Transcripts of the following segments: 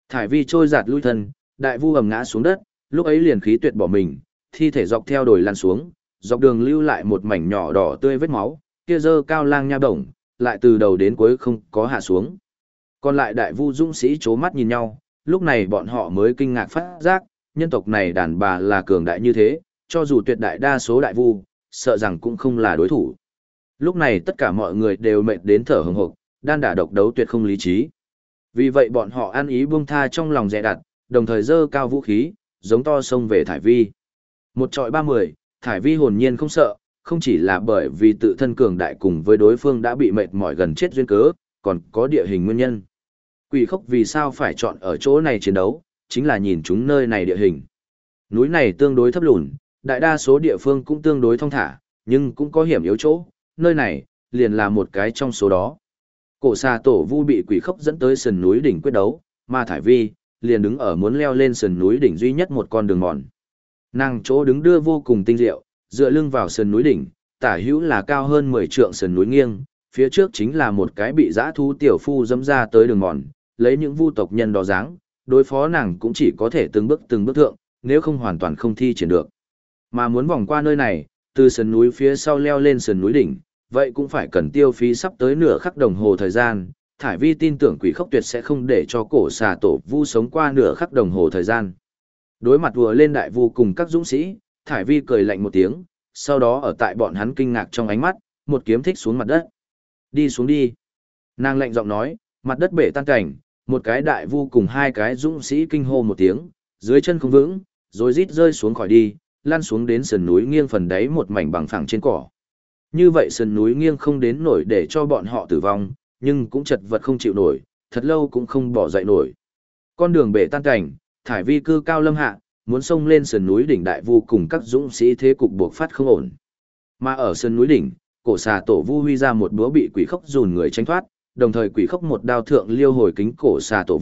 Thải vi trôi giạt lui thân, đại vu ầm ngã xuống đất, lúc ấy liền khí tuyệt bỏ mình, thi thể dọc theo đồi lăn xuống, dọc đường lưu lại một mảnh nhỏ đỏ tươi vết máu, kia dơ cao lang nha bổng, lại từ đầu đến cuối không có hạ xuống. Còn lại đại vu dũng sĩ chố mắt nhìn nhau, lúc này bọn họ mới kinh ngạc phát giác, nhân tộc này đàn bà là cường đại như thế, cho dù tuyệt đại đa số đại vu, sợ rằng cũng không là đối thủ. Lúc này tất cả mọi người đều mệt đến thở hừng hực, đan đả độc đấu tuyệt không lý trí. Vì vậy bọn họ ăn ý buông tha trong lòng dè đặt, đồng thời dơ cao vũ khí, giống to xông về Thải Vi. Một trọi 30, Thải Vi hồn nhiên không sợ, không chỉ là bởi vì tự thân cường đại cùng với đối phương đã bị mệt mỏi gần chết duyên cớ, còn có địa hình nguyên nhân. Quỷ Khốc vì sao phải chọn ở chỗ này chiến đấu, chính là nhìn chúng nơi này địa hình. Núi này tương đối thấp lùn, đại đa số địa phương cũng tương đối thong thả, nhưng cũng có hiểm yếu chỗ, nơi này liền là một cái trong số đó. Cổ xà tổ vu bị Quỷ Khốc dẫn tới sườn núi đỉnh quyết đấu, mà Thải Vi liền đứng ở muốn leo lên sườn núi đỉnh duy nhất một con đường mòn. Nàng chỗ đứng đưa vô cùng tinh diệu, dựa lưng vào sườn núi đỉnh, tả hữu là cao hơn 10 trượng sườn núi nghiêng, phía trước chính là một cái bị dã thú tiểu phu dẫm ra tới đường mòn, lấy những vu tộc nhân đó dáng, đối phó nàng cũng chỉ có thể từng bước thượng, nếu không hoàn toàn không thi triển được. Mà muốn vòng qua nơi này, từ sườn núi phía sau leo lên sườn núi đỉnh, vậy cũng phải cần tiêu phí sắp tới nửa khắc đồng hồ thời gian. Thải Vi tin tưởng Quỷ Khốc tuyệt sẽ không để cho cổ xà tổ vu sống qua nửa khắc đồng hồ thời gian. Đối mặt vừa lên đại vu cùng các dũng sĩ, Thải Vi cười lạnh một tiếng, sau đó ở tại bọn hắn kinh ngạc trong ánh mắt, một kiếm thích xuống mặt đất. Đi xuống đi. Nàng lạnh giọng nói, mặt đất bể tan cảnh, một cái đại vu cùng hai cái dũng sĩ kinh hô một tiếng, dưới chân không vững, rồi rít rơi xuống khỏi đi, lăn xuống đến sườn núi nghiêng phần đáy một mảnh bằng phẳng trên cỏ. Như vậy sườn núi nghiêng không đến nổi để cho bọn họ tử vong, nhưng cũng chật vật không chịu nổi, thật lâu cũng không bỏ dậy nổi. Con đường bể tan cảnh, Thải Vi cư cao lâm hạ, muốn xông lên sườn núi đỉnh đại vu cùng các dũng sĩ thế cục buộc phát không ổn. Mà ở sườn núi đỉnh, cổ xà tổ vu huy ra một búa bị Quỷ Khốc dùn người tránh thoát, đồng thời Quỷ Khốc một đao thượng liêu hồi kính cổ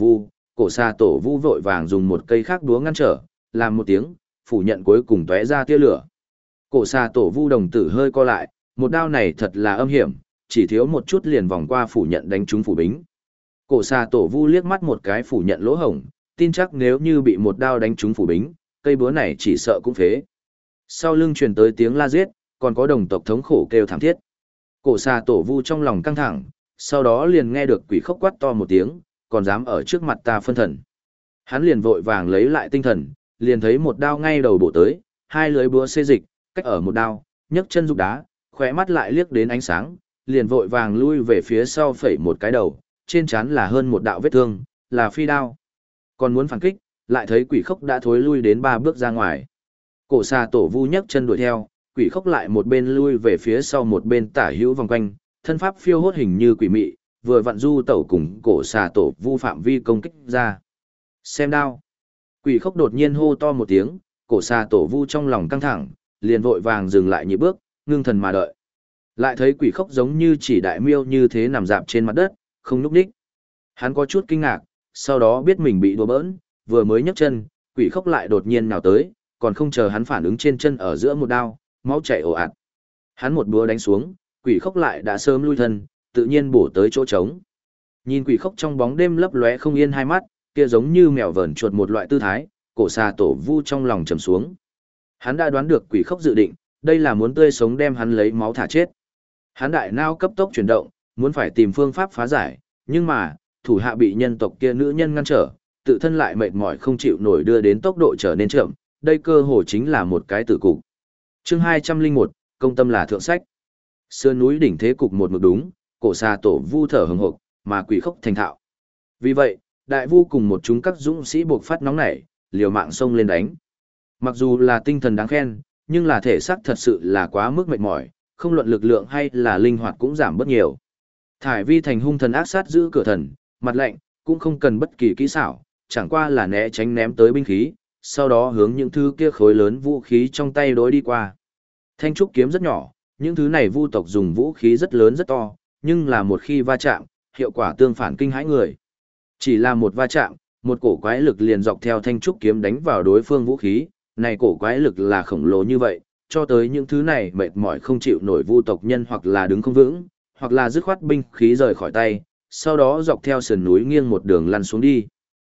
xà tổ vu vội vàng dùng một cây khác búa ngăn trở, làm một tiếng, phủ nhận cuối cùng tóe ra tia lửa. Cổ xà tổ vu đồng tử hơi co lại, một đao này thật là âm hiểm, chỉ thiếu một chút liền vòng qua phủ nhận đánh trúng phủ bính. Cổ xà tổ vu liếc mắt một cái phủ nhận lỗ hổng, tin chắc nếu như bị một đao đánh trúng phủ bính, cây búa này chỉ sợ cũng phế. Sau lưng truyền tới tiếng la giết, còn có đồng tộc thống khổ kêu thảm thiết. Cổ xà tổ vu trong lòng căng thẳng, sau đó liền nghe được Quỷ Khốc quát to một tiếng, còn dám ở trước mặt ta phân thần. Hắn liền vội vàng lấy lại tinh thần, liền thấy một đao ngay đầu bổ tới, hai lưới búa xê dịch, cách ở một đao, nhấc chân rục đá, khóe mắt lại liếc đến ánh sáng, liền vội vàng lui về phía sau phẩy một cái đầu, trên trán là hơn một đạo vết thương, là phi đao. Còn muốn phản kích, lại thấy Quỷ Khốc đã thối lui đến 3 bước ra ngoài. Cổ xà tổ vu nhấc chân đuổi theo, Quỷ Khốc lại một bên lui về phía sau một bên tả hữu vòng quanh, thân pháp phiêu hốt hình như quỷ mị, vừa vặn du tẩu cùng cổ xà tổ vu phạm vi công kích ra. Xem đao. Quỷ Khốc đột nhiên hô to một tiếng, cổ xà tổ vu trong lòng căng thẳng, liền vội vàng dừng lại nhịp bước, ngưng thần mà đợi. Lại thấy Quỷ Khốc giống như chỉ đại miêu như thế nằm dạp trên mặt đất, không nhúc nhích. Hắn có chút kinh ngạc, sau đó biết mình bị đùa bỡn, vừa mới nhấc chân, Quỷ Khốc lại đột nhiên nào tới, còn không chờ hắn phản ứng trên chân ở giữa một đao, máu chảy ồ ạt. Hắn một búa đánh xuống, Quỷ Khốc lại đã sớm lui thân, tự nhiên bổ tới chỗ trống. Nhìn Quỷ Khốc trong bóng đêm lấp lóe không yên hai mắt, kia giống như mèo vờn chuột một loại tư thái, cổ xà tổ vu trong lòng trầm xuống. Hắn đã đoán được Quỷ Khốc dự định, đây là muốn tươi sống đem hắn lấy máu thả chết. Hắn đại não cấp tốc chuyển động, muốn phải tìm phương pháp phá giải, nhưng mà, thủ hạ bị nhân tộc kia nữ nhân ngăn trở, tự thân lại mệt mỏi không chịu nổi đưa đến tốc độ trở nên chậm, đây cơ hồ chính là một cái tử cục. Chương 201, công tâm là thượng sách. Sườn núi đỉnh thế cục một mực đúng, cổ xà tổ vu thở hừng hực, mà Quỷ Khốc thành thạo. Vì vậy, đại vu cùng một chúng các dũng sĩ buộc phát nóng nảy, liều mạng xông lên đánh. Mặc dù là tinh thần đáng khen, nhưng là thể xác thật sự là quá mức mệt mỏi, không luận lực lượng hay là linh hoạt cũng giảm bớt nhiều. Thải Vi thành hung thần ác sát giữ cửa thần, mặt lạnh, cũng không cần bất kỳ kỹ xảo, chẳng qua là né tránh ném tới binh khí, sau đó hướng những thứ kia khối lớn vũ khí trong tay đối đi qua. Thanh trúc kiếm rất nhỏ, những thứ này vu tộc dùng vũ khí rất lớn rất to, nhưng là một khi va chạm, hiệu quả tương phản kinh hãi người. Chỉ là một va chạm, một cổ quái lực liền dọc theo thanh trúc kiếm đánh vào đối phương vũ khí, này cổ quái lực là khổng lồ như vậy, cho tới những thứ này mệt mỏi không chịu nổi vu tộc nhân hoặc là đứng không vững, hoặc là dứt khoát binh khí rời khỏi tay, sau đó dọc theo sườn núi nghiêng một đường lăn xuống đi.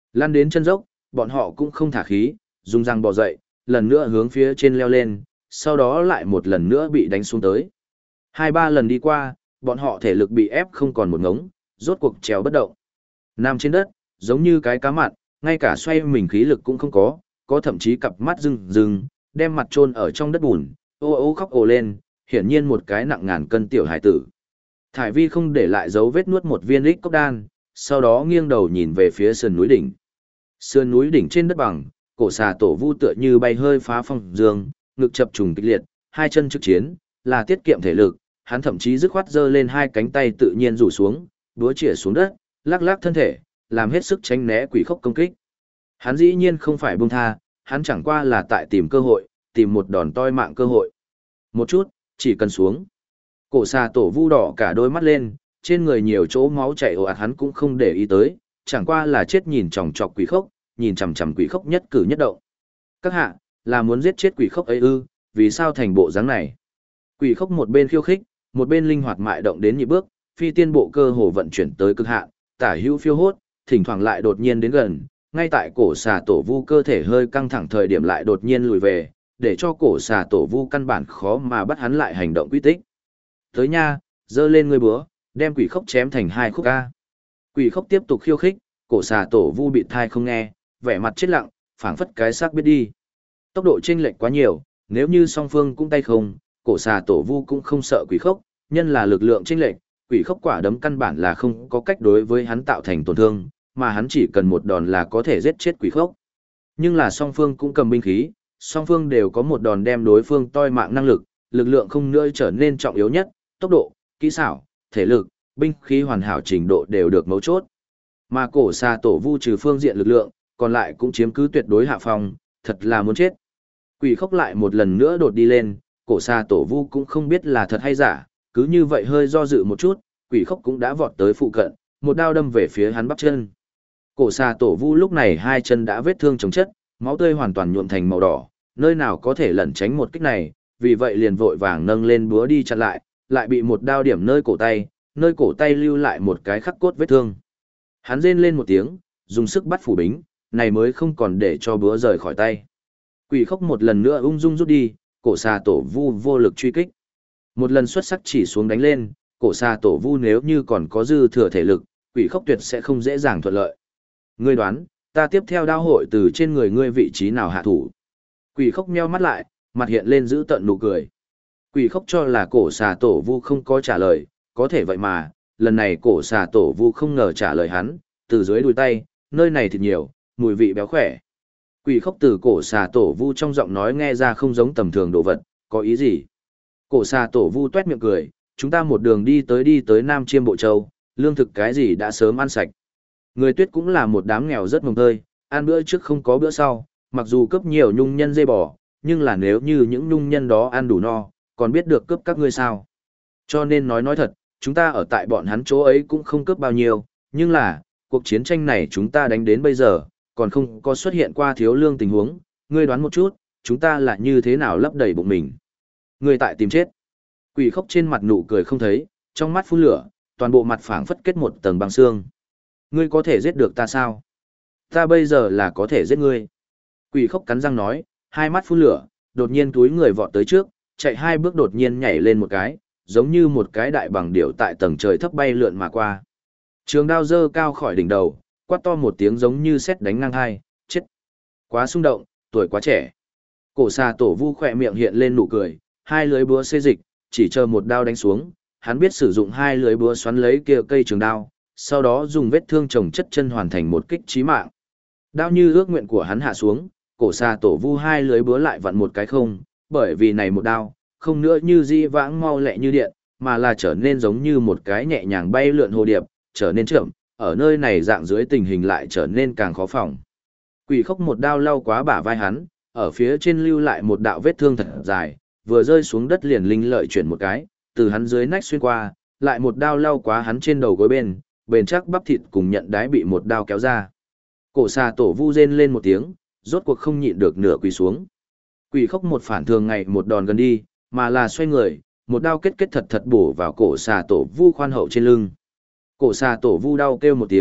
Lăn đến chân dốc, bọn họ cũng không thả khí, dùng răng bò dậy, lần nữa hướng phía trên leo lên, sau đó lại một lần nữa bị đánh xuống tới. 2-3 lần đi qua, bọn họ thể lực bị ép không còn một ngống, rốt cuộc trèo bất động. Nằm trên đất, giống như cái cá mặn, ngay cả xoay mình khí lực cũng không có thậm chí cặp mắt rưng rưng, đem mặt chôn ở trong đất bùn, ô ô khóc ồ lên, hiển nhiên một cái nặng ngàn cân tiểu hải tử. Thải Vi không để lại dấu vết nuốt một viên lích cốc đan, sau đó nghiêng đầu nhìn về phía sườn núi đỉnh. Sườn núi đỉnh trên đất bằng, cổ xà tổ vu tựa như bay hơi phá phong dương, ngực chập trùng kịch liệt, hai chân trực chiến, là tiết kiệm thể lực, hắn thậm chí dứt khoát giơ lên hai cánh tay tự nhiên rủ xuống, đúa chĩa xuống đất, lắc lắc thân thể, làm hết sức tránh né quỷ khốc công kích. Hắn dĩ nhiên không phải buông tha, hắn chẳng qua là tại tìm cơ hội, tìm một đòn toi mạng cơ hội. Một chút, chỉ cần xuống. Cổ xà tổ vu đỏ cả đôi mắt lên, trên người nhiều chỗ máu chảy ồ ạt hắn cũng không để ý tới, chẳng qua là chết nhìn chòng chọc quỷ khốc, nhìn chằm chằm quỷ khốc nhất cử nhất động. Các hạ, là muốn giết chết quỷ khốc ấy ư, vì sao thành bộ dáng này? Quỷ khốc một bên khiêu khích, một bên linh hoạt mại động đến nhịp bước, phi tiên bộ cơ hồ vận chuyển tới cực hạn, tả hữu phiêu hốt, thỉnh thoảng lại đột nhiên đến gần, ngay tại cổ xà tổ vu cơ thể hơi căng thẳng thời điểm lại đột nhiên lùi về, để cho cổ xà tổ vu căn bản khó mà bắt hắn lại hành động quy tích. Tới nha, giơ lên ngươi búa, đem quỷ khốc chém thành hai khúc ca. Quỷ khốc tiếp tục khiêu khích, cổ xà tổ vu bị thai không nghe, vẻ mặt chết lặng, phảng phất cái xác biết đi. Tốc độ chênh lệch quá nhiều, nếu như song phương cũng tay không, cổ xà tổ vu cũng không sợ quỷ khốc, nhân là lực lượng chênh lệch, quỷ khốc quả đấm căn bản là không có cách đối với hắn tạo thành tổn thương, mà hắn chỉ cần một đòn là có thể giết chết quỷ khốc. Nhưng là song phương cũng cầm binh khí, song phương đều có một đòn đem đối phương toi mạng năng lực, lực lượng không nữa trở nên trọng yếu nhất, tốc độ, kỹ xảo, thể lực, binh khí hoàn hảo trình độ đều được mấu chốt. Mà cổ xà tổ vu trừ phương diện lực lượng, còn lại cũng chiếm cứ tuyệt đối hạ phong, thật là muốn chết. Quỷ khốc lại một lần nữa đột đi lên, cổ xà tổ vu cũng không biết là thật hay giả, cứ như vậy hơi do dự một chút, quỷ khốc cũng đã vọt tới phụ cận, một đao đâm về phía hắn bắp chân. Cổ xà tổ vu lúc này hai chân đã vết thương chồng chất, máu tươi hoàn toàn nhuộm thành màu đỏ, nơi nào có thể lẩn tránh một kích này, vì vậy liền vội vàng nâng lên búa đi chặn lại bị một đao điểm nơi cổ tay lưu lại một cái khắc cốt vết thương. Hắn rên lên một tiếng, dùng sức bắt phủ bính, này mới không còn để cho búa rời khỏi tay. Quỷ khốc một lần nữa ung dung rút đi, cổ xà tổ vu vô lực truy kích. Một lần xuất sắc chỉ xuống đánh lên, cổ xà tổ vu nếu như còn có dư thừa thể lực, quỷ khốc tuyệt sẽ không dễ dàng thuận lợi. Ngươi đoán, ta tiếp theo đao hội từ trên người ngươi vị trí nào hạ thủ? Quỷ khốc nheo mắt lại, mặt hiện lên giữ tận nụ cười. Quỷ khốc cho là cổ xà tổ vu không có trả lời, có thể vậy mà, lần này cổ xà tổ vu không ngờ trả lời hắn, từ dưới đuôi tay, nơi này thịt nhiều, mùi vị béo khỏe. Quỷ khốc từ cổ xà tổ vu trong giọng nói nghe ra không giống tầm thường đồ vật, có ý gì? Cổ xà tổ vu tuét miệng cười, chúng ta một đường đi tới Nam Chiêm Bộ Châu, lương thực cái gì đã sớm ăn sạch. Người Tuyết cũng là một đám nghèo rất mồng tơi, ăn bữa trước không có bữa sau, mặc dù cấp nhiều nhung nhân dây bò, nhưng là nếu như những nhung nhân đó ăn đủ no, còn biết được cướp các ngươi sao. Cho nên nói thật, chúng ta ở tại bọn hắn chỗ ấy cũng không cướp bao nhiêu, nhưng là, cuộc chiến tranh này chúng ta đánh đến bây giờ, còn không có xuất hiện qua thiếu lương tình huống, ngươi đoán một chút, chúng ta là như thế nào lấp đầy bụng mình. Ngươi tại tìm chết. Quỷ khốc trên mặt nụ cười không thấy, trong mắt phun lửa, toàn bộ mặt phảng phất kết một tầng băng xương. Ngươi có thể giết được ta sao? Ta bây giờ là có thể giết ngươi. Quỷ khốc cắn răng nói, hai mắt phun lửa, đột nhiên túi người vọt tới trước, chạy hai bước đột nhiên nhảy lên một cái, giống như một cái đại bằng điểu tại tầng trời thấp bay lượn mà qua. Trường đao giơ cao khỏi đỉnh đầu, quát to một tiếng giống như sét đánh ngang hai, chết. Quá xung động, tuổi quá trẻ. Cổ xà tổ vu khỏe miệng hiện lên nụ cười, hai lưới búa xê dịch, chỉ chờ một đao đánh xuống, hắn biết sử dụng hai lưới búa xoắn lấy kia cây trường đao, sau đó dùng vết thương chồng chất chân hoàn thành một kích chí mạng. Đao như ước nguyện của hắn hạ xuống, cổ xà tổ vu hai lưới búa lại vặn một cái không, bởi vì này một đao, không nữa như di vãng mau lẹ như điện, mà là trở nên giống như một cái nhẹ nhàng bay lượn hồ điệp, trở nên chậm, ở nơi này dạng dưới tình hình lại trở nên càng khó phòng. Quỷ khốc một đao lau quá bả vai hắn, ở phía trên lưu lại một đạo vết thương thật dài, vừa rơi xuống đất liền linh lợi chuyển một cái, từ hắn dưới nách xuyên qua, lại một đao lau quá hắn trên đầu gối bên, bền chắc bắp thịt cùng nhận đái bị một đao kéo ra. Cổ xà tổ vu rên lên một tiếng, rốt cuộc không nhịn được nửa quỳ xuống. Quỷ khốc một phản thường ngày một đòn gần đi, mà là xoay người, một đao kết kết thật thật bổ vào cổ xà tổ vu khoan hậu trên lưng. Cổ xà tổ vu đau kêu một tiếng,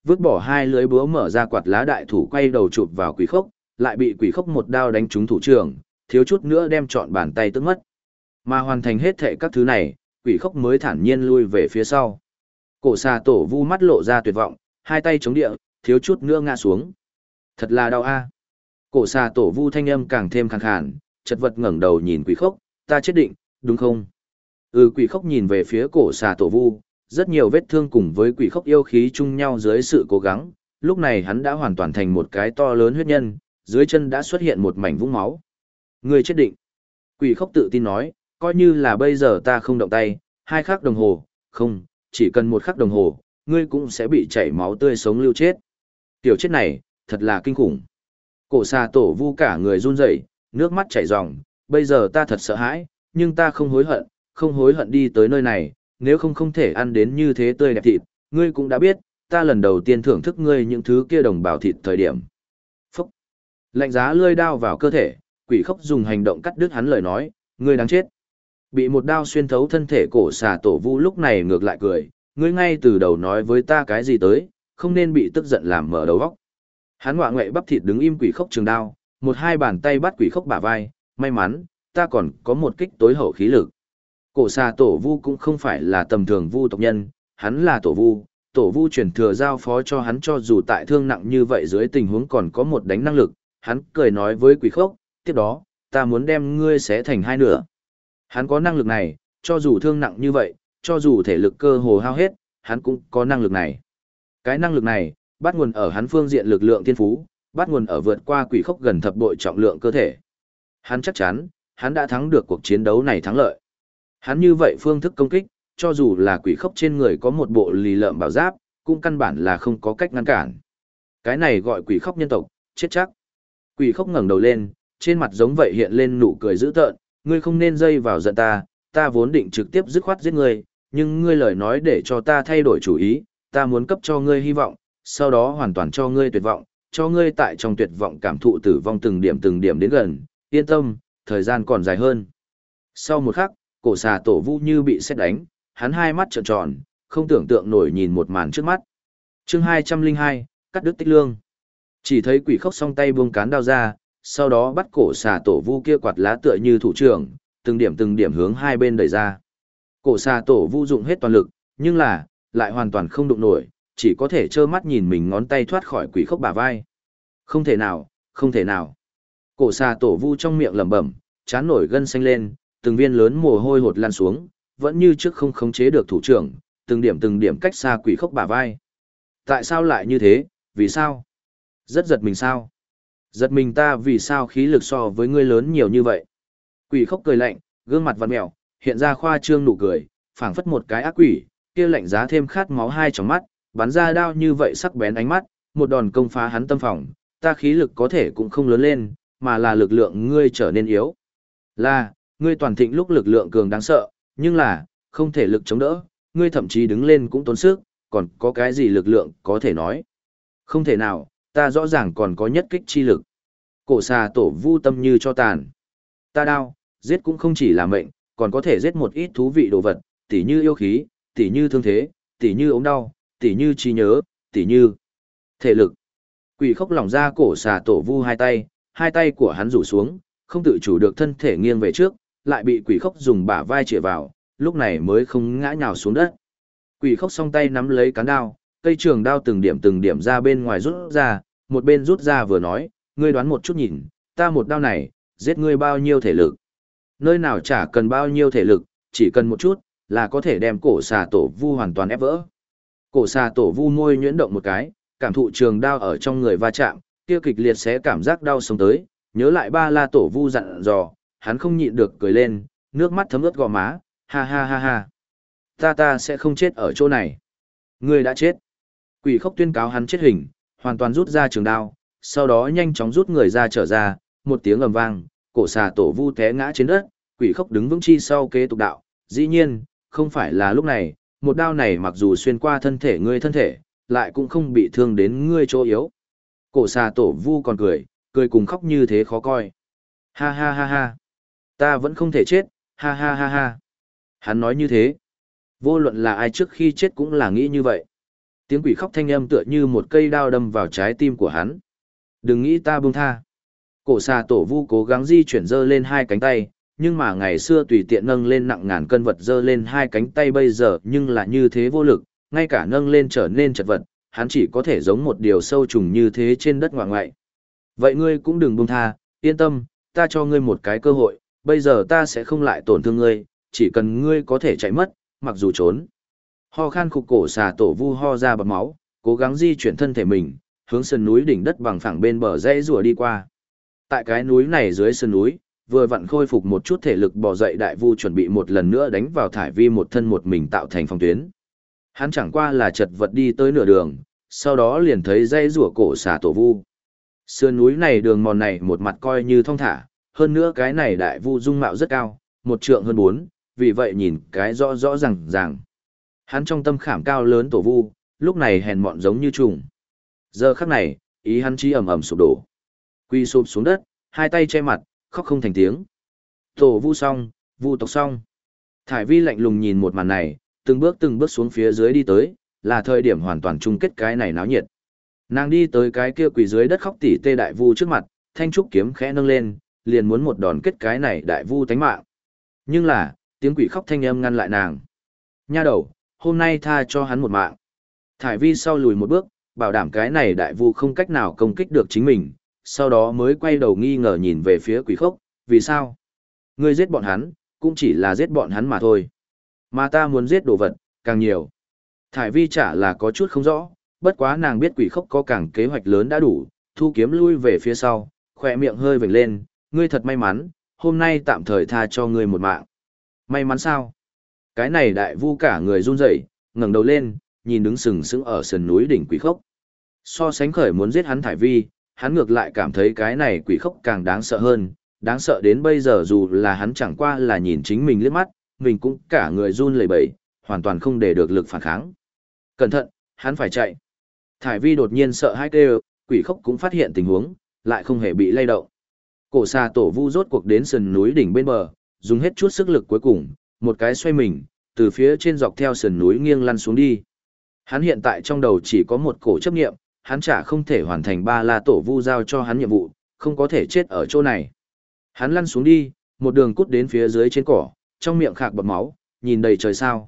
vứt bỏ hai lưới búa mở ra quạt lá đại thủ quay đầu chụp vào quỷ khốc, lại bị quỷ khốc một đao đánh trúng thủ trưởng, thiếu chút nữa đem trọn bàn tay tức mất. Mà hoàn thành hết thệ các thứ này, quỷ khốc mới thản nhiên lui về phía sau. Cổ xà tổ vu mắt lộ ra tuyệt vọng, hai tay chống địa, thiếu chút nữa ngã xuống. Thật là đau a. Cổ xà tổ vu thanh âm càng thêm khàn khàn, chật vật ngẩng đầu nhìn quỷ khốc, ta chết định, đúng không? Quỷ khốc nhìn về phía cổ xà tổ vu, rất nhiều vết thương cùng với quỷ khốc yêu khí chung nhau dưới sự cố gắng, lúc này hắn đã hoàn toàn thành một cái to lớn huyết nhân, dưới chân đã xuất hiện một mảnh vũng máu. Ngươi chết định. Quỷ khốc tự tin nói, coi như là bây giờ ta không động tay, 2 khắc đồng hồ, không, chỉ cần 1 khắc đồng hồ, ngươi cũng sẽ bị chảy máu tươi sống lưu chết. Tiểu chết này, thật là kinh khủng. Cổ xà tổ vu cả người run rẩy, nước mắt chảy ròng, bây giờ ta thật sợ hãi, nhưng ta không hối hận đi tới nơi này, nếu không thể ăn đến như thế tươi đẹp thịt, ngươi cũng đã biết, ta lần đầu tiên thưởng thức ngươi những thứ kia đồng bào thịt thời điểm. Phúc! Lạnh giá lưỡi đao vào cơ thể, quỷ khốc dùng hành động cắt đứt hắn lời nói, ngươi đáng chết. Bị một đao xuyên thấu thân thể cổ xà tổ vu lúc này ngược lại cười, ngươi ngay từ đầu nói với ta cái gì tới, không nên bị tức giận làm mở đầu óc. Hắn ngoạ ngoại bắp thịt đứng im quỷ khốc trường đao, một hai bàn tay bắt quỷ khốc bả vai, may mắn, ta còn có một kích tối hậu khí lực. Cổ xà tổ vu cũng không phải là tầm thường vu tộc nhân, hắn là tổ vu truyền thừa giao phó cho hắn cho dù tại thương nặng như vậy dưới tình huống còn có một đánh năng lực, hắn cười nói với quỷ khốc, tiếp đó, ta muốn đem ngươi xé thành 2 nửa. Hắn có năng lực này, cho dù thương nặng như vậy, cho dù thể lực cơ hồ hao hết, hắn cũng có năng lực này. Cái năng lực này, bắt nguồn ở hắn phương diện lực lượng thiên phú, bắt nguồn ở vượt qua quỷ khốc gần thập bội trọng lượng cơ thể. Hắn chắc chắn, hắn đã thắng được cuộc chiến đấu này thắng lợi. Hắn như vậy phương thức công kích, cho dù là quỷ khốc trên người có một bộ lì lợm bảo giáp, cũng căn bản là không có cách ngăn cản. Cái này gọi quỷ khốc nhân tộc, chết chắc. Quỷ khốc ngẩng đầu lên, trên mặt giống vậy hiện lên nụ cười dữ tợn, ngươi không nên dây vào giận ta, ta vốn định trực tiếp dứt khoát giết ngươi, nhưng ngươi lời nói để cho ta thay đổi chủ ý, ta muốn cấp cho ngươi hy vọng, sau đó hoàn toàn cho ngươi tuyệt vọng, cho ngươi tại trong tuyệt vọng cảm thụ tử vong từng điểm đến gần, yên tâm, thời gian còn dài hơn. Sau một khắc, cổ xà tổ vu như bị sét đánh, hắn hai mắt trợn tròn, không tưởng tượng nổi nhìn một màn trước mắt. Chương 202, cắt đứt tích lương. Chỉ thấy quỷ khốc song tay buông cán đao ra, sau đó bắt cổ xà tổ vu kia quạt lá tựa như thủ trưởng, từng điểm hướng hai bên đẩy ra. Cổ xà tổ vu dụng hết toàn lực, nhưng là, lại hoàn toàn không đụng nổi, chỉ có thể trơ mắt nhìn mình ngón tay thoát khỏi quỷ khốc bả vai. Không thể nào, không thể nào. Cổ xà tổ vu trong miệng lẩm bẩm, chán nổi gân xanh lên, từng viên lớn mồ hôi hột lan xuống, vẫn như trước không khống chế được thủ trưởng, từng điểm cách xa quỷ khốc bả vai. Tại sao lại như thế, vì sao? Rất giật mình sao? Giật mình ta vì sao khí lực so với ngươi lớn nhiều như vậy? Quỷ khốc cười lạnh, gương mặt vặn mèo, hiện ra khoa trương nụ cười, phảng phất một cái ác quỷ, kia lạnh giá thêm khát máu hai tròng mắt, bắn ra đao như vậy sắc bén ánh mắt, một đòn công phá hắn tâm phòng, ta khí lực có thể cũng không lớn lên, mà là lực lượng ngươi trở nên yếu. Là, ngươi toàn thịnh lúc lực lượng cường đáng sợ, nhưng là, không thể lực chống đỡ, ngươi thậm chí đứng lên cũng tốn sức, còn có cái gì lực lượng có thể nói. Không thể nào, ta rõ ràng còn có nhất kích chi lực. Cổ xà tổ vu tâm như cho tàn. Ta đao, giết cũng không chỉ là mệnh, còn có thể giết một ít thú vị đồ vật, tỉ như yêu khí, tỉ như thương thế, tỉ như ốm đau, tỉ như trí nhớ, tỉ như thể lực. Quỷ khốc lỏng ra cổ xà tổ vu hai tay của hắn rủ xuống, không tự chủ được thân thể nghiêng về trước, lại bị quỷ khốc dùng bả vai chĩa vào, lúc này mới không ngã nhào xuống đất. Quỷ khốc song tay nắm lấy cán đao, cây trường đao từng điểm ra bên ngoài rút ra, một bên rút ra vừa nói, ngươi đoán một chút nhìn, ta một đao này, giết ngươi bao nhiêu thể lực. Nơi nào chả cần bao nhiêu thể lực, chỉ cần một chút, là có thể đem cổ xà tổ vu hoàn toàn ép vỡ. Cổ xà tổ vu môi nhuyễn động một cái, cảm thụ trường đao ở trong người va chạm, kia kịch liệt sẽ cảm giác đau sống tới, nhớ lại ba la tổ vu dặn dò, hắn không nhịn được cười lên, nước mắt thấm ướt gò má, ha ha ha ha. Ta sẽ không chết ở chỗ này. Ngươi đã chết. Quỷ khốc tuyên cáo hắn chết hình, hoàn toàn rút ra trường đao, sau đó nhanh chóng rút người ra trở ra, một tiếng ầm vang, cổ xà tổ vu té ngã trên đất, quỷ khốc đứng vững chi sau kế tục đạo, dĩ nhiên, không phải là lúc này, một đao này mặc dù xuyên qua thân thể, lại cũng không bị thương đến ngươi chỗ yếu. Cổ xà tổ vu còn cười cùng khóc như thế khó coi. Ha ha ha ha. Ta vẫn không thể chết, ha ha ha ha. Hắn nói như thế. Vô luận là ai trước khi chết cũng là nghĩ như vậy. Tiếng quỷ khóc thanh âm tựa như một cây đao đâm vào trái tim của hắn. Đừng nghĩ ta buông tha. Cổ xà tổ vu cố gắng di chuyển dơ lên hai cánh tay, nhưng mà ngày xưa tùy tiện nâng lên nặng ngàn cân vật dơ lên hai cánh tay bây giờ nhưng là như thế vô lực, ngay cả nâng lên trở nên chật vật, hắn chỉ có thể giống một điều sâu trùng như thế trên đất ngoại ngoại. Vậy ngươi cũng đừng buông tha, yên tâm, ta cho ngươi một cái cơ hội, bây giờ ta sẽ không lại tổn thương ngươi, chỉ cần ngươi có thể chạy mất, mặc dù trốn. Ho khan khục cổ xà tổ vu ho ra bọt máu, cố gắng di chuyển thân thể mình, hướng sườn núi đỉnh đất bằng phẳng bên bờ dãy rùa đi qua. Tại cái núi này dưới sườn núi, vừa vặn khôi phục một chút thể lực bò dậy đại vu chuẩn bị một lần nữa đánh vào thải vi một thân một mình tạo thành phòng tuyến. Hắn chẳng qua là chật vật đi tới nửa đường, sau đó liền thấy dãy rùa cổ xà tổ vu. Sườn núi này đường mòn này một mặt coi như thong thả, hơn nữa cái này đại vu dung mạo rất cao, 1 trượng hơn 4, vì vậy nhìn cái rõ rõ ràng ràng. Hắn trong tâm khảm cao lớn tổ vu, lúc này hèn mọn giống như trùng. Giờ khắc này, ý hắn chí ầm ầm sụp đổ. Quy sụp xuống đất, hai tay che mặt, khóc không thành tiếng. Tổ vu xong, vu tộc xong. Thải vi lạnh lùng nhìn một màn này, từng bước xuống phía dưới đi tới, là thời điểm hoàn toàn chung kết cái này náo nhiệt. Nàng đi tới cái kia quỳ dưới đất khóc tỉ tê đại vu trước mặt, thanh trúc kiếm khẽ nâng lên, liền muốn một đòn kết cái này đại vu tánh mạng. Nhưng là, tiếng quỷ khóc thanh âm ngăn lại nàng. Nha đầu, hôm nay tha cho hắn một mạng. Thải vi sau lùi một bước, bảo đảm cái này đại vu không cách nào công kích được chính mình, sau đó mới quay đầu nghi ngờ nhìn về phía quỷ khốc, vì sao? Ngươi giết bọn hắn, cũng chỉ là giết bọn hắn mà thôi. Mà ta muốn giết đồ vật, càng nhiều. Thải vi chả là có chút không rõ, bất quá nàng biết quỷ khốc có càng kế hoạch lớn đã đủ, thu kiếm lui về phía sau, khỏe miệng hơi vểnh lên, ngươi thật may mắn, hôm nay tạm thời tha cho ngươi một mạng. May mắn sao? Cái này đại vu cả người run rẩy, ngẩng đầu lên, nhìn đứng sừng sững ở sườn núi đỉnh quỷ khốc. So sánh khởi muốn giết hắn thải vi, hắn ngược lại cảm thấy cái này quỷ khốc càng đáng sợ hơn, đáng sợ đến bây giờ dù là hắn chẳng qua là nhìn chính mình liếc mắt, mình cũng cả người run lẩy bẩy, hoàn toàn không để được lực phản kháng. Cẩn thận, hắn phải chạy. Thải vi đột nhiên sợ hãi kêu, quỷ khốc cũng phát hiện tình huống, lại không hề bị lay động. Cổ xà tổ vu rốt cuộc đến sườn núi đỉnh bên bờ, dùng hết chút sức lực cuối cùng, một cái xoay mình, từ phía trên dọc theo sườn núi nghiêng lăn xuống đi. Hắn hiện tại trong đầu chỉ có một cổ chấp niệm, hắn chả không thể hoàn thành ba la tổ vu giao cho hắn nhiệm vụ, không có thể chết ở chỗ này. Hắn lăn xuống đi, một đường cút đến phía dưới trên cỏ, trong miệng khạc bọt máu, nhìn đầy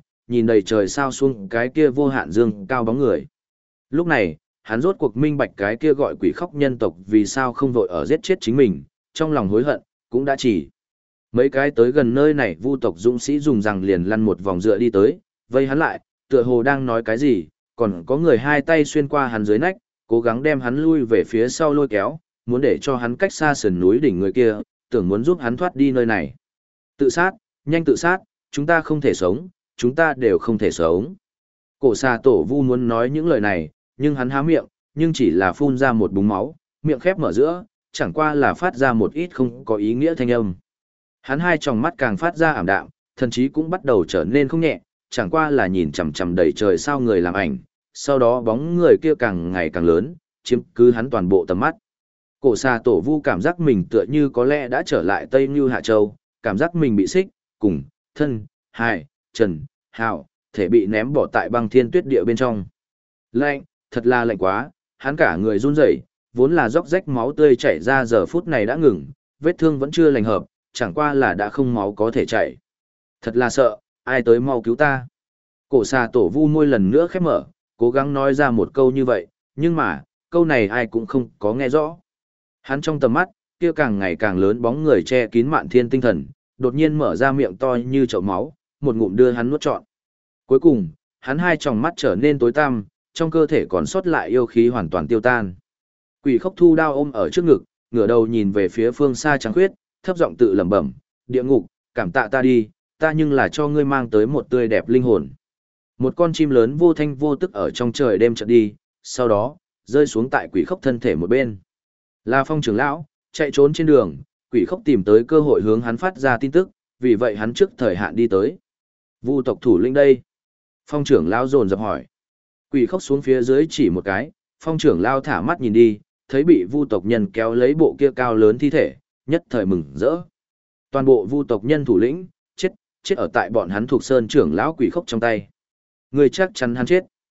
trời sao xuống cái kia vô hạn dương cao bóng người. Lúc này, hắn rốt cuộc minh bạch cái kia gọi quỷ khóc nhân tộc vì sao không vội ở giết chết chính mình, trong lòng hối hận, cũng đã chỉ. Mấy cái tới gần nơi này vu tộc dũng sĩ dùng rằng liền lăn một vòng dựa đi tới, vây hắn lại, tựa hồ đang nói cái gì, còn có người hai tay xuyên qua hắn dưới nách, cố gắng đem hắn lui về phía sau lôi kéo, muốn để cho hắn cách xa sườn núi đỉnh người kia, tưởng muốn giúp hắn thoát đi nơi này. Tự sát, nhanh tự sát, chúng ta không thể sống, chúng ta đều không thể sống. Cổ xà tổ vu muốn nói những lời này, nhưng hắn há miệng, nhưng chỉ là phun ra một búng máu, miệng khép mở giữa, chẳng qua là phát ra một ít không có ý nghĩa thanh âm. Hắn hai tròng mắt càng phát ra ảm đạm, thần chí cũng bắt đầu trở nên không nhẹ, chẳng qua là nhìn chằm chằm đầy trời sao người làm ảnh, sau đó bóng người kia càng ngày càng lớn, chiếm cứ hắn toàn bộ tầm mắt. Cổ xà tổ vu cảm giác mình tựa như có lẽ đã trở lại Tây Như Hạ Châu, cảm giác mình bị xích, cùng, thân, hài, trần, hào, thể bị ném bỏ tại băng thiên tuyết địa bên trong. Lạnh, thật là lạnh quá, hắn cả người run rẩy, vốn là róc rách máu tươi chảy ra giờ phút này đã ngừng, vết thương vẫn chưa lành hợp, chẳng qua là đã không máu có thể chảy. Thật là sợ, ai tới mau cứu ta. Cổ xà tổ vu môi lần nữa khép mở, cố gắng nói ra một câu như vậy, nhưng mà, câu này ai cũng không có nghe rõ. Hắn trong tầm mắt, kia càng ngày càng lớn bóng người che kín mạn thiên tinh thần, đột nhiên mở ra miệng to như chậu máu, một ngụm đưa hắn nuốt trọn. Cuối cùng, hắn hai tròng mắt trở nên tối tăm, trong cơ thể còn sót lại yêu khí hoàn toàn tiêu tan. Quỷ khốc thu đao ôm ở trước ngực, ngửa đầu nhìn về phía phương xa trắng khuyết, thấp giọng tự lẩm bẩm, địa ngục, cảm tạ ta đi, ta nhưng là cho ngươi mang tới một tươi đẹp linh hồn. Một con chim lớn vô thanh vô tức ở trong trời đêm chợt đi, sau đó, rơi xuống tại quỷ khốc thân thể một bên. Là Phong trưởng lão, chạy trốn trên đường, quỷ khốc tìm tới cơ hội hướng hắn phát ra tin tức, vì vậy hắn trước thời hạn đi tới. Vu tộc thủ lĩnh đây. Phong trưởng lão dồn dập hỏi. Quỷ khốc xuống phía dưới chỉ một cái, Phong trưởng lão thả mắt nhìn đi, thấy bị vu tộc nhân kéo lấy bộ kia cao lớn thi thể, nhất thời mừng rỡ. Toàn bộ vu tộc nhân thủ lĩnh, chết ở tại bọn hắn thuộc sơn trưởng lão quỷ khốc trong tay. Người chắc chắn hắn chết.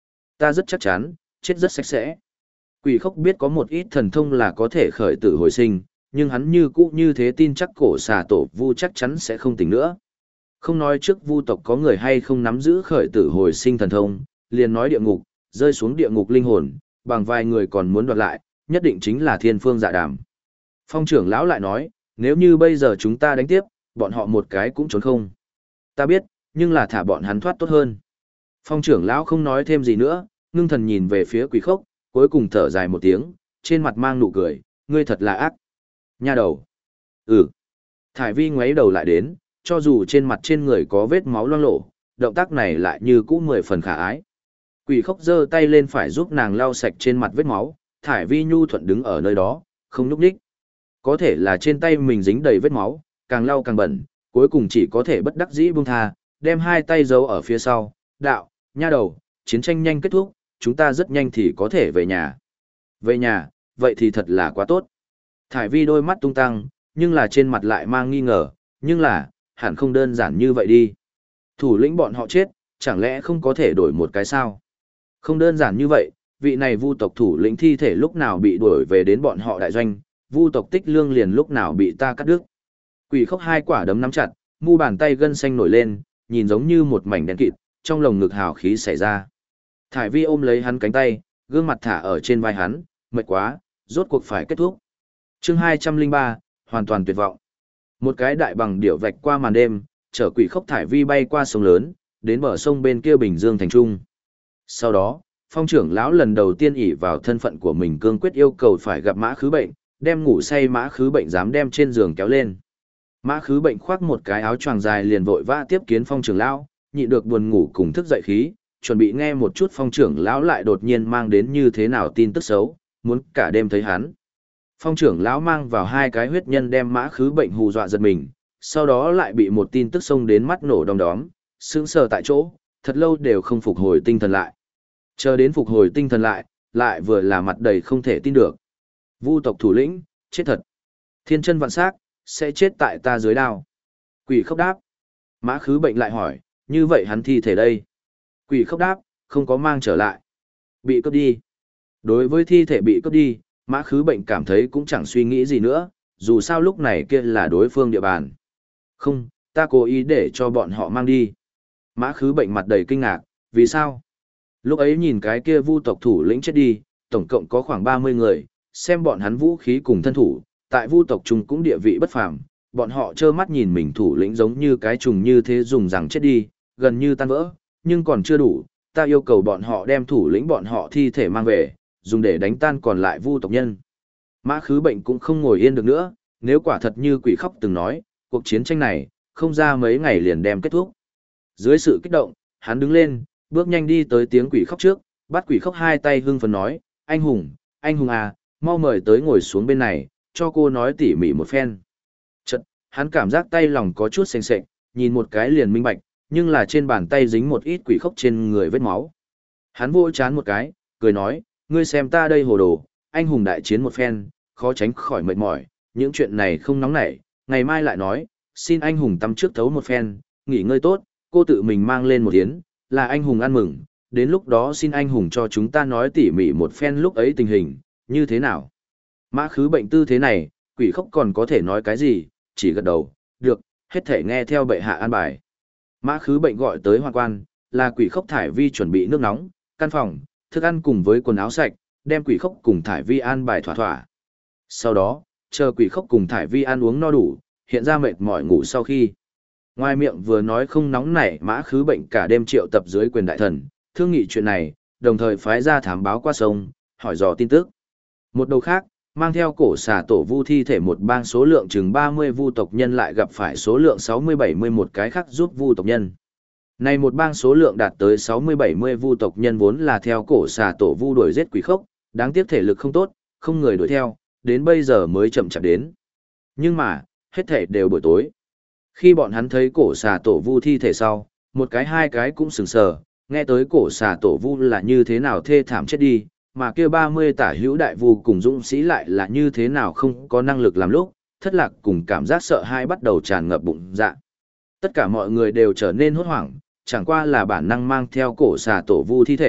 ta rất chắc chắn, chết rất sạch sẽ. Quỷ khốc biết có một ít thần thông là có thể khởi tử hồi sinh, nhưng hắn như cũ như thế tin chắc cổ xà tổ vu chắc chắn sẽ không tỉnh nữa. Không nói trước vu tộc có người hay không nắm giữ khởi tử hồi sinh thần thông, liền nói địa ngục, rơi xuống địa ngục linh hồn, bằng vài người còn muốn đoạt lại, nhất định chính là thiên phương dạ đàm. Phong trưởng lão lại nói, nếu như bây giờ chúng ta đánh tiếp, bọn họ một cái cũng trốn không. Ta biết, nhưng là thả bọn hắn thoát tốt hơn. Phong trưởng lão không nói thêm gì nữa, ngưng thần nhìn về phía quỷ khốc, cuối cùng thở dài một tiếng, trên mặt mang nụ cười, ngươi thật là ác. Nha đầu. Ừ. Thải vi ngoáy đầu lại đến, cho dù trên mặt trên người có vết máu loang lổ, động tác này lại như cũ 10 phần khả ái. Quỷ khốc giơ tay lên phải giúp nàng lau sạch trên mặt vết máu, Thải vi nhu thuận đứng ở nơi đó, không nhúc nhích. Có thể là trên tay mình dính đầy vết máu, càng lau càng bẩn, cuối cùng chỉ có thể bất đắc dĩ buông tha, đem hai tay giấu ở phía sau, đạo, nha đầu, chiến tranh nhanh kết thúc, chúng ta rất nhanh thì có thể về nhà. Về nhà, vậy thì thật là quá tốt. Thải vi đôi mắt tung tăng, nhưng là trên mặt lại mang nghi ngờ, nhưng là, hẳn không đơn giản như vậy đi. Thủ lĩnh bọn họ chết, chẳng lẽ không có thể đổi một cái sao? Không đơn giản như vậy, vị này vu tộc thủ lĩnh thi thể lúc nào bị đuổi về đến bọn họ đại doanh, vu tộc tích lương liền lúc nào bị ta cắt đứt. Quỷ khốc hai quả đấm nắm chặt, mu bàn tay gân xanh nổi lên, nhìn giống như một mảnh đen kịt, trong lồng ngực hào khí xảy ra. Thải vi ôm lấy hắn cánh tay, gương mặt thả ở trên vai hắn, mệt quá, rốt cuộc phải kết thúc. Chương 203, hoàn toàn tuyệt vọng. Một cái đại bằng điểu vạch qua màn đêm, chở quỷ khốc thải vi bay qua sông lớn, đến bờ sông bên kia Bình Dương thành trung. Sau đó, phong trưởng lão lần đầu tiên ỷ vào thân phận của mình cương quyết yêu cầu phải gặp Mã Khứ Bệnh, đem ngủ say Mã Khứ Bệnh dám đem trên giường kéo lên. Mã Khứ Bệnh khoác một cái áo choàng dài liền vội vã tiếp kiến phong trưởng lão, nhịn được buồn ngủ cùng thức dậy khí, chuẩn bị nghe một chút phong trưởng lão lại đột nhiên mang đến như thế nào tin tức xấu, muốn cả đêm thấy hắn. Phong trưởng lão mang vào hai cái huyết nhân đem Mã Khứ Bệnh hù dọa giật mình, sau đó lại bị một tin tức xông đến mắt nổ đom đóm, sững sờ tại chỗ, thật lâu đều không phục hồi tinh thần lại. Chờ đến phục hồi tinh thần lại, lại vừa là mặt đầy không thể tin được. Vu tộc thủ lĩnh, chết thật. Thiên chân vạn sắc, sẽ chết tại ta dưới đao. Quỷ khốc đáp. Mã Khứ Bệnh lại hỏi, như vậy hắn thi thể đây. Quỷ khốc đáp, không có mang trở lại. Bị cướp đi. Đối với thi thể bị cướp đi, Mã Khứ Bệnh cảm thấy cũng chẳng suy nghĩ gì nữa, dù sao lúc này kia là đối phương địa bàn. Không, ta cố ý để cho bọn họ mang đi. Mã Khứ Bệnh mặt đầy kinh ngạc, vì sao? Lúc ấy nhìn cái kia vu tộc thủ lĩnh chết đi, tổng cộng có khoảng 30 người, xem bọn hắn vũ khí cùng thân thủ, tại vu tộc chúng cũng địa vị bất phàm, bọn họ trơ mắt nhìn mình thủ lĩnh giống như cái trùng như thế dùng rằng chết đi, gần như tan vỡ, nhưng còn chưa đủ, ta yêu cầu bọn họ đem thủ lĩnh bọn họ thi thể mang về, dùng để đánh tan còn lại vu tộc nhân. Mã Khứ Bệnh cũng không ngồi yên được nữa, nếu quả thật như quỷ khóc từng nói, cuộc chiến tranh này, không ra mấy ngày liền đem kết thúc. Dưới sự kích động, hắn đứng lên, bước nhanh đi tới tiếng quỷ khóc trước, bắt quỷ khóc hai tay hưng phấn nói, anh Hùng à, mau mời tới ngồi xuống bên này, cho cô nói tỉ mỉ một phen. Chật, hắn cảm giác tay lòng có chút sền sệt, nhìn một cái liền minh bạch, nhưng là trên bàn tay dính một ít quỷ khóc trên người vết máu. Hắn vỗ chán một cái, cười nói, ngươi xem ta đây hồ đồ, anh hùng đại chiến một phen, khó tránh khỏi mệt mỏi, những chuyện này không nóng nảy, ngày mai lại nói, xin anh hùng tắm trước thấu một phen, nghỉ ngơi tốt, cô tự mình mang lên một yến, là anh hùng ăn mừng, đến lúc đó xin anh hùng cho chúng ta nói tỉ mỉ một phen lúc ấy tình hình, như thế nào. Mã Khứ Bệnh tư thế này, quỷ khóc còn có thể nói cái gì, chỉ gật đầu, được, hết thể nghe theo bệ hạ an bài. Mã Khứ Bệnh gọi tới hoạn quan, là quỷ khóc thải vi chuẩn bị nước nóng, căn phòng, thức ăn cùng với quần áo sạch, đem quỷ khóc cùng thải vi an bài thỏa thỏa. Sau đó, chờ quỷ khóc cùng thải vi ăn uống no đủ, hiện ra mệt mỏi ngủ sau khi. Ngoài miệng vừa nói không nóng nảy, Mã Khứ Bệnh cả đêm triệu tập dưới quyền đại thần, thương nghị chuyện này, đồng thời phái ra thám báo qua sông, hỏi dò tin tức. Một đầu khác, mang theo cổ xà tổ vu thi thể một bang số lượng chừng 30 vu tộc nhân lại gặp phải số lượng 60-70 một cái khác giúp vu tộc nhân. Này một bang số lượng đạt tới 60-70 vu tộc nhân vốn là theo cổ xà tổ vu đuổi giết quỷ khốc, đáng tiếc thể lực không tốt, không người đuổi theo, đến bây giờ mới chậm chạp đến. Nhưng mà, hết thể đều buổi tối. Khi bọn hắn thấy cổ xà tổ vu thi thể sau, một cái hai cái cũng sừng sờ, nghe tới cổ xà tổ vu là như thế nào thê thảm chết đi, mà kia 30 tả hữu đại vu cùng dũng sĩ lại là như thế nào không có năng lực làm lúc, thất lạc cùng cảm giác sợ hãi bắt đầu tràn ngập bụng dạ. Tất cả mọi người đều trở nên hốt hoảng, chẳng qua là bản năng mang theo cổ xà tổ vu thi thể,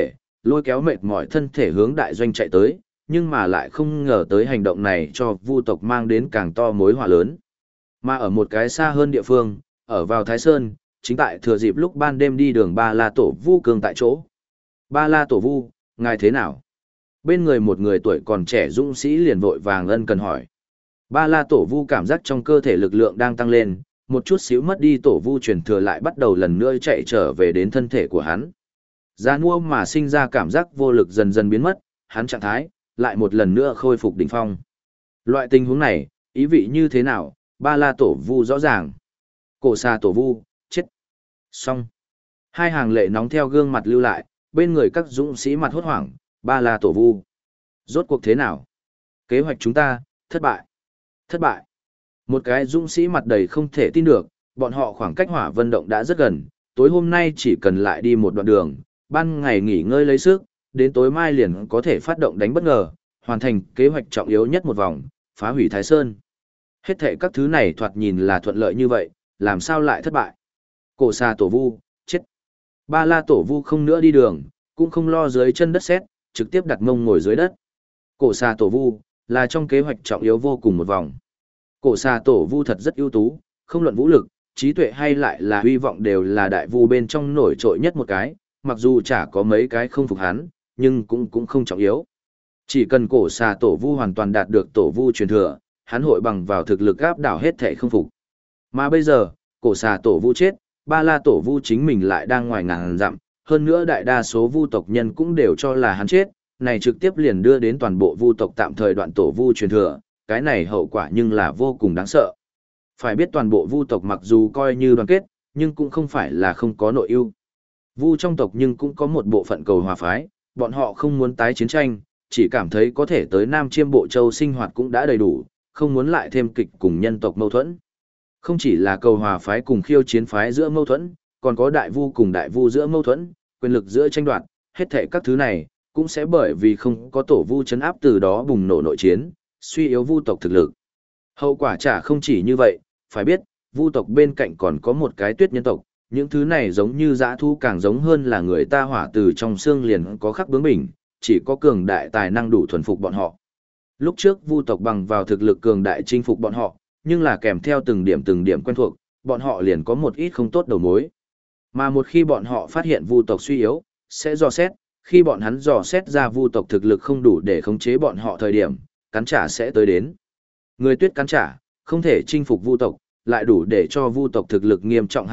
lôi kéo mệt mỏi thân thể hướng đại doanh chạy tới, nhưng mà lại không ngờ tới hành động này cho Vu tộc mang đến càng to mối họa lớn. Mà ở một cái xa hơn địa phương, ở vào Thái Sơn, chính tại thừa dịp lúc ban đêm đi đường Ba La Tổ Vu cường tại chỗ. Ba La Tổ Vu, ngài thế nào? Bên người một người tuổi còn trẻ dũng sĩ liền vội vàng ân cần hỏi. Ba La Tổ Vu cảm giác trong cơ thể lực lượng đang tăng lên, một chút xíu mất đi Tổ Vu truyền thừa lại bắt đầu lần nữa chạy trở về đến thân thể của hắn. Già nua mà sinh ra cảm giác vô lực dần dần biến mất, hắn trạng thái lại một lần nữa khôi phục đỉnh phong. Loại tình huống này, ý vị như thế nào, Ba La Tổ Vu rõ ràng. Cổ xà Tổ Vu, chết. Xong. Hai hàng lệ nóng theo gương mặt lưu lại, bên người các dũng sĩ mặt hốt hoảng, Ba La Tổ Vu. Rốt cuộc thế nào? Kế hoạch chúng ta, thất bại. Thất bại. Một cái dũng sĩ mặt đầy không thể tin được, bọn họ khoảng cách Hỏa Vân Động đã rất gần, tối hôm nay chỉ cần lại đi một đoạn đường, ban ngày nghỉ ngơi lấy sức, đến tối mai liền có thể phát động đánh bất ngờ, hoàn thành kế hoạch trọng yếu nhất một vòng, phá hủy Thái Sơn. Hết thệ các thứ này thoạt nhìn là thuận lợi như vậy, làm sao lại thất bại? Cổ xà Tổ Vu, chết. Ba La Tổ Vu không nữa đi đường, cũng không lo dưới chân đất sét, trực tiếp đặt mông ngồi dưới đất. Cổ xà Tổ Vu là trong kế hoạch trọng yếu vô cùng một vòng. Cổ xà Tổ Vu thật rất ưu tú, không luận vũ lực, trí tuệ hay lại là hy vọng đều là đại vu bên trong nổi trội nhất một cái, mặc dù chả có mấy cái không phục hắn, nhưng cũng không trọng yếu. Chỉ cần cổ xà Tổ Vu hoàn toàn đạt được Tổ Vu truyền thừa, hắn hội bằng vào thực lực áp đảo hết thể không phục. Mà bây giờ, cổ xà Tổ Vu chết, Ba La Tổ Vu chính mình lại đang ngoài ngàn dặm, hơn nữa đại đa số vu tộc nhân cũng đều cho là hắn chết, này trực tiếp liền đưa đến toàn bộ vu tộc tạm thời đoạn Tổ Vu truyền thừa, cái này hậu quả nhưng là vô cùng đáng sợ. Phải biết toàn bộ vu tộc mặc dù coi như đoàn kết, nhưng cũng không phải là không có nội ưu. Vu trong tộc nhưng cũng có một bộ phận cầu hòa phái, bọn họ không muốn tái chiến tranh, chỉ cảm thấy có thể tới Nam Chiêm Bộ Châu sinh hoạt cũng đã đầy đủ, không muốn lại thêm kịch cùng nhân tộc mâu thuẫn. Không chỉ là cầu hòa phái cùng khiêu chiến phái giữa mâu thuẫn, còn có đại vu cùng đại vu giữa mâu thuẫn, quyền lực giữa tranh đoạt, hết thảy các thứ này cũng sẽ bởi vì không có tổ vu chấn áp từ đó bùng nổ nội chiến, suy yếu vu tộc thực lực. Hậu quả chả không chỉ như vậy, phải biết, vu tộc bên cạnh còn có một cái tuyết nhân tộc, những thứ này giống như dã thu càng giống hơn là người ta hỏa từ trong xương liền có khắc bướng bỉnh, chỉ có cường đại tài năng đủ thuần phục bọn họ. Lúc trước vu tộc bằng vào thực lực cường đại chinh phục bọn họ, nhưng là kèm theo từng điểm quen thuộc, bọn họ liền có một ít không tốt đầu mối. Mà một khi bọn họ phát hiện vu tộc suy yếu, sẽ dò xét, khi bọn hắn dò xét ra vu tộc thực lực không đủ để khống chế bọn họ thời điểm, cắn trả sẽ tới đến. Người tuyết cắn trả, không thể chinh phục vu tộc, lại đủ để cho vu tộc thực lực nghiêm trọng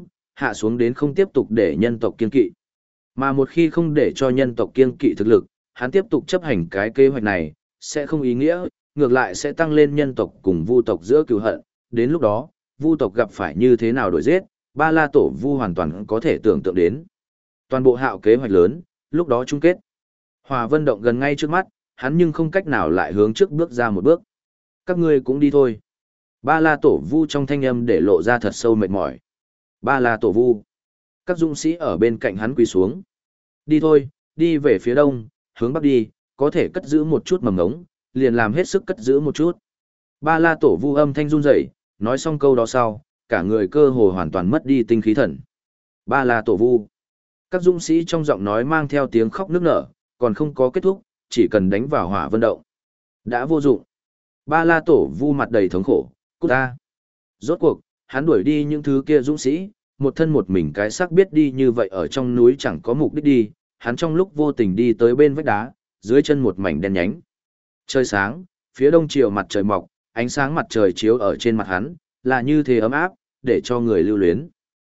hạ xuống đến không tiếp tục để nhân tộc kiên kỵ. Mà một khi không để cho nhân tộc kiên kỵ thực lực, hắn tiếp tục chấp hành cái kế hoạch này, sẽ không ý nghĩa, ngược lại sẽ tăng lên nhân tộc cùng vu tộc giữa cừu hận, đến lúc đó, vu tộc gặp phải như thế nào đổi giết, Ba La Tổ Vu hoàn toàn có thể tưởng tượng đến. Toàn bộ hạo kế hoạch lớn, lúc đó chung kết. Hỏa Vân Động gần ngay trước mắt, hắn nhưng không cách nào lại hướng trước bước ra một bước. Các ngươi cũng đi thôi. Ba La Tổ Vu trong thanh âm để lộ ra thật sâu mệt mỏi. Ba La Tổ Vu. Các dũng sĩ ở bên cạnh hắn quỳ xuống. Đi thôi, đi về phía đông, hướng bắc đi, có thể cất giữ một chút mầm ngống, liền làm hết sức cất giữ một chút. Ba La Tổ Vu âm thanh run rẩy, nói xong câu đó sau, cả người cơ hồ hoàn toàn mất đi tinh khí thần. Ba La Tổ Vu. Các dũng sĩ trong giọng nói mang theo tiếng khóc nức nở, còn không có kết thúc, chỉ cần đánh vào Hỏa Vân Động. Đã vô dụng. Ba La Tổ Vu mặt đầy thống khổ, cút ta. Rốt cuộc, hắn đuổi đi những thứ kia dũng sĩ, một thân một mình cái xác biết đi như vậy ở trong núi chẳng có mục đích đi, hắn trong lúc vô tình đi tới bên vách đá, dưới chân một mảnh đen nhánh. Trời sáng, phía đông chiều mặt trời mọc, ánh sáng mặt trời chiếu ở trên mặt hắn, là như thế ấm áp, để cho người lưu luyến.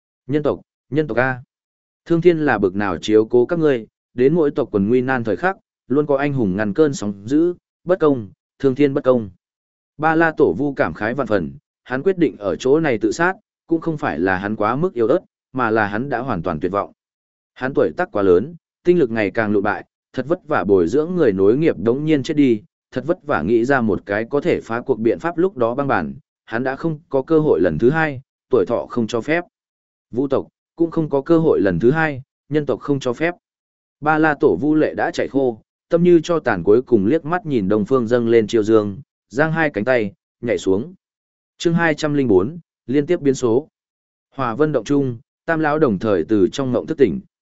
Nhân tộc A. Thương thiên là bực nào chiếu cố các ngươi, đến mỗi tộc quần nguy nan thời khắc, luôn có anh hùng ngăn cơn sóng dữ, bất công, thương thiên bất công. Ba La Tổ Vu cảm khái vạn phần, hắn quyết định ở chỗ này tự sát, cũng không phải là hắn quá mức yếu ớt, mà là hắn đã hoàn toàn tuyệt vọng. Hắn tuổi tác quá lớn, tinh lực ngày càng lụi bại, thật vất vả bồi dưỡng người nối nghiệp đống nhiên chết đi, thật vất vả nghĩ ra một cái có thể phá cuộc biện pháp lúc đó băng bản, hắn đã không có cơ hội lần thứ hai, tuổi thọ không cho phép. Vu tộc cũng không có cơ hội lần thứ hai, nhân tộc không cho phép. Ba La Tổ Vu lệ đã chảy khô, tâm như cho tàn cuối cùng liếc mắt nhìn Đông Phương dâng lên chiêu dương, giang hai cánh tay, nhảy xuống. Chương 204, liên tiếp biến số. Hỏa Vân Động trung, Tam lão đồng thời từ trong ngộng thức tỉnh.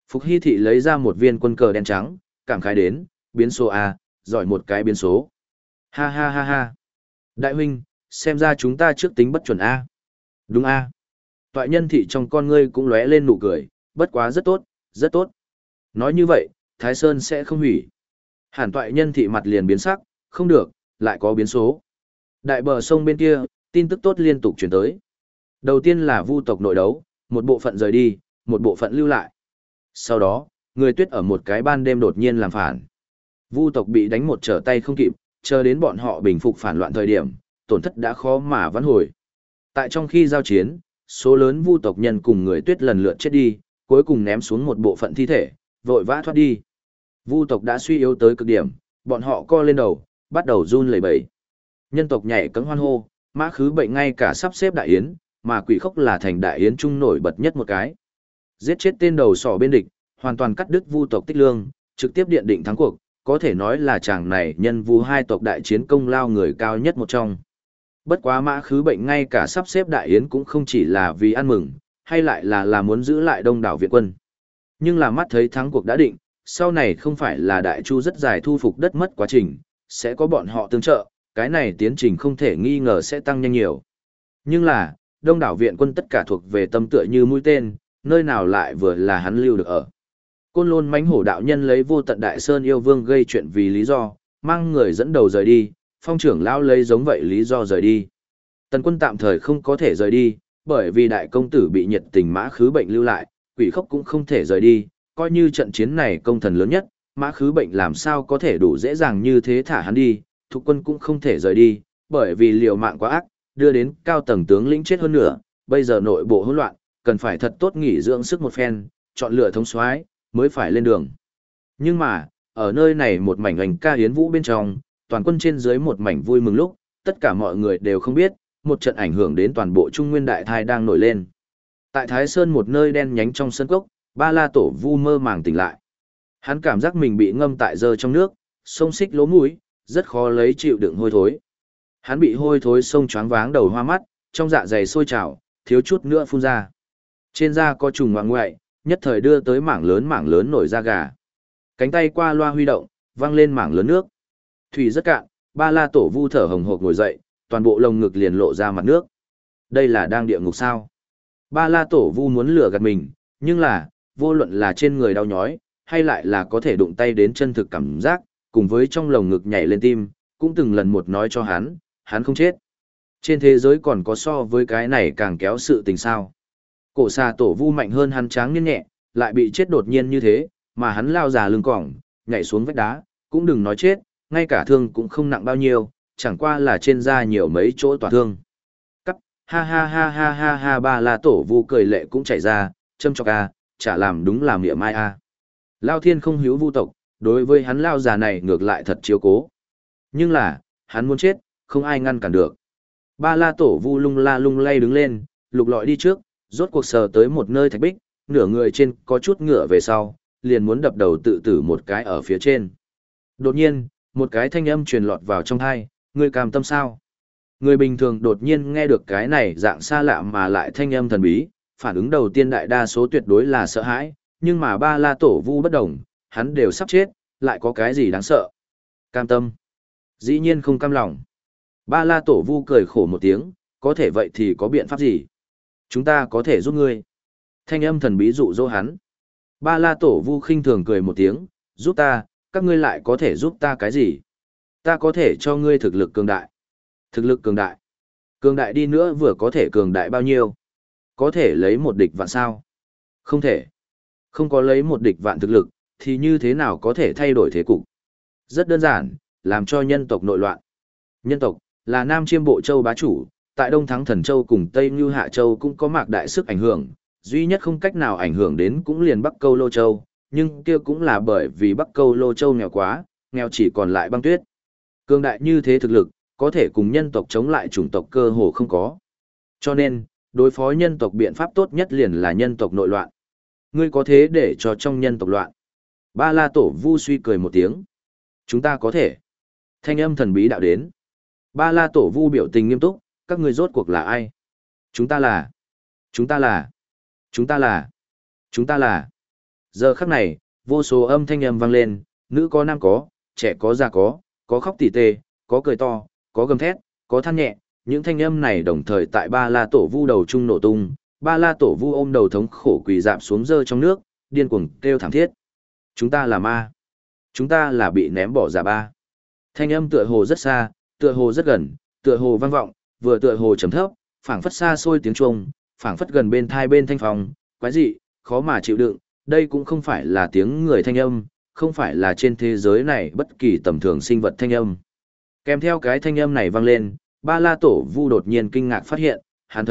Phục Hy Thị lấy ra một viên quân cờ đen trắng, cảm khái đến, biến số A, giỏi một cái biến số. Ha ha ha ha. Đại huynh, xem ra chúng ta trước tính bất chuẩn A. Đúng A. Toại Nhân Thị trong con ngươi cũng lóe lên nụ cười, bất quá rất tốt, rất tốt. Nói như vậy, Thái Sơn sẽ không hủy. Hàn Toại Nhân Thị mặt liền biến sắc, không được, lại có biến số. Đại bờ sông bên kia, tin tức tốt liên tục chuyển tới. Đầu tiên là Vu tộc nội đấu, một bộ phận rời đi, một bộ phận lưu lại. Sau đó, người Tuyết ở một cái ban đêm đột nhiên làm phản. Vu tộc bị đánh một trở tay không kịp, chờ đến bọn họ bình phục phản loạn thời điểm, tổn thất đã khó mà vãn hồi. Tại trong khi giao chiến, số lớn Vu tộc nhân cùng người Tuyết lần lượt chết đi, cuối cùng ném xuống một bộ phận thi thể, vội vã thoát đi. Vu tộc đã suy yếu tới cực điểm, bọn họ co lên đầu, bắt đầu run lẩy bẩy. Nhân tộc nhảy cẫng hoan hô, Mã Khứ Bệnh ngay cả sắp xếp đại yến, mà Quỷ Khốc là thành đại yến trung nổi bật nhất một cái. Giết chết tên đầu sỏ bên địch, hoàn toàn cắt đứt Vu tộc tích lương, trực tiếp điện định thắng cuộc, có thể nói là chàng này nhân Vu hai tộc đại chiến công lao người cao nhất một trong. Bất quá Mã Khứ Bệnh ngay cả sắp xếp đại yến cũng không chỉ là vì ăn mừng, hay lại là muốn giữ lại đông đảo viện quân. Nhưng là mắt thấy thắng cuộc đã định, sau này không phải là đại chu rất dài thu phục đất mất quá trình, sẽ có bọn họ tương trợ, cái này tiến trình không thể nghi ngờ sẽ tăng nhanh nhiều. Nhưng là, đông đảo viện quân tất cả thuộc về tâm tựa như mũi tên, nơi nào lại vừa là hắn lưu được ở. Côn Lôn Mãnh Hổ đạo nhân lấy Vô Tận Đại Sơn yêu vương gây chuyện vì lý do, mang người dẫn đầu rời đi, Phong trưởng lão lấy giống vậy lý do rời đi. Tần Quân tạm thời không có thể rời đi, bởi vì đại công tử bị nhiệt tình Mã Khứ Bệnh lưu lại, Quỷ Khốc cũng không thể rời đi, coi như trận chiến này công thần lớn nhất, Mã Khứ Bệnh làm sao có thể đủ dễ dàng như thế thả hắn đi, Thục Quân cũng không thể rời đi, bởi vì liều mạng quá ác, đưa đến cao tầng tướng lĩnh chết hơn nữa, bây giờ nội bộ hỗn loạn, cần phải thật tốt nghỉ dưỡng sức một phen, chọn lựa thống soái mới phải lên đường. Nhưng mà, ở nơi này một mảnh hành ca hiến vũ bên trong, toàn quân trên dưới một mảnh vui mừng lúc, tất cả mọi người đều không biết, một trận ảnh hưởng đến toàn bộ Trung Nguyên đại thai đang nổi lên. Tại Thái Sơn một nơi đen nhánh trong sân cốc, Ba La Tổ Vu mơ màng tỉnh lại. Hắn cảm giác mình bị ngâm tại dơ trong nước, sông xích lỗ mũi, rất khó lấy chịu đựng hôi thối. Hắn bị hôi thối sông choáng váng đầu hoa mắt, trong dạ dày sôi trào, thiếu chút nữa phun ra. Trên da có trùng ngoại ngoại, nhất thời đưa tới mảng lớn nổi da gà. Cánh tay qua loa huy động, văng lên mảng lớn nước. Thủy rất cạn, Ba La Tổ Vu thở hồng hộc ngồi dậy, toàn bộ lồng ngực liền lộ ra mặt nước. Đây là đang địa ngục sao? Ba La Tổ Vu muốn lừa gạt mình, nhưng là, vô luận là trên người đau nhói, hay lại là có thể đụng tay đến chân thực cảm giác, cùng với trong lồng ngực nhảy lên tim, cũng từng lần một nói cho hắn không chết. Trên thế giới còn có so với cái này càng kéo sự tình sao. Cổ xà Tổ Vu mạnh hơn hắn tráng niên nhẹ, lại bị chết đột nhiên như thế, mà hắn lao già lưng cỏng, nhảy xuống vách đá, cũng đừng nói chết, ngay cả thương cũng không nặng bao nhiêu, chẳng qua là trên da nhiều mấy chỗ tỏa thương. Cắp, ha ha ha ha ha ha. Ba La Tổ Vu cười lệ cũng chảy ra, châm chọc a, chả làm đúng làm miệng mai a. Lao Thiên không hiếu Vu tộc, đối với hắn lao già này ngược lại thật chiếu cố. Nhưng là, hắn muốn chết, không ai ngăn cản được. Ba La Tổ Vu lung la lung lay đứng lên, lục lọi đi trước, rốt cuộc sờ tới một nơi thạch bích, nửa người trên có chút ngựa về sau, liền muốn đập đầu tự tử một cái ở phía trên. Đột nhiên, một cái thanh âm truyền lọt vào trong tai, người cam tâm sao? Người bình thường đột nhiên nghe được cái này dạng xa lạ mà lại thanh âm thần bí, phản ứng đầu tiên đại đa số tuyệt đối là sợ hãi, nhưng mà Ba La Tổ Vu bất đồng, hắn đều sắp chết, lại có cái gì đáng sợ? Cam tâm? Dĩ nhiên không cam lòng. Ba La Tổ Vu cười khổ một tiếng, có thể vậy thì có biện pháp gì? Chúng ta có thể giúp ngươi. Thanh âm thần bí dụ dỗ hắn. Ba La Tổ Vu khinh thường cười một tiếng, giúp ta, các ngươi lại có thể giúp ta cái gì? Ta có thể cho ngươi thực lực cường đại. Thực lực cường đại. Cường đại đi nữa vừa có thể cường đại bao nhiêu? Có thể lấy một địch vạn sao? Không thể. Không có lấy một địch vạn thực lực, thì như thế nào có thể thay đổi thế cục? Rất đơn giản, làm cho nhân tộc nội loạn. Nhân tộc là Nam Chiêm Bộ Châu bá chủ, tại Đông Thắng Thần Châu cùng Tây Như Hạ Châu cũng có mạc đại sức ảnh hưởng, duy nhất không cách nào ảnh hưởng đến cũng liền Bắc Câu Lô Châu, nhưng kia cũng là bởi vì Bắc Câu Lô Châu nghèo quá, nghèo chỉ còn lại băng tuyết. Cường đại như thế thực lực, có thể cùng nhân tộc chống lại chủng tộc cơ hồ không có. Cho nên, đối phó nhân tộc biện pháp tốt nhất liền là nhân tộc nội loạn. Ngươi có thế để cho trong nhân tộc loạn. Ba La Tổ Vu suy cười một tiếng. Chúng ta có thể. Thanh âm thần bí đạo đến. Ba La Tổ Vu biểu tình nghiêm túc, các ngươi rốt cuộc là ai? Chúng ta là. Chúng ta là. Chúng ta là. Chúng ta là. Giờ khắc này, vô số âm thanh âm vang lên, nữ có nam có, trẻ có già có khóc tỉ tê, có cười to, có gầm thét, có than nhẹ, những thanh âm này đồng thời tại Ba La Tổ Vu đầu trung nổ tung, Ba La Tổ Vu ôm đầu thống khổ quỳ rạp xuống dơ trong nước, điên cuồng kêu thảm thiết. Chúng ta là ma. Chúng ta là bị ném bỏ giả ba. Thanh âm tựa hồ rất xa, tựa hồ rất gần, tựa hồ vang vọng, vừa tựa hồ trầm thấp, phảng phất xa xôi tiếng chuông, phảng phất gần bên thai bên thanh phòng, quái dị, khó mà chịu đựng, đây cũng không phải là tiếng người thanh âm, không phải là trên thế giới này bất kỳ tầm thường sinh vật thanh âm. Kèm theo cái thanh âm này vang lên, Ba La Tổ Vu đột nhiên kinh ngạc phát hiện,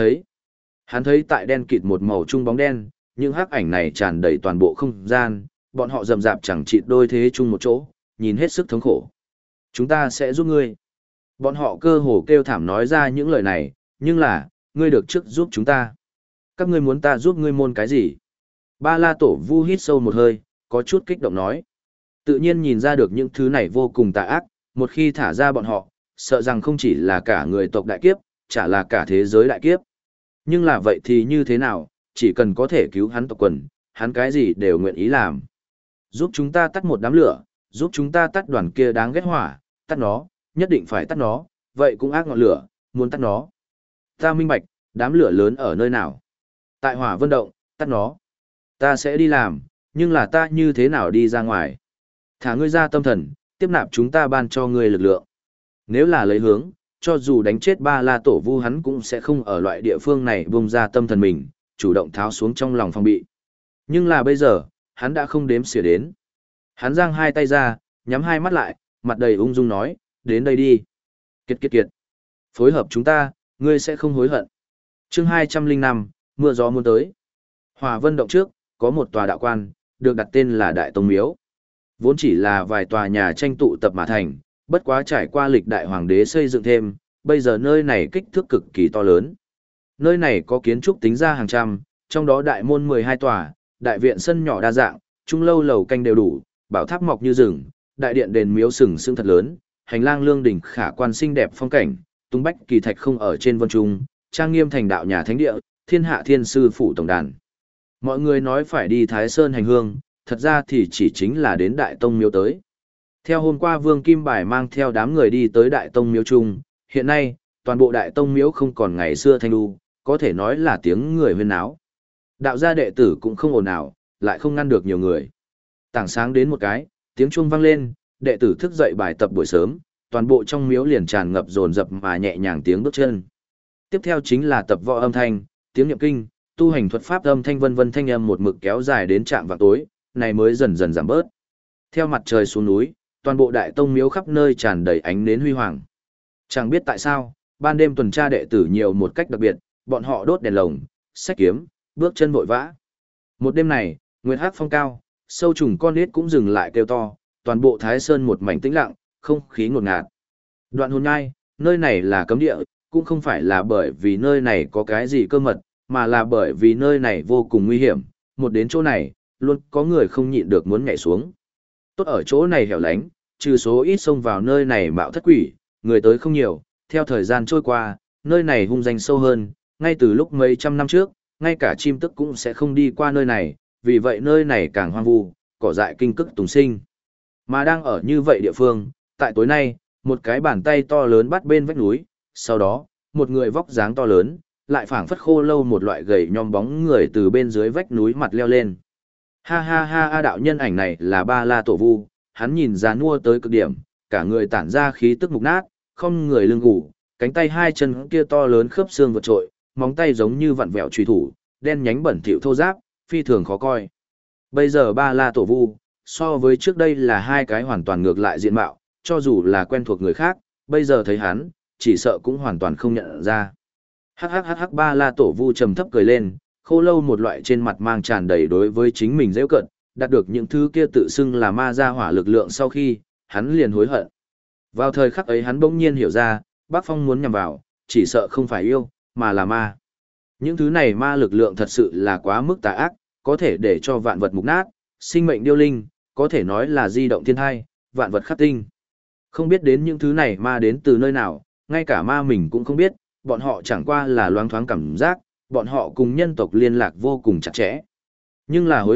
hắn thấy tại đen kịt một màu trung bóng đen, những hắc ảnh này tràn đầy toàn bộ không gian, bọn họ rầm rạp chẳng chịt đôi thế chung một chỗ, nhìn hết sức thống khổ. Chúng ta sẽ giúp ngươi. Bọn họ cơ hồ kêu thảm nói ra những lời này, nhưng là, ngươi được trước giúp chúng ta. Các ngươi muốn ta giúp ngươi môn cái gì? Ba La Tổ Vu hít sâu một hơi, có chút kích động nói. Tự nhiên nhìn ra được những thứ này vô cùng tà ác, một khi thả ra bọn họ, sợ rằng không chỉ là cả người tộc đại kiếp, chả là cả thế giới đại kiếp. Nhưng là vậy thì như thế nào, chỉ cần có thể cứu hắn tộc quần, hắn cái gì đều nguyện ý làm. Giúp chúng ta tắt một đám lửa, giúp chúng ta tắt đoàn kia đáng ghét hỏa, tắt nó, nhất định phải tắt nó, vậy cũng ác ngọn lửa, muốn tắt nó. Ta minh bạch, đám lửa lớn ở nơi nào? Tại Hỏa Vân Động, tắt nó. Ta sẽ đi làm, nhưng là ta như thế nào đi ra ngoài? Thả ngươi ra tâm thần, tiếp nạp chúng ta ban cho ngươi lực lượng. Nếu là lấy hướng, cho dù đánh chết Ba La Tổ Vu hắn cũng sẽ không ở loại địa phương này bung ra tâm thần mình, chủ động tháo xuống trong lòng phòng bị. Nhưng là bây giờ, hắn đã không đếm xỉa đến. Hắn giang hai tay ra, nhắm hai mắt lại, mặt đầy ung dung nói, đến đây đi. Kiệt kiệt kiệt. Phối hợp chúng ta, ngươi sẽ không hối hận. Chương 205, mưa gió muốn tới. Hỏa Vân Động trước, có một tòa đạo quan, được đặt tên là Đại Tông Miếu. Vốn chỉ là vài tòa nhà tranh tụ tập mà thành, bất quá trải qua lịch đại hoàng đế xây dựng thêm, bây giờ nơi này kích thước cực kỳ to lớn. Nơi này có kiến trúc tính ra hàng trăm, trong đó đại môn 12 tòa, đại viện sân nhỏ đa dạng, trung lâu lầu canh đều đủ, bảo tháp mọc như rừng, đại điện đền miếu sừng sững thật lớn, hành lang lương đỉnh khả quan xinh đẹp phong cảnh, tung bách kỳ thạch không ở trên vân trung, trang nghiêm thành đạo nhà thánh địa, thiên hạ thiên sư phủ tổng đàn. Mọi người nói phải đi Thái Sơn hành hương, thật ra thì chỉ chính là đến Đại Tông Miếu tới. Theo hôm qua Vương Kim Bài mang theo đám người đi tới Đại Tông Miếu Trung, hiện nay, toàn bộ Đại Tông Miếu không còn ngày xưa thanh lưu, có thể nói là tiếng người huyên náo. Đạo gia đệ tử cũng không ồn ào, lại không ngăn được nhiều người. Tảng sáng đến một cái, tiếng chuông vang lên, đệ tử thức dậy bài tập buổi sớm, toàn bộ trong miếu liền tràn ngập dồn dập mà nhẹ nhàng tiếng bước chân. Tiếp theo chính là tập võ âm thanh, tiếng niệm kinh, tu hành thuật pháp âm thanh vân vân thanh âm một mực kéo dài đến trạm vào tối, này mới dần dần giảm bớt. Theo mặt trời xuống núi, toàn bộ Đại Tông Miếu khắp nơi tràn đầy ánh nến huy hoàng. Chẳng biết tại sao, ban đêm tuần tra đệ tử nhiều một cách đặc biệt, bọn họ đốt đèn lồng, xách kiếm, bước chân vội vã. Một đêm này, nguyệt hắc phong cao, sâu trùng con nít cũng dừng lại kêu to, toàn bộ Thái Sơn một mảnh tĩnh lặng, không khí ngột ngạt. Đoạn hồn nhai, nơi này là cấm địa, cũng không phải là bởi vì nơi này có cái gì cơ mật, mà là bởi vì nơi này vô cùng nguy hiểm, một đến chỗ này, luôn có người không nhịn được muốn nhảy xuống. Tốt ở chỗ này hẻo lánh, trừ số ít xông vào nơi này mạo thất quỷ, người tới không nhiều, theo thời gian trôi qua, nơi này hung danh sâu hơn, ngay từ lúc mấy trăm năm trước, ngay cả chim tức cũng sẽ không đi qua nơi này, vì vậy nơi này càng hoang vu, cỏ dại kinh cức tùng sinh. Mà đang ở như vậy địa phương, tại tối nay, một cái bàn tay to lớn bắt bên vách núi, sau đó, một người vóc dáng to lớn, lại phảng phất khô lâu một loại gầy nhom bóng người từ bên dưới vách núi mặt leo lên. Ha ha ha ha, đạo nhân ảnh này là Ba La Tổ Vu, hắn nhìn già nua tới cực điểm, cả người tản ra khí tức mục nát, không người lưng gù, cánh tay hai chân kia to lớn khớp xương vượt trội, móng tay giống như vặn vẹo chùy thủ, đen nhánh bẩn thỉu thô ráp, phi thường khó coi. Bây giờ Ba La Tổ Vu, so với trước đây là hai cái hoàn toàn ngược lại diện mạo, cho dù là quen thuộc người khác, bây giờ thấy hắn, chỉ sợ cũng hoàn toàn không nhận ra. Hắc hắc hắc hắc, Ba La Tổ Vu trầm thấp cười lên, khô lâu một loại trên mặt mang tràn đầy đối với chính mình dễ cận, đạt được những thứ kia tự xưng là ma gia hỏa lực lượng sau khi, hắn liền hối hận. Vào thời khắc ấy hắn bỗng nhiên hiểu ra, Bác Phong muốn nhằm vào, chỉ sợ không phải yêu, mà là ma. Những thứ này ma lực lượng thật sự là quá mức tà ác, có thể để cho vạn vật mục nát, sinh mệnh điêu linh, có thể nói là di động thiên thai, vạn vật khắc tinh. Không biết đến những thứ này ma đến từ nơi nào, ngay cả ma mình cũng không biết, bọn họ chẳng qua là loáng thoáng cảm giác, bọn họ cùng nhân tộc liên lạc vô cùng chặt chẽ. Nhưng là hối hận,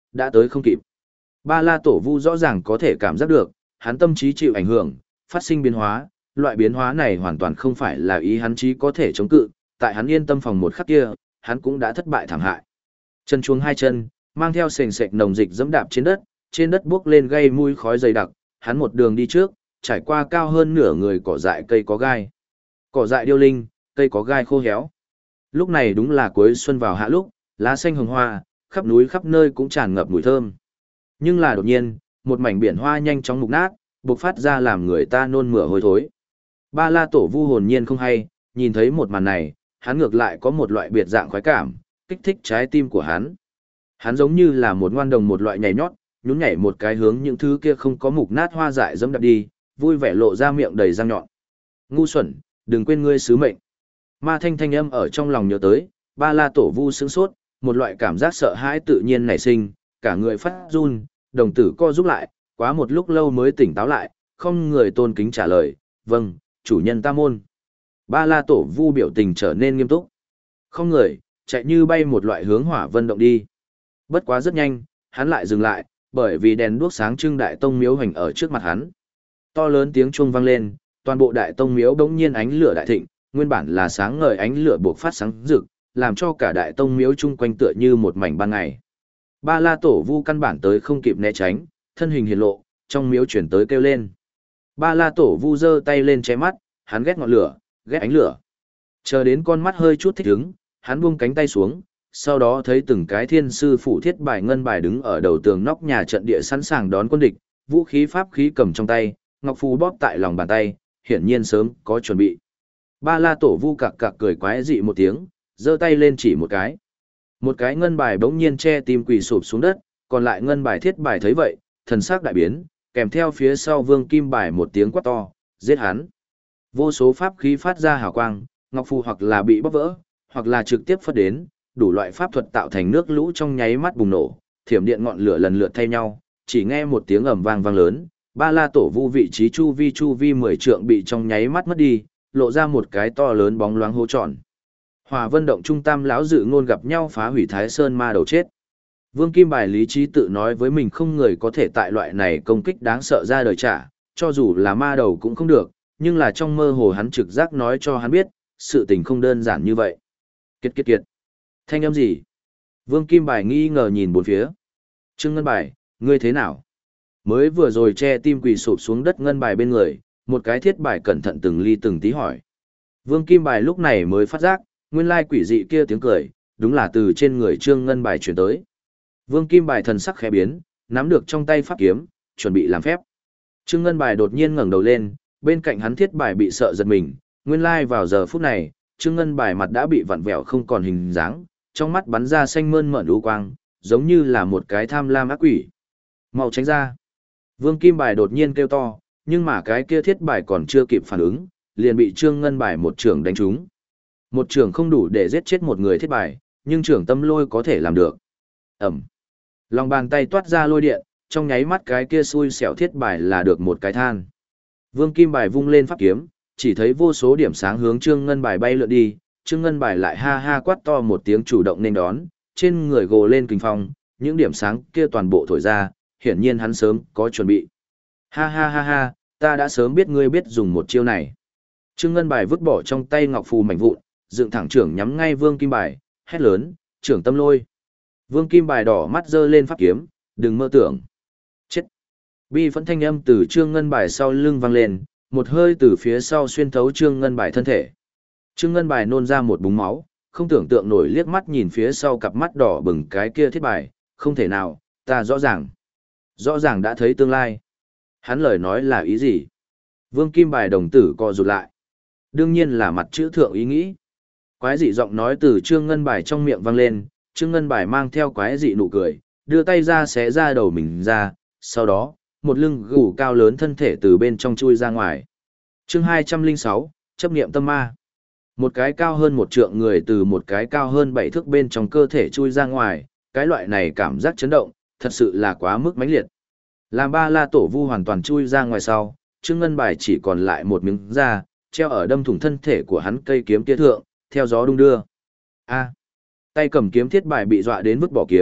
đã tới không kịp. Ba La Tổ Vu rõ ràng có thể cảm giác được, hắn tâm trí chịu ảnh hưởng, phát sinh biến hóa, loại biến hóa này hoàn toàn không phải là ý hắn trí có thể chống cự, tại hắn yên tâm phòng một khắc kia, hắn cũng đã thất bại thảm hại. Chân chuông hai chân, mang theo sền sệt nồng dịch dẫm đạp trên đất buốc lên gây mùi khói dày đặc, hắn một đường đi trước, trải qua cao hơn nửa người cỏ dại cây có gai. Cỏ dại điêu linh, cây có gai khô héo. Lúc này đúng là cuối xuân vào hạ lúc, lá xanh hồng hoa, khắp núi khắp nơi cũng tràn ngập mùi thơm. Nhưng là đột nhiên, một mảnh biển hoa nhanh chóng mục nát, bộc phát ra làm người ta nôn mửa hôi thối. Ba La Tổ Vu hồn nhiên không hay, nhìn thấy một màn này, hắn ngược lại có một loại biệt dạng khoái cảm, kích thích trái tim của hắn. Hắn giống như là một ngoan đồng một loại nhảy nhót, nhún nhảy một cái hướng những thứ kia không có mục nát hoa dại dẫm đạp đi, vui vẻ lộ ra miệng đầy răng nhọn. Ngu xuẩn, đừng quên ngươi sứ mệnh. Ma Thanh thanh âm ở trong lòng nhớ tới, Ba La Tổ Vu sững sốt, một loại cảm giác sợ hãi tự nhiên nảy sinh, cả người phát run, đồng tử co rút lại, quá một lúc lâu mới tỉnh táo lại, không người tôn kính trả lời, vâng, chủ nhân ta môn. Ba La Tổ Vu biểu tình trở nên nghiêm túc. Không người, chạy như bay một loại hướng hỏa vân động đi. Bất quá rất nhanh, hắn lại dừng lại, bởi vì đèn đuốc sáng trưng đại tông miếu hành ở trước mặt hắn. To lớn tiếng chuông vang lên, toàn bộ đại tông miếu bỗng nhiên ánh lửa đại thịnh, nguyên bản là sáng ngời ánh lửa buộc phát sáng rực, làm cho cả đại tông miếu chung quanh tựa như một mảnh ban ngày. Ba La Tổ Vu căn bản tới không kịp né tránh, thân hình hiển lộ, trong miếu chuyển tới kêu lên. Ba La Tổ Vu giơ tay lên che mắt, hắn ghét ngọn lửa, ghét ánh lửa. Chờ đến con mắt hơi chút thích ứng, hắn buông cánh tay xuống, sau đó thấy từng cái thiên sư phụ thiết bài ngân bài đứng ở đầu tường nóc nhà trận địa sẵn sàng đón quân địch, vũ khí pháp khí cầm trong tay, ngọc phù bóp tại lòng bàn tay, hiển nhiên sớm có chuẩn bị. Ba La Tổ Vu cặc cặc cười quái dị một tiếng, giơ tay lên chỉ một cái. Một cái ngân bài bỗng nhiên che tim quỳ sụp xuống đất, còn lại ngân bài thiết bài thấy vậy, thần sắc đại biến, kèm theo phía sau Vương Kim bài một tiếng quát to, giết hắn. Vô số pháp khí phát ra hào quang, ngọc phù hoặc là bị bóp vỡ, hoặc là trực tiếp phất đến, đủ loại pháp thuật tạo thành nước lũ trong nháy mắt bùng nổ, thiểm điện ngọn lửa lần lượt thay nhau, chỉ nghe một tiếng ầm vang vang lớn, Ba La Tổ Vu vị trí chu vi 10 trượng bị trong nháy mắt mất đi, lộ ra một cái to lớn bóng loáng hố tròn. Hỏa Vân động trung tam lão dự ngôn gặp nhau phá hủy Thái Sơn ma đầu chết. Vương Kim bài lý trí tự nói với mình không người có thể tại loại này công kích đáng sợ ra đời trả, cho dù là ma đầu cũng không được, nhưng là trong mơ hồ hắn trực giác nói cho hắn biết, sự tình không đơn giản như vậy. Kiệt kiệt kiệt. Thanh âm gì? Vương Kim bài nghi ngờ nhìn bốn phía. Trương Ngân bài, ngươi thế nào? Mới vừa rồi che tim quỳ sụp xuống đất ngân bài bên người, một cái thiết bài cẩn thận từng ly từng tí hỏi. Vương Kim bài lúc này mới phát giác, nguyên lai quỷ dị kia tiếng cười, đúng là từ trên người Trương Ngân bài chuyển tới. Vương Kim bài thần sắc khẽ biến, nắm được trong tay pháp kiếm, chuẩn bị làm phép. Trương Ngân bài đột nhiên ngẩng đầu lên, bên cạnh hắn thiết bài bị sợ giật mình, nguyên lai vào giờ phút này, Trương Ngân bài mặt đã bị vặn vẹo không còn hình dáng, trong mắt bắn ra xanh mơn mởn u quang, giống như là một cái tham lam ác quỷ. Mau tránh ra. Vương Kim bài đột nhiên kêu to, nhưng mà cái kia thiết bài còn chưa kịp phản ứng, liền bị Trương Ngân bài một trường đánh trúng. Một trường không đủ để giết chết một người thiết bài, nhưng trường tâm lôi có thể làm được. Ẩm. Lòng bàn tay toát ra lôi điện, trong nháy mắt cái kia xui xẻo thiết bài là được một cái than. Vương Kim bài vung lên pháp kiếm, chỉ thấy vô số điểm sáng hướng Trương Ngân bài bay lượn đi, Trương Ngân bài lại ha ha quát to một tiếng chủ động nên đón, trên người gồ lên kinh phong, những điểm sáng kia toàn bộ thổi ra, hiển nhiên hắn sớm có chuẩn bị. Ha ha ha ha, ta đã sớm biết ngươi biết dùng một chiêu này. Trương Ngân bài vứt bỏ trong tay ngọc phù mảnh vụn, dựng thẳng trưởng nhắm ngay Vương Kim bài, hét lớn, trưởng tâm lôi. Vương Kim bài đỏ mắt giơ lên pháp kiếm, đừng mơ tưởng. Chết. Bi phẫn thanh âm từ Trương Ngân bài sau lưng vang lên, một hơi từ phía sau xuyên thấu Trương Ngân bài thân thể. Trương Ngân bài nôn ra một búng máu, không tưởng tượng nổi liếc mắt nhìn phía sau cặp mắt đỏ bừng cái kia thiết bài, không thể nào, ta rõ ràng đã thấy tương lai. Hắn lời nói là ý gì? Vương Kim bài đồng tử co rụt lại. Đương nhiên là mặt chữ thượng ý nghĩ. Quái dị giọng nói từ Trương Ngân bài trong miệng vang lên, Trương Ngân bài mang theo quái dị nụ cười, đưa tay ra xé ra đầu mình ra, sau đó, một lưng gù cao lớn thân thể từ bên trong chui ra ngoài. Chương 206, chấp niệm tâm ma. Một cái cao hơn một trượng người từ một cái cao hơn 7 thước bên trong cơ thể chui ra ngoài, cái loại này cảm giác chấn động, thật sự là quá mức mãnh liệt. Làm Ba La Tổ Vu hoàn toàn chui ra ngoài sau, Trương Ngân bài chỉ còn lại một miếng da, treo ở đâm thủng thân thể của hắn cây kiếm kia thượng, theo gió đung đưa. A. Tay cầm kiếm thiết bài bị dọa đến vứt bỏ kiếm,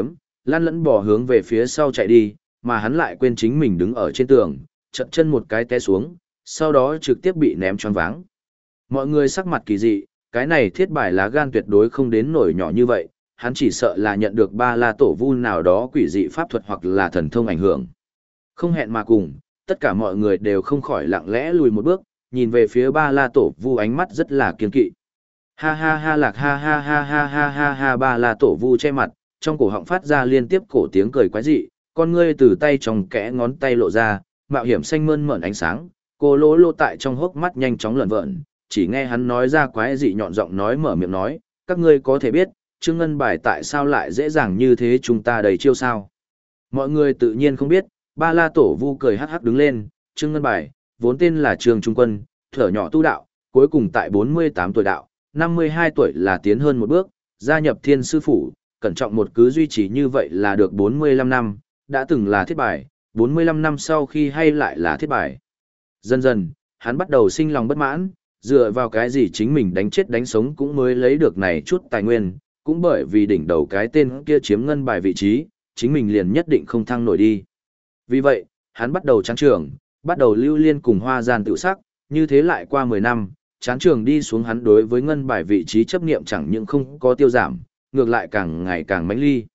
Lan lẫn bò hướng về phía sau chạy đi, mà hắn lại quên chính mình đứng ở trên tường, chật chân một cái té xuống, sau đó trực tiếp bị ném choáng váng. Mọi người sắc mặt kỳ dị, cái này thiết bài lá gan tuyệt đối không đến nổi nhỏ như vậy, hắn chỉ sợ là nhận được ba la tổ vu nào đó quỷ dị pháp thuật hoặc là thần thông ảnh hưởng. Không hẹn mà cùng, tất cả mọi người đều không khỏi lặng lẽ lùi một bước, nhìn về phía ba la tổ vu ánh mắt rất là kiên kỵ. Ha ha ha lạc ha ha ha ha ha ha ha ba la tổ vu che mặt, trong cổ họng phát ra liên tiếp cổ tiếng cười quái dị, con ngươi từ tay trong kẽ ngón tay lộ ra, mạo hiểm xanh mơn mởn ánh sáng, cô lỗ lô tại trong hốc mắt nhanh chóng lẩn vợn, chỉ nghe hắn nói ra quái dị nhọn giọng nói mở miệng nói, các ngươi có thể biết, Trương Ngân Bài tại sao lại dễ dàng như thế chúng ta đầy chiêu sao? Mọi người tự nhiên không biết, ba la tổ vu cười hắc hắc đứng lên, Trương Ngân Bài, vốn tên là Trương Trung Quân, thở nhỏ tu đạo, cuối cùng tại 48 tuổi đạo, 52 tuổi là tiến hơn một bước, gia nhập Thiên Sư Phủ, cẩn trọng một cứ duy trì như vậy là được 45 năm, đã từng là thiết bài, 45 năm sau khi hay lại là thiết bài. Dần dần, hắn bắt đầu sinh lòng bất mãn, dựa vào cái gì chính mình đánh chết đánh sống cũng mới lấy được này chút tài nguyên, cũng bởi vì đỉnh đầu cái tên kia chiếm ngân bài vị trí, chính mình liền nhất định không thăng nổi đi. Vì vậy, hắn bắt đầu chán trường, bắt đầu lưu liên cùng hoa gian tự sắc, như thế lại qua 10 năm, chán trường đi xuống hắn đối với ngân bài vị trí chấp niệm chẳng những không có tiêu giảm, ngược lại càng ngày càng mãnh ly.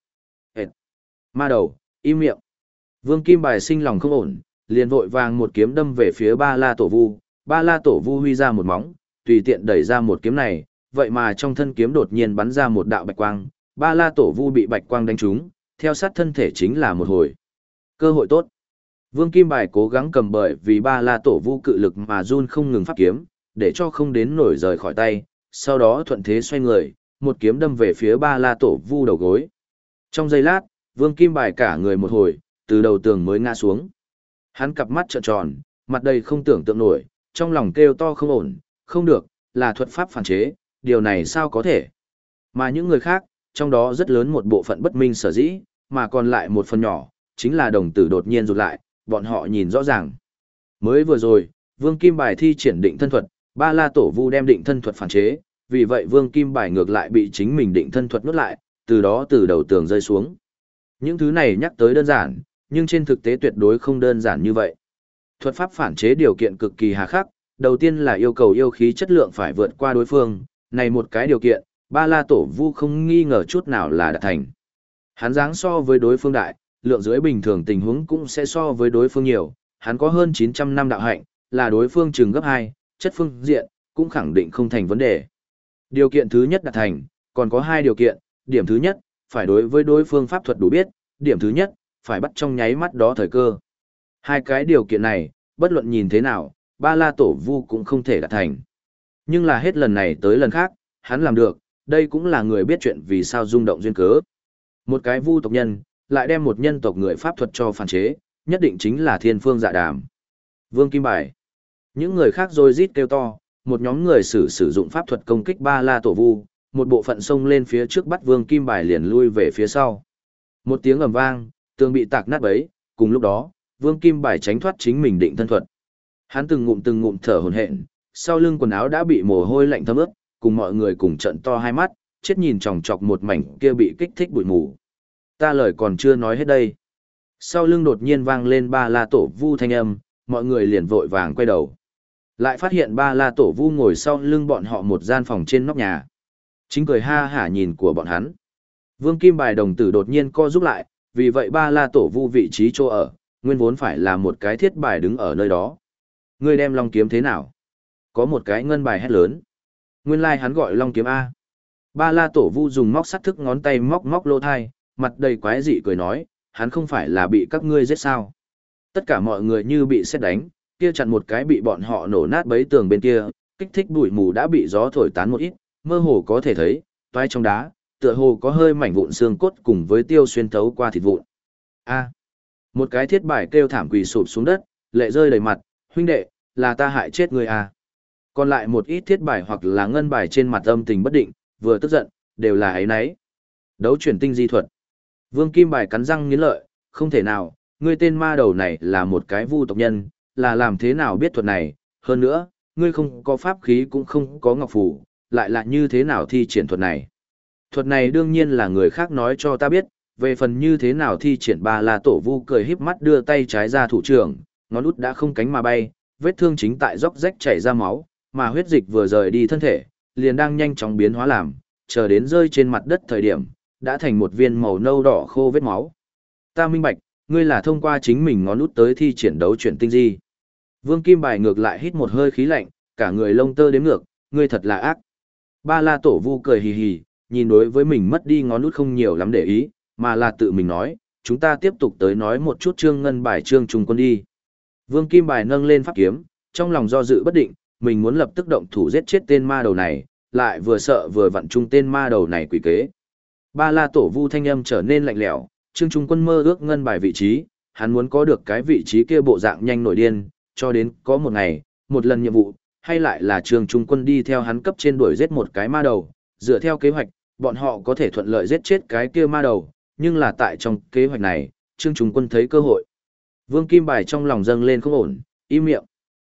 Ma đầu, im miệng. Vương Kim Bài sinh lòng không ổn, liền vội vàng một kiếm đâm về phía ba la tổ vu, ba la tổ vu huy ra một móng, tùy tiện đẩy ra một kiếm này, vậy mà trong thân kiếm đột nhiên bắn ra một đạo bạch quang, ba la tổ vu bị bạch quang đánh trúng, theo sát thân thể chính là một hồi. Cơ hội tốt. Vương Kim Bài cố gắng cầm bởi vì ba la tổ vu cự lực mà run không ngừng pháp kiếm, để cho không đến nổi rời khỏi tay, sau đó thuận thế xoay người, một kiếm đâm về phía ba la tổ vu đầu gối. Trong giây lát, Vương Kim Bài cả người một hồi, từ đầu tường mới ngã xuống. Hắn cặp mắt trợn tròn, mặt đầy không tưởng tượng nổi, trong lòng kêu to không ổn, không được, là thuật pháp phản chế, điều này sao có thể. Mà những người khác, trong đó rất lớn một bộ phận bất minh sở dĩ, mà còn lại một phần nhỏ, chính là đồng tử đột nhiên rụt lại, bọn họ nhìn rõ ràng. Mới vừa rồi, Vương Kim Bài thi triển định thân thuật, ba la tổ vu đem định thân thuật phản chế, vì vậy Vương Kim Bài ngược lại bị chính mình định thân thuật nuốt lại, từ đó từ đầu tường rơi xuống. Những thứ này nhắc tới đơn giản, nhưng trên thực tế tuyệt đối không đơn giản như vậy. Thuật pháp phản chế điều kiện cực kỳ hà khắc, đầu tiên là yêu cầu yêu khí chất lượng phải vượt qua đối phương, này một cái điều kiện, ba la tổ vu không nghi ngờ chút nào là đã thành. Hắn dáng so với đối phương đại, lượng dưới bình thường tình huống cũng sẽ so với đối phương nhiều, hắn có hơn 900 năm đạo hạnh, là đối phương chừng gấp 2, chất phương diện, cũng khẳng định không thành vấn đề. Điều kiện thứ nhất đạt thành, còn có 2 điều kiện, điểm thứ nhất, phải đối với đối phương pháp thuật đủ biết, điểm thứ nhất, phải bắt trong nháy mắt đó thời cơ. 2 cái điều kiện này, bất luận nhìn thế nào, ba la tổ vu cũng không thể đạt thành. Nhưng là hết lần này tới lần khác, hắn làm được, đây cũng là người biết chuyện vì sao rung động duyên cớ. Một cái vu tộc nhân, lại đem một nhân tộc người pháp thuật cho phản chế, nhất định chính là thiên phương dạ đàm. Vương Kim Bài. Những người khác rồi rít kêu to, một nhóm người sử dụng pháp thuật công kích ba la tổ vu, một bộ phận xông lên phía trước bắt Vương Kim Bài liền lui về phía sau. Một tiếng ầm vang, tường bị tạc nát bấy, cùng lúc đó, Vương Kim Bài tránh thoát chính mình định thân thuật. Hắn từng ngụm thở hổn hển, sau lưng quần áo đã bị mồ hôi lạnh thấm ướt, cùng mọi người cùng trợn to hai mắt, chết nhìn chòng chọc một mảnh kia bị kích thích bụi mù. Ta lời còn chưa nói hết đây. Sau lưng đột nhiên vang lên ba la tổ vu thanh âm, mọi người liền vội vàng quay đầu. Lại phát hiện ba la tổ vu ngồi sau lưng bọn họ một gian phòng trên nóc nhà. Chính cười ha hả nhìn của bọn hắn. Vương Kim Bài đồng tử đột nhiên co rút lại, vì vậy ba la tổ vu vị trí chỗ ở, nguyên vốn phải là một cái thiết bài đứng ở nơi đó. Ngươi đem long kiếm thế nào? Có một cái ngân bài hét lớn. Nguyên lai hắn gọi long kiếm A. Ba la tổ vu dùng móc sắt thức ngón tay móc lỗ thai, mặt đầy quái dị cười nói, hắn không phải là bị các ngươi giết sao. Tất cả mọi người như bị sét đánh, kia chặn một cái bị bọn họ nổ nát bấy tường bên kia, kích thích bụi mù đã bị gió thổi tán một ít, mơ hồ có thể thấy, toái trong đá, tựa hồ có hơi mảnh vụn xương cốt cùng với tiêu xuyên thấu qua thịt vụn. A. Một cái thiết bài kêu thảm quỳ sụp xuống đất, lệ rơi đầy mặt, huynh đệ, là ta hại chết ngươi à. Còn lại một ít thiết bài hoặc là ngân bài trên mặt âm tình bất định, vừa tức giận, đều là ấy nấy. Đấu chuyển tinh di thuật. Vương Kim Bài cắn răng nghiến lợi, không thể nào, ngươi tên ma đầu này là một cái vu tộc nhân, là làm thế nào biết thuật này, hơn nữa, ngươi không có pháp khí cũng không có ngọc phù, lại là như thế nào thi triển thuật này. Thuật này đương nhiên là người khác nói cho ta biết, về phần như thế nào thi triển ba la tổ vu cười híp mắt đưa tay trái ra thủ trưởng, ngón út đã không cánh mà bay, vết thương chính tại róc rách chảy ra máu, mà huyết dịch vừa rời đi thân thể, liền đang nhanh chóng biến hóa làm, chờ đến rơi trên mặt đất thời điểm, đã thành một viên màu nâu đỏ khô vết máu. Ta minh bạch, ngươi là thông qua chính mình ngón út tới thi triển đấu chuyển tinh di. Vương Kim Bài ngược lại hít một hơi khí lạnh, cả người lông tơ đếm ngược, ngươi thật là ác. Ba la tổ vu cười hì hì, nhìn đối với mình mất đi ngón út không nhiều lắm để ý, mà là tự mình nói, chúng ta tiếp tục tới nói một chút Trương Ngân Bài Trương Trung Quân đi. Vương Kim Bài nâng lên pháp kiếm, trong lòng do dự bất định, mình muốn lập tức động thủ giết chết tên ma đầu này, lại vừa sợ vừa vặn chung tên ma đầu này quỷ kế. Ba la tổ vu thanh âm trở nên lạnh lẽo, Trương Trung Quân mơ ước ngân bài vị trí, hắn muốn có được cái vị trí kia bộ dạng nhanh nổi điên, cho đến có một ngày, một lần nhiệm vụ, hay lại là Trương Trung Quân đi theo hắn cấp trên đuổi giết một cái ma đầu, dựa theo kế hoạch, bọn họ có thể thuận lợi giết chết cái kia ma đầu, nhưng là tại trong kế hoạch này, Trương Trung Quân thấy cơ hội. Vương Kim Bài trong lòng dâng lên không ổn, im miệng.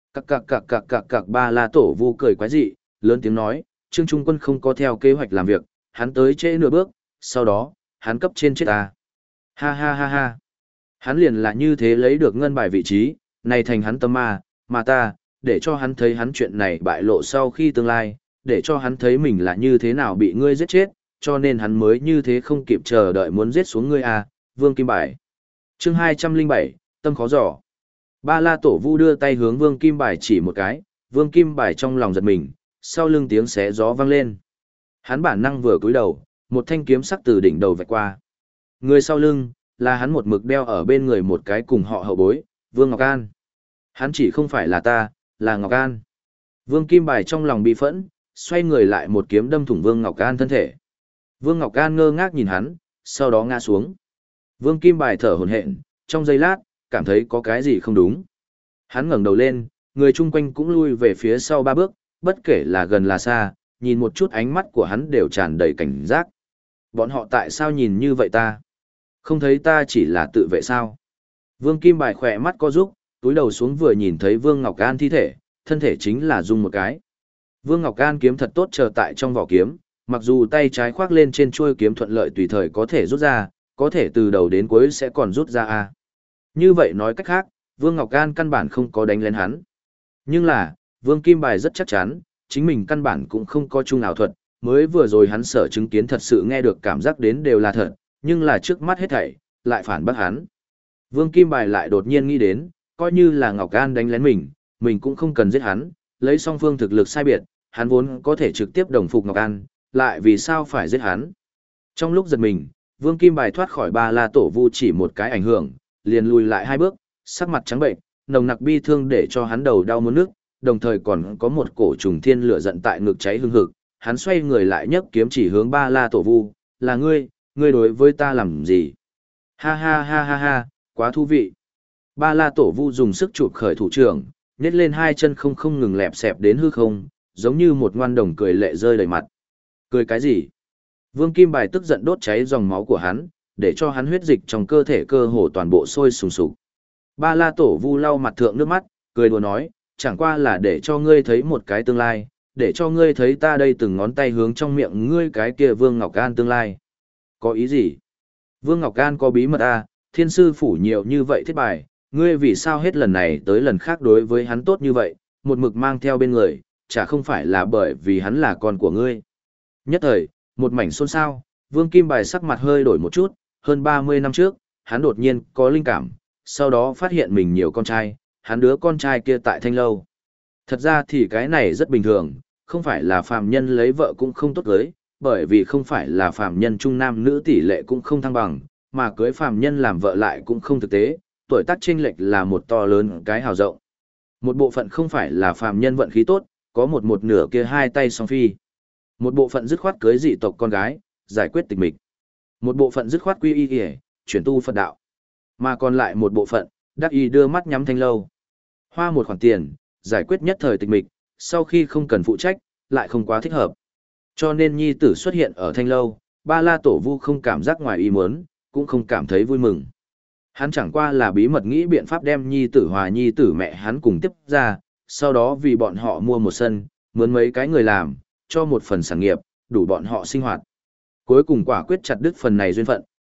Cặc ba la tổ vu cười quái dị, lớn tiếng nói, Trương Trung Quân không có theo kế hoạch làm việc, hắn tới trễ nửa bước, sau đó, hắn cấp trên chết ta. Ha ha ha ha. Hắn liền là như thế lấy được ngân bài vị trí, này thành hắn tâm ma, mà ta, để cho hắn thấy hắn chuyện này bại lộ sau khi tương lai, để cho hắn thấy mình là như thế nào bị ngươi giết chết, cho nên hắn mới như thế không kịp chờ đợi muốn giết xuống ngươi à, Vương Kim Bài. Chương 207, tâm khó giỏ. Ba la tổ vu đưa tay hướng Vương Kim Bài chỉ một cái, Vương Kim Bài trong lòng giật mình, sau lưng tiếng xé gió vang lên. Hắn bản năng vừa cúi đầu, một thanh kiếm sắc từ đỉnh đầu vạch qua. Người sau lưng, là hắn một mực đeo ở bên người một cái cùng họ hậu bối, Vương Ngọc An. Hắn chỉ không phải là ta, là Ngọc An. Vương Kim Bài trong lòng bị phẫn, xoay người lại một kiếm đâm thủng Vương Ngọc An thân thể. Vương Ngọc An ngơ ngác nhìn hắn, sau đó ngã xuống. Vương Kim Bài thở hổn hển, trong giây lát, cảm thấy có cái gì không đúng. Hắn ngẩng đầu lên, người chung quanh cũng lui về phía sau 3 bước, bất kể là gần là xa, nhìn một chút ánh mắt của hắn đều tràn đầy cảnh giác. Bọn họ tại sao nhìn như vậy ta? Không thấy ta chỉ là tự vệ sao? Vương Kim Bài khỏe mắt co rúc, túi đầu xuống vừa nhìn thấy Vương Ngọc An thi thể, thân thể chính là rung một cái. Vương Ngọc An kiếm thật tốt chờ tại trong vỏ kiếm, mặc dù tay trái khoác lên trên chuôi kiếm thuận lợi tùy thời có thể rút ra, có thể từ đầu đến cuối sẽ còn rút ra à. Như vậy nói cách khác, Vương Ngọc An căn bản không có đánh lên hắn. Nhưng là, Vương Kim Bài rất chắc chắn, chính mình căn bản cũng không có chung ảo thuật, mới vừa rồi hắn sở chứng kiến thật sự nghe được cảm giác đến đều là thật, nhưng là trước mắt hết thảy, lại phản bác hắn. Vương Kim Bài lại đột nhiên nghĩ đến, coi như là Ngọc An đánh lén mình cũng không cần giết hắn, lấy song phương thực lực sai biệt, hắn vốn có thể trực tiếp đồng phục Ngọc An, lại vì sao phải giết hắn. Trong lúc giật mình, Vương Kim Bài thoát khỏi ba la tổ vu chỉ một cái ảnh hưởng, liền lùi lại 2 bước, sắc mặt trắng bệnh, nồng nặc bi thương để cho hắn đầu đau muốn nước, đồng thời còn có một cổ trùng thiên lửa giận tại ngực cháy hừng hực, hắn xoay người lại nhấc kiếm chỉ hướng ba la tổ vu, là ngươi đối với ta làm gì? Ha ha ha ha ha, quá thú vị. Ba la tổ vu dùng sức chụp khởi thủ trưởng, nhét lên 2 chân không ngừng lẹp xẹp đến hư không, giống như một ngoan đồng cười lệ rơi đầy mặt. Cười cái gì? Vương Kim Bài tức giận đốt cháy dòng máu của hắn, để cho hắn huyết dịch trong cơ thể cơ hồ toàn bộ sôi sùng sục. Ba la tổ vu lau mặt thượng nước mắt, cười đùa nói, chẳng qua là để cho ngươi thấy một cái tương lai, để cho ngươi thấy ta đây từng ngón tay hướng trong miệng ngươi cái kia Vương Ngọc An tương lai. Có ý gì? Vương Ngọc An có bí mật à, thiên sư phủ nhiều như vậy thiết bài, ngươi vì sao hết lần này tới lần khác đối với hắn tốt như vậy, một mực mang theo bên người, chả không phải là bởi vì hắn là con của ngươi. Nhất thời, một mảnh xôn xao, Vương Kim Bài sắc mặt hơi đổi một chút, hơn 30 năm trước, hắn đột nhiên có linh cảm, sau đó phát hiện mình nhiều con trai, hắn đứa con trai kia tại Thanh Lâu. Thật ra thì cái này rất bình thường, không phải là phàm nhân lấy vợ cũng không tốt cưới, bởi vì không phải là phàm nhân trung nam nữ tỷ lệ cũng không thăng bằng, mà cưới phàm nhân làm vợ lại cũng không thực tế, tuổi tác chênh lệch là một to lớn cái hào rộng. Một bộ phận không phải là phàm nhân vận khí tốt, có một nửa kia hai tay song phi. Một bộ phận dứt khoát cưới dị tộc con gái, giải quyết tịch mịch. Một bộ phận dứt khoát quy y, chuyển tu Phật đạo. Mà còn lại một bộ phận, đắc y đưa mắt nhắm Thanh Lâu. Hoa một khoản tiền, giải quyết nhất thời tịch mịch, sau khi không cần phụ trách, lại không quá thích hợp. Cho nên nhi tử xuất hiện ở Thanh Lâu, ba la tổ vu không cảm giác ngoài ý muốn, cũng không cảm thấy vui mừng. Hắn chẳng qua là bí mật nghĩ biện pháp đem nhi tử hòa nhi tử mẹ hắn cùng tiếp ra, sau đó vì bọn họ mua một sân, mướn mấy cái người làm, cho một phần sản nghiệp, đủ bọn họ sinh hoạt. Cuối cùng quả quyết chặt đứt phần này duyên phận,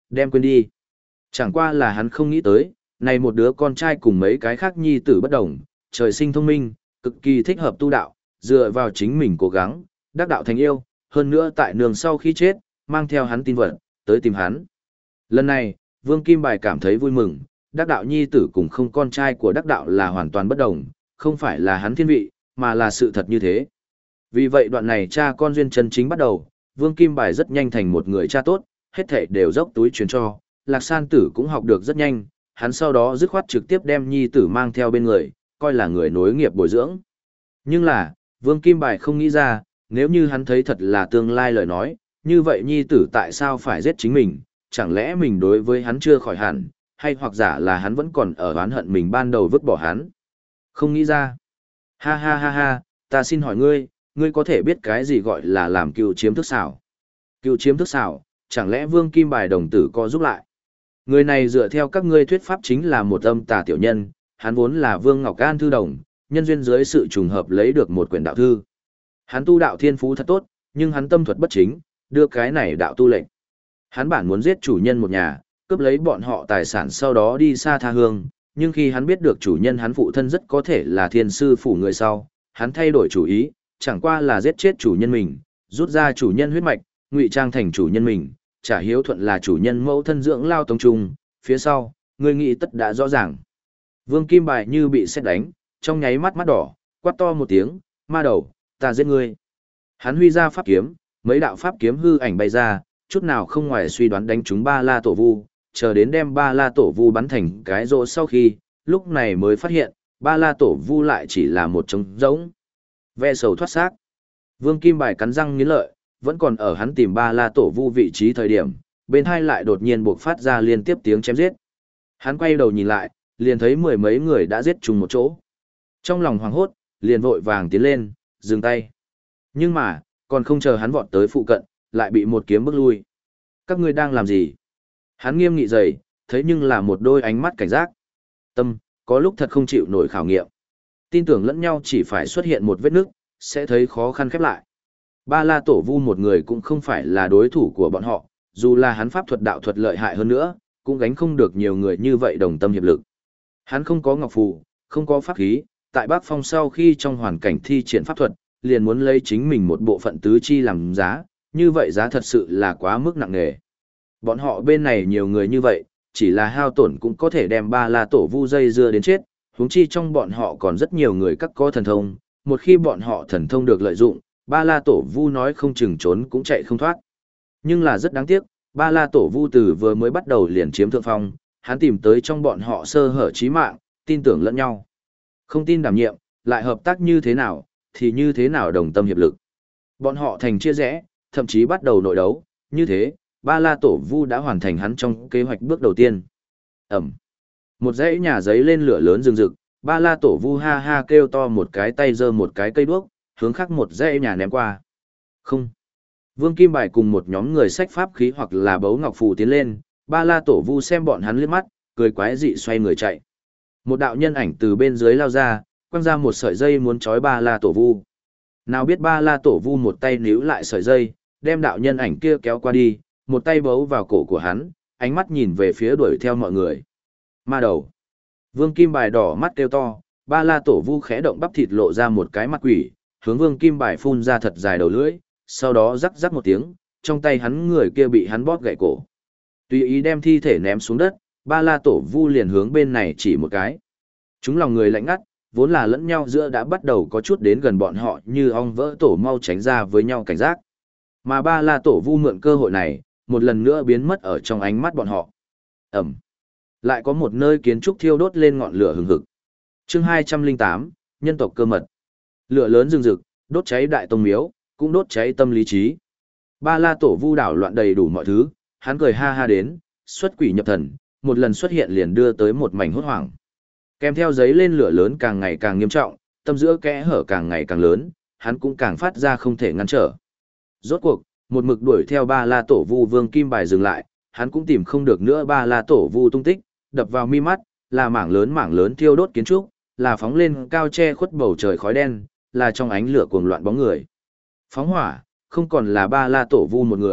đem quên đi. Chẳng qua là hắn không nghĩ tới, này một đứa con trai cùng mấy cái khác nhi tử bất đồng, trời sinh thông minh, cực kỳ thích hợp tu đạo, dựa vào chính mình cố gắng, đắc đạo thành yêu, hơn nữa tại nương sau khi chết, mang theo hắn tin vật, tới tìm hắn. Lần này, Vương Kim Bài cảm thấy vui mừng, đắc đạo nhi tử cùng không con trai của đắc đạo là hoàn toàn bất đồng, không phải là hắn thiên vị, mà là sự thật như thế. Vì vậy đoạn này cha con duyên chân chính bắt đầu, Vương Kim Bài rất nhanh thành một người cha tốt, hết thảy đều dốc túi truyền cho, Lạc San Tử cũng học được rất nhanh, hắn sau đó dứt khoát trực tiếp đem nhi tử mang theo bên người, coi là người nối nghiệp bồi dưỡng. Nhưng là, Vương Kim Bài không nghĩ ra, nếu như hắn thấy thật là tương lai lời nói, như vậy nhi tử tại sao phải giết chính mình, chẳng lẽ mình đối với hắn chưa khỏi hẳn, hay hoặc giả là hắn vẫn còn ở oán hận mình ban đầu vứt bỏ hắn. Không nghĩ ra. Ha ha ha ha, ta xin hỏi ngươi, ngươi có thể biết cái gì gọi là làm cựu chiếm thức xảo? Cựu chiếm thức xảo, chẳng lẽ Vương Kim Bài đồng tử có giúp lại? Người này dựa theo các ngươi thuyết pháp chính là một âm tà tiểu nhân, hắn vốn là Vương Ngọc An thư đồng, nhân duyên dưới sự trùng hợp lấy được một quyển đạo thư. Hắn tu đạo thiên phú thật tốt, nhưng hắn tâm thuật bất chính, đưa cái này đạo tu lệnh. Hắn bản muốn giết chủ nhân một nhà, cướp lấy bọn họ tài sản sau đó đi xa tha hương, nhưng khi hắn biết được chủ nhân hắn phụ thân rất có thể là thiên sư phủ người sau, hắn thay đổi chủ ý, chẳng qua là giết chết chủ nhân mình, rút ra chủ nhân huyết mạch, ngụy trang thành chủ nhân mình, trả hiếu thuận là chủ nhân mẫu thân dưỡng lao tông trung, phía sau, người nghĩ tất đã rõ ràng. Vương Kim Bài như bị sét đánh, trong nháy mắt mắt đỏ, quát to một tiếng, ma đầu, ta giết ngươi. Hắn huy ra pháp kiếm, mấy đạo pháp kiếm hư ảnh bay ra, chút nào không ngoài suy đoán đánh trúng Ba La Tổ Vu, chờ đến đem Ba La Tổ Vu bắn thành cái rỗ sau khi, lúc này mới phát hiện, Ba La Tổ Vu lại chỉ là một trống rỗng. Ve sầu thoát xác. Vương Kim Bài cắn răng nghiến lợi, vẫn còn ở hắn tìm Ba La Tổ Vu vị trí thời điểm, bên hai lại đột nhiên buộc phát ra liên tiếp tiếng chém giết. Hắn quay đầu nhìn lại, liền thấy mười mấy người đã giết chung một chỗ. Trong lòng hoảng hốt, liền vội vàng tiến lên, dừng tay. Nhưng mà, còn không chờ hắn vọt tới phụ cận, lại bị một kiếm bức lui. Các ngươi đang làm gì? Hắn nghiêm nghị dày, thấy nhưng là một đôi ánh mắt cảnh giác. Tâm, có lúc thật không chịu nổi khảo nghiệm. Tin tưởng lẫn nhau chỉ phải xuất hiện một vết nứt, sẽ thấy khó khăn khép lại. Ba La Tổ Vu một người cũng không phải là đối thủ của bọn họ, dù là hắn pháp thuật đạo thuật lợi hại hơn nữa, cũng gánh không được nhiều người như vậy đồng tâm hiệp lực. Hắn không có ngọc phù, không có pháp khí, tại Bắc Phong sau khi trong hoàn cảnh thi triển pháp thuật, liền muốn lấy chính mình một bộ phận tứ chi làm giá, như vậy giá thật sự là quá mức nặng nề. Bọn họ bên này nhiều người như vậy, chỉ là hao tổn cũng có thể đem Ba La Tổ Vu dây dưa đến chết, huống chi trong bọn họ còn rất nhiều người các có thần thông, một khi bọn họ thần thông được lợi dụng, Ba La Tổ Vu nói không chừng trốn cũng chạy không thoát. Nhưng là rất đáng tiếc, Ba La Tổ Vu từ vừa mới bắt đầu liền chiếm thượng phong, hắn tìm tới trong bọn họ sơ hở chí mạng, tin tưởng lẫn nhau. Không tin đảm nhiệm, lại hợp tác như thế nào, thì như thế nào đồng tâm hiệp lực. Bọn họ thành chia rẽ, thậm chí bắt đầu nội đấu, như thế, Ba La Tổ Vu đã hoàn thành hắn trong kế hoạch bước đầu tiên. Ẩm. Một dãy nhà giấy lên lửa lớn rừng rực, Ba La Tổ Vu ha ha kêu to một cái tay giơ một cái cây đuốc, hướng khác một dãy nhà ném qua. Không. Vương Kim Bài cùng một nhóm người sách pháp khí hoặc là bấu ngọc phù tiến lên, Ba La Tổ Vu xem bọn hắn liếc mắt, cười quái dị xoay người chạy. Một đạo nhân ảnh từ bên dưới lao ra, quăng ra một sợi dây muốn trói Ba La Tổ Vu. Nào biết Ba La Tổ Vu một tay níu lại sợi dây, đem đạo nhân ảnh kia kéo qua đi, một tay bấu vào cổ của hắn, ánh mắt nhìn về phía đuổi theo mọi người. Ma đầu. Vương Kim Bài đỏ mắt kêu to, Ba La Tổ Vu khẽ động bắp thịt lộ ra một cái mặt quỷ, hướng Vương Kim Bài phun ra thật dài đầu lưỡi, sau đó rắc rắc một tiếng, trong tay hắn người kia bị hắn bóp gãy cổ. Tùy ý đem thi thể ném xuống đất, Ba La Tổ Vu liền hướng bên này chỉ một cái. Chúng lòng người lạnh ngắt, vốn là lẫn nhau giữa đã bắt đầu có chút đến gần bọn họ như ong vỡ tổ mau tránh ra với nhau cảnh giác. Mà Ba La Tổ Vu mượn cơ hội này, một lần nữa biến mất ở trong ánh mắt bọn họ. Ẩm. Lại có một nơi kiến trúc thiêu đốt lên ngọn lửa hừng hực. Chương 208, nhân tộc cơ mật. Lửa lớn rừng rực, đốt cháy đại tông miếu, cũng đốt cháy tâm lý trí. Ba La Tổ Vu đảo loạn đầy đủ mọi thứ, hắn cười ha ha đến, xuất quỷ nhập thần, một lần xuất hiện liền đưa tới một mảnh hốt hoảng. Kèm theo giấy lên lửa lớn càng ngày càng nghiêm trọng, tâm giữa kẽ hở càng ngày càng lớn, hắn cũng càng phát ra không thể ngăn trở. Rốt cuộc, một mực đuổi theo Ba La Tổ Vu Vương Kim Bài dừng lại, hắn cũng tìm không được nữa Ba La Tổ Vu tung tích, đập vào mi mắt, là mảng lớn thiêu đốt kiến trúc, là phóng lên cao che khuất bầu trời khói đen, là trong ánh lửa cuồng loạn bóng người. Phóng hỏa, không còn là Ba La Tổ Vu một người,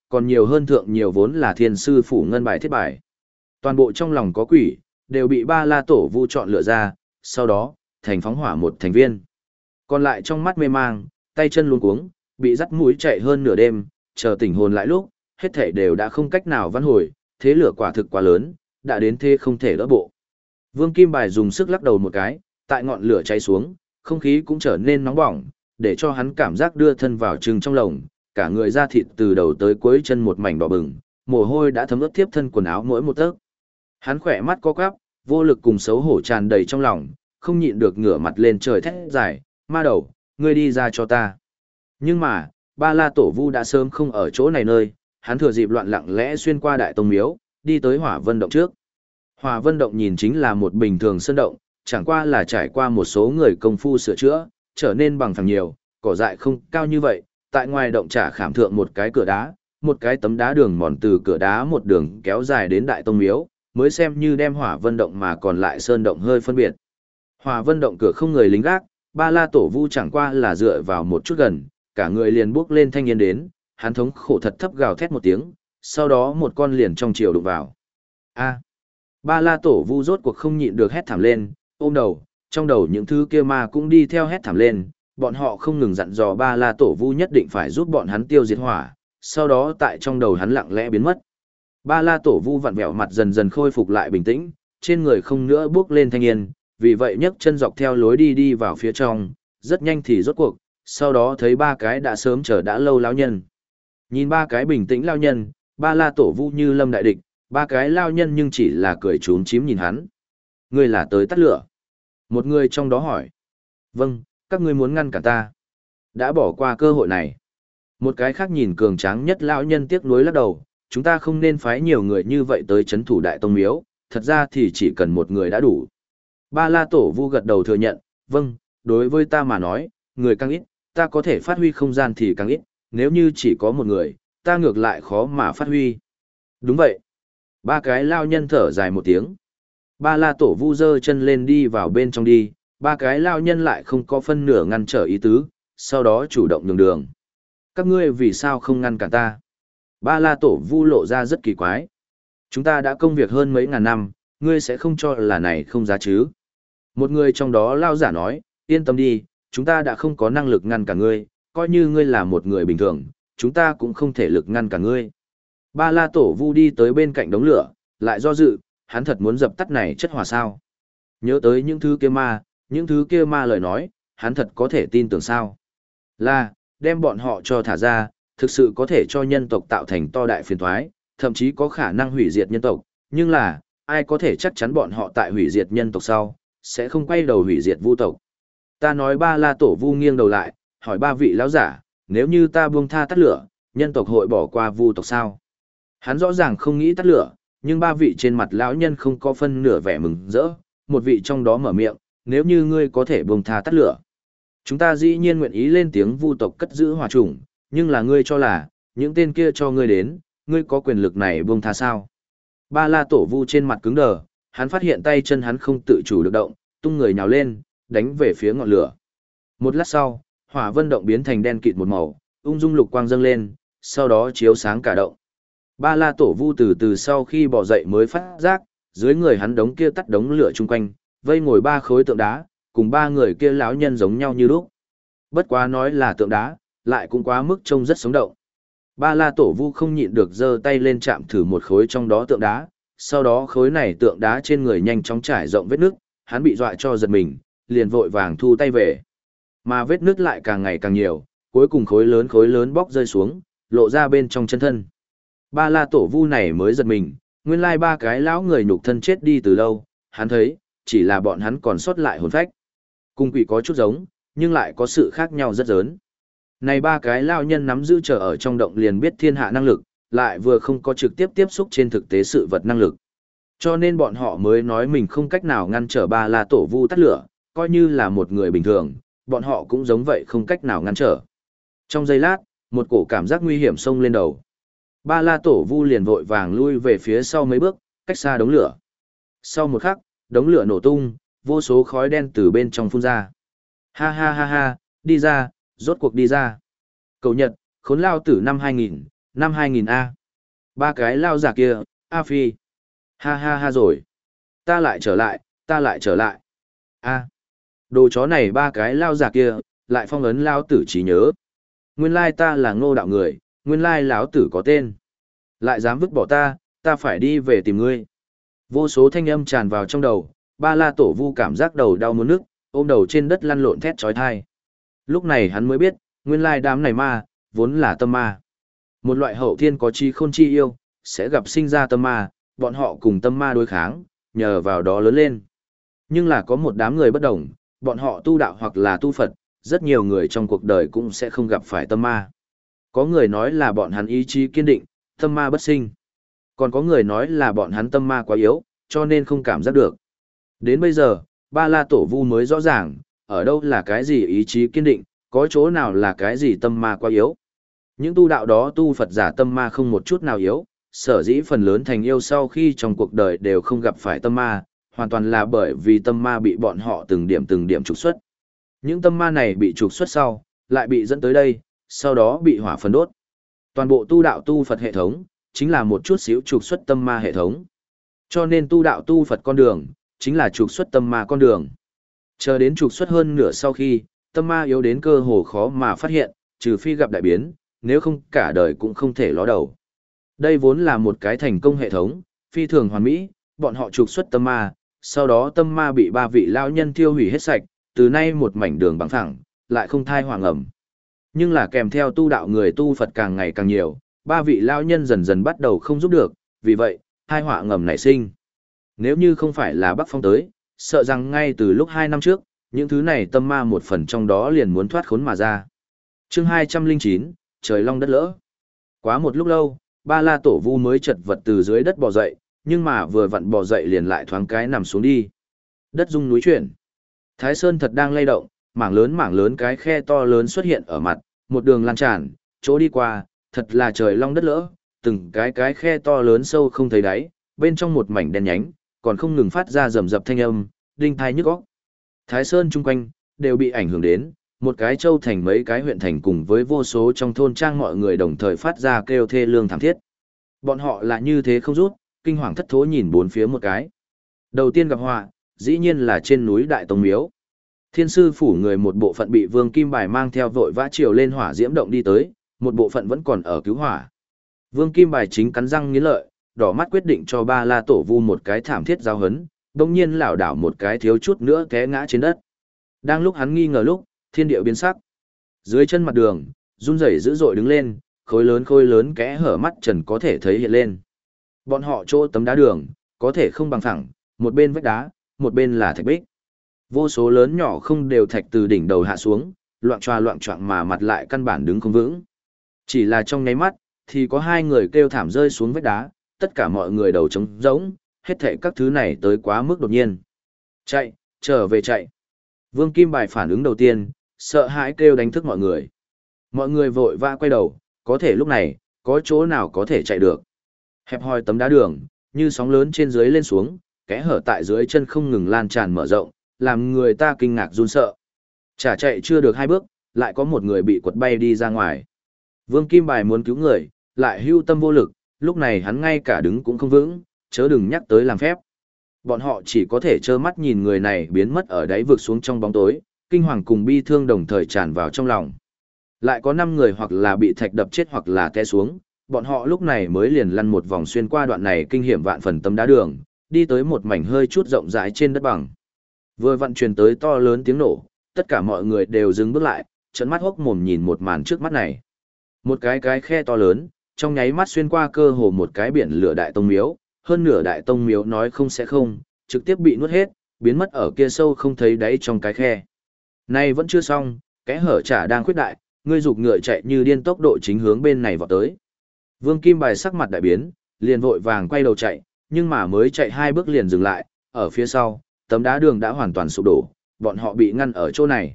còn nhiều hơn thượng nhiều vốn là thiên sư phủ ngân bài thiết bài. Toàn bộ trong lòng có quỷ, đều bị ba la tổ vu chọn lựa ra, sau đó, thành phóng hỏa một thành viên. Còn lại trong mắt mê mang, tay chân luống cuống, bị dắt mũi chạy hơn nửa đêm, chờ tỉnh hồn lại lúc, hết thể đều đã không cách nào vãn hồi, thế lửa quả thực quá lớn, đã đến thế không thể đỡ bộ. Vương Kim Bài dùng sức lắc đầu một cái, tại ngọn lửa cháy xuống, không khí cũng trở nên nóng bỏng, để cho hắn cảm giác đưa thân vào trừng trong lồng, cả người da thịt từ đầu tới cuối chân một mảnh đỏ bừng, mồ hôi đã thấm ướt tiếp thân quần áo mỗi một tấc. Hắn khỏe mắt co quắp, vô lực cùng xấu hổ tràn đầy trong lòng, không nhịn được ngửa mặt lên trời thét dài, ma đầu, ngươi đi ra cho ta. Nhưng mà, ba la tổ vu đã sớm không ở chỗ này nơi, hắn thừa dịp loạn lặng lẽ xuyên qua đại tông miếu, đi tới hỏa vân động trước. Hỏa vân động nhìn chính là một bình thường sơn động, chẳng qua là trải qua một số người công phu sửa chữa, trở nên bằng phẳng nhiều, cỏ dại không cao như vậy, tại ngoài động trả khảm thượng một cái cửa đá, một cái tấm đá đường mòn từ cửa đá một đường kéo dài đến đại tông miếu, mới xem như đem hỏa vân động mà còn lại sơn động hơi phân biệt. Hỏa vân động cửa không người lính gác, ba la tổ vu chẳng qua là dựa vào một chút gần, cả người liền bước lên thanh niên đến, hắn thống khổ thật thấp gào thét một tiếng, sau đó một con liền trong chiều đụng vào. A. Ba la tổ vu rốt cuộc không nhịn được hét thảm lên, ôm đầu, trong đầu những thứ kia ma cũng đi theo hét thảm lên, bọn họ không ngừng dặn dò ba la tổ vu nhất định phải giúp bọn hắn tiêu diệt hỏa, sau đó tại trong đầu hắn lặng lẽ biến mất. Ba la tổ vu vặn vẹo mặt dần dần khôi phục lại bình tĩnh, trên người không nữa bước lên thanh niên, vì vậy nhấc chân dọc theo lối đi đi vào phía trong, rất nhanh thì rốt cuộc, sau đó thấy ba cái đã sớm chờ đã lâu lão nhân. Nhìn ba cái bình tĩnh lão nhân, ba la tổ vu như lâm đại địch, ba cái lão nhân nhưng chỉ là cười trốn chím nhìn hắn. Ngươi là tới tắt lửa. Một người trong đó hỏi. Vâng, các ngươi muốn ngăn cản ta. Đã bỏ qua cơ hội này. Một cái khác nhìn cường tráng nhất lão nhân tiếc nuối lắc đầu, chúng ta không nên phái nhiều người như vậy tới chấn thủ đại tông miếu, thật ra thì chỉ cần một người đã đủ. Ba la tổ vu gật đầu thừa nhận, vâng, đối với ta mà nói, người càng ít, ta có thể phát huy không gian thì càng ít, nếu như chỉ có một người, ta ngược lại khó mà phát huy. Đúng vậy. Ba cái lao nhân thở dài một tiếng. Ba la tổ vu giơ chân lên đi vào bên trong đi, ba cái lao nhân lại không có phân nửa ngăn trở ý tứ, sau đó chủ động nhường đường. Các ngươi vì sao không ngăn cản ta? Ba la tổ vu lộ ra rất kỳ quái. Chúng ta đã công việc hơn mấy ngàn năm, ngươi sẽ không cho là này không giá chứ? Một người trong đó lao giả nói, yên tâm đi, chúng ta đã không có năng lực ngăn cả ngươi, coi như ngươi là một người bình thường, chúng ta cũng không thể lực ngăn cả ngươi. Ba la tổ vu đi tới bên cạnh đống lửa, lại do dự, hắn thật muốn dập tắt này chất hỏa sao. Nhớ tới những thứ kia ma lời nói, hắn thật có thể tin tưởng sao. Là, đem bọn họ cho thả ra, thực sự có thể cho nhân tộc tạo thành to đại phiền thoái, thậm chí có khả năng hủy diệt nhân tộc, nhưng là, ai có thể chắc chắn bọn họ tại hủy diệt nhân tộc sau, sẽ không quay đầu hủy diệt vu tộc. Ta nói ba la tổ vu nghiêng đầu lại, hỏi ba vị lão giả, nếu như ta buông tha tắt lửa, nhân tộc hội bỏ qua vu tộc sao? Hắn rõ ràng không nghĩ tắt lửa, nhưng ba vị trên mặt lão nhân không có phân nửa vẻ mừng rỡ, một vị trong đó mở miệng, nếu như ngươi có thể buông tha tắt lửa. Chúng ta dĩ nhiên nguyện ý lên tiếng vu tộc cất giữ hỏa chủng, nhưng là ngươi cho là, những tên kia cho ngươi đến, ngươi có quyền lực này buông tha sao? Ba la tổ vu trên mặt cứng đờ, hắn phát hiện tay chân hắn không tự chủ được động, tung người nhào lên, đánh về phía ngọn lửa. Một lát sau, hỏa vân động biến thành đen kịt một màu, ung dung lục quang dâng lên, sau đó chiếu sáng cả động. Ba la tổ vu từ từ sau khi bỏ dậy mới phát giác, dưới người hắn đống kia tắt đống lửa chung quanh, vây ngồi ba khối tượng đá, cùng ba người kia lão nhân giống nhau như lúc. Bất quá nói là tượng đá, lại cũng quá mức trông rất sống động. Ba la tổ vu không nhịn được giơ tay lên chạm thử một khối trong đó tượng đá, sau đó khối này tượng đá trên người nhanh chóng trải rộng vết nước, hắn bị dọa cho giật mình, liền vội vàng thu tay về. Mà vết nước lại càng ngày càng nhiều, cuối cùng khối lớn bóc rơi xuống, lộ ra bên trong chân thân. Ba la tổ vu này mới giật mình, nguyên lai ba cái lão người nhục thân chết đi từ lâu, hắn thấy, chỉ là bọn hắn còn sót lại hồn phách. Cùng quỷ có chút giống, nhưng lại có sự khác nhau rất lớn. Này ba cái lão nhân nắm giữ trở ở trong động liền biết thiên hạ năng lực, lại vừa không có trực tiếp tiếp xúc trên thực tế sự vật năng lực. Cho nên bọn họ mới nói mình không cách nào ngăn trở ba la tổ vu tắt lửa, coi như là một người bình thường, bọn họ cũng giống vậy không cách nào ngăn trở. Trong giây lát, một cổ cảm giác nguy hiểm xông lên đầu. Ba la tổ vu liền vội vàng lui về phía sau mấy bước, cách xa đống lửa. Sau một khắc, đống lửa nổ tung, vô số khói đen từ bên trong phun ra. Ha ha ha ha, đi ra, rốt cuộc đi ra. Cầu Nhật, khốn lao tử năm 2000, Năm 2000 A. Ba cái lao giả kia, A Phi. Ha ha ha rồi. Ta lại trở lại, ta lại trở lại. A. Đồ chó này ba cái lao giả kia, lại phong ấn lao tử trí nhớ. Nguyên lai ta là Ngô đạo người, nguyên lai lão tử có tên. Lại dám vứt bỏ ta phải đi về tìm ngươi. Vô số thanh âm tràn vào trong đầu, Ba La Tổ Vu cảm giác đầu đau muốn nức, ôm đầu trên đất lăn lộn thét chói tai. Lúc này hắn mới biết, nguyên lai đám này ma, vốn là tâm ma. Một loại hậu thiên có chi khôn chi yêu, sẽ gặp sinh ra tâm ma, bọn họ cùng tâm ma đối kháng, nhờ vào đó lớn lên. Nhưng là có một đám người bất đồng, bọn họ tu đạo hoặc là tu Phật, rất nhiều người trong cuộc đời cũng sẽ không gặp phải tâm ma. Có người nói là bọn hắn ý chí kiên định, tâm ma bất sinh. Còn có người nói là bọn hắn tâm ma quá yếu, cho nên không cảm giác được. Đến bây giờ, Ba La Tổ Vu mới rõ ràng, ở đâu là cái gì ý chí kiên định, có chỗ nào là cái gì tâm ma quá yếu. Những tu đạo đó tu Phật giả tâm ma không một chút nào yếu, sở dĩ phần lớn thành yêu sau khi trong cuộc đời đều không gặp phải tâm ma, hoàn toàn là bởi vì tâm ma bị bọn họ từng điểm trục xuất. Những tâm ma này bị trục xuất sau, lại bị dẫn tới đây, sau đó bị hỏa phần đốt. Toàn bộ tu đạo tu Phật hệ thống, chính là một chút xíu trục xuất tâm ma hệ thống. Cho nên tu đạo tu Phật con đường, chính là trục xuất tâm ma con đường. Chờ đến trục xuất hơn nửa sau khi, tâm ma yếu đến cơ hồ khó mà phát hiện, trừ phi gặp đại biến, nếu không cả đời cũng không thể ló đầu. Đây vốn là một cái thành công hệ thống, phi thường hoàn mỹ, bọn họ trục xuất tâm ma, sau đó tâm ma bị ba vị lao nhân tiêu hủy hết sạch, từ nay một mảnh đường bằng phẳng, lại không thai hoàng ẩm. Nhưng là kèm theo tu đạo người tu Phật càng ngày càng nhiều, ba vị lao nhân dần dần bắt đầu không giúp được, vì vậy, hai họa ngầm nảy sinh. Nếu như không phải là Bắc Phong tới, sợ rằng ngay từ lúc 2 năm trước, những thứ này tâm ma một phần trong đó liền muốn thoát khốn mà ra. Chương 209, trời long đất lỡ. Quá một lúc lâu, Ba La Tổ Vu mới chật vật từ dưới đất bò dậy, nhưng mà vừa vặn bò dậy liền lại thoáng cái nằm xuống đi. Đất rung núi chuyển. Thái Sơn thật đang lay động, mảng lớn cái khe to lớn xuất hiện ở mặt, một đường lan tràn, chỗ đi qua, thật là trời long đất lỡ, từng cái khe to lớn sâu không thấy đáy, bên trong một mảnh đen nhánh, còn không ngừng phát ra rầm rập thanh âm, đinh tai nhức óc. Thái Sơn chung quanh đều bị ảnh hưởng đến, một cái châu thành mấy cái huyện thành cùng với vô số trong thôn trang mọi người đồng thời phát ra kêu thê lương thảm thiết. Bọn họ là như thế không rút, kinh hoàng thất thố nhìn bốn phía một cái. Đầu tiên gặp họa, dĩ nhiên là trên núi Đại Tông Miếu. Thiên sư phủ người một bộ phận bị Vương Kim Bài mang theo vội vã chiều lên hỏa diễm động đi tới, một bộ phận vẫn còn ở cứu hỏa. Vương Kim Bài chính cắn răng nghiến lợi, đỏ mắt quyết định cho Ba La Tổ Vu một cái thảm thiết giao hấn, đồng nhiên lảo đảo một cái thiếu chút nữa té ngã trên đất. Đang lúc hắn nghi ngờ lúc, thiên địa biến sắc. Dưới chân mặt đường, run rẩy dữ dội đứng lên, khối lớn kẽ hở mắt trần có thể thấy hiện lên. Bọn họ chỗ tấm đá đường, có thể không bằng phẳng, một bên vách đá, một bên là thạch bích. Vô số lớn nhỏ không đều thạch từ đỉnh đầu hạ xuống, loạng choạng mà mặt lại căn bản đứng không vững. Chỉ là trong nháy mắt, thì có hai người kêu thảm rơi xuống vách đá, tất cả mọi người đầu trống rỗng, hết thảy các thứ này tới quá mức đột nhiên. Chạy, trở về chạy. Vương Kim Bài phản ứng đầu tiên, sợ hãi kêu đánh thức mọi người. Mọi người vội vã quay đầu, có thể lúc này, có chỗ nào có thể chạy được. Hẹp hòi tấm đá đường, như sóng lớn trên dưới lên xuống, kẽ hở tại dưới chân không ngừng lan tràn mở rộng, làm người ta kinh ngạc run sợ. Chả chạy chưa được 2 bước, lại có một người bị quật bay đi ra ngoài. Vương Kim Bài muốn cứu người, lại hưu tâm vô lực, lúc này hắn ngay cả đứng cũng không vững, chớ đừng nhắc tới làm phép. Bọn họ chỉ có thể trơ mắt nhìn người này biến mất ở đáy vực xuống trong bóng tối, kinh hoàng cùng bi thương đồng thời tràn vào trong lòng. Lại có 5 người hoặc là bị thạch đập chết hoặc là té xuống, bọn họ lúc này mới liền lăn một vòng xuyên qua đoạn này kinh hiểm vạn phần tấm đá đường, đi tới một mảnh hơi chút rộng rãi trên đất bằng. Vừa vặn truyền tới to lớn tiếng nổ, tất cả mọi người đều dừng bước lại, trợn mắt hốc mồm nhìn một màn trước mắt này. Một cái khe to lớn, trong nháy mắt xuyên qua cơ hồ một cái biển lửa Đại Tông Miếu, hơn nửa Đại Tông Miếu nói không sẽ không, trực tiếp bị nuốt hết, biến mất ở kia sâu không thấy đáy trong cái khe. Này vẫn chưa xong, kẽ hở chả đang khuyết đại, ngươi giục ngựa chạy như điên tốc độ chính hướng bên này vọt tới. Vương Kim Bài sắc mặt đại biến, liền vội vàng quay đầu chạy, nhưng mà mới chạy 2 bước liền dừng lại, ở phía sau, tấm đá đường đã hoàn toàn sụp đổ, bọn họ bị ngăn ở chỗ này.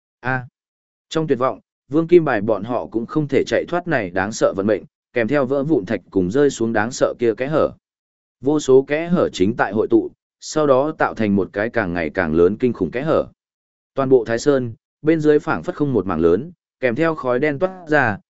Trong tuyệt vọng, Vương Kim Bài bọn họ cũng không thể chạy thoát này đáng sợ vận mệnh, kèm theo vỡ vụn thạch cùng rơi xuống đáng sợ kia kẽ hở. Vô số kẽ hở chính tại hội tụ, sau đó tạo thành một cái càng ngày càng lớn kinh khủng kẽ hở. Toàn bộ Thái Sơn, bên dưới phảng phất không một mảng lớn, kèm theo khói đen toát ra,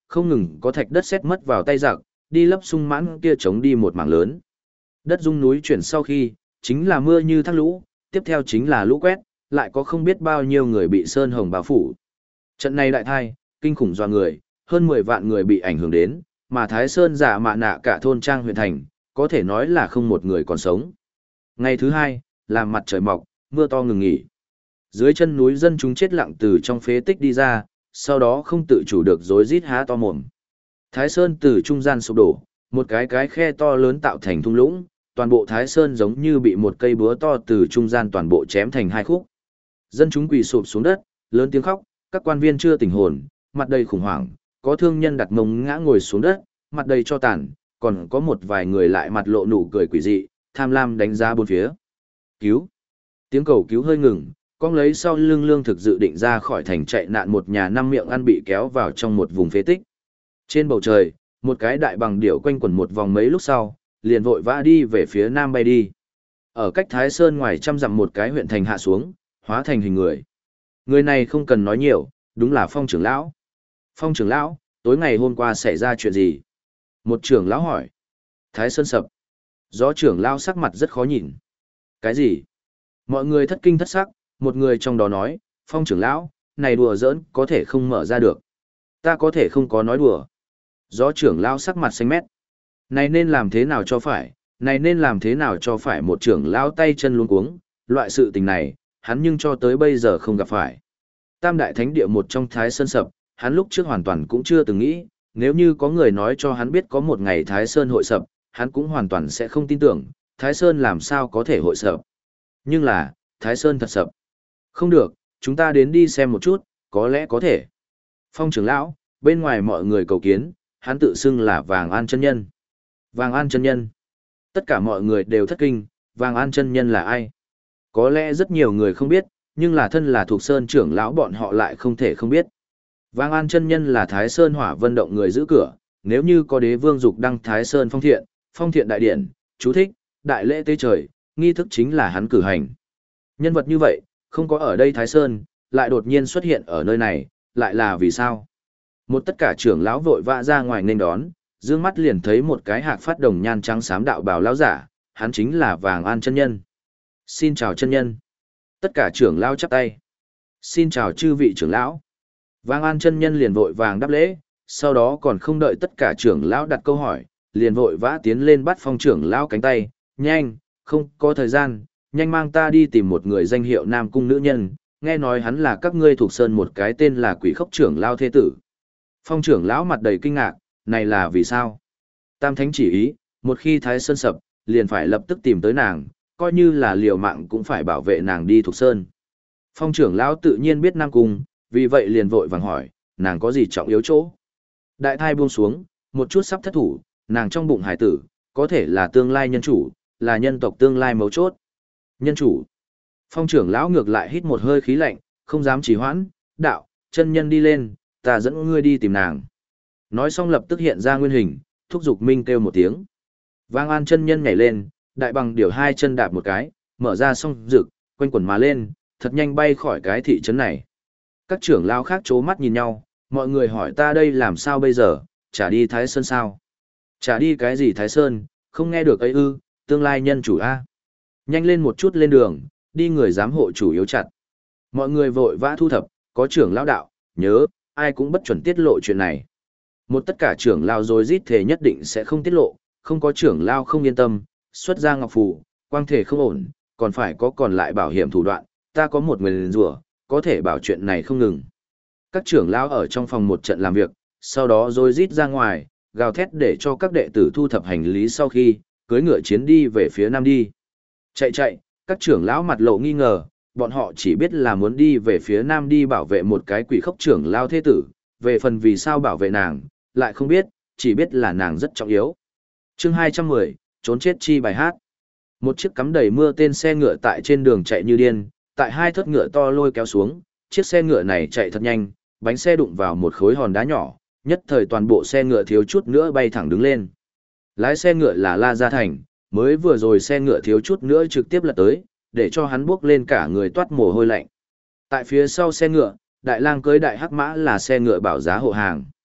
không ngừng có thạch đất sét mất vào tay giặc, đi lấp sung mãn kia chống đi một mảng lớn. Đất rung núi chuyển sau khi, chính là mưa như thác lũ, tiếp theo chính là lũ quét, lại có không biết bao nhiêu người bị sơn hồng bao phủ. Trận này đại thai, kinh khủng doa người, hơn 10 vạn người bị ảnh hưởng đến, mà Thái Sơn giả mạ nạ cả thôn trang huyện thành, có thể nói là không một người còn sống. Ngày thứ hai, làm mặt trời mọc, mưa to ngừng nghỉ. Dưới chân núi dân chúng chết lặng từ trong phế tích đi ra, sau đó không tự chủ được rối rít há to mồm. Thái Sơn từ trung gian sụp đổ, một cái khe to lớn tạo thành thung lũng, toàn bộ Thái Sơn giống như bị một cây búa to từ trung gian toàn bộ chém thành hai khúc. Dân chúng quỳ sụp xuống đất, lớn tiếng khóc, các quan viên chưa tỉnh hồn, mặt đầy khủng hoảng, có thương nhân đặt mông ngã ngồi xuống đất, mặt đầy cho tàn, còn có một vài người lại mặt lộ nụ cười quỷ dị, tham lam đánh giá bốn phía. Cứu! Tiếng cầu cứu hơi ngừng, con lấy sau lưng lương thực dự định ra khỏi thành chạy nạn một nhà năm miệng ăn bị kéo vào trong một vùng phế tích. Trên bầu trời, một cái đại bằng điểu quanh quẩn một vòng mấy lúc sau, liền vội vã đi về phía nam bay đi. Ở cách Thái Sơn ngoài trăm dặm một cái huyện thành hạ xuống, hóa thành hình người. Người này không cần nói nhiều, đúng là Phong trưởng lão. Phong trưởng lão, tối ngày hôm qua xảy ra chuyện gì? Một trưởng lão hỏi. Thái Sơn sập. Gió trưởng lão sắc mặt rất khó nhìn. Cái gì? Mọi người thất kinh thất sắc, một người trong đó nói, Phong trưởng lão, này đùa giỡn có thể không mở ra được. Ta có thể không có nói đùa. Gió trưởng lão sắc mặt xanh mét. Này nên làm thế nào cho phải, này nên làm thế nào cho phải, một trưởng lão tay chân luống cuống, loại sự tình này, hắn nhưng cho tới bây giờ không gặp phải. Tam đại thánh địa một trong Thái Sơn sập, hắn lúc trước hoàn toàn cũng chưa từng nghĩ, nếu như có người nói cho hắn biết có một ngày Thái Sơn hội sập, hắn cũng hoàn toàn sẽ không tin tưởng, Thái Sơn làm sao có thể hội sập. Nhưng là, Thái Sơn thật sập. Không được, chúng ta đến đi xem một chút, có lẽ có thể. Phong trưởng lão, bên ngoài mọi người cầu kiến, hắn tự xưng là Vàng An chân nhân. Vàng An chân nhân. Tất cả mọi người đều thất kinh, Vàng An chân nhân là ai? Có lẽ rất nhiều người không biết, nhưng là thân là thuộc Sơn trưởng lão bọn họ lại không thể không biết. Vàng An chân nhân là Thái Sơn Hỏa Vân động người giữ cửa, nếu như có đế vương dục đăng Thái Sơn phong thiện đại điển, chú thích, đại lễ tế trời, nghi thức chính là hắn cử hành. Nhân vật như vậy, không có ở đây Thái Sơn, lại đột nhiên xuất hiện ở nơi này, lại là vì sao? Một tất cả trưởng lão vội vã ra ngoài nên đón, dương mắt liền thấy một cái hạc phát đồng nhan trắng xám đạo bào lão giả, hắn chính là Vàng An chân nhân. Xin chào chân nhân. Tất cả trưởng lão chắp tay. Xin chào chư vị trưởng lão. Vàng An chân nhân liền vội vàng đáp lễ, sau đó còn không đợi tất cả trưởng lão đặt câu hỏi, liền vội vã tiến lên bắt Phong trưởng lão cánh tay, nhanh, không có thời gian, nhanh mang ta đi tìm một người danh hiệu Nam Cung nữ nhân, nghe nói hắn là các ngươi thuộc Sơn một cái tên là Quỷ Khốc trưởng lão thế tử. Phong trưởng lão mặt đầy kinh ngạc, này là vì sao? Tam Thánh chỉ ý, một khi Thái Sơn sập, liền phải lập tức tìm tới nàng, coi như là liều mạng cũng phải bảo vệ nàng đi thuộc Sơn. Phong trưởng lão tự nhiên biết Nam Cung, vì vậy liền vội vàng hỏi, nàng có gì trọng yếu chỗ? Đại thai buông xuống, một chút sắp thất thủ, nàng trong bụng hải tử, có thể là tương lai nhân chủ, là nhân tộc tương lai mấu chốt. Nhân chủ. Phong trưởng lão ngược lại hít một hơi khí lạnh, không dám trì hoãn, đạo, chân nhân đi lên, ta dẫn ngươi đi tìm nàng. Nói xong lập tức hiện ra nguyên hình, thúc giục Minh kêu một tiếng. Vàng An chân nhân nhảy lên, đại bằng điểu hai chân đạp một cái, mở ra song rực, quanh quẩn mà lên, thật nhanh bay khỏi cái thị trấn này. Các trưởng lão khác chố mắt nhìn nhau, mọi người hỏi ta đây làm sao bây giờ, chả đi Thái Sơn sao? Chả đi cái gì Thái Sơn, không nghe được ấy ư, tương lai nhân chủ A. Nhanh lên một chút lên đường, đi người giám hộ chủ yếu chặt. Mọi người vội vã thu thập, có trưởng lão đạo, nhớ, ai cũng bất chuẩn tiết lộ chuyện này. Một tất cả trưởng lão rồi rít thề nhất định sẽ không tiết lộ, không có trưởng lão không yên tâm, xuất ra ngọc phù, quang thể không ổn, còn phải có còn lại bảo hiểm thủ đoạn, ta có một nguyền rủa, có thể bảo chuyện này không ngừng. Các trưởng lão ở trong phòng một trận làm việc, sau đó rồi rít ra ngoài, gào thét để cho các đệ tử thu thập hành lý sau khi, cưỡi ngựa chiến đi về phía nam đi. Chạy, các trưởng lão mặt lộ nghi ngờ, bọn họ chỉ biết là muốn đi về phía nam đi bảo vệ một cái Quỷ Khốc trưởng lão thế tử, về phần vì sao bảo vệ nàng, lại không biết, chỉ biết là nàng rất trọng yếu. Chương 210, trốn chết chi bài hát. Một chiếc cắm đầy mưa tên xe ngựa tại trên đường chạy như điên, tại hai thớt ngựa to lôi kéo xuống, chiếc xe ngựa này chạy thật nhanh, bánh xe đụng vào một khối hòn đá nhỏ, nhất thời toàn bộ xe ngựa thiếu chút nữa bay thẳng đứng lên. Lái xe ngựa là La Gia Thành, mới vừa rồi xe ngựa thiếu chút nữa trực tiếp lật tới, để cho hắn bước lên cả người toát mồ hôi lạnh. Tại phía sau xe ngựa, đại lang cưới đại hắc mã là xe ngựa bảo giá hộ hàng.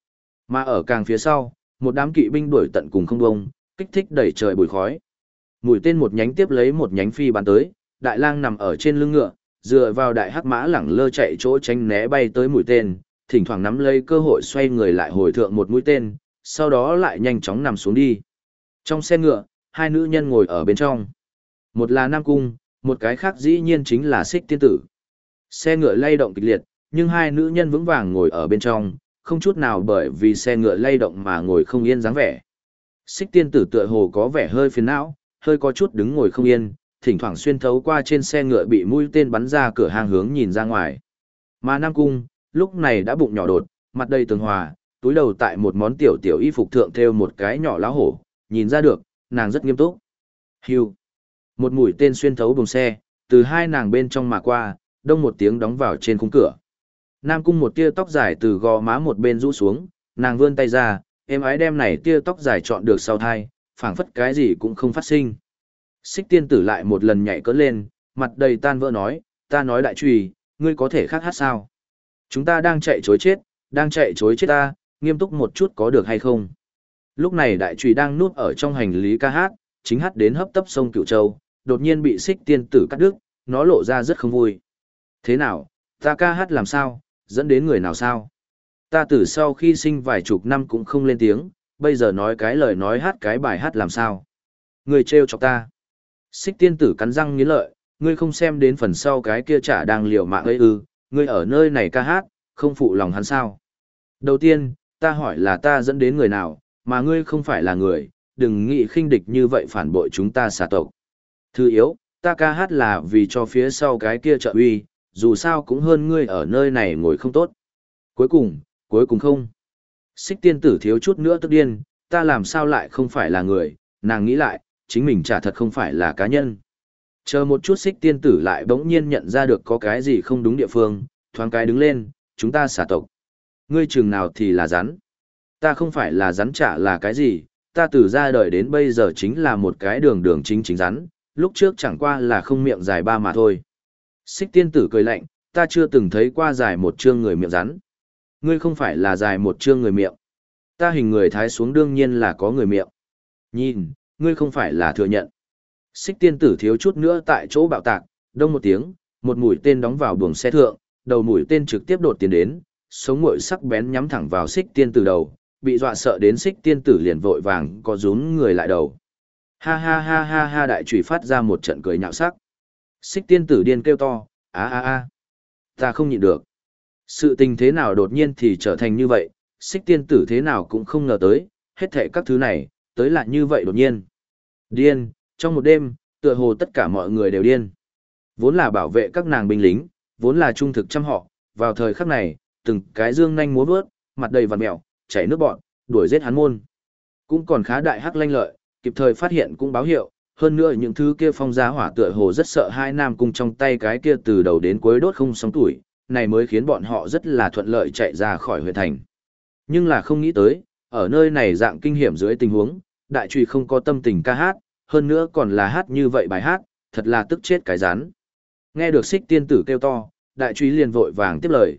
Mà ở càng phía sau, một đám kỵ binh đuổi tận cùng không bông, kích thích đẩy trời bụi khói. Mũi tên một nhánh tiếp lấy một nhánh phi bắn tới, Đại Lang nằm ở trên lưng ngựa, dựa vào đại hắc mã lẳng lơ chạy chỗ tránh né bay tới mũi tên, thỉnh thoảng nắm lấy cơ hội xoay người lại hồi thượng một mũi tên, sau đó lại nhanh chóng nằm xuống đi. Trong xe ngựa, hai nữ nhân ngồi ở bên trong. Một là Nam Cung, một cái khác dĩ nhiên chính là Xích Tiên Tử. Xe ngựa lay động kịch liệt, nhưng hai nữ nhân vững vàng ngồi ở bên trong, không chút nào bởi vì xe ngựa lay động mà ngồi không yên dáng vẻ. Xích Tiên Tử tựa hồ có vẻ hơi phiền não, hơi có chút đứng ngồi không yên, thỉnh thoảng xuyên thấu qua trên xe ngựa bị mũi tên bắn ra cửa hang hướng nhìn ra ngoài. Mà Nam Cung, lúc này đã bụng nhỏ đột, mặt đầy tường hòa, túi đầu tại một món tiểu tiểu y phục thượng thêu một cái nhỏ lá hổ, nhìn ra được, nàng rất nghiêm túc. Hưu. Một mũi tên xuyên thấu buồng xe, từ hai nàng bên trong mà qua, đông một tiếng đóng vào trên khung cửa. Nam Cung một tia tóc dài từ gò má một bên rũ xuống, nàng vươn tay ra, êm ái đem này tia tóc dài chọn được sau thai, phảng phất cái gì cũng không phát sinh. Xích Tiên Tử lại một lần nhảy cất lên, mặt đầy tan vỡ nói, ta nói đại trùy, ngươi có thể khác hát sao? Chúng ta đang chạy chối chết ta, nghiêm túc một chút có được hay không? Lúc này đại trùy đang nuốt ở trong hành lý ca hát, chính hát đến hấp tấp sông Cửu Châu, đột nhiên bị Xích Tiên Tử cắt đứt, nó lộ ra rất không vui. Thế nào, ta ca hát làm sao, dẫn đến người nào sao? Ta từ sau khi sinh vài chục năm cũng không lên tiếng, bây giờ nói cái lời nói hát cái bài hát làm sao? Người trêu chọc ta. Xích Tiên Tử cắn răng nghiến lợi, ngươi không xem đến phần sau cái kia chả đang liều mạng ấy ư, ngươi ở nơi này ca hát, không phụ lòng hắn sao? Đầu tiên, ta hỏi là ta dẫn đến người nào, mà ngươi không phải là người, đừng nghĩ khinh địch như vậy phản bội chúng ta xà tộc. Thứ yếu, ta ca hát là vì cho phía sau cái kia trợ uy, dù sao cũng hơn ngươi ở nơi này ngồi không tốt. Cuối cùng không. Xích Tiên Tử thiếu chút nữa tức điên, ta làm sao lại không phải là người, nàng nghĩ lại, chính mình chả thật không phải là cá nhân. Chờ một chút Xích Tiên Tử lại bỗng nhiên nhận ra được có cái gì không đúng địa phương, thoáng cái đứng lên, chúng ta xả tộc. Ngươi chừng nào thì là rắn. Ta không phải là rắn chả là cái gì, ta từ ra đời đến bây giờ chính là một cái đường chính rắn, lúc trước chẳng qua là không miệng dài ba mà thôi. Xích Tiên Tử cười lạnh, ta chưa từng thấy qua dài một chương người miệng rắn. Ngươi không phải là dài một chương người miệng. Ta hình người thái xuống đương nhiên là có người miệng. Nhìn, ngươi không phải là thừa nhận. Xích Tiên Tử thiếu chút nữa tại chỗ bạo tạc, đông một tiếng, một mũi tên đóng vào buồng xe thượng, đầu mũi tên trực tiếp đột tiến đến, sống nguội sắc bén nhắm thẳng vào Xích Tiên Tử đầu, bị dọa sợ đến Xích Tiên Tử liền vội vàng có rún người lại đầu. Ha ha ha ha ha, đại chủy phát ra một trận cười nhạo sắc. Xích Tiên Tử điên kêu to, a a a, ta không nhịn được. Sự tình thế nào đột nhiên thì trở thành như vậy, Xích Tiên Tử thế nào cũng không ngờ tới, hết thảy các thứ này, tới lại như vậy đột nhiên. Điên, trong một đêm, tựa hồ tất cả mọi người đều điên. Vốn là bảo vệ các nàng binh lính, vốn là trung thực chăm họ, vào thời khắc này, từng cái dương nhanh múa vớt, mặt đầy vằn mèo, chảy nước bọn, đuổi giết hắn môn. Cũng còn khá đại hắc lanh lợi, kịp thời phát hiện cũng báo hiệu, hơn nữa những thứ kia phong giá hỏa tựa hồ rất sợ hai Nam Cung trong tay cái kia từ đầu đến cuối đốt không xong tuổi, này mới khiến bọn họ rất là thuận lợi chạy ra khỏi huyện thành. Nhưng là không nghĩ tới, ở nơi này dạng kinh hiểm dưới tình huống, đại trùy không có tâm tình ca hát, hơn nữa còn là hát như vậy bài hát, thật là tức chết cái rắn. Nghe được Xích Tiên Tử kêu to, đại trùy liền vội vàng tiếp lời,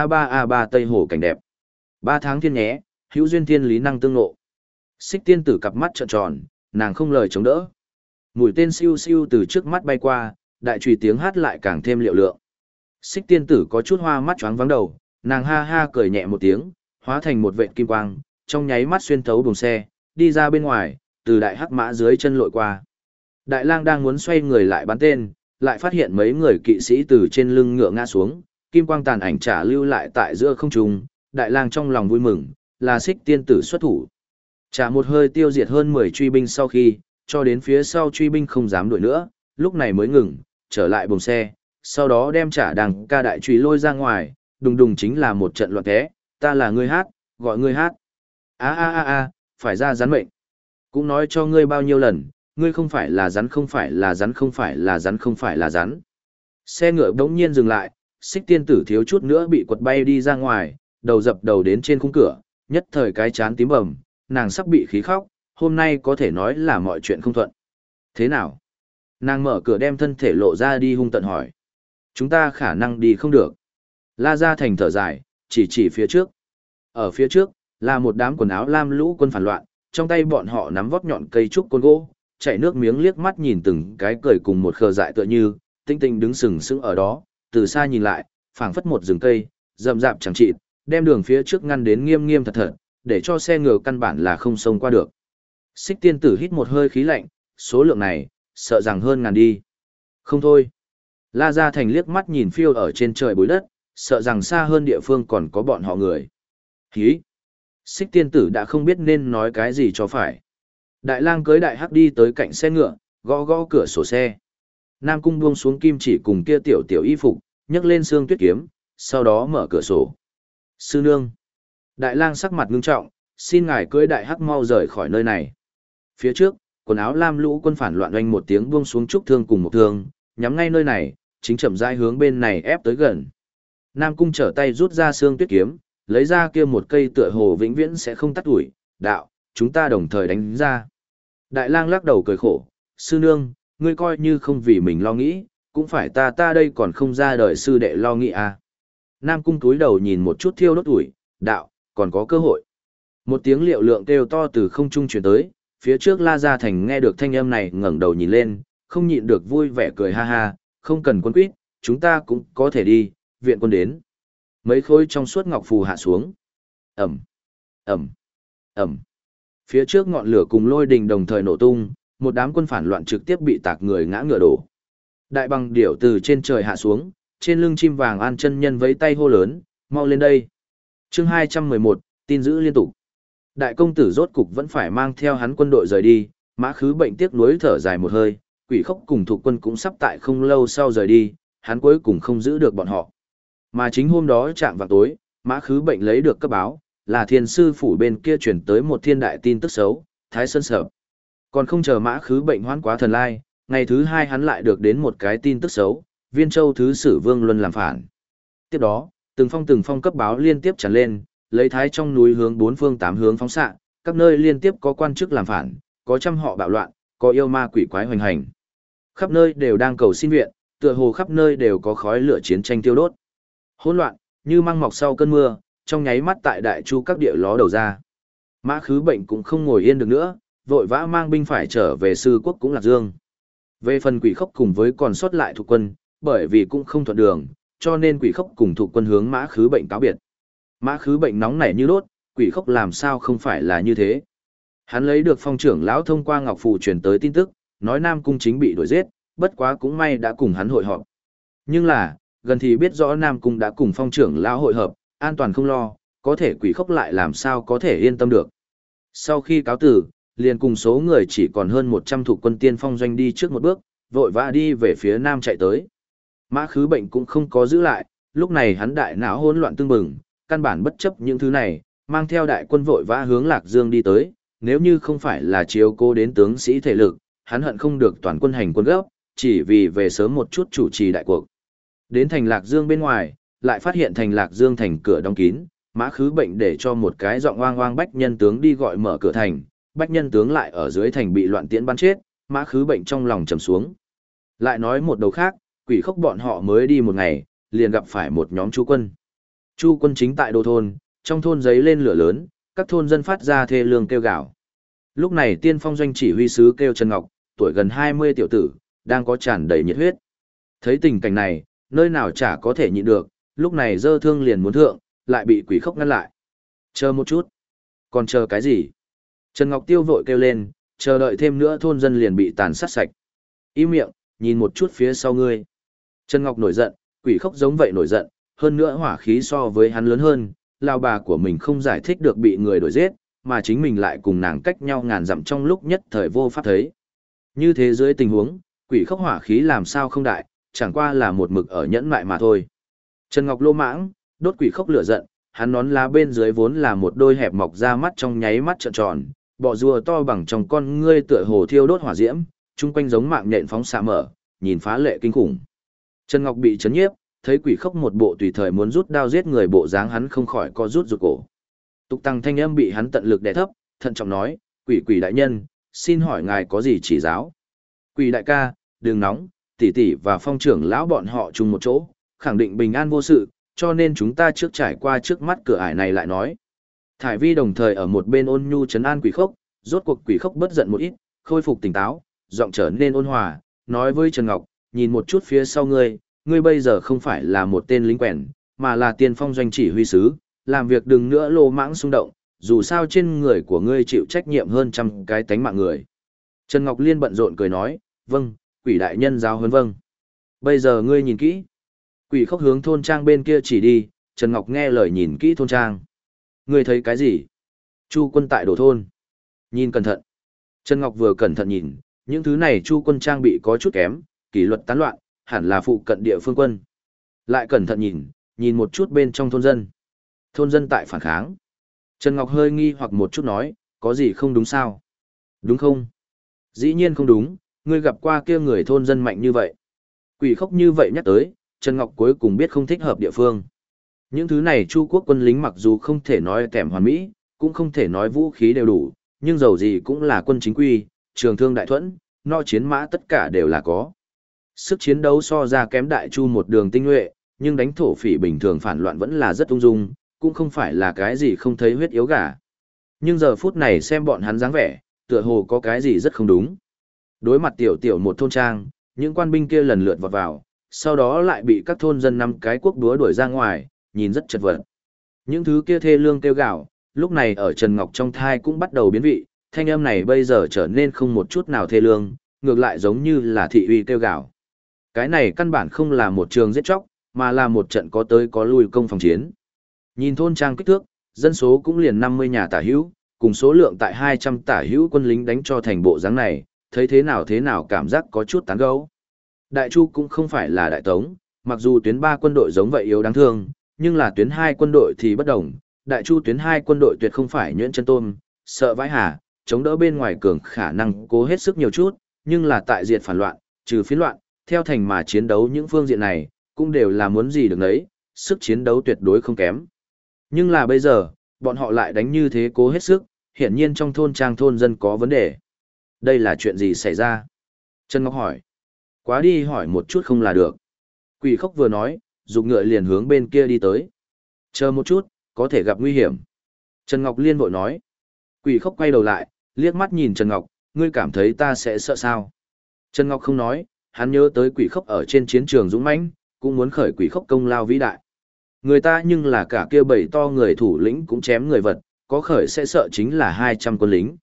A3 Tây Hồ cảnh đẹp. 3 tháng thiên nhé, hữu duyên thiên lý năng tương ngộ. Xích Tiên Tử cặp mắt trợn tròn, nàng không lời chống đỡ. Mũi tên siêu siêu từ trước mắt bay qua, đại trùy tiếng hát lại càng thêm liệu lượng. Xích Tiên Tử có chút hoa mắt choáng vắng đầu, nàng ha ha cười nhẹ một tiếng, hóa thành một vệt kim quang, trong nháy mắt xuyên thấu buồng xe, đi ra bên ngoài, từ đại hắc mã dưới chân lội qua. Đại lang đang muốn xoay người lại bắn tên, lại phát hiện mấy người kỵ sĩ từ trên lưng ngựa ngã xuống, kim quang tàn ảnh trả lưu lại tại giữa không trung, đại lang trong lòng vui mừng, là Xích Tiên Tử xuất thủ. Trả một hơi tiêu diệt hơn 10 truy binh sau khi, cho đến phía sau truy binh không dám đuổi nữa, lúc này mới ngừng, trở lại buồng xe, sau đó đem trả đằng ca đại truy lôi ra ngoài, đùng đùng chính là một trận loạn té, ta là người hát, gọi người hát. A, phải ra rắn mệnh. Cũng nói cho ngươi bao nhiêu lần, ngươi không phải là rắn, không phải là rắn, không phải là rắn, không phải là rắn. Xe ngựa đống nhiên dừng lại, Xích Tiên Tử thiếu chút nữa bị quật bay đi ra ngoài, đầu dập đầu đến trên khung cửa, nhất thời cái chán tím bầm, nàng sắp bị khí khóc, hôm nay có thể nói là mọi chuyện không thuận. Thế nào? Nàng mở cửa đem thân thể lộ ra đi hung tận hỏi. Chúng ta khả năng đi không được. La Gia Thành thở dài, chỉ phía trước. Ở phía trước, Là một đám quần áo lam lũ quân phản loạn, trong tay bọn họ nắm vót nhọn cây trúc côn gỗ, chảy nước miếng liếc mắt nhìn từng cái cười cùng một khờ dại tựa như, tinh tinh đứng sừng sững ở đó, từ xa nhìn lại, phảng phất một rừng cây, rậm rạp chẳng chịt, đem đường phía trước ngăn đến nghiêm nghiêm thật thật, để cho xe ngựa căn bản là không xông qua được. Xích tiên tử hít một hơi khí lạnh, số lượng này, sợ rằng hơn ngàn đi. Không thôi. La Gia Thành liếc mắt nhìn phiêu ở trên trời bụi đất, sợ rằng xa hơn địa phương còn có bọn họ người. Hí! Xích tiên tử đã không biết nên nói cái gì cho phải. Đại lang cưới đại hắc đi tới cạnh xe ngựa, gõ gõ cửa sổ xe. Nam Cung buông xuống kim chỉ cùng kia tiểu tiểu y phục, nhấc lên xương tuyết kiếm, sau đó mở cửa sổ. Sư nương! Đại lang sắc mặt ngưng trọng, xin ngài cưới đại hắc mau rời khỏi nơi này. Phía trước, quần áo lam lũ quân phản loạn oanh một tiếng buông xuống trúc thương cùng một thương, nhắm ngay nơi này, chính chậm rãi hướng bên này ép tới gần. Nam Cung trở tay rút ra xương tuyết kiếm, lấy ra kia một cây tựa hồ vĩnh viễn sẽ không tắt ủi, đạo, chúng ta đồng thời đánh ra. Đại lang lắc đầu cười khổ, sư nương, ngươi coi như không vì mình lo nghĩ, cũng phải ta đây còn không ra đời sư đệ lo nghĩ à. Nam Cung túi đầu nhìn một chút thiêu đốt ủi, đạo, còn có cơ hội. Một tiếng liệu lượng kêu to từ không trung truyền tới, phía trước La Gia Thành nghe được thanh âm này ngẩng đầu nhìn lên, không nhịn được vui vẻ cười ha ha, không cần quân quýt, chúng ta cũng có thể đi, viện quân đến. Mấy khối trong suốt ngọc phù hạ xuống. Ẩm, Ẩm, Ẩm. Phía trước ngọn lửa cùng lôi đình đồng thời nổ tung, một đám quân phản loạn trực tiếp bị tạc người ngã ngựa đổ. Đại bằng điểu từ trên trời hạ xuống, trên lưng chim vàng An chân nhân vẫy tay hô lớn, mau lên đây. Chương 211, tin giữ liên tục. Đại công tử rốt cục vẫn phải mang theo hắn quân đội rời đi, Mã Khứ Bệnh tiếc nuối thở dài một hơi, Quỷ Khốc cùng thuộc quân cũng sắp tại không lâu sau rời đi, hắn cuối cùng không giữ được bọn họ. Mà chính hôm đó chạm vào tối, Mã Khứ Bệnh lấy được cấp báo, là Thiên sư phủ bên kia chuyển tới một thiên đại tin tức xấu, Thái Sơn sập. Còn không chờ Mã Khứ Bệnh hoãn quá thần lai, ngày thứ hai hắn lại được đến một cái tin tức xấu, Viên Châu thứ sử Vương Luân làm phản. Tiếp đó, từng phong cấp báo liên tiếp tràn lên, lấy Thái trong núi hướng bốn phương tám hướng phóng xạ, các nơi liên tiếp có quan chức làm phản, có trăm họ bạo loạn, có yêu ma quỷ quái hoành hành. Khắp nơi đều đang cầu xin viện, tựa hồ khắp nơi đều có khói lửa chiến tranh tiêu đốt. Hỗn loạn, như măng mọc sau cơn mưa, trong nháy mắt tại đại chu các địa ló đầu ra. Mã Khứ Bệnh cũng không ngồi yên được nữa, vội vã mang binh phải trở về Sư Quốc cũng Lạc Dương. Về phần Quỷ Khốc cùng với còn sót lại thuộc quân, bởi vì cũng không thuận đường, cho nên Quỷ Khốc cùng thuộc quân hướng Mã Khứ Bệnh cáo biệt. Mã Khứ Bệnh nóng nảy như đốt, Quỷ Khốc làm sao không phải là như thế. Hắn lấy được phong trưởng lão thông qua ngọc phù truyền tới tin tức, nói Nam Cung chính bị đuổi giết, bất quá cũng may đã cùng hắn hội họp. Nhưng là, gần thì biết rõ Nam Cung đã cùng phong trưởng lão hội hợp, an toàn không lo, có thể Quỷ Khốc lại làm sao có thể yên tâm được. Sau khi cáo tử, liền cùng số người chỉ còn hơn 100 thuộc quân tiên phong doanh đi trước một bước, vội vã đi về phía nam chạy tới. Mã Khứ Bệnh cũng không có giữ lại, lúc này hắn đại não hỗn loạn tương bừng, căn bản bất chấp những thứ này, mang theo đại quân vội vã hướng Lạc Dương đi tới, nếu như không phải là chiếu cố đến tướng sĩ thể lực, hắn hận không được toàn quân hành quân gấp, chỉ vì về sớm một chút chủ trì đại cuộc. Đến thành Lạc Dương bên ngoài, lại phát hiện thành Lạc Dương thành cửa đóng kín, Mã Khứ Bệnh để cho một cái giọng oang oang bách nhân tướng đi gọi mở cửa thành, bách nhân tướng lại ở dưới thành bị loạn tiễn bắn chết, Mã Khứ Bệnh trong lòng trầm xuống. Lại nói một đầu khác, Quỷ Khốc bọn họ mới đi một ngày, liền gặp phải một nhóm chu quân. Chu quân chính tại đô thôn, trong thôn giấy lên lửa lớn, các thôn dân phát ra thê lương kêu gào. Lúc này tiên phong doanh chỉ huy sứ kêu Trần Ngọc, tuổi gần 20 tiểu tử, đang có tràn đầy nhiệt huyết. Thấy tình cảnh này, nơi nào chả có thể nhịn được, lúc này dơ thương liền muốn thượng, lại bị Quỷ Khốc ngăn lại. Chờ một chút. Còn chờ cái gì? Trần Ngọc Tiêu vội kêu lên, chờ đợi thêm nữa thôn dân liền bị tàn sát sạch. Im miệng, nhìn một chút phía sau ngươi. Trần Ngọc nổi giận, Quỷ Khốc giống vậy nổi giận, hơn nữa hỏa khí so với hắn lớn hơn, lao bà của mình không giải thích được bị người đuổi giết, mà chính mình lại cùng nàng cách nhau ngàn dặm trong lúc nhất thời vô pháp thấy. Như thế dưới tình huống, Quỷ Khốc hỏa khí làm sao không đại, chẳng qua là một mực ở nhẫn mại mà thôi. Trần Ngọc lô mãng, đốt Quỷ Khốc lửa giận, hắn nón lá bên dưới vốn là một đôi hẹp mọc ra mắt trong nháy mắt trợn tròn, bọ rùa to bằng trong con ngươi tựa hồ thiêu đốt hỏa diễm, chung quanh giống mạng nhện phóng xạ mở, nhìn phá lệ kinh khủng. Trần Ngọc bị chấn nhiếp, thấy Quỷ Khốc một bộ tùy thời muốn rút đao giết người bộ dáng, hắn không khỏi co rút rụt cổ. Tục tăng thanh âm bị hắn tận lực đè thấp, thận trọng nói, Quỷ đại nhân, xin hỏi ngài có gì chỉ giáo? Quỷ đại ca, đừng nóng, tỷ tỷ và phong trưởng lão bọn họ chung một chỗ, khẳng định bình an vô sự, cho nên chúng ta trước trải qua trước mắt cửa ải này lại nói. Thải Vi đồng thời ở một bên ôn nhu trấn an Quỷ Khốc, rốt cuộc Quỷ Khốc bất giận một ít, khôi phục tỉnh táo, giọng trở nên ôn hòa, nói với Trần Ngọc, nhìn một chút phía sau ngươi bây giờ không phải là một tên lính quèn, mà là tiên phong doanh chỉ huy sứ, làm việc đừng nữa lô mãng xung động, dù sao trên người của ngươi chịu trách nhiệm hơn trăm cái tánh mạng người. Trần Ngọc Liên bận rộn cười nói, vâng, Quỷ đại nhân giáo huấn vâng. Bây giờ ngươi nhìn kỹ. Quỷ Khốc hướng thôn trang bên kia chỉ đi, Trần Ngọc nghe lời nhìn kỹ thôn trang. Ngươi thấy cái gì? Chu quân tại đổ thôn. Nhìn cẩn thận. Trần Ngọc vừa cẩn thận nhìn, những thứ này Chu quân trang bị có chút kém, kỷ luật tán loạn, hẳn là phụ cận địa phương quân. Lại cẩn thận nhìn một chút bên trong thôn dân. Thôn dân tại phản kháng. Trần Ngọc hơi nghi hoặc một chút nói, có gì không đúng sao? Đúng không? Dĩ nhiên không đúng, ngươi gặp qua kia người thôn dân mạnh như vậy. Quỷ Khốc như vậy nhắc tới, Trần Ngọc cuối cùng biết không thích hợp địa phương. Những thứ này Chu quốc quân lính mặc dù không thể nói kèm hoàn mỹ, cũng không thể nói vũ khí đều đủ, nhưng dầu gì cũng là quân chính quy, trường thương đại thuẫn, no chiến mã tất cả đều là có. Sức chiến đấu so ra kém Đại Chu một đường tinh nhuệ, nhưng đánh thổ phỉ bình thường phản loạn vẫn là rất ung dung, cũng không phải là cái gì không thấy huyết yếu gà. Nhưng giờ phút này xem bọn hắn dáng vẻ, tựa hồ có cái gì rất không đúng. Đối mặt tiểu một thôn trang, những quan binh kia lần lượt vọt vào, sau đó lại bị các thôn dân năm cái cuốc đúa đuổi ra ngoài, nhìn rất chật vật. Những thứ kia thê lương kêu gào, lúc này ở Trần Ngọc trong thai cũng bắt đầu biến vị, thanh âm này bây giờ trở nên không một chút nào thê lương, ngược lại giống như là thị uy kêu gào. Cái này căn bản không là một trường giết chóc, mà là một trận có tới có lui công phòng chiến. Nhìn thôn trang kích thước, dân số cũng liền 50 nhà tả hữu, cùng số lượng tại 200 tả hữu quân lính đánh cho thành bộ dáng này, thấy thế nào cảm giác có chút tán gẫu. Đại Chu cũng không phải là Đại Tống, mặc dù tuyến 3 quân đội giống vậy yếu đáng thương, nhưng là tuyến 2 quân đội thì bất đồng. Đại Chu tuyến 2 quân đội tuyệt không phải nhuyễn chân tôm, sợ vãi hà, chống đỡ bên ngoài cường khả năng cố hết sức nhiều chút, nhưng là tại diệt phản loạn, trừ phiến loạn, theo thành mà chiến đấu những phương diện này, cũng đều là muốn gì được đấy, sức chiến đấu tuyệt đối không kém. Nhưng là bây giờ, bọn họ lại đánh như thế cố hết sức, hiển nhiên trong thôn trang thôn dân có vấn đề. Đây là chuyện gì xảy ra? Trần Ngọc hỏi. Quá đi hỏi một chút không là được. Quỷ Khốc vừa nói, dục ngựa liền hướng bên kia đi tới. Chờ một chút, có thể gặp nguy hiểm. Trần Ngọc Liên vội nói. Quỷ Khốc quay đầu lại, liếc mắt nhìn Trần Ngọc, ngươi cảm thấy ta sẽ sợ sao? Trần Ngọc không nói, hắn nhớ tới Quỷ Khốc ở trên chiến trường dũng mãnh, cũng muốn khởi Quỷ Khốc công lao vĩ đại. Người ta nhưng là cả kia bầy to người thủ lĩnh cũng chém người vật, có khởi sẽ sợ chính là 200 quân lính.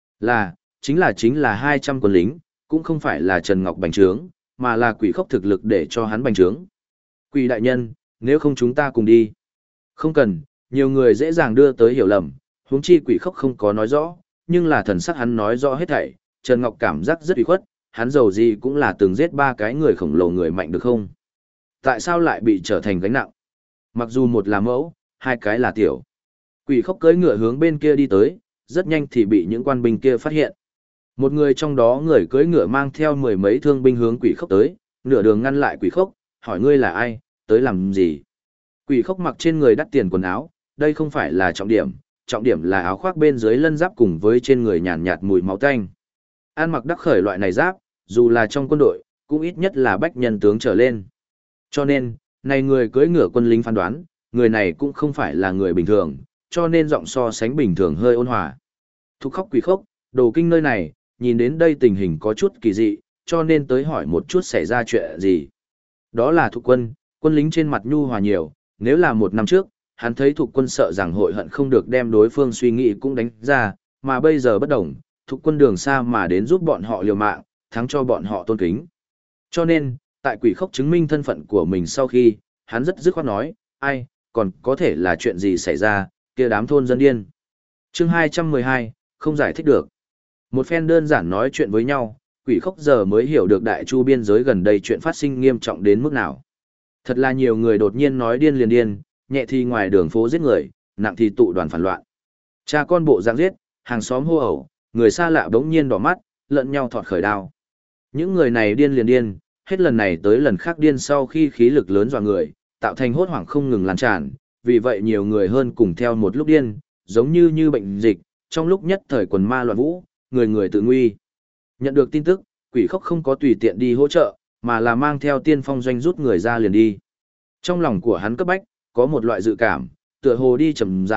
Chính là 200 quân lính, cũng không phải là Trần Ngọc bành trướng, mà là Quỷ Khốc thực lực để cho hắn bành trướng. Quỷ đại nhân, nếu không chúng ta cùng đi. Không cần, nhiều người dễ dàng đưa tới hiểu lầm, huống chi Quỷ Khốc không có nói rõ, nhưng là thần sắc hắn nói rõ hết thảy, Trần Ngọc cảm giác rất ủy khuất, hắn dầu gì cũng là từng giết 3 cái người khổng lồ người mạnh được không? Tại sao lại bị trở thành gánh nặng? Mặc dù một là mẫu, 2 cái là tiểu. Quỷ Khốc cưỡi ngựa hướng bên kia đi tới, rất nhanh thì bị những quan binh kia phát hiện. Một người trong đó người cưỡi ngựa mang theo 10 mấy thương binh hướng Quỷ Khốc tới, nửa đường ngăn lại Quỷ Khốc, hỏi ngươi là ai, tới làm gì? Quỷ Khốc mặc trên người đắt tiền quần áo, đây không phải là trọng điểm là áo khoác bên dưới lân giáp cùng với trên người nhàn nhạt mùi máu tanh. An mặc đắc khởi loại này giáp, dù là trong quân đội, cũng ít nhất là bách nhân tướng trở lên. Cho nên, này người cưỡi ngựa quân lính phán đoán, người này cũng không phải là người bình thường, cho nên giọng so sánh bình thường hơi ôn hòa. Thúc Khốc Quỷ Khốc, đồ kinh nơi này, nhìn đến đây tình hình có chút kỳ dị, cho nên tới hỏi một chút xảy ra chuyện gì. Đó là Thục Quân, quân lính trên mặt nhu hòa nhiều, nếu là một năm trước, hắn thấy Thục Quân sợ rằng hội hận không được đem đối phương suy nghĩ cũng đánh ra, mà bây giờ bất đồng, Thục Quân đường xa mà đến giúp bọn họ liều mạng, thắng cho bọn họ tôn kính. Cho nên, tại Quỷ Khốc chứng minh thân phận của mình sau khi, hắn rất dứt khoát nói, ai, còn có thể là chuyện gì xảy ra, kia đám thôn dân điên. Chương 212, không giải thích được. Một phen đơn giản nói chuyện với nhau, Quỷ Khốc giờ mới hiểu được Đại Chu biên giới gần đây chuyện phát sinh nghiêm trọng đến mức nào. Thật là nhiều người đột nhiên nói điên liền điên, nhẹ thì ngoài đường phố giết người, nặng thì tụ đoàn phản loạn. Cha con bộ dạng giết, hàng xóm hô ẩu, người xa lạ bỗng nhiên đỏ mắt, lẫn nhau thọt khởi đao. Những người này điên liền điên, hết lần này tới lần khác điên sau khi khí lực lớn dọa người, tạo thành hốt hoảng không ngừng lan tràn, vì vậy nhiều người hơn cùng theo một lúc điên, giống như bệnh dịch, trong lúc nhất thời quần ma loạn vũ, người người tự nguy. Nhận được tin tức, Quỷ Khốc không có tùy tiện đi hỗ trợ, mà là mang theo tiên phong doanh rút người ra liền đi. Trong lòng của hắn cấp bách, có một loại dự cảm, tựa hồ đi chậm rãi,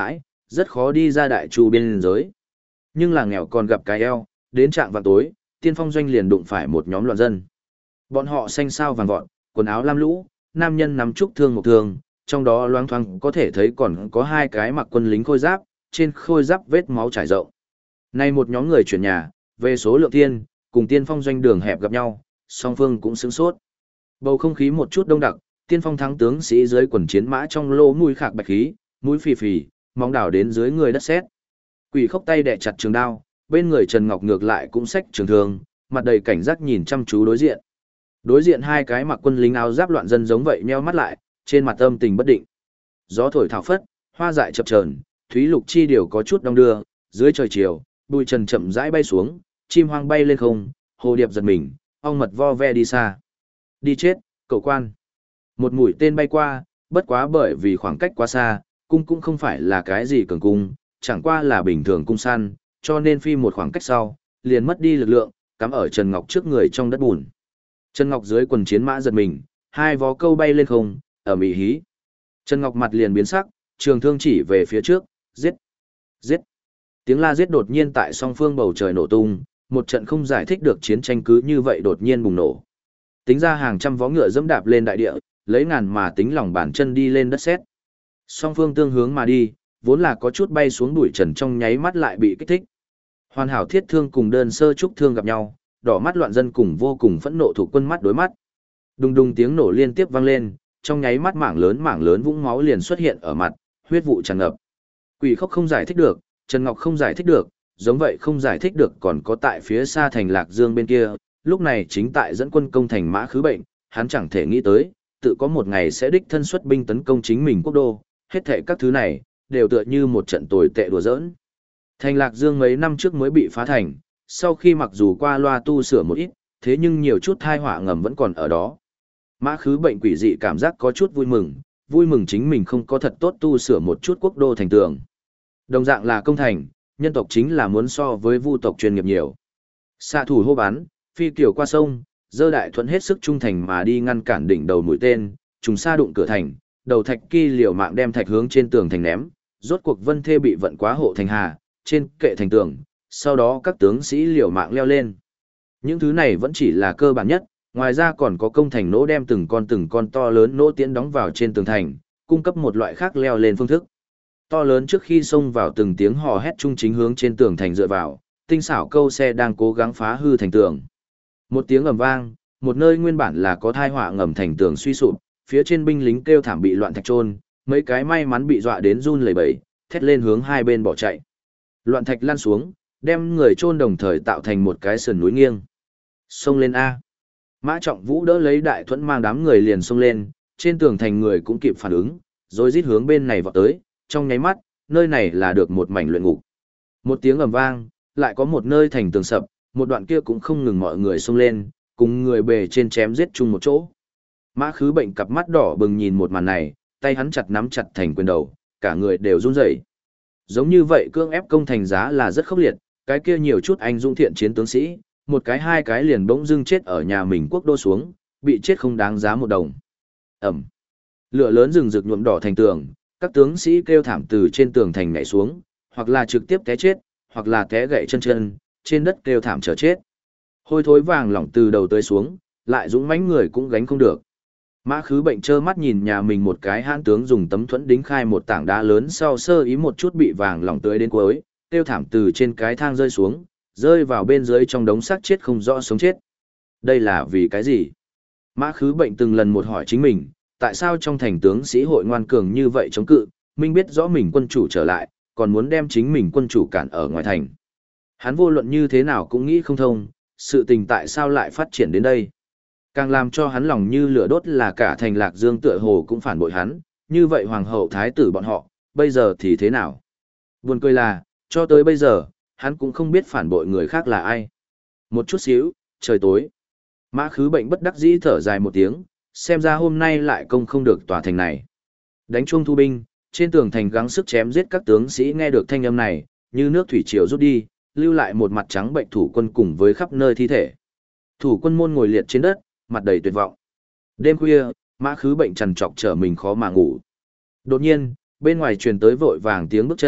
rất khó đi ra đại chu biên giới. Nhưng là nghèo còn gặp cái eo, đến trạng vào tối, tiên phong doanh liền đụng phải một nhóm loạn dân. Bọn họ xanh xao vàng vọt, quần áo lam lũ, nam nhân nắm trúc thương một thương, trong đó loáng thoáng có thể thấy còn có hai cái mặc quân lính khôi giáp, trên khôi giáp vết máu trải rộng. Nay một nhóm người chuyển nhà, về số lượng thiên, cùng tiên phong doanh đường hẹp gặp nhau, song phương cũng sướng sốt. Bầu không khí một chút đông đặc, tiên phong thắng tướng sĩ dưới quần chiến mã trong lỗ mũi khạc bạch khí, mũi phì phì, móng đào đến dưới người đất sét. Quỷ Khốc tay đè chặt trường đao, bên người Trần Ngọc ngược lại cũng xách trường thương, mặt đầy cảnh giác nhìn chăm chú đối diện. Đối diện hai cái mặc quân lính áo giáp loạn dân giống vậy nheo mắt lại, trên mặt âm tình bất định. Gió thổi thảo phất, hoa dại chập chờn, thúy lục chi điều có chút đong đưa, dưới trời chiều, bụi trần chậm rãi bay xuống, chim hoang bay lên không, hồ điệp giật mình, ong mật vo ve đi xa. Đi chết, cậu quan. Một mũi tên bay qua, bất quá bởi vì khoảng cách quá xa, cung cũng không phải là cái gì cường cung, chẳng qua là bình thường cung săn, cho nên phi một khoảng cách sau, liền mất đi lực lượng, cắm ở Trần Ngọc trước người trong đất bùn. Trần Ngọc dưới quần chiến mã giật mình, hai vó câu bay lên không, ở mị hí. Trần Ngọc mặt liền biến sắc, trường thương chỉ về phía trước, giết, giết. Tiếng la giết đột nhiên tại song phương bầu trời nổ tung, một trận không giải thích được chiến tranh cứ như vậy đột nhiên bùng nổ. Tính ra hàng trăm vó ngựa dẫm đạp lên đại địa, lấy ngàn mà tính lòng bàn chân đi lên đất sét. Song phương tương hướng mà đi, vốn là có chút bay xuống bụi trần trong nháy mắt lại bị kích thích. Hoàn hảo thiết thương cùng đơn sơ trúc thương gặp nhau, đỏ mắt loạn dân cùng vô cùng phẫn nộ thủ quân mắt đối mắt. Đùng đùng tiếng nổ liên tiếp vang lên, trong nháy mắt mảng lớn vũng máu liền xuất hiện ở mặt, huyết vụ tràn ngập. Quỷ Khốc không giải thích được, Trần Ngọc không giải thích được, giống vậy không giải thích được còn có tại phía xa thành Lạc Dương bên kia, lúc này chính tại dẫn quân công thành Mã Khứ Bệnh, hắn chẳng thể nghĩ tới, tự có một ngày sẽ đích thân xuất binh tấn công chính mình quốc đô, hết thảy các thứ này đều tựa như một trận tồi tệ đùa giỡn. Thành Lạc Dương mấy năm trước mới bị phá thành, sau khi mặc dù qua loa tu sửa một ít, thế nhưng nhiều chút tai họa ngầm vẫn còn ở đó. Mã Khứ Bệnh quỷ dị cảm giác có chút vui mừng chính mình không có thật tốt tu sửa một chút quốc đô thành tường. Đồng dạng là công thành, nhân tộc chính là muốn so với vu tộc chuyên nghiệp nhiều. Xạ thủ hô bắn, phi kiều qua sông, dơ đại thuận hết sức trung thành mà đi ngăn cản đỉnh đầu mũi tên, trùng sa đụng cửa thành, đầu thạch kỳ liều mạng đem thạch hướng trên tường thành ném, rốt cuộc Vân Thê bị vận quá hộ thành hà, trên kệ thành tường, sau đó các tướng sĩ liều mạng leo lên. Những thứ này vẫn chỉ là cơ bản nhất, ngoài ra còn có công thành nỗ đem từng con to lớn nỗ tiễn đóng vào trên tường thành, cung cấp một loại khác leo lên phương thức. To lớn trước khi xông vào từng tiếng hò hét trung chính hướng trên tường thành dựa vào, tinh xảo câu xe đang cố gắng phá hư thành tường. Một tiếng ầm vang, một nơi nguyên bản là có thai họa ngầm thành tường suy sụp, phía trên binh lính kêu thảm bị loạn thạch trôn, mấy cái may mắn bị dọa đến run lẩy bẩy, thét lên hướng hai bên bỏ chạy. Loạn thạch lăn xuống, đem người chôn đồng thời tạo thành một cái sườn núi nghiêng. Xông lên A. Mã Trọng Vũ đỡ lấy đại thuẫn mang đám người liền xông lên, trên tường thành người cũng kịp phản ứng, rồi rít hướng bên này vọt tới, trong nháy mắt, nơi này là được một mảnh luyện ngục. Một tiếng ầm vang, lại có một nơi thành tường sập, một đoạn kia cũng không ngừng mọi người xông lên, cùng người bề trên chém giết chung một chỗ. Mã Khứ Bệnh cặp mắt đỏ bừng nhìn một màn này, tay hắn chặt nắm chặt thành quyền đầu, cả người đều run rẩy. Giống như vậy cưỡng ép công thành giá là rất khốc liệt, cái kia nhiều chút anh dũng thiện chiến tướng sĩ, một cái hai cái liền bỗng dưng chết ở nhà mình quốc đô xuống, bị chết không đáng giá một đồng. Ẩm. Lửa lớn rừng rực nhuộm đỏ thành tường, các tướng sĩ kêu thảm từ trên tường thành nhảy xuống, hoặc là trực tiếp té chết, hoặc là té gãy chân, trên đất kêu thảm chờ chết. Hôi thối vàng lỏng từ đầu tới xuống, lại dũng mãnh người cũng gánh không được. Mã Khứ Bệnh trơ mắt nhìn nhà mình một cái hãn tướng dùng tấm thuẫn đính khai một tảng đá lớn sau sơ ý một chút bị vàng lỏng tưới đến cuối, kêu thảm từ trên cái thang rơi xuống, rơi vào bên dưới trong đống xác chết không rõ sống chết. Đây là vì cái gì? Mã Khứ Bệnh từng lần một hỏi chính mình, tại sao trong thành tướng sĩ hội ngoan cường như vậy chống cự, minh biết rõ mình quân chủ trở lại, còn muốn đem chính mình quân chủ cản ở ngoài thành. Hắn vô luận như thế nào cũng nghĩ không thông, sự tình tại sao lại phát triển đến đây. Càng làm cho hắn lòng như lửa đốt là cả thành Lạc Dương tựa hồ cũng phản bội hắn, như vậy hoàng hậu thái tử bọn họ, bây giờ thì thế nào? Buồn cười là, cho tới bây giờ, hắn cũng không biết phản bội người khác là ai. Một chút xíu, trời tối. Mã Khứ Bệnh bất đắc dĩ thở dài một tiếng, xem ra hôm nay lại công không được tòa thành này. Đánh chuông thu binh, trên tường thành gắng sức chém giết các tướng sĩ nghe được thanh âm này, như nước thủy triều rút đi, lưu lại một mặt trắng bệnh thủ quân cùng với khắp nơi thi thể. Thủ quân môn ngồi liệt trên đất, mặt đầy tuyệt vọng. Đêm khuya, Mã Khứ Bệnh trằn trọc trở mình khó mà ngủ. Đột nhiên, bên ngoài truyền tới vội vàng tiếng bước chân,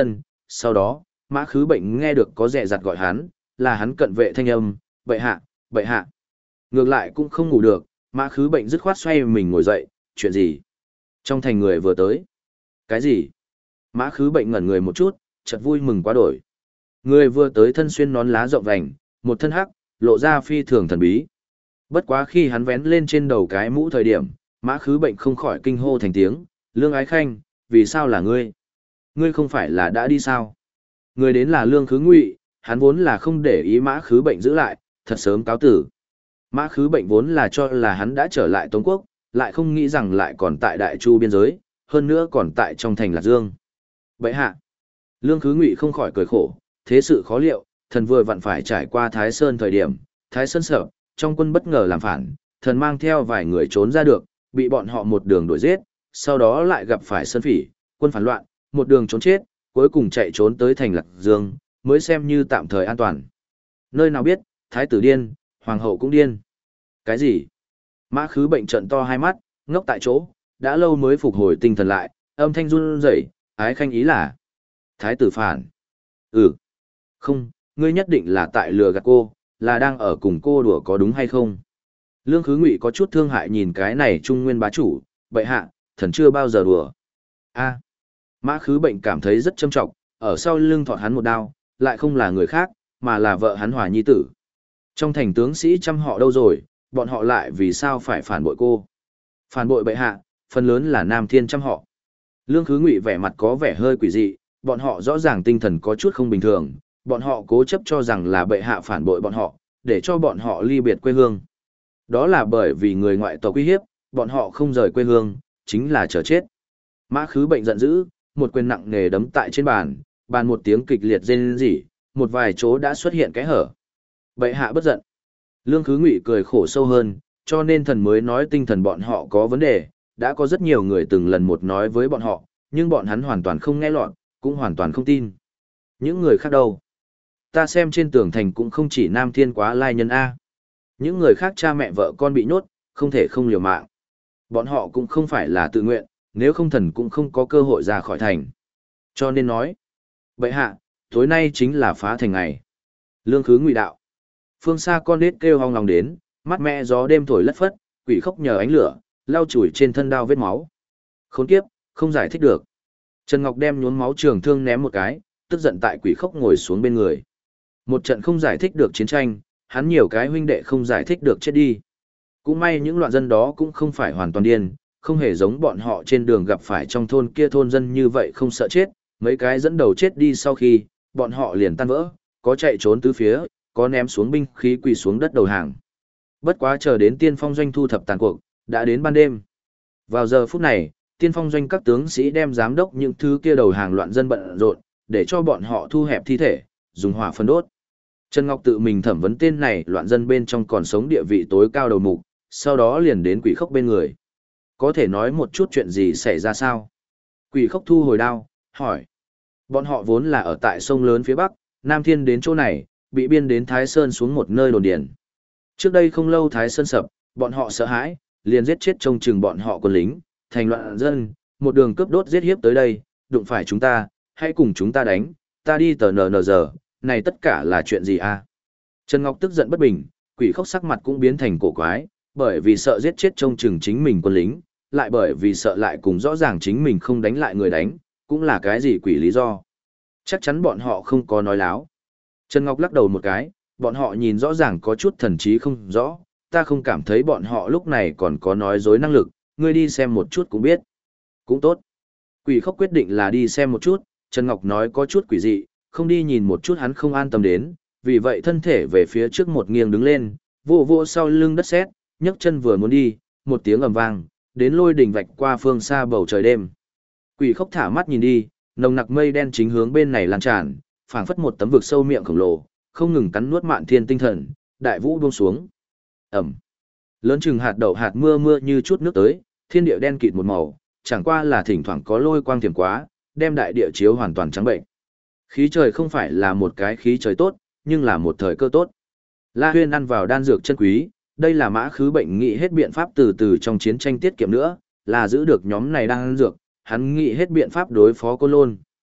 sau đó, Mã Khứ Bệnh nghe được có dè dặt gọi hắn, là hắn cận vệ thanh âm, bệ hạ, bệ hạ. Ngược lại cũng không ngủ được, Mã Khứ Bệnh dứt khoát xoay mình ngồi dậy, chuyện gì? Trong thành người vừa tới. Cái gì? Mã Khứ Bệnh ngẩn người một chút, chợt vui mừng quá đổi. Người vừa tới thân xuyên nón lá rộng vành, một thân hắc, lộ ra phi thường thần bí. Bất quá khi hắn vén lên trên đầu cái mũ thời điểm, Mã Khứ Bệnh không khỏi kinh hô thành tiếng, Lương Ái Khanh, vì sao là ngươi? Ngươi không phải là đã đi sao? Người đến là Lương Khứ Ngụy, hắn vốn là không để ý Mã Khứ Bệnh giữ lại, thật sớm cáo tử. Mã Khứ Bệnh vốn là cho là hắn đã trở lại Tống Quốc, lại không nghĩ rằng lại còn tại Đại Chu biên giới, hơn nữa còn tại trong thành Lạc Dương. Vậy hạ, Lương Khứ Ngụy không khỏi cười khổ, thế sự khó liệu, thần vừa vặn phải trải qua Thái Sơn thời điểm, Thái Sơn sợ, trong quân bất ngờ làm phản, thần mang theo vài người trốn ra được, bị bọn họ một đường đuổi giết, sau đó lại gặp phải Sơn Phỉ, quân phản loạn, một đường trốn chết, cuối cùng chạy trốn tới thành Lạc Dương, mới xem như tạm thời an toàn. Nơi nào biết, Thái tử điên, Hoàng hậu cũng điên. Cái gì? Mã Khứ Bệnh trận to hai mắt, ngốc tại chỗ, đã lâu mới phục hồi tinh thần lại, âm thanh run rẩy, Ái Khanh ý là Thái tử phản. Ừ. Không, ngươi nhất định là tại lừa gạt cô, là đang ở cùng cô đùa có đúng hay không? Lương Khứ Ngụy có chút thương hại nhìn cái này trung nguyên bá chủ, bệ hạ, thần chưa bao giờ đùa. A. Mã Khứ Bệnh cảm thấy rất châm trọng, ở sau lưng thọt hắn một đao, lại không là người khác, mà là vợ hắn Hòa nhi tử. Trong thành tướng sĩ trăm họ đâu rồi, bọn họ lại vì sao phải phản bội cô? Phản bội bệ hạ, phần lớn là Nam Thiên trăm họ. Lương Khứ Ngụy vẻ mặt có vẻ hơi quỷ dị, bọn họ rõ ràng tinh thần có chút không bình thường, bọn họ cố chấp cho rằng là bệ hạ phản bội bọn họ, để cho bọn họ ly biệt quê hương. Đó là bởi vì người ngoại tộc uy hiếp, bọn họ không rời quê hương, chính là chờ chết. Mã Khứ Bệnh giận dữ, một quyền nặng nề đấm tại trên bàn, bàn một tiếng kịch liệt rên rỉ, một vài chỗ đã xuất hiện cái hở. Bệ hạ bất giận. Lương Khứ Ngụy cười khổ sâu hơn, cho nên thần mới nói tinh thần bọn họ có vấn đề, đã có rất nhiều người từng lần một nói với bọn họ, nhưng bọn hắn hoàn toàn không nghe lọt, cũng hoàn toàn không tin. Những người khác đâu? Ta xem trên tường thành cũng không chỉ Nam Thiên Quá Lai nhân A. Những người khác cha mẹ vợ con bị nhốt, không thể không liều mạng. Bọn họ cũng không phải là tự nguyện, nếu không thần cũng không có cơ hội ra khỏi thành. Cho nên nói, bệ hạ, tối nay chính là phá thành ngày. Lương Khứ Ngụy đạo. Phương xa con nết kêu hong lòng đến, mắt mẹ gió đêm thổi lất phất, quỷ khóc nhờ ánh lửa, lau chùi trên thân đao vết máu. Khốn kiếp, không giải thích được. Trần Ngọc đem nhuốm máu trường thương ném một cái, tức giận tại quỷ khóc ngồi xuống bên người. Một trận không giải thích được chiến tranh, hắn nhiều cái huynh đệ không giải thích được chết đi. Cũng may những loạn dân đó cũng không phải hoàn toàn điên, không hề giống bọn họ trên đường gặp phải trong thôn kia thôn dân như vậy không sợ chết, mấy cái dẫn đầu chết đi sau khi, bọn họ liền tan vỡ, có chạy trốn tứ phía, có ném xuống binh khí quỳ xuống đất đầu hàng. Bất quá chờ đến tiên phong doanh thu thập tàn cuộc, đã đến ban đêm. Vào giờ phút này, tiên phong doanh các tướng sĩ đem giám đốc những thứ kia đầu hàng loạn dân bận rộn, để cho bọn họ thu hẹp thi thể, dùng hỏa phân đốt. Trần Ngọc tự mình thẩm vấn tên này loạn dân bên trong còn sống địa vị tối cao đầu mục, sau đó liền đến quỷ khốc bên người. Có thể nói một chút chuyện gì xảy ra sao? Quỷ khốc thu hồi đao, hỏi. Bọn họ vốn là ở tại sông lớn phía bắc, Nam Thiên đến chỗ này, bị biên đến Thái Sơn xuống một nơi đồn điền. Trước đây không lâu Thái Sơn sập, bọn họ sợ hãi, liền giết chết trông chừng bọn họ quân lính, thành loạn dân, một đường cướp đốt giết hiếp tới đây, đụng phải chúng ta, hãy cùng chúng ta đánh, ta đi tờ nờ giờ, này tất cả là chuyện gì a? Trần Ngọc tức giận bất bình, quỷ khốc sắc mặt cũng biến thành cổ quái, bởi vì sợ giết chết trông chừng chính mình quân lính, lại bởi vì sợ lại cùng rõ ràng chính mình không đánh lại người đánh, cũng là cái gì quỷ lý do. Chắc chắn bọn họ không có nói láo. Trần Ngọc lắc đầu một cái, bọn họ nhìn rõ ràng có chút thần trí không rõ, ta không cảm thấy bọn họ lúc này còn có nói dối năng lực, ngươi đi xem một chút cũng biết. Cũng tốt. Quỷ khốc quyết định là đi xem một chút, Trần Ngọc nói có chút quỷ dị, không đi nhìn một chút hắn không an tâm đến, vì vậy thân thể về phía trước một nghiêng đứng lên, vô vô sau lưng đất sét, nhấc chân vừa muốn đi, một tiếng ầm vang, đến lôi đỉnh vạch qua phương xa bầu trời đêm. Quỷ khốc thả mắt nhìn đi, nồng nặc mây đen chính hướng bên này lan tràn, phảng phất một tấm vực sâu miệng khổng lồ, không ngừng cắn nuốt Mạn Thiên tinh thần, đại vũ buông xuống. Ầm. Lớn chừng hạt đậu hạt mưa mưa như chút nước tới, thiên địa đen kịt một màu, chẳng qua là thỉnh thoảng có lôi quang tiềm quá, đem đại địa chiếu hoàn toàn trắng bệnh. Khí trời không phải là một cái khí trời tốt, nhưng là một thời cơ tốt. La Huyên ăn vào đan dược chân quý, đây là Mã Khứ Bệnh nghĩ hết biện pháp từ từ trong chiến tranh tiết kiệm nữa, là giữ được nhóm này đan dược, hắn nghĩ hết biện pháp đối phó Côn Lôn.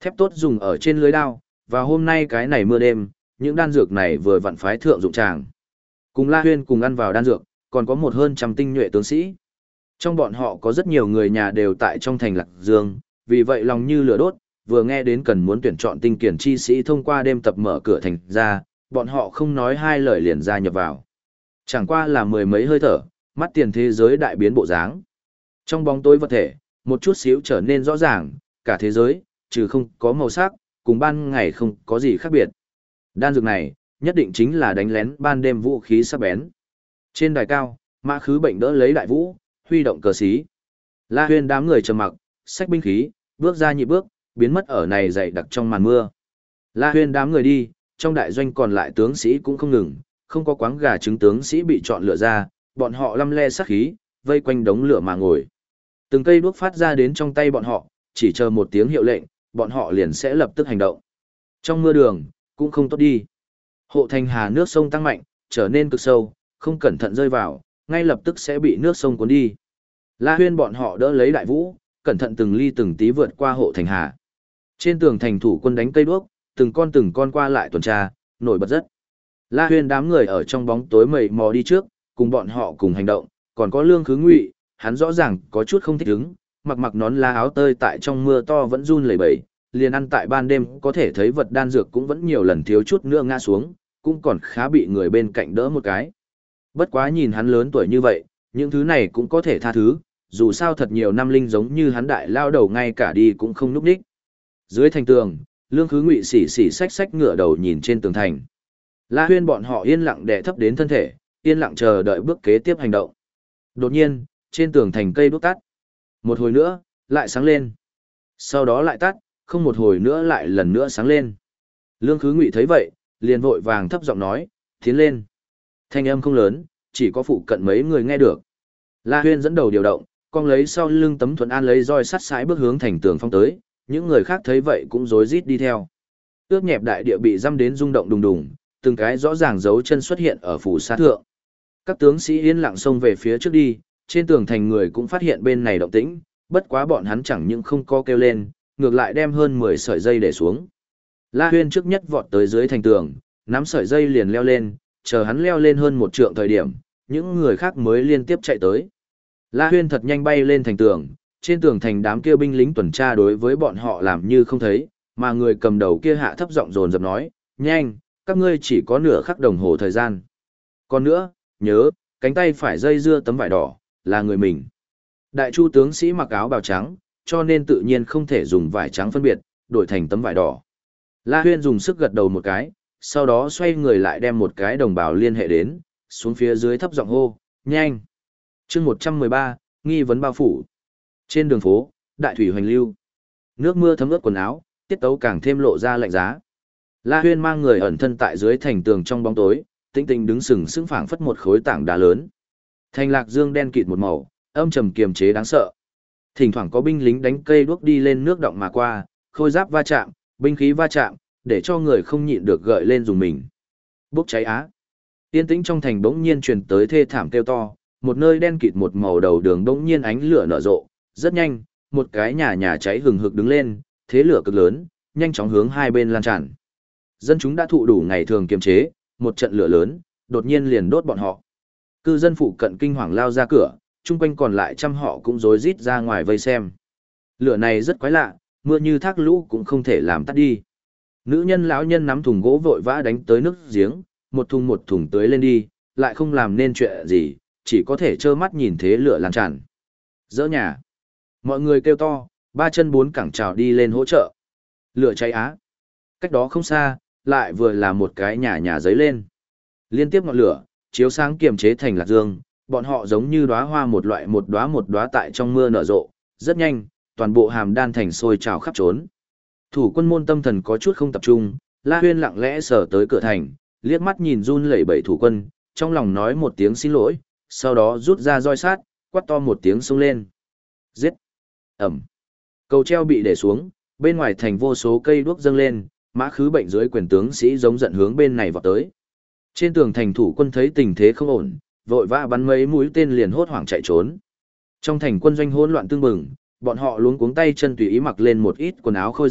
Thép tốt dùng ở trên lưới đao, và hôm nay cái này mưa đêm, những đan dược này vừa vặn phái thượng dụng tràng. Cùng La Huyên cùng ăn vào đan dược, còn có một hơn trăm tinh nhuệ tướng sĩ. Trong bọn họ có rất nhiều người nhà đều tại trong thành Lạc Dương, vì vậy lòng như lửa đốt, vừa nghe đến cần muốn tuyển chọn tinh kiển chi sĩ thông qua đêm tập mở cửa thành ra, bọn họ không nói hai lời liền gia nhập vào. Chẳng qua là mười mấy hơi thở, mắt tiền thế giới đại biến bộ dáng. Trong bóng tối vật thể, một chút xíu trở nên rõ ràng, cả thế giới, trừ không có màu sắc, cùng ban ngày không có gì khác biệt. Đan dược này, nhất định chính là đánh lén ban đêm vũ khí sắc bén. Trên đài cao, Mã Khứ Bệnh đỡ lấy đại vũ, huy động cờ xí. La Huyên đám người trầm mặc, xách binh khí, bước ra nhị bước, biến mất ở này dày đặc trong màn mưa. La Huyên đám người đi, trong đại doanh còn lại tướng sĩ cũng không ngừng, không có quáng gà trứng tướng sĩ bị chọn lựa ra, bọn họ lăm le sát khí, vây quanh đống lửa mà ngồi. Từng cây đuốc phát ra đến trong tay bọn họ, chỉ chờ một tiếng hiệu lệnh, bọn họ liền sẽ lập tức hành động. Trong mưa đường, cũng không tốt đi. Hộ thành hà nước sông tăng mạnh, trở nên cực sâu, không cẩn thận rơi vào, ngay lập tức sẽ bị nước sông cuốn đi. La Huyên bọn họ đỡ lấy đại vũ, cẩn thận từng ly từng tí vượt qua hộ thành hà. Trên tường thành thủ quân đánh cây đuốc, từng con qua lại tuần tra, nổi bật rất. La Huyên đám người ở trong bóng tối mầy mò đi trước, cùng bọn họ cùng hành động, còn có Lương Khứ Ngụy, hắn rõ ràng có chút không thích ứng, mặc nón lá áo tơi tại trong mưa to vẫn run lẩy bẩy, liền ăn tại ban đêm có thể thấy vật đan dược cũng vẫn nhiều lần thiếu chút nữa ngã xuống, cũng còn khá bị người bên cạnh đỡ một cái. Bất quá nhìn hắn lớn tuổi như vậy, những thứ này cũng có thể tha thứ, dù sao thật nhiều năm linh giống như hắn đại lao đầu ngay cả đi cũng không núp đích. Dưới thành tường, Lương Khứ Ngụy xỉ xách ngửa đầu nhìn trên tường thành. La Huyên bọn họ yên lặng đè thấp đến thân thể, yên lặng chờ đợi bước kế tiếp hành động. Đột nhiên, trên tường thành cây đuốc tắt. Một hồi nữa, lại sáng lên. Sau đó lại tắt, không một hồi nữa lại lần nữa sáng lên. Lương Khứ Ngụy thấy vậy, liền vội vàng thấp giọng nói, tiến lên. Thanh âm không lớn, chỉ có phụ cận mấy người nghe được. La Huyên dẫn đầu điều động, con lấy sau lưng tấm thuần an lấy roi sắt sải bước hướng thành tường phong tới, những người khác thấy vậy cũng rối rít đi theo. Ướt nhẹp đại địa bị dăm đến rung động đùng đùng, từng cái rõ ràng dấu chân xuất hiện ở phủ sát thượng. Các tướng sĩ yên lặng xông về phía trước đi, trên tường thành người cũng phát hiện bên này động tĩnh, bất quá bọn hắn chẳng những không có kêu lên, ngược lại đem hơn 10 sợi dây để xuống. La Huyên trước nhất vọt tới dưới thành tường, nắm sợi dây liền leo lên, chờ hắn leo lên hơn một trượng thời điểm, những người khác mới liên tiếp chạy tới. La Huyên thật nhanh bay lên thành tường, trên tường thành đám kia binh lính tuần tra đối với bọn họ làm như không thấy, mà người cầm đầu kia hạ thấp giọng dồn dập nói, nhanh, các ngươi chỉ có nửa khắc đồng hồ thời gian. Còn nữa, nhớ, cánh tay phải dây dưa tấm vải đỏ, là người mình. Đại chu tướng sĩ mặc áo bào trắng, cho nên tự nhiên không thể dùng vải trắng phân biệt, đổi thành tấm vải đỏ. La Huyên dùng sức gật đầu một cái, sau đó xoay người lại đem một cái đồng bào liên hệ đến, xuống phía dưới thấp giọng hô, nhanh. chương 113, nghi vấn bao phủ. Trên đường phố, đại thủy hoành lưu. Nước mưa thấm ướt quần áo, tiết tấu càng thêm lộ ra lạnh giá. La Huyên mang người ẩn thân tại dưới thành tường trong bóng tối, tĩnh tĩnh đứng sừng sững phảng phất một khối tảng đá lớn. Thành Lạc Dương đen kịt một màu, âm trầm kiềm chế đáng sợ. Thỉnh thoảng có binh lính đánh cây đuốc đi lên nước động mà qua, khôi giáp va chạm, binh khí va chạm, để cho người không nhịn được gợi lên dùng mình. Bốc cháy á. Yên tĩnh trong thành bỗng nhiên truyền tới thê thảm kêu to, một nơi đen kịt một màu đầu đường bỗng nhiên ánh lửa nở rộ, rất nhanh, một cái nhà cháy hừng hực đứng lên, thế lửa cực lớn, nhanh chóng hướng hai bên lan tràn. Dân chúng đã thụ đủ ngày thường kiềm chế, một trận lửa lớn, đột nhiên liền đốt bọn họ. Cư dân phụ cận kinh hoàng lao ra cửa, chung quanh còn lại trăm họ cũng rối rít ra ngoài vây xem. Lửa này rất quái lạ, mưa như thác lũ cũng không thể làm tắt đi. Nữ nhân lão nhân nắm thùng gỗ vội vã đánh tới nước giếng, một thùng tưới lên đi, lại không làm nên chuyện gì, chỉ có thể trơ mắt nhìn thế lửa lan tràn. Dỡ nhà. Mọi người kêu to, ba chân bốn cẳng trào đi lên hỗ trợ. Lửa cháy á. Cách đó không xa, lại vừa là một cái nhà giấy lên. Liên tiếp ngọn lửa, chiếu sáng kiềm chế thành Lạc Dương, bọn họ giống như đóa hoa một đóa tại trong mưa nở rộ, rất nhanh, toàn bộ Hàm Đan thành sôi trào khắp trốn. Thủ quân môn tâm thần có chút không tập trung, La Huyên lặng lẽ sờ tới cửa thành, liếc mắt nhìn run lẩy bẩy thủ quân, trong lòng nói một tiếng xin lỗi, sau đó rút ra roi sát, quát to một tiếng xông lên. Giết! Ẩm! Cầu treo bị để xuống, bên ngoài thành vô số cây đuốc dâng lên, Mã Khứ Bệnh dưới quyền tướng sĩ giống giận hướng bên này vọt tới. Trên tường thành thủ quân thấy tình thế không ổn, vội vã bắn mấy mũi tên liền hốt hoảng chạy trốn. Trong thành quân doanh hỗn loạn tương bừng, bọn họ luống cuống tay chân tùy ý mặc lên một ít quần áo khôi giáp,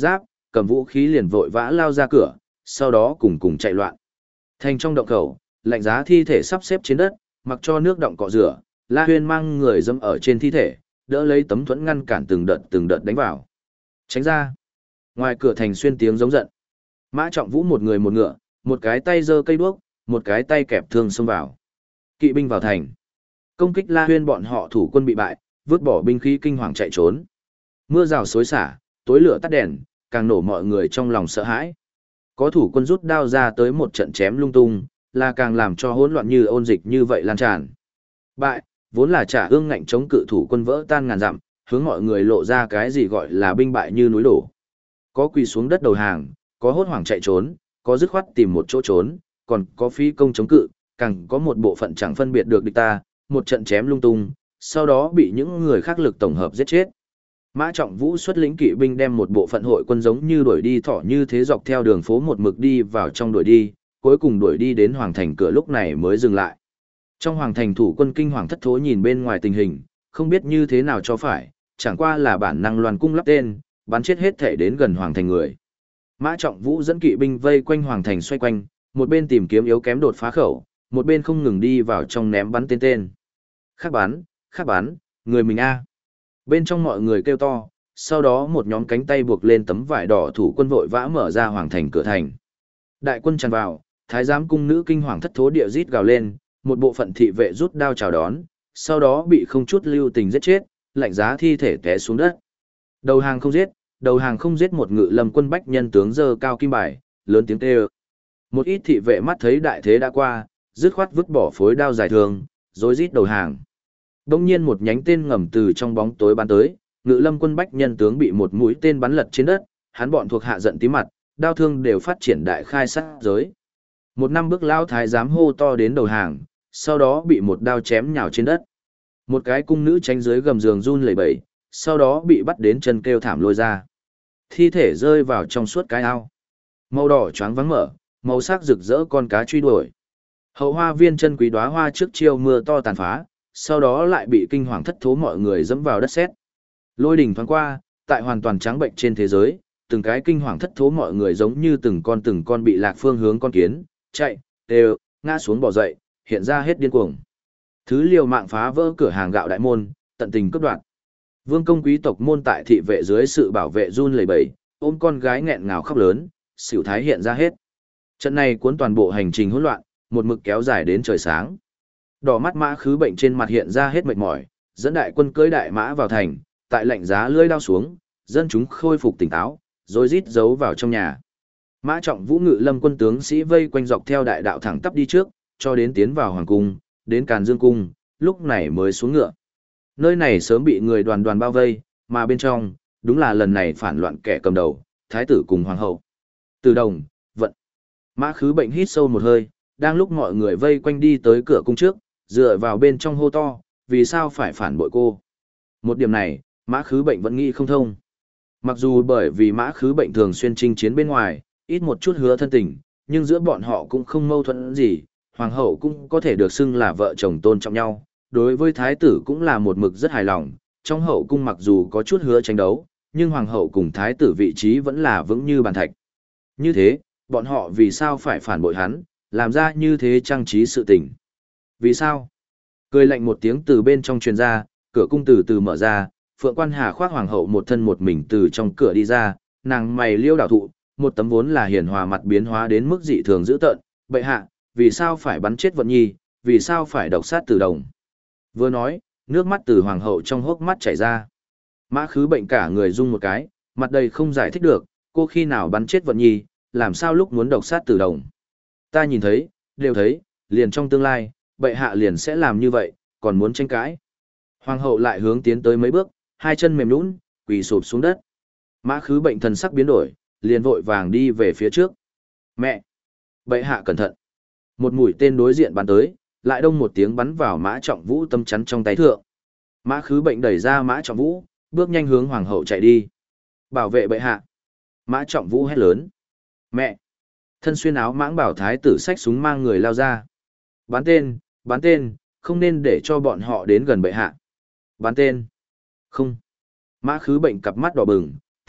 cầm vũ khí liền vội vã lao ra cửa, sau đó cùng chạy loạn. Thành trong động khẩu, lạnh giá thi thể sắp xếp trên đất, mặc cho nước động cọ rửa, La Huyên mang người dẫm ở trên thi thể, đỡ lấy tấm thuẫn ngăn cản từng đợt đánh vào. Tránh ra. Ngoài cửa thành xuyên tiếng giống giận. Mã Trọng Vũ một người một ngựa, một cái tay giơ cây đuốc, một cái tay kẹp thương xông vào. Kỵ binh vào thành. Công kích La Huyên bọn họ thủ quân bị bại, vứt bỏ binh khí kinh hoàng chạy trốn. Mưa rào xối xả, tối lửa tắt đèn, càng nổ mọi người trong lòng sợ hãi. Có thủ quân rút đao ra tới một trận chém lung tung, là càng làm cho hỗn loạn như ôn dịch như vậy lan tràn. Bại, vốn là trả ương ngạnh chống cự thủ quân vỡ tan ngàn dặm, hướng mọi người lộ ra cái gì gọi là binh bại như núi đổ. Có quỳ xuống đất đầu hàng, có hốt hoảng chạy trốn, có dứt khoát tìm một chỗ trốn, còn có phí công chống cự, càng có một bộ phận chẳng phân biệt được địch ta, một trận chém lung tung, sau đó bị những người khác lực tổng hợp giết chết. Mã Trọng Vũ xuất lĩnh kỵ binh đem một bộ phận hội quân giống như đuổi đi thỏ như thế dọc theo đường phố một mực đi vào trong đuổi đi, cuối cùng đuổi đi đến hoàng thành cửa lúc này mới dừng lại. Trong hoàng thành thủ quân kinh hoàng thất thố nhìn bên ngoài tình hình, không biết như thế nào cho phải, chẳng qua là bản năng loàn cung lắp tên, bắn chết hết thể đến gần hoàng thành người. Mã Trọng Vũ dẫn kỵ binh vây quanh hoàng thành xoay quanh, một bên tìm kiếm yếu kém đột phá khẩu, một bên không ngừng đi vào trong ném bắn tên. Khác bán, người mình a. Bên trong mọi người kêu to, sau đó một nhóm cánh tay buộc lên tấm vải đỏ thủ quân vội vã mở ra hoàng thành cửa thành. Đại quân tràn vào, thái giám cung nữ kinh hoàng thất thố địa rít gào lên, một bộ phận thị vệ rút đao chào đón, sau đó bị không chút lưu tình giết chết, lạnh giá thi thể té xuống đất. Đầu hàng không giết một ngự lâm quân bách nhân tướng giơ cao kim bài, lớn tiếng kêu. Một ít thị vệ mắt thấy đại thế đã qua, dứt khoát vứt bỏ phối đao dài thường, rối rít đầu hàng. Đông nhiên một nhánh tên ngầm từ trong bóng tối bắn tới, ngự lâm quân bách nhân tướng bị một mũi tên bắn lật trên đất, hắn bọn thuộc hạ giận tí mặt, đao thương đều phát triển đại khai sát giới. Một năm bước lao thái giám hô to đến đầu hàng, sau đó bị một đao chém nhào trên đất. Một cái cung nữ tránh dưới gầm giường run lẩy bẩy, sau đó bị bắt đến chân kêu thảm lôi ra. Thi thể rơi vào trong suốt cái ao. Màu đỏ choáng vắng mở, màu sắc rực rỡ con cá truy đuổi. Hậu hoa viên chân quý đóa hoa trước chiều mưa to tàn phá, sau đó lại bị kinh hoàng thất thố mọi người dẫm vào đất sét. Lôi đỉnh thoáng qua, tại hoàn toàn trắng bệnh trên thế giới, từng cái kinh hoàng thất thố mọi người giống như từng con bị lạc phương hướng con kiến, chạy, đều, ngã xuống bỏ dậy, hiện ra hết điên cuồng. Thứ liều mạng phá vỡ cửa hàng gạo đại môn, tận tình cướp đoạt. Vương công quý tộc môn tại thị vệ dưới sự bảo vệ run lẩy bẩy, ôm con gái nghẹn ngào khóc lớn, xỉu thái hiện ra hết. Trận này cuốn toàn bộ hành trình hỗn loạn, một mực kéo dài đến trời sáng. Đỏ mắt Mã Khứ Bệnh trên mặt hiện ra hết mệt mỏi, dẫn đại quân cưỡi đại mã vào thành, tại lạnh giá lưỡi đao xuống, dân chúng khôi phục tỉnh táo, rồi rít giấu vào trong nhà. Mã Trọng Vũ ngự lâm quân tướng sĩ vây quanh dọc theo đại đạo thẳng tắp đi trước, cho đến tiến vào hoàng cung, đến Càn Dương cung, lúc này mới xuống ngựa. Nơi này sớm bị người đoàn đoàn bao vây, mà bên trong, đúng là lần này phản loạn kẻ cầm đầu, thái tử cùng hoàng hậu. Từ Đồng, Vận. Mã Khứ Bệnh hít sâu một hơi, đang lúc mọi người vây quanh đi tới cửa cung trước, dựa vào bên trong hô to, vì sao phải phản bội cô? Một điểm này, Mã Khứ Bệnh vẫn nghĩ không thông. Mặc dù bởi vì Mã Khứ Bệnh thường xuyên chinh chiến bên ngoài, ít một chút hứa thân tình, nhưng giữa bọn họ cũng không mâu thuẫn gì, hoàng hậu cũng có thể được xưng là vợ chồng tôn trọng nhau, đối với thái tử cũng là một mực rất hài lòng, trong hậu cung mặc dù có chút hứa tranh đấu, nhưng hoàng hậu cùng thái tử vị trí vẫn là vững như bàn thạch. Như thế, bọn họ vì sao phải phản bội hắn, làm ra như thế trang trí sự tình? Vì sao? Cười lạnh một tiếng từ bên trong truyền ra, cửa cung từ từ mở ra, Phượng Quan Hà khoác hoàng hậu một thân một mình từ trong cửa đi ra, nàng mày liêu đảo thụ, một tấm vốn là hiền hòa mặt biến hóa đến mức dị thường dữ tợn, bệ hạ, vì sao phải bắn chết Vận Nhi, vì sao phải độc sát Từ Đồng? Vừa nói, nước mắt từ hoàng hậu trong hốc mắt chảy ra. Mã Khứ Bệnh cả người rung một cái, mặt đầy không giải thích được, cô khi nào bắn chết Vận Nhi, làm sao lúc muốn độc sát Từ Đồng? Ta nhìn thấy, đều thấy, liền trong tương lai, bệ hạ liền sẽ làm như vậy, còn muốn tranh cãi. Hoàng hậu lại hướng tiến tới mấy bước, hai chân mềm nhũn, quỳ sụp xuống đất. Mã Khứ Bệnh thần sắc biến đổi, liền vội vàng đi về phía trước. Mẹ! Bệ hạ cẩn thận! Một mũi tên đối diện bắn tới, lại đông một tiếng bắn vào Mã Trọng Vũ tâm chắn trong tay thượng. Mã Khứ Bệnh đẩy ra Mã Trọng Vũ, bước nhanh hướng hoàng hậu chạy đi. Bảo vệ bệ hạ! Mã Trọng Vũ hét lớn. Mẹ! Thân xuyên áo mãng bảo thái tử xách súng mang người lao ra. Bắn tên, không nên để cho bọn họ đến gần bệ hạ. Bắn tên! Không! Mã Khứ Bệnh cặp mắt đỏ bừng,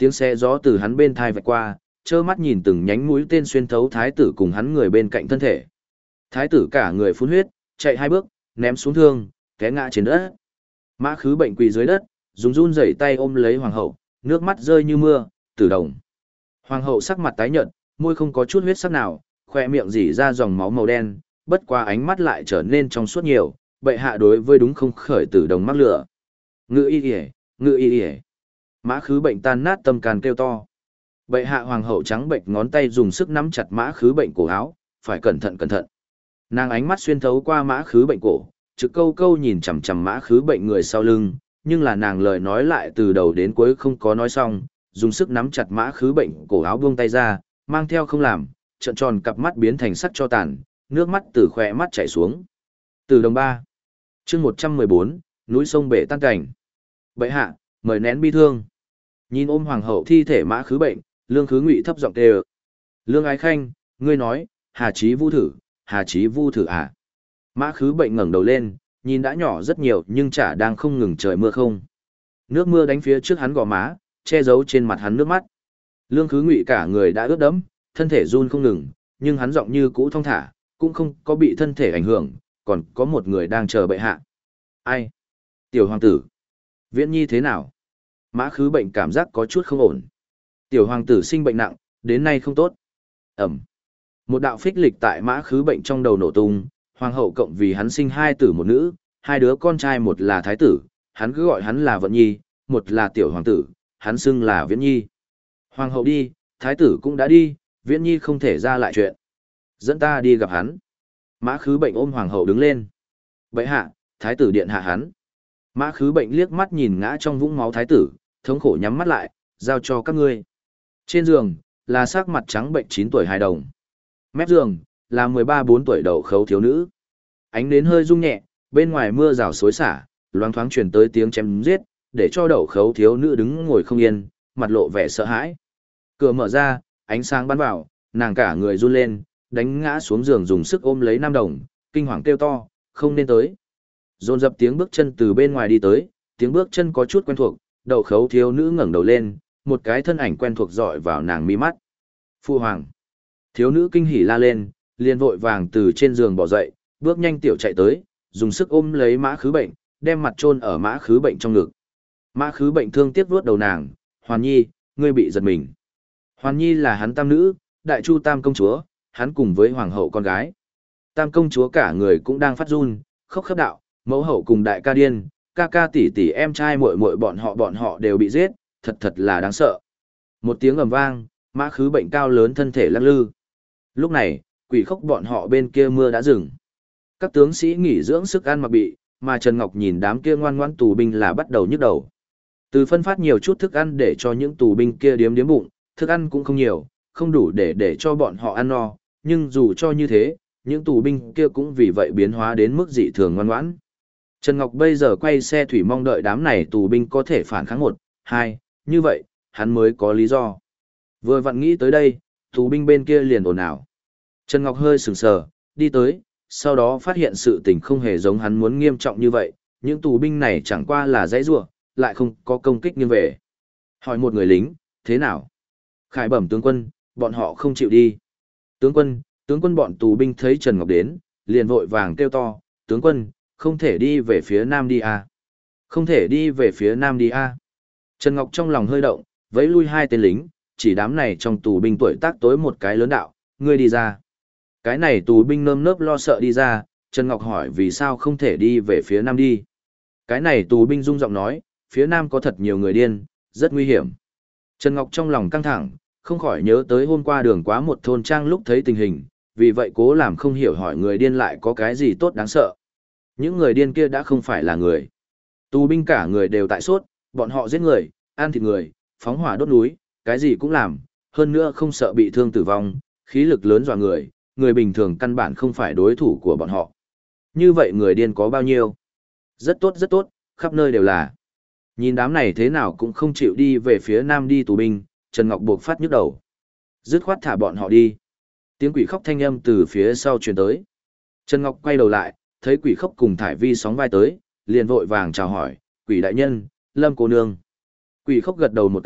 tiếng xe gió từ hắn bên thai vạch qua, trơ mắt nhìn từng nhánh mũi tên xuyên thấu thái tử cùng hắn người bên cạnh thân thể. Thái tử cả người phun huyết, chạy 2 bước, ném xuống thương, té ngã trên đất. Mã Khứ Bệnh quỳ dưới đất, dùng run rẩy tay ôm lấy hoàng hậu, nước mắt rơi như mưa, Tử Đồng. Hoàng hậu sắc mặt tái nhợt, môi không có chút huyết sắc nào, khoe miệng rỉ ra dòng máu màu đen, bất qua ánh mắt lại trở nên trong suốt nhiều, bệ hạ đối với đúng không khởi Tử Đồng mắc lửa. Ngự y yể, ngự y yể. Mã Khứ Bệnh tan nát tâm can kêu to. Bệ hạ hoàng hậu trắng bệnh ngón tay dùng sức nắm chặt Mã Khứ Bệnh cổ áo, phải cẩn thận cẩn thận. Nàng ánh mắt xuyên thấu qua Mã Khứ Bệnh cổ, trực câu câu nhìn chằm chằm Mã Khứ Bệnh người sau lưng, nhưng là nàng lời nói lại từ đầu đến cuối không có nói xong, dùng sức nắm chặt Mã Khứ Bệnh cổ áo buông tay ra, mang theo không làm, trợn tròn cặp mắt biến thành sắc cho tàn, nước mắt từ khóe mắt chảy xuống. Từ đồng 3. Chương 114, núi sông bể tan cảnh. Bệ hạ, mời nén bi thương. Nhìn ôm hoàng hậu thi thể Mã Khứ Bệnh, Lương Khứ Ngụy thấp giọng kêu. Lương Ái Khanh, ngươi nói, Hà Chí Vu thử, Hà Chí Vu thử à? Mã Khứ Bệnh ngẩng đầu lên, nhìn đã nhỏ rất nhiều nhưng chả đang không ngừng trời mưa không. Nước mưa đánh phía trước hắn gò má, che giấu trên mặt hắn nước mắt. Lương Khứ Ngụy cả người đã ướt đẫm, thân thể run không ngừng, nhưng hắn giọng như cũ thong thả, cũng không có bị thân thể ảnh hưởng, còn có một người đang chờ bệ hạ. Ai? Tiểu hoàng tử. Viễn Nhi thế nào? Mã Khứ Bệnh cảm giác có chút không ổn. Tiểu hoàng tử sinh bệnh nặng, đến nay không tốt. Ẩm. Một đạo phích lịch tại Mã Khứ Bệnh trong đầu nổ tung, hoàng hậu cộng vì hắn sinh 2 tử 1 nữ, 2 đứa con trai một là thái tử, hắn cứ gọi hắn là Vận Nhi, một là tiểu hoàng tử, hắn xưng là Viễn Nhi. Hoàng hậu đi, thái tử cũng đã đi, Viễn Nhi không thể ra lại chuyện. Dẫn ta đi gặp hắn. Mã Khứ Bệnh ôm hoàng hậu đứng lên. Bệ hạ, thái tử điện hạ hắn. Mã Khứ Bệnh liếc mắt nhìn ngã trong vũng máu thái tử, thống khổ nhắm mắt lại, giao cho các ngươi. Trên giường, là sắc mặt trắng bệnh 9 tuổi hài đồng. Mép giường, là 13-14 tuổi đậu khấu thiếu nữ. Ánh nến hơi rung nhẹ, bên ngoài mưa rào xối xả, loáng thoáng truyền tới tiếng chém giết, để cho đậu khấu thiếu nữ đứng ngồi không yên, mặt lộ vẻ sợ hãi. Cửa mở ra, ánh sáng bắn vào, nàng cả người run lên, đánh ngã xuống giường dùng sức ôm lấy nam đồng, kinh hoàng kêu to, không nên tới. Dồn dập tiếng bước chân từ bên ngoài đi tới, tiếng bước chân có chút quen thuộc, đậu khấu thiếu nữ ngẩng đầu lên, một cái thân ảnh quen thuộc dọi vào nàng mi mắt. Phu hoàng. Thiếu nữ kinh hỉ la lên, liền vội vàng từ trên giường bỏ dậy, bước nhanh tiểu chạy tới, dùng sức ôm lấy Mã Khứ Bệnh, đem mặt chôn ở Mã Khứ Bệnh trong ngực. Mã Khứ Bệnh thương tiếc vuốt đầu nàng, Hoàn Nhi, ngươi bị giật mình. Hoàn Nhi là hắn tam nữ, Đại Chu Tam công chúa, hắn cùng với hoàng hậu con gái. Tam công chúa cả người cũng đang phát run, khóc khắp đạo, mẫu hậu cùng đại ca điên, ca ca tỷ tỷ em trai muội muội bọn họ đều bị giết, thật là đáng sợ. Một tiếng ầm vang, Mã Khứ Bệnh cao lớn thân thể lắc lư. Lúc này, quỷ khốc bọn họ bên kia mưa đã dừng. Các tướng sĩ nghỉ dưỡng sức ăn mặc bị, mà Trần Ngọc nhìn đám kia ngoan ngoãn tù binh là bắt đầu nhức đầu. Từ phân phát nhiều chút thức ăn để cho những tù binh kia điếm điếm bụng, thức ăn cũng không nhiều, không đủ để cho bọn họ ăn no, nhưng dù cho như thế, những tù binh kia cũng vì vậy biến hóa đến mức dị thường ngoan ngoãn. Trần Ngọc bây giờ quay xe thủy mong đợi đám này tù binh có thể phản kháng 1, 2, như vậy, hắn mới có lý do. Vừa vặn nghĩ tới đây, tù binh bên kia liền ồn ào. Trần Ngọc hơi sừng sờ, đi tới, sau đó phát hiện sự tình không hề giống hắn muốn nghiêm trọng như vậy, những tù binh này chẳng qua là dãy rủa, lại không có công kích nghiêng về. Hỏi một người lính, thế nào? Khải bẩm tướng quân, bọn họ không chịu đi. Tướng quân bọn tù binh thấy Trần Ngọc đến, liền vội vàng kêu to, tướng quân, không thể đi về phía nam đi à. Không thể đi về phía nam đi à. Trần Ngọc trong lòng hơi động, vẫy lui 2 tên lính, chỉ đám này trong tù binh tuổi tác tối một cái lớn đạo, ngươi đi ra. Cái này tù binh nơm nớp lo sợ đi ra, Trần Ngọc hỏi vì sao không thể đi về phía nam đi. Cái này tù binh rung giọng nói, phía nam có thật nhiều người điên, rất nguy hiểm. Trần Ngọc trong lòng căng thẳng, không khỏi nhớ tới hôm qua đường quá một thôn trang lúc thấy tình hình, vì vậy cố làm không hiểu hỏi người điên lại có cái gì tốt đáng sợ. Những người điên kia đã không phải là người. Tù binh cả người đều tại sốt, bọn họ giết người, ăn thịt người, phóng hỏa đốt núi, cái gì cũng làm, hơn nữa không sợ bị thương tử vong, khí lực lớn dọa người, người bình thường căn bản không phải đối thủ của bọn họ. Như vậy người điên có bao nhiêu? Rất tốt, khắp nơi đều là. Nhìn đám này thế nào cũng không chịu đi về phía nam đi tù binh, Trần Ngọc buộc phát nhức đầu. Dứt khoát thả bọn họ đi. Tiếng quỷ khóc thanh âm từ phía sau truyền tới. Trần Ngọc quay đầu lại, thấy quỷ khóc cùng Thải Vi sóng vai tới, liền vội vàng chào hỏi, quỷ đại nhân, Lâm cô nương. Quỷ khóc gật đầu một cái,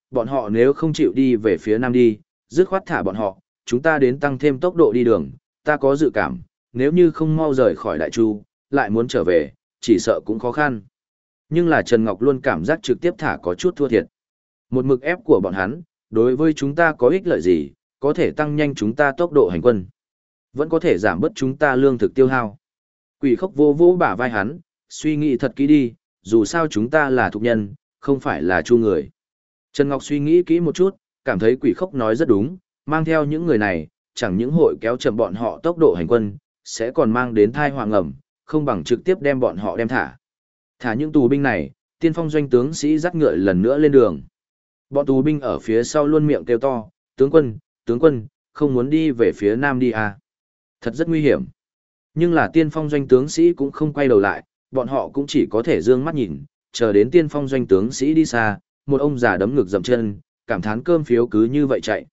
bọn họ nếu không chịu đi về phía nam đi, dứt khoát thả bọn họ, chúng ta đến tăng thêm tốc độ đi đường, ta có dự cảm, nếu như không mau rời khỏi Đại Chu, lại muốn trở về, chỉ sợ cũng khó khăn. Nhưng là Trần Ngọc luôn cảm giác trực tiếp thả có chút thua thiệt. Một mực ép của bọn hắn, đối với chúng ta có ích lợi gì, có thể tăng nhanh chúng ta tốc độ hành quân. Vẫn có thể giảm bớt chúng ta lương thực tiêu hao. Quỷ Khốc vô vô bả vai hắn, suy nghĩ thật kỹ đi, dù sao chúng ta là thục nhân, không phải là Chu người. Trần Ngọc suy nghĩ kỹ một chút, cảm thấy Quỷ Khốc nói rất đúng, mang theo những người này, chẳng những hội kéo chậm bọn họ tốc độ hành quân, sẽ còn mang đến thai họa ngầm, không bằng trực tiếp đem bọn họ đem thả. Thả những tù binh này, tiên phong doanh tướng sĩ dắt ngựa lần nữa lên đường. Bọn tù binh ở phía sau luôn miệng kêu to, tướng quân, không muốn đi về phía nam đi à. Thật rất nguy hiểm. Nhưng là tiên phong doanh tướng sĩ cũng không quay đầu lại, bọn họ cũng chỉ có thể dương mắt nhìn, chờ đến tiên phong doanh tướng sĩ đi xa, một ông già đấm ngực dậm chân, cảm thán cơm phiếu cứ như vậy chạy.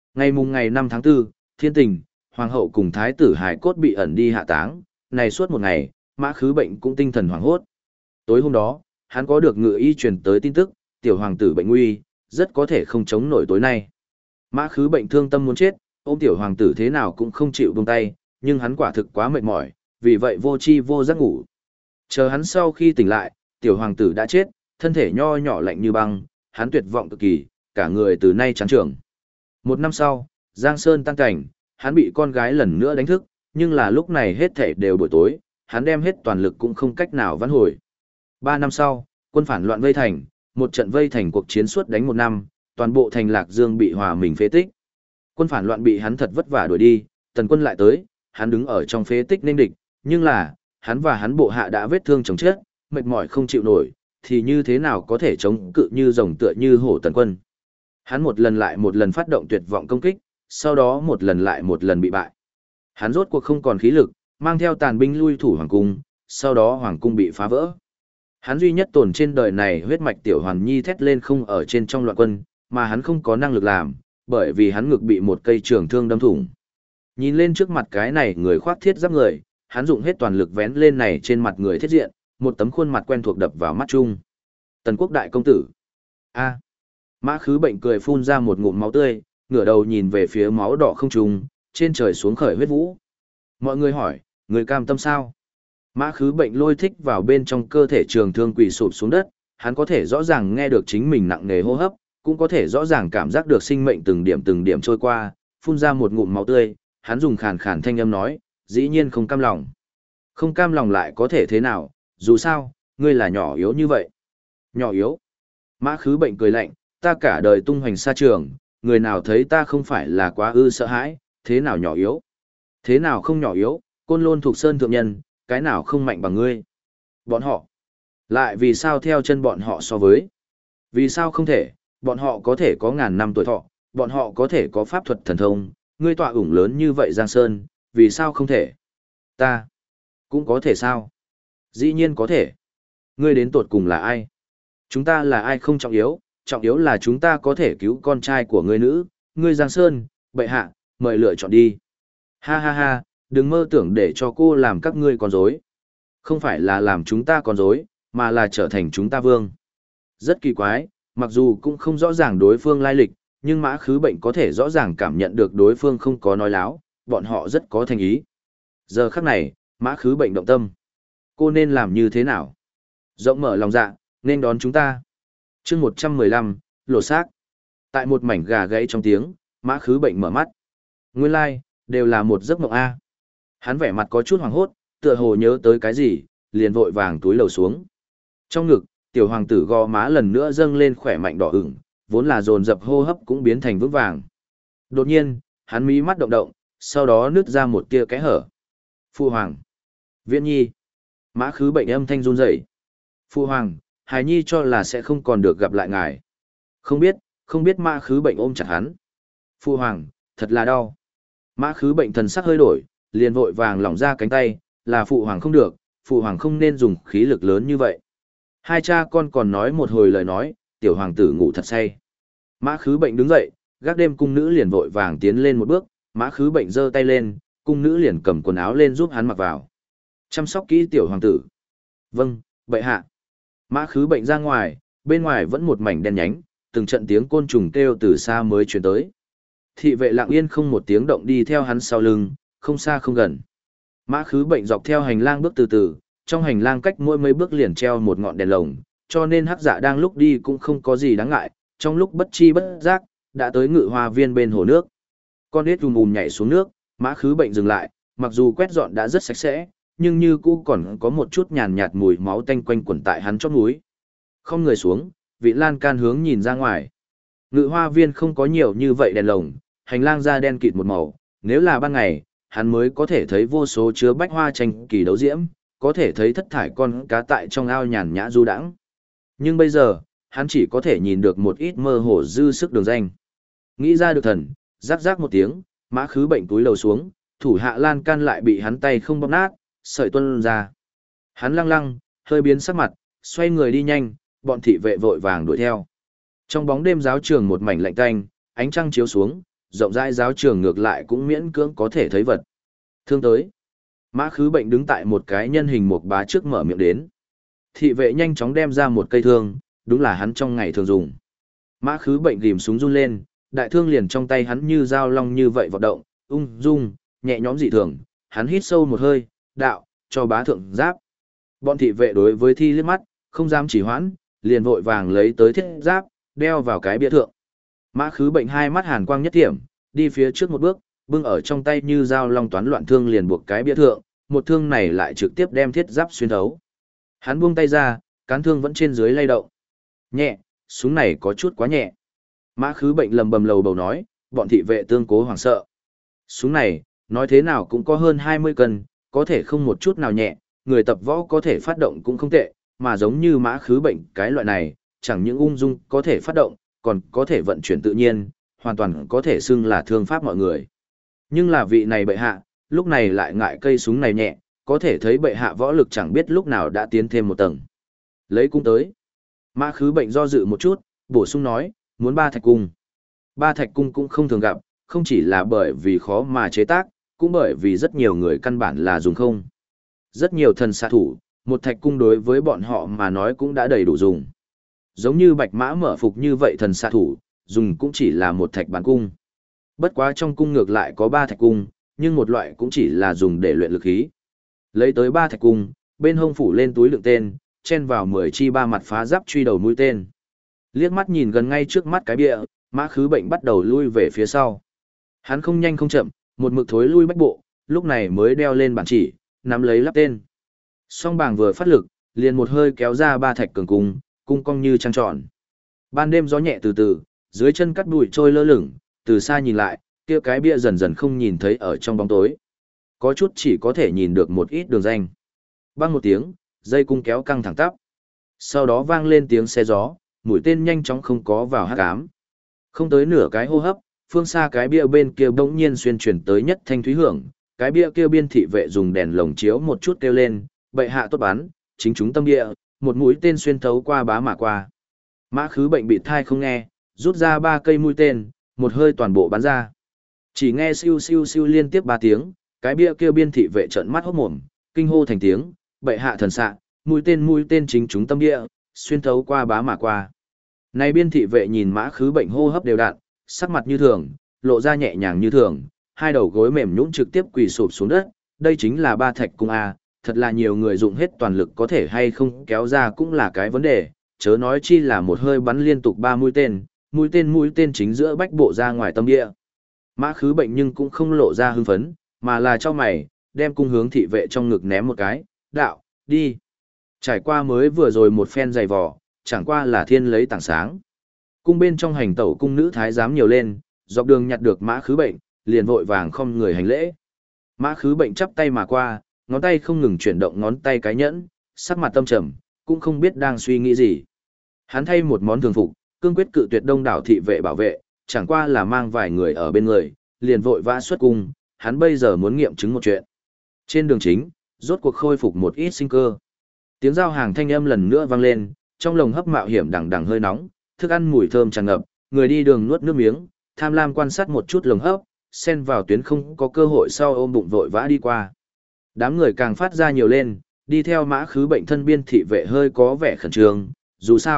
Ngày 5 tháng 4, Thiên Tình, Hoàng hậu cùng Thái tử Hải Cốt bị ẩn đi hạ táng, này suốt một ngày, Mã Khứ Bệnh cũng tinh thần hoảng hốt. Tối hôm đó, hắn có được ngự y truyền tới tin tức, tiểu hoàng tử bệnh nguy, rất có thể không chống nổi tối nay. Mã Khứ Bệnh thương tâm muốn chết, ôm tiểu hoàng tử thế nào cũng không chịu buông tay, nhưng hắn quả thực quá mệt mỏi, vì vậy vô chi vô giác ngủ. Chờ hắn sau khi tỉnh lại, tiểu hoàng tử đã chết, thân thể nho nhỏ lạnh như băng, hắn tuyệt vọng cực kỳ, cả người từ nay trắng trưởng. Một năm sau, Giang Sơn tăng cảnh, hắn bị con gái lần nữa đánh thức, nhưng là lúc này hết thể đều buổi tối, hắn đem hết toàn lực cũng không cách nào vãn hồi. 3 năm sau, quân phản loạn vây thành, một trận vây thành cuộc chiến suốt đánh 1 năm, toàn bộ thành Lạc Dương bị hòa mình phế tích. Quân phản loạn bị hắn thật vất vả đuổi đi, tần quân lại tới, hắn đứng ở trong phế tích nên địch, nhưng là, hắn và hắn bộ hạ đã vết thương chồng chết, mệt mỏi không chịu nổi, thì như thế nào có thể chống cự như rồng tựa như hổ tần quân. Hắn một lần lại một lần phát động tuyệt vọng công kích, sau đó một lần lại một lần bị bại. Hắn rốt cuộc không còn khí lực, mang theo tàn binh lui thủ hoàng cung, sau đó hoàng cung bị phá vỡ. Hắn duy nhất tồn trên đời này huyết mạch tiểu hoàn nhi thét lên không ở trên trong loạn quân, mà hắn không có năng lực làm, bởi vì hắn ngực bị một cây trường thương đâm thủng. Nhìn lên trước mặt cái này người khoác thiết giáp người, hắn dùng hết toàn lực vén lên này trên mặt người thiết diện, một tấm khuôn mặt quen thuộc đập vào mắt chung. Tần Quốc đại công tử. A. Mã Khứ Bệnh cười phun ra một ngụm máu tươi, ngửa đầu nhìn về phía máu đỏ không trùng, trên trời xuống khởi huyết vũ. Mọi người hỏi, người cam tâm sao? Mã Khứ Bệnh lôi thích vào bên trong cơ thể trường thương quỳ sụp xuống đất, hắn có thể rõ ràng nghe được chính mình nặng nề hô hấp, cũng có thể rõ ràng cảm giác được sinh mệnh từng điểm trôi qua, phun ra một ngụm máu tươi, hắn dùng khàn khàn thanh âm nói, dĩ nhiên không cam lòng. Không cam lòng lại có thể thế nào, dù sao, ngươi là nhỏ yếu như vậy. Nhỏ yếu. Mã Khứ Bệnh cười lạnh, ta cả đời tung hoành xa trường, người nào thấy ta không phải là quá ư sợ hãi, thế nào nhỏ yếu? Thế nào không nhỏ yếu, Côn Lôn thuộc sơn thượng nhân, cái nào không mạnh bằng ngươi? Bọn họ. Lại vì sao theo chân bọn họ so với? Vì sao không thể, bọn họ có thể có ngàn năm tuổi thọ, bọn họ có thể có pháp thuật thần thông, ngươi tọa ủng lớn như vậy Giang Sơn, vì sao không thể? Ta. Cũng có thể sao? Dĩ nhiên có thể. Ngươi đến tột cùng là ai? Chúng ta là ai không trọng yếu là chúng ta có thể cứu con trai của ngươi nữ, ngươi Giang Sơn, bệ hạ, mời lựa chọn đi. Ha ha ha, đừng mơ tưởng để cho cô làm các ngươi con rối. Không phải là làm chúng ta con rối, mà là trở thành chúng ta vương. Rất kỳ quái, mặc dù cũng không rõ ràng đối phương lai lịch, nhưng Mã Khứ Bệnh có thể rõ ràng cảm nhận được đối phương không có nói láo, bọn họ rất có thành ý. Giờ khắc này, Mã Khứ Bệnh động tâm. Cô nên làm như thế nào? Rộng mở lòng dạ, nên đón chúng ta. Chương 115, lột xác. Tại một mảnh gà gãy trong tiếng, Mã Khứ Bệnh mở mắt. Nguyên lai, đều là một giấc mộng a. Hắn vẻ mặt có chút hoảng hốt, tựa hồ nhớ tới cái gì, liền vội vàng túi lầu xuống. Trong ngực, tiểu hoàng tử gò má lần nữa dâng lên khỏe mạnh đỏ ửng, vốn là dồn dập hô hấp cũng biến thành vững vàng. Đột nhiên, hắn mí mắt động động, sau đó nứt ra một tia kẽ hở. Phu hoàng. Viễn nhi. Mã Khứ Bệnh âm thanh run rẩy. Phu hoàng, hài nhi cho là sẽ không còn được gặp lại ngài. Không biết Mã Khứ Bệnh ôm chặt hắn. Phu hoàng, thật là đau. Mã Khứ Bệnh thần sắc hơi đổi, liền vội vàng lỏng ra cánh tay, là phụ hoàng không được, phụ hoàng không nên dùng khí lực lớn như vậy. Hai cha con còn nói một hồi lời nói, tiểu hoàng tử ngủ thật say. Mã Khứ Bệnh đứng dậy, gác đêm cung nữ liền vội vàng tiến lên một bước, Mã Khứ Bệnh giơ tay lên, cung nữ liền cầm quần áo lên giúp hắn mặc vào. Chăm sóc kỹ tiểu hoàng tử. Vâng, bệ hạ. Mã Khứ Bệnh ra ngoài, bên ngoài vẫn một mảnh đen nhánh, từng trận tiếng côn trùng kêu từ xa mới truyền tới. Thị vệ lặng yên không một tiếng động đi theo hắn sau lưng, không xa không gần. Mã Khứ Bệnh dọc theo hành lang bước từ từ, trong hành lang cách mỗi mấy bước liền treo một ngọn đèn lồng, cho nên Hắc Dạ đang lúc đi cũng không có gì đáng ngại, trong lúc bất chi bất giác, đã tới Ngự Hoa Viên bên hồ nước. Con ếch nhảy xuống nước, Mã Khứ Bệnh dừng lại, mặc dù quét dọn đã rất sạch sẽ, nhưng như cũ còn có một chút nhàn nhạt mùi máu tanh quanh quẩn tại hắn chóp mũi. Không người xuống, vị lan can hướng nhìn ra ngoài. Ngự Hoa Viên không có nhiều như vậy đèn lồng, hành lang da đen kịt một màu, nếu là ban ngày, hắn mới có thể thấy vô số chứa bách hoa tranh kỳ đấu diễm, có thể thấy thất thải con cá tại trong ao nhàn nhã du đãng. Nhưng bây giờ, hắn chỉ có thể nhìn được một ít mơ hồ dư sức đường danh. Nghĩ ra được thần, rắc rắc một tiếng, Mã Khứ Bệnh túi lầu xuống, thủ hạ lan can lại bị hắn tay không bóp nát, sợi tuôn ra. Hắn lăng lăng, hơi biến sắc mặt, xoay người đi nhanh, bọn thị vệ vội vàng đuổi theo. Trong bóng đêm giáo trường một mảnh lạnh tanh, ánh trăng chiếu xuống, rộng rãi giáo trường ngược lại cũng miễn cưỡng có thể thấy vật. Thương tới. Mã Khứ Bệnh đứng tại một cái nhân hình một bá trước mở miệng đến. Thị vệ nhanh chóng đem ra một cây thương, đúng là hắn trong ngày thường dùng. Mã Khứ Bệnh ghim súng run lên, đại thương liền trong tay hắn như dao long như vậy vọt động, ung dung, nhẹ nhõm dị thường, hắn hít sâu một hơi, đạo, cho bá thượng giáp. Bọn thị vệ đối với thi liếc mắt, không dám chỉ hoãn, liền vội vàng lấy tới thiết giáp, đeo vào cái bia thượng. Mã Khứ Bệnh hai mắt hàn quang nhất thiểm, đi phía trước một bước, bưng ở trong tay như dao long toán loạn thương liền buộc cái bia thượng, một thương này lại trực tiếp đem thiết giáp xuyên thấu. Hắn buông tay ra, cán thương vẫn trên dưới lay động. Nhẹ, súng này có chút quá nhẹ. Mã Khứ Bệnh lầm bầm lầu bầu nói, bọn thị vệ tương cố hoảng sợ. Súng này, nói thế nào cũng có hơn 20 cân, có thể không một chút nào nhẹ, người tập võ có thể phát động cũng không tệ, mà giống như Mã Khứ Bệnh cái loại này, chẳng những ung dung có thể phát động, còn có thể vận chuyển tự nhiên, hoàn toàn có thể xưng là thương pháp mọi người. Nhưng là vị này bệ hạ, lúc này lại ngại cây súng này nhẹ, có thể thấy bệ hạ võ lực chẳng biết lúc nào đã tiến thêm một tầng. Lấy cung tới. Mã Khứ Bệnh do dự một chút, bổ sung nói, muốn 3 thạch cung. 3 thạch cung cũng không thường gặp, không chỉ là bởi vì khó mà chế tác, cũng bởi vì rất nhiều người căn bản là dùng không. Rất nhiều thần xạ thủ, một thạch cung đối với bọn họ mà nói cũng đã đầy đủ dùng. Giống như Bạch Mã Mở Phục như vậy thần xạ thủ, dùng cũng chỉ là một thạch bản cung. Bất quá trong cung ngược lại có 3 thạch cung, nhưng một loại cũng chỉ là dùng để luyện lực khí. Lấy tới 3 thạch cung, bên hông phủ lên túi đựng tên, chen vào 10 chi 3 mặt phá giáp truy đầu mũi tên. Liếc mắt nhìn gần ngay trước mắt cái bia, Mã Khứ Bệnh bắt đầu lui về phía sau. Hắn không nhanh không chậm, một mực thối lui bách bộ, lúc này mới đeo lên bản chỉ, nắm lấy lắp tên. Song bàng vừa phát lực, liền một hơi kéo ra 3 thạch cường cung, cung cong như trăng tròn. Ban đêm gió nhẹ từ từ, dưới chân cắt bụi trôi lơ lửng, từ xa nhìn lại, kia cái bia dần dần không nhìn thấy ở trong bóng tối. Có chút chỉ có thể nhìn được một ít đường danh. Bang một tiếng, dây cung kéo căng thẳng tắp. Sau đó vang lên tiếng xe gió, mũi tên nhanh chóng không có vào hắc ám. Không tới nửa cái hô hấp, phương xa cái bia bên kia bỗng nhiên xuyên chuyển tới nhất thanh thúy hưởng, cái bia kia biên thị vệ dùng đèn lồng chiếu một chút kêu lên, bệ hạ tốt bắn, chính chúng tâm địa, một mũi tên xuyên thấu qua bá mà qua. Mã Khứ Bệnh bị thai không nghe, rút ra 3 cây mũi tên, một hơi toàn bộ bắn ra. Chỉ nghe siêu siêu siêu liên tiếp 3 tiếng, cái bia kia biên thị vệ trợn mắt hốt mồm, kinh hô thành tiếng, bệ hạ thần xạ, mũi tên chính chúng tâm địa, xuyên thấu qua bá mà qua. Này biên thị vệ nhìn Mã Khứ Bệnh hô hấp đều đặn, sắc mặt như thường, lộ ra nhẹ nhàng như thường, hai đầu gối mềm nhũn trực tiếp quỳ sụp xuống đất, đây chính là 3 thạch cung a, thật là nhiều người dụng hết toàn lực có thể hay không kéo ra cũng là cái vấn đề, chớ nói chi là một hơi bắn liên tục 3 mũi tên chính giữa bách bộ ra ngoài tâm địa. Mã Khứ Bệnh nhưng cũng không lộ ra hưng phấn, mà là cho mày, đem cung hướng thị vệ trong ngực ném một cái, đạo, đi. Trải qua mới vừa rồi một phen dày vò, chẳng qua là thiên lấy tảng sáng. Cung bên trong hành tẩu cung nữ thái giám nhiều lên, dọc đường nhặt được Mã Khứ Bệnh, liền vội vàng không người hành lễ. Mã Khứ Bệnh chắp tay mà qua, ngón tay không ngừng chuyển động ngón tay cái nhẫn, sắc mặt tâm trầm, cũng không biết đang suy nghĩ gì. Hắn thay một món thường phục, cương quyết cự tuyệt đông đảo thị vệ bảo vệ, chẳng qua là mang vài người ở bên người, liền vội vã xuất cung, hắn bây giờ muốn nghiệm chứng một chuyện. Trên đường chính, rốt cuộc khôi phục một ít sinh cơ. Tiếng giao hàng thanh âm lần nữa vang lên, trong lồng hấp mạo hiểm đằng đằng hơi nóng, thức ăn mùi thơm tràn ngập, người đi đường nuốt nước miếng, tham lam quan sát một chút lồng hấp, xen vào tuyến không có cơ hội sau ôm bụng vội vã đi qua. Đám người càng phát ra nhiều lên, đi theo Mã Khứ Bệnh thân biên thị vệ hơi có vẻ khẩn trương, dù sao,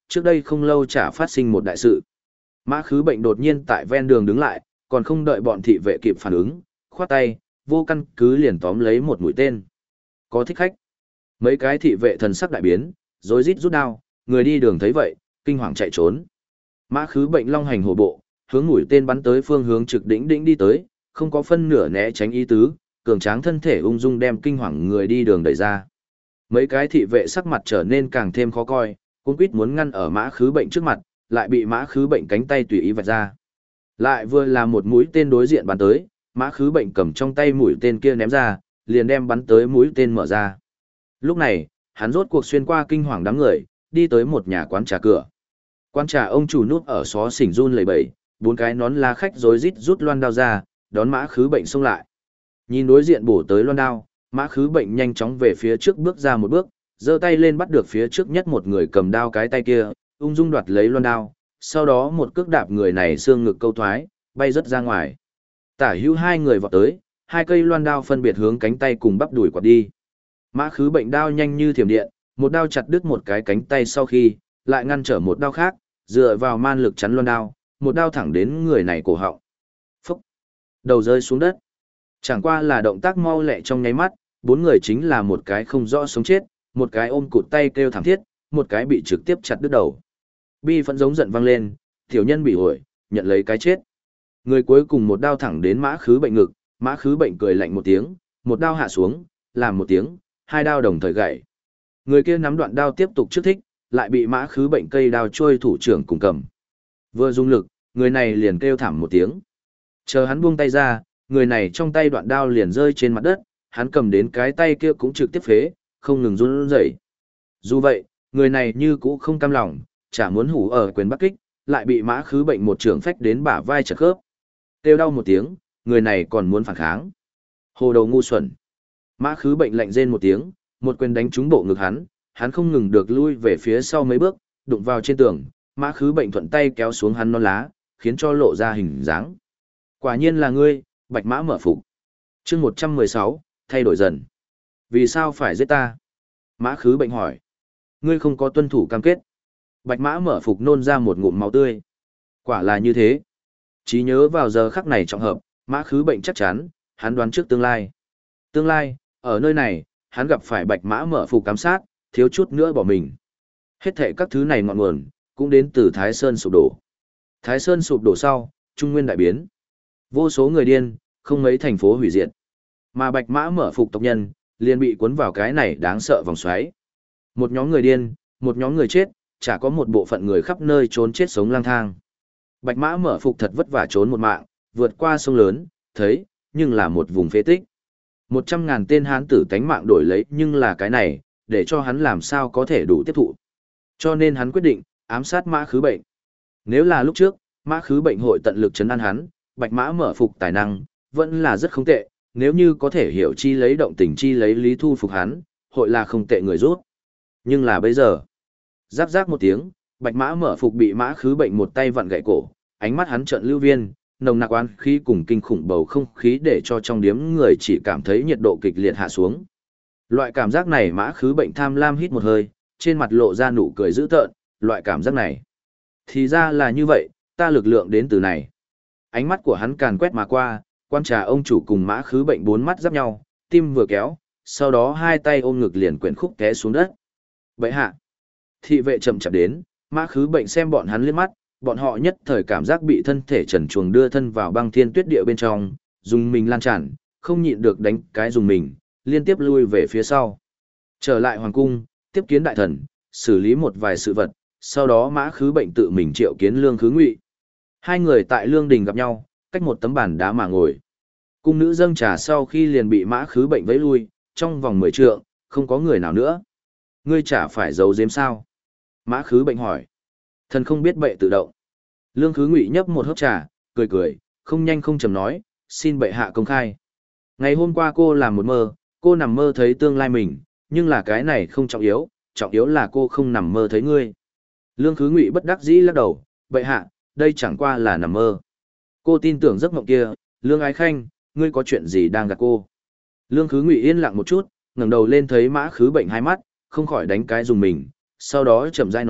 trước đây không lâu chả phát sinh một đại sự. Mã Khứ Bệnh đột nhiên tại ven đường đứng lại, còn không đợi bọn thị vệ kịp phản ứng, khoát tay, vô căn cứ liền tóm lấy một mũi tên. Có thích khách. Mấy cái thị vệ thần sắc đại biến, rối rít rút đao, người đi đường thấy vậy, kinh hoàng chạy trốn. Mã Khứ Bệnh long hành hổ bộ, hướng mũi tên bắn tới phương hướng trực đỉnh đỉnh đi tới, không có phân nửa né tránh ý tứ, cường tráng thân thể ung dung đem kinh hoàng người đi đường đẩy ra. Mấy cái thị vệ sắc mặt trở nên càng thêm khó coi, cuống quýt muốn ngăn ở Mã Khứ Bệnh trước mặt, lại bị Mã Khứ Bệnh cánh tay tùy ý vạch ra. Lại vừa là một mũi tên đối diện bắn tới, Mã Khứ Bệnh cầm trong tay mũi tên kia ném ra, liền đem bắn tới mũi tên mở ra. Lúc này, hắn rốt cuộc xuyên qua kinh hoàng đám người, đi tới một nhà quán trà cửa. Quán trà ông chủ núp ở xó xỉnh run lẩy bẩy, bốn cái nón lá khách rối rít rút loan đao ra, đón Mã Khứ Bệnh xông lại. Nhìn đối diện bổ tới loan đao, Mã Khứ Bệnh nhanh chóng về phía trước bước ra một bước, giơ tay lên bắt được phía trước nhất một người cầm đao cái tay kia, ung dung đoạt lấy loan đao, sau đó một cước đạp người này xương ngực câu thoái, bay rất ra ngoài. Tả hữu hai người vọt tới, hai cây loan đao phân biệt hướng cánh tay cùng bắp đùi quạt đi. Mã Khứ Bệnh đao nhanh như thiểm điện, một đao chặt đứt một cái cánh tay sau khi, lại ngăn trở một đao khác, dựa vào man lực chắn loan đao, một đao thẳng đến người này cổ họng. Phúc! Đầu rơi xuống đất. Chẳng qua là động tác mau lẹ trong nháy mắt, bốn người chính là một cái không rõ sống chết, một cái ôm cụt tay kêu thảm thiết, một cái bị trực tiếp chặt đứt đầu. Bi phẫn giống giận vang lên, tiểu nhân bị hủi, nhận lấy cái chết. Người cuối cùng một đao thẳng đến Mã Khứ Bệnh ngực, Mã Khứ Bệnh cười lạnh một tiếng, một đao hạ xuống, làm một tiếng, hai đao đồng thời gãy. Người kia nắm đoạn đao tiếp tục trước thích, lại bị Mã Khứ Bệnh cây đao trôi thủ trưởng cùng cầm. Vừa dùng lực, người này liền kêu thảm một tiếng. Chờ hắn buông tay ra, người này trong tay đoạn đao liền rơi trên mặt đất, hắn cầm đến cái tay kia cũng trực tiếp phế, không ngừng run rẩy. Dù vậy, người này như cũ không cam lòng, chả muốn hủ ở quyền bắc kích, lại bị Mã Khứ Bệnh một trường phách đến bả vai chật khớp. Kêu đau một tiếng, người này còn muốn phản kháng. Hồ đầu ngu xuẩn. Mã Khứ Bệnh lạnh rên một tiếng, một quyền đánh trúng bộ ngực hắn không ngừng được lui về phía sau mấy bước, đụng vào trên tường, Mã Khứ Bệnh thuận tay kéo xuống hắn non lá, khiến cho lộ ra hình dáng. Quả nhiên là ngươi, Bạch Mã Mở Phục. Chương 116, thay đổi dần. Vì sao phải giết ta? Mã Khứ Bệnh hỏi. Ngươi không có tuân thủ cam kết. Bạch Mã Mở Phục nôn ra một ngụm máu tươi. Quả là như thế. Trí nhớ vào giờ khắc này trọng hợp, Mã Khứ Bệnh chắc chắn, hắn đoán trước tương lai. Tương lai, ở nơi này, hắn gặp phải Bạch Mã Mở Phục ám sát, thiếu chút nữa bỏ mình. Hết thảy các thứ này ngọn nguồn, cũng đến từ Thái Sơn sụp đổ. Thái Sơn sụp đổ sau, Trung Nguyên đại biến. Vô số người điên, không mấy thành phố hủy diệt. Mà Bạch Mã Mở Phục tộc nhân, liền bị cuốn vào cái này đáng sợ vòng xoáy. Một nhóm người điên, một nhóm người chết, chả có một bộ phận người khắp nơi trốn chết sống lang thang. Bạch Mã Mở Phục thật vất vả trốn một mạng, vượt qua sông lớn, thấy, nhưng là một vùng phế tích. 100.000 tên hán tử tánh mạng đổi lấy nhưng là cái này, để cho hắn làm sao có thể đủ tiếp thụ. Cho nên hắn quyết định, ám sát Mã Khứ Bệnh. Nếu là lúc trước, Mã Khứ Bệnh hội tận lực trấn an hắn, Bạch Mã Mở Phục tài năng, vẫn là rất không tệ, nếu như có thể hiểu chi lấy động tình chi lấy lý thu phục hắn, hội là không tệ người rút. Nhưng là bây giờ, giáp giáp một tiếng, Bạch Mã Mở Phục bị Mã Khứ Bệnh một tay vặn gãy cổ, ánh mắt hắn trợn lưu viên, nồng nặc oán khí cùng kinh khủng bầu không khí để cho trong điếm người chỉ cảm thấy nhiệt độ kịch liệt hạ xuống. Loại cảm giác này Mã Khứ Bệnh tham lam hít một hơi, trên mặt lộ ra nụ cười dữ tợn, loại cảm giác này. Thì ra là như vậy, ta lực lượng đến từ này. Ánh mắt của hắn càn quét mà qua, quan trà ông chủ cùng Mã Khứ Bệnh bốn mắt giáp nhau, tim vừa kéo, sau đó hai tay ôm ngực liền quyển khúc té xuống đất. Bệ hạ. Thị vệ chậm chạp đến, Mã Khứ Bệnh xem bọn hắn liếc mắt, bọn họ nhất thời cảm giác bị thân thể trần truồng đưa thân vào băng thiên tuyết địa bên trong, dùng mình lan tràn, không nhịn được đánh cái dùng mình, liên tiếp lui về phía sau. Trở lại hoàng cung, tiếp kiến đại thần, xử lý một vài sự vật, sau đó Mã Khứ Bệnh tự mình triệu kiến Lương Khứ Ngụy. Hai người tại Lương Đình gặp nhau, cách một tấm bàn đá mà ngồi. Cung nữ dâng trà sau khi liền bị Mã Khứ Bệnh vẫy lui, trong vòng 10 trượng, không có người nào nữa. Ngươi chả phải giấu giếm sao? Mã Khứ Bệnh hỏi. Thần không biết bệ tự động. Lương Khứ Ngụy nhấp một hớp trà, cười cười, không nhanh không chậm nói, xin bệ hạ công khai. Ngày hôm qua cô làm một mơ, cô nằm mơ thấy tương lai mình, nhưng là cái này không trọng yếu là cô không nằm mơ thấy ngươi. Lương Khứ Ngụy bất đắc dĩ lắc đầu, bệ hạ, đây chẳng qua là nằm mơ. Cô tin tưởng giấc mộng kia, Lương Ái Khanh, ngươi có chuyện gì đang gạt cô? Lương Khứ Ngụy yên lặng một chút, ngẩng đầu lên thấy Mã Khứ Bệnh hai mắt, không khỏi đánh cái dùng mình, sau đó chậm rãi nói,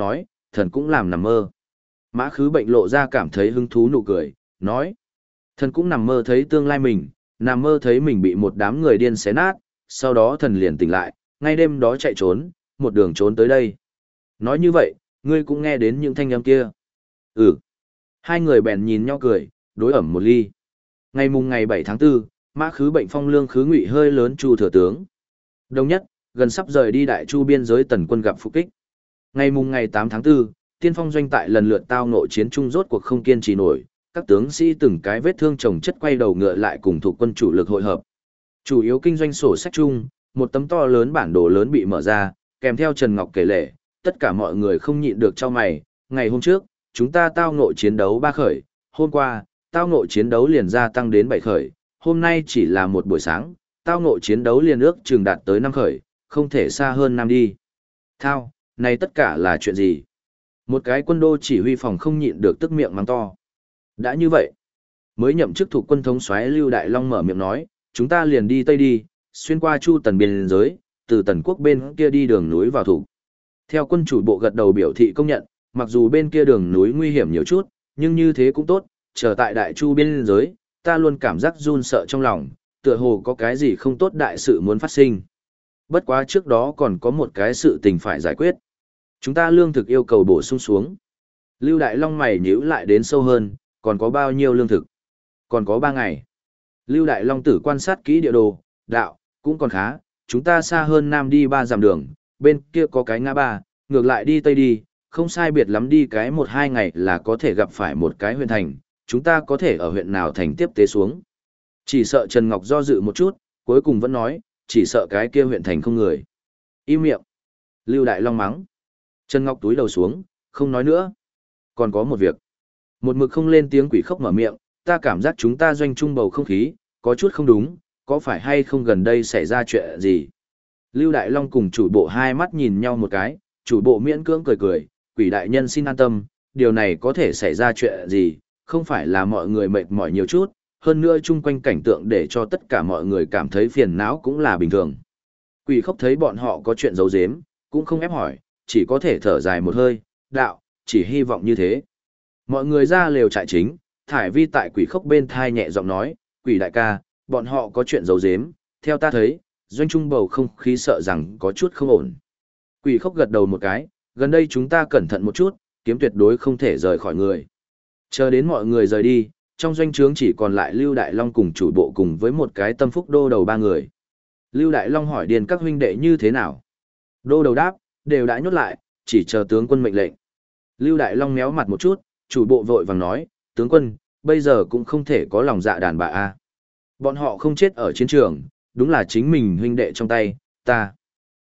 thần cũng làm nằm mơ. Mã Khứ Bệnh lộ ra cảm thấy hứng thú nụ cười, nói. Thần cũng nằm mơ thấy tương lai mình, nằm mơ thấy mình bị một đám người điên xé nát, sau đó thần liền tỉnh lại, ngay đêm đó chạy trốn, một đường trốn tới đây. Nói như vậy, ngươi cũng nghe đến những thanh âm kia. Ừ. Hai người bèn nhìn nhau cười, đối ẩm một ly. Ngày 7 tháng 4, Mã Khứ Bệnh phong lương khứ ngụy hơi lớn Chu thừa tướng. Đồng nhất, gần sắp rời đi Đại Chu biên giới tần quân gặp phục kích. Ngày 8 tháng 4, tiên phong doanh tại lần lượt tao nội chiến trung rốt cuộc không kiên trì nổi, các tướng sĩ từng cái vết thương chồng chất quay đầu ngựa lại cùng thuộc quân chủ lực hội hợp. Chủ yếu kinh doanh sổ sách chung, một tấm to lớn bản đồ lớn bị mở ra, kèm theo Trần Ngọc kể lể, tất cả mọi người không nhịn được chau mày. Ngày hôm trước, chúng ta tao ngộ chiến đấu 3 khởi, hôm qua, tao ngộ chiến đấu liền gia tăng đến 7 khởi, hôm nay chỉ là một buổi sáng, tao ngộ chiến đấu liền ước chừng đạt tới 5 khởi, không thể xa hơn năm đi. Thao, này tất cả là chuyện gì? Một cái quân đô chỉ huy phòng không nhịn được tức miệng mắng to. Đã như vậy, mới nhậm chức thuộc quân thống soái Lưu Đại Long mở miệng nói, chúng ta liền đi Tây đi, xuyên qua Chu Tần biên giới, từ Tần quốc bên kia đi đường núi vào thủ. Theo quân chủ bộ gật đầu biểu thị công nhận, mặc dù bên kia đường núi nguy hiểm nhiều chút, nhưng như thế cũng tốt, trở tại Đại Chu biên giới, ta luôn cảm giác run sợ trong lòng, tựa hồ có cái gì không tốt đại sự muốn phát sinh. Bất quá trước đó còn có một cái sự tình phải giải quyết. Chúng ta lương thực yêu cầu bổ sung xuống. Lưu Đại Long mày nhíu lại đến sâu hơn, còn có bao nhiêu lương thực? Còn có 3 ngày. Lưu Đại Long tử quan sát kỹ địa đồ, đạo, cũng còn khá, chúng ta xa hơn nam đi 3 dặm đường, bên kia có cái ngã ba, ngược lại đi tây đi, không sai biệt lắm đi cái 1-2 ngày là có thể gặp phải một cái huyện thành, chúng ta có thể ở huyện nào thành tiếp tế xuống. Chỉ sợ Trần Ngọc do dự một chút, cuối cùng vẫn nói, chỉ sợ cái kia huyện thành không người. Im miệng. Lưu Đại Long mắng. Trần Ngọc túi đầu xuống, không nói nữa. Còn có một việc. Một mực không lên tiếng Quỷ Khốc mở miệng, ta cảm giác chúng ta doanh trung bầu không khí, có chút không đúng, có phải hay không gần đây xảy ra chuyện gì? Lưu Đại Long cùng chủ bộ hai mắt nhìn nhau một cái, chủ bộ miễn cưỡng cười cười, Quỷ đại nhân xin an tâm, điều này có thể xảy ra chuyện gì, không phải là mọi người mệt mỏi nhiều chút, hơn nữa chung quanh cảnh tượng để cho tất cả mọi người cảm thấy phiền não cũng là bình thường. Quỷ Khốc thấy bọn họ có chuyện giấu giếm, cũng không ép hỏi, chỉ có thể thở dài một hơi, đạo, chỉ hy vọng như thế. Mọi người ra lều trại chính, Thải Vi tại Quỷ Khốc bên thai nhẹ giọng nói, Quỷ đại ca, bọn họ có chuyện giấu giếm, theo ta thấy, doanh trung bầu không khí sợ rằng có chút không ổn. Quỷ Khốc gật đầu một cái, gần đây chúng ta cẩn thận một chút, kiếm tuyệt đối không thể rời khỏi người. Chờ đến mọi người rời đi, trong doanh trướng chỉ còn lại Lưu Đại Long cùng chủ bộ cùng với một cái tâm phúc đô đầu 3 người. Lưu Đại Long hỏi điền các huynh đệ như thế nào. Đô đầu đáp, đều đã nhốt lại, chỉ chờ tướng quân mệnh lệnh. Lưu Đại Long méo mặt một chút, chủ bộ vội vàng nói, tướng quân, bây giờ cũng không thể có lòng dạ đàn bà a. Bọn họ không chết ở chiến trường, đúng là chính mình huynh đệ trong tay, ta.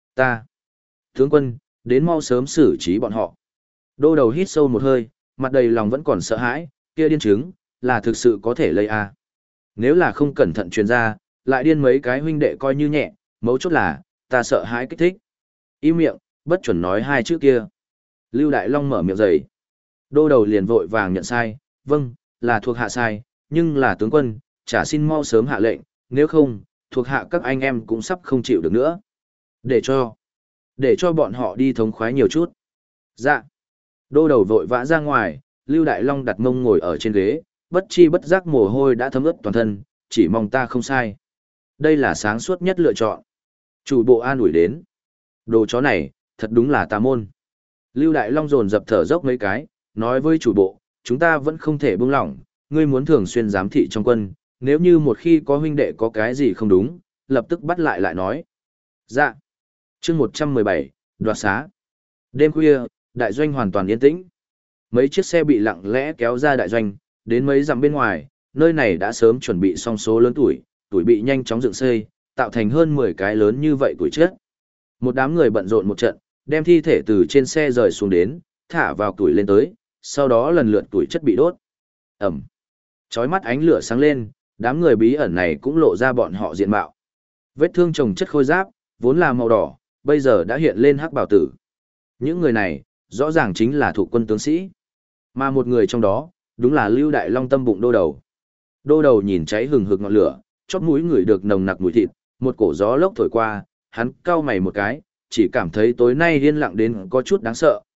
Tướng quân, đến mau sớm xử trí bọn họ. Đô đầu hít sâu một hơi, mặt đầy lòng vẫn còn sợ hãi, kia điên chứng, là thực sự có thể lây a. Nếu là không cẩn thận truyền ra, lại điên mấy cái huynh đệ coi như nhẹ, mấu chốt là, ta sợ hãi kích thích. Im miệng, bất chuẩn nói 2 chữ kia. Lưu Đại Long mở miệng dậy. Đô đầu liền vội vàng nhận sai, vâng, là thuộc hạ sai, nhưng là tướng quân, chả xin mau sớm hạ lệnh, nếu không, thuộc hạ các anh em cũng sắp không chịu được nữa. Để cho bọn họ đi thống khoái nhiều chút. Dạ. Đô đầu vội vã ra ngoài, Lưu Đại Long đặt mông ngồi ở trên ghế, bất chi bất giác mồ hôi đã thấm ướt toàn thân, chỉ mong ta không sai. Đây là sáng suốt nhất lựa chọn. Chủ bộ an ủi đến. Đồ chó này, thật đúng là tà môn. Lưu Đại Long dồn dập thở dốc mấy cái, nói với chủ bộ, chúng ta vẫn không thể buông lỏng, ngươi muốn thường xuyên giám thị trong quân, nếu như một khi có huynh đệ có cái gì không đúng, lập tức bắt lại nói. Dạ. Chương 117, đoạt xá. Đêm khuya, đại doanh hoàn toàn yên tĩnh. Mấy chiếc xe bị lặng lẽ kéo ra đại doanh, đến mấy dặm bên ngoài, nơi này đã sớm chuẩn bị xong số lớn tuổi bị nhanh chóng dựng xây, tạo thành hơn 10 cái lớn như vậy tuổi chết. Một đám người bận rộn một trận, đem thi thể từ trên xe rời xuống đến, thả vào tuổi lên tới, sau đó lần lượt tuổi chất bị đốt. Ẩm. Chói mắt ánh lửa sáng lên, đám người bí ẩn này cũng lộ ra bọn họ diện mạo. Vết thương chồng chất khôi giáp, vốn là màu đỏ, bây giờ đã hiện lên hắc bào tử. Những người này, rõ ràng chính là thuộc quân tướng sĩ. Mà một người trong đó, đúng là Lưu Đại Long tâm bụng đô đầu. Đô đầu nhìn cháy hừng hực ngọn lửa, chóp mũi ngửi được nồng nặc mùi thịt, một cổ gió lốc thổi qua, hắn cau mày một cái, chỉ cảm thấy tối nay yên lặng đến có chút đáng sợ,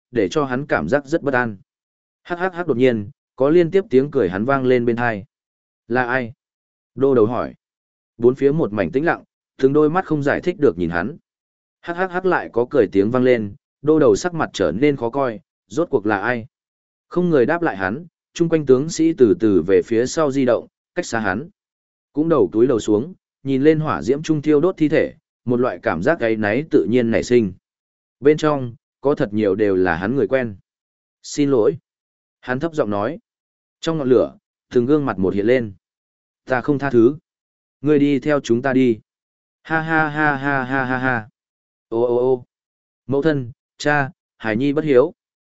để cho hắn cảm giác rất bất an. Hắc hắc hắc, đột nhiên, có liên tiếp tiếng cười hắn vang lên bên tai. Là ai? Đô đầu hỏi. Bốn phía một mảnh tĩnh lặng, từng đôi mắt không giải thích được nhìn hắn. Hắc hắc hắc, lại có cười tiếng vang lên, đô đầu sắc mặt trở nên khó coi, rốt cuộc là ai? Không người đáp lại hắn, chung quanh tướng sĩ từ từ về phía sau di động, cách xa hắn. Cũng đầu túi đầu xuống, nhìn lên hỏa diễm trung thiêu đốt thi thể, một loại cảm giác áy náy tự nhiên nảy sinh. Bên trong, có thật nhiều đều là hắn người quen. Xin lỗi. Hắn thấp giọng nói. Trong ngọn lửa, từng gương mặt một hiện lên. Ta không tha thứ. Ngươi đi theo chúng ta đi. Ha ha ha ha ha ha ha. Ô ô ô. Mẫu thân, cha, Hải Nhi bất hiếu.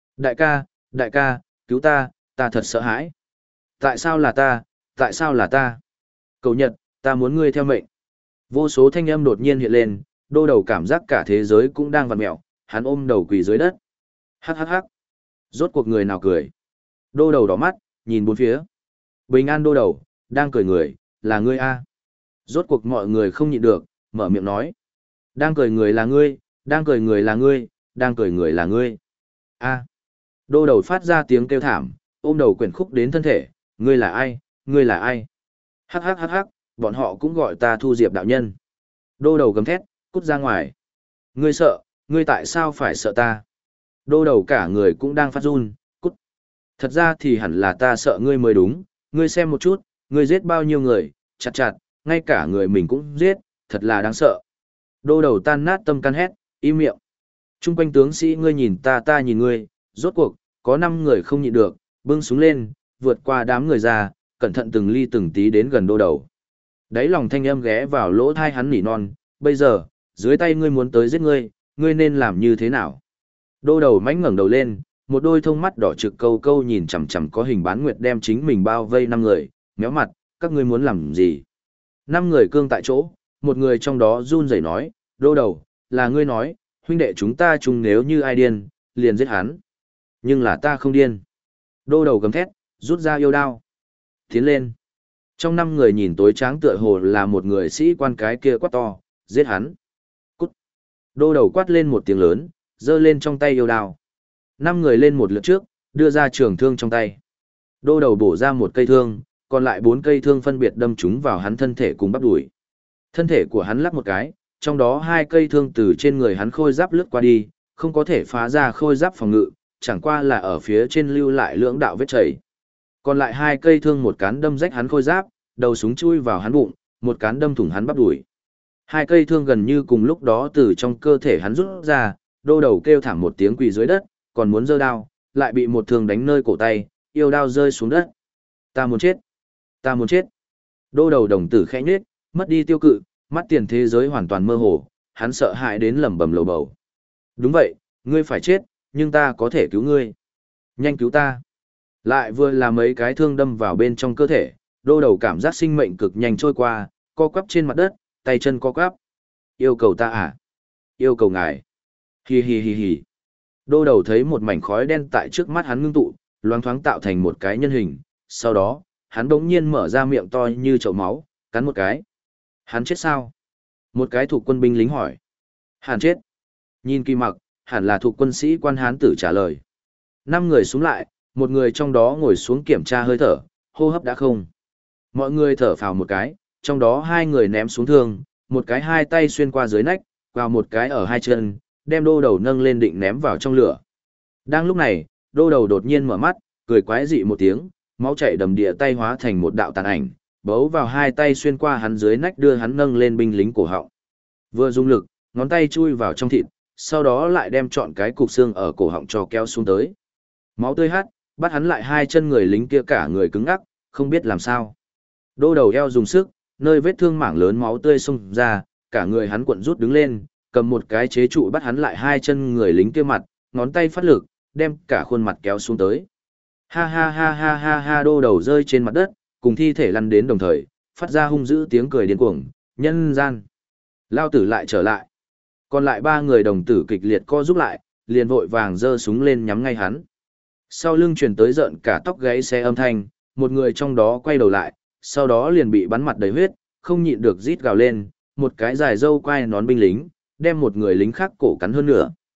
Đại ca, cứu ta, ta thật sợ hãi. Tại sao là ta, tại sao là ta? Cậu Nhật, ta muốn ngươi theo mệnh. Vô số thanh âm đột nhiên hiện lên, đô đầu cảm giác cả thế giới cũng đang vặn mẹo, hắn ôm đầu quỳ dưới đất. Hắc hắc hắc. Rốt cuộc người nào cười? Đô đầu đỏ mắt, nhìn bốn phía. Bình an đô đầu, đang cười người, là ngươi a. Rốt cuộc mọi người không nhịn được, mở miệng nói. Đang cười người là ngươi, đang cười người là ngươi, đang cười người là ngươi. A. Đô đầu phát ra tiếng kêu thảm, ôm đầu quyển khúc đến thân thể, ngươi là ai, ngươi là ai? Hắc hắc hắc hắc, bọn họ cũng gọi ta Thu Diệp đạo nhân. Đô đầu gầm thét, cút ra ngoài. Ngươi sợ, ngươi tại sao phải sợ ta? Đô đầu cả người cũng đang phát run, cút. Thật ra thì hẳn là ta sợ ngươi mới đúng, ngươi xem một chút, ngươi giết bao nhiêu người, chặt chặt, ngay cả người mình cũng giết, thật là đáng sợ. Đô đầu tan nát tâm can hét, im miệng. Trung quanh tướng sĩ ngươi nhìn ta, ta nhìn ngươi, rốt cuộc, có 5 người không nhịn được, bưng súng lên, vượt qua đám người ra, cẩn thận từng ly từng tí đến gần đô đầu. Đáy lòng thanh âm ghé vào lỗ thai hắn nỉ non, bây giờ, dưới tay ngươi muốn tới giết ngươi, ngươi nên làm như thế nào? Đô đầu mãnh ngẩng đầu lên, một đôi thông mắt đỏ trực câu câu nhìn chằm chằm có hình bán nguyệt đem chính mình bao vây 5 người, méo mặt, các ngươi muốn làm gì? 5 người cương tại chỗ, một người trong đó run rẩy nói, đô đầu, là ngươi nói, huynh đệ chúng ta chung nếu như ai điên, liền giết hắn. Nhưng là ta không điên. Đô đầu gầm thét, rút ra yêu đao. Tiến lên. Trong 5 người nhìn tối tráng tựa hồ là một người sĩ quan cái kia quát to, giết hắn. Cút. Đô đầu quát lên một tiếng lớn, giơ lên trong tay yêu đao. 5 người lên một lượt trước, đưa ra trường thương trong tay. Đô đầu bổ ra một cây thương, còn lại 4 cây thương phân biệt đâm trúng vào hắn thân thể cùng bắp đùi. Thân thể của hắn lắc một cái, trong đó 2 cây thương từ trên người hắn khôi giáp lướt qua đi, không có thể phá ra khôi giáp phòng ngự, chẳng qua là ở phía trên lưu lại lưỡng đạo vết chảy. Còn lại 2 cây thương, một cán đâm rách hắn khôi giáp, đầu súng chui vào hắn bụng, một cán đâm thủng hắn bắp đùi. 2 cây thương gần như cùng lúc đó từ trong cơ thể hắn rút ra, đô đầu kêu thảm một tiếng quỳ dưới đất, còn muốn giơ đao, lại bị một thương đánh nơi cổ tay, yêu đao rơi xuống đất. Ta muốn chết, ta muốn chết. Đô đầu đồng tử khẽ nhếch, mất đi tiêu cự, mắt tiền thế giới hoàn toàn mơ hồ, hắn sợ hãi đến lẩm bẩm lầu bầu. Đúng vậy, ngươi phải chết, nhưng ta có thể cứu ngươi. Nhanh cứu ta. Lại vừa là mấy cái thương đâm vào bên trong cơ thể, đô đầu cảm giác sinh mệnh cực nhanh trôi qua, co quắp trên mặt đất, tay chân co quắp. Yêu cầu ta à? Yêu cầu ngài. Hi hi hi hi. Đô đầu thấy một mảnh khói đen tại trước mắt hắn ngưng tụ, loáng thoáng tạo thành một cái nhân hình, sau đó, hắn đống nhiên mở ra miệng to như chậu máu, cắn một cái. Hắn chết sao? Một cái thuộc quân binh lính hỏi. Hắn chết. Nhìn Kỳ Mặc, hẳn là thuộc quân sĩ quan hán tử trả lời. 5 người xuống lại, một người trong đó ngồi xuống kiểm tra hơi thở, hô hấp đã không. Mọi người thở phào một cái, trong đó 2 người ném xuống thương, một cái 2 tay xuyên qua dưới nách, vào một cái ở 2 chân, đem đô đầu nâng lên định ném vào trong lửa. Đang lúc này, đô đầu đột nhiên mở mắt, cười quái dị một tiếng, máu chảy đầm địa tay hóa thành một đạo tàn ảnh, bấu vào 2 tay xuyên qua hắn dưới nách đưa hắn nâng lên binh lính cổ họng. Vừa dùng lực, ngón tay chui vào trong thịt, sau đó lại đem trọn cái cục xương ở cổ họng cho kéo xuống tới. Máu tươi hắt, bắt hắn lại 2 chân người lính kia cả người cứng ngắc, không biết làm sao. Đô đầu eo dùng sức, nơi vết thương mảng lớn máu tươi xông ra, cả người hắn cuộn rút đứng lên, cầm một cái chế trụ bắt hắn lại 2 chân người lính kia mặt, ngón tay phát lực, đem cả khuôn mặt kéo xuống tới. Ha ha ha ha ha ha, đô đầu rơi trên mặt đất, cùng thi thể lăn đến đồng thời, phát ra hung dữ tiếng cười điên cuồng, nhân gian. Lao tử lại trở lại. Còn lại 3 người đồng tử kịch liệt co giúp lại, liền vội vàng giơ súng lên nhắm ngay hắn. Sau lưng truyền tới rợn cả tóc gáy xe âm thanh, một người trong đó quay đầu lại, sau đó liền bị bắn mặt đầy huyết, không nhịn được rít gào lên, một cái dài râu quai nón binh lính, đem một người lính khác cổ cắn hơn nữa.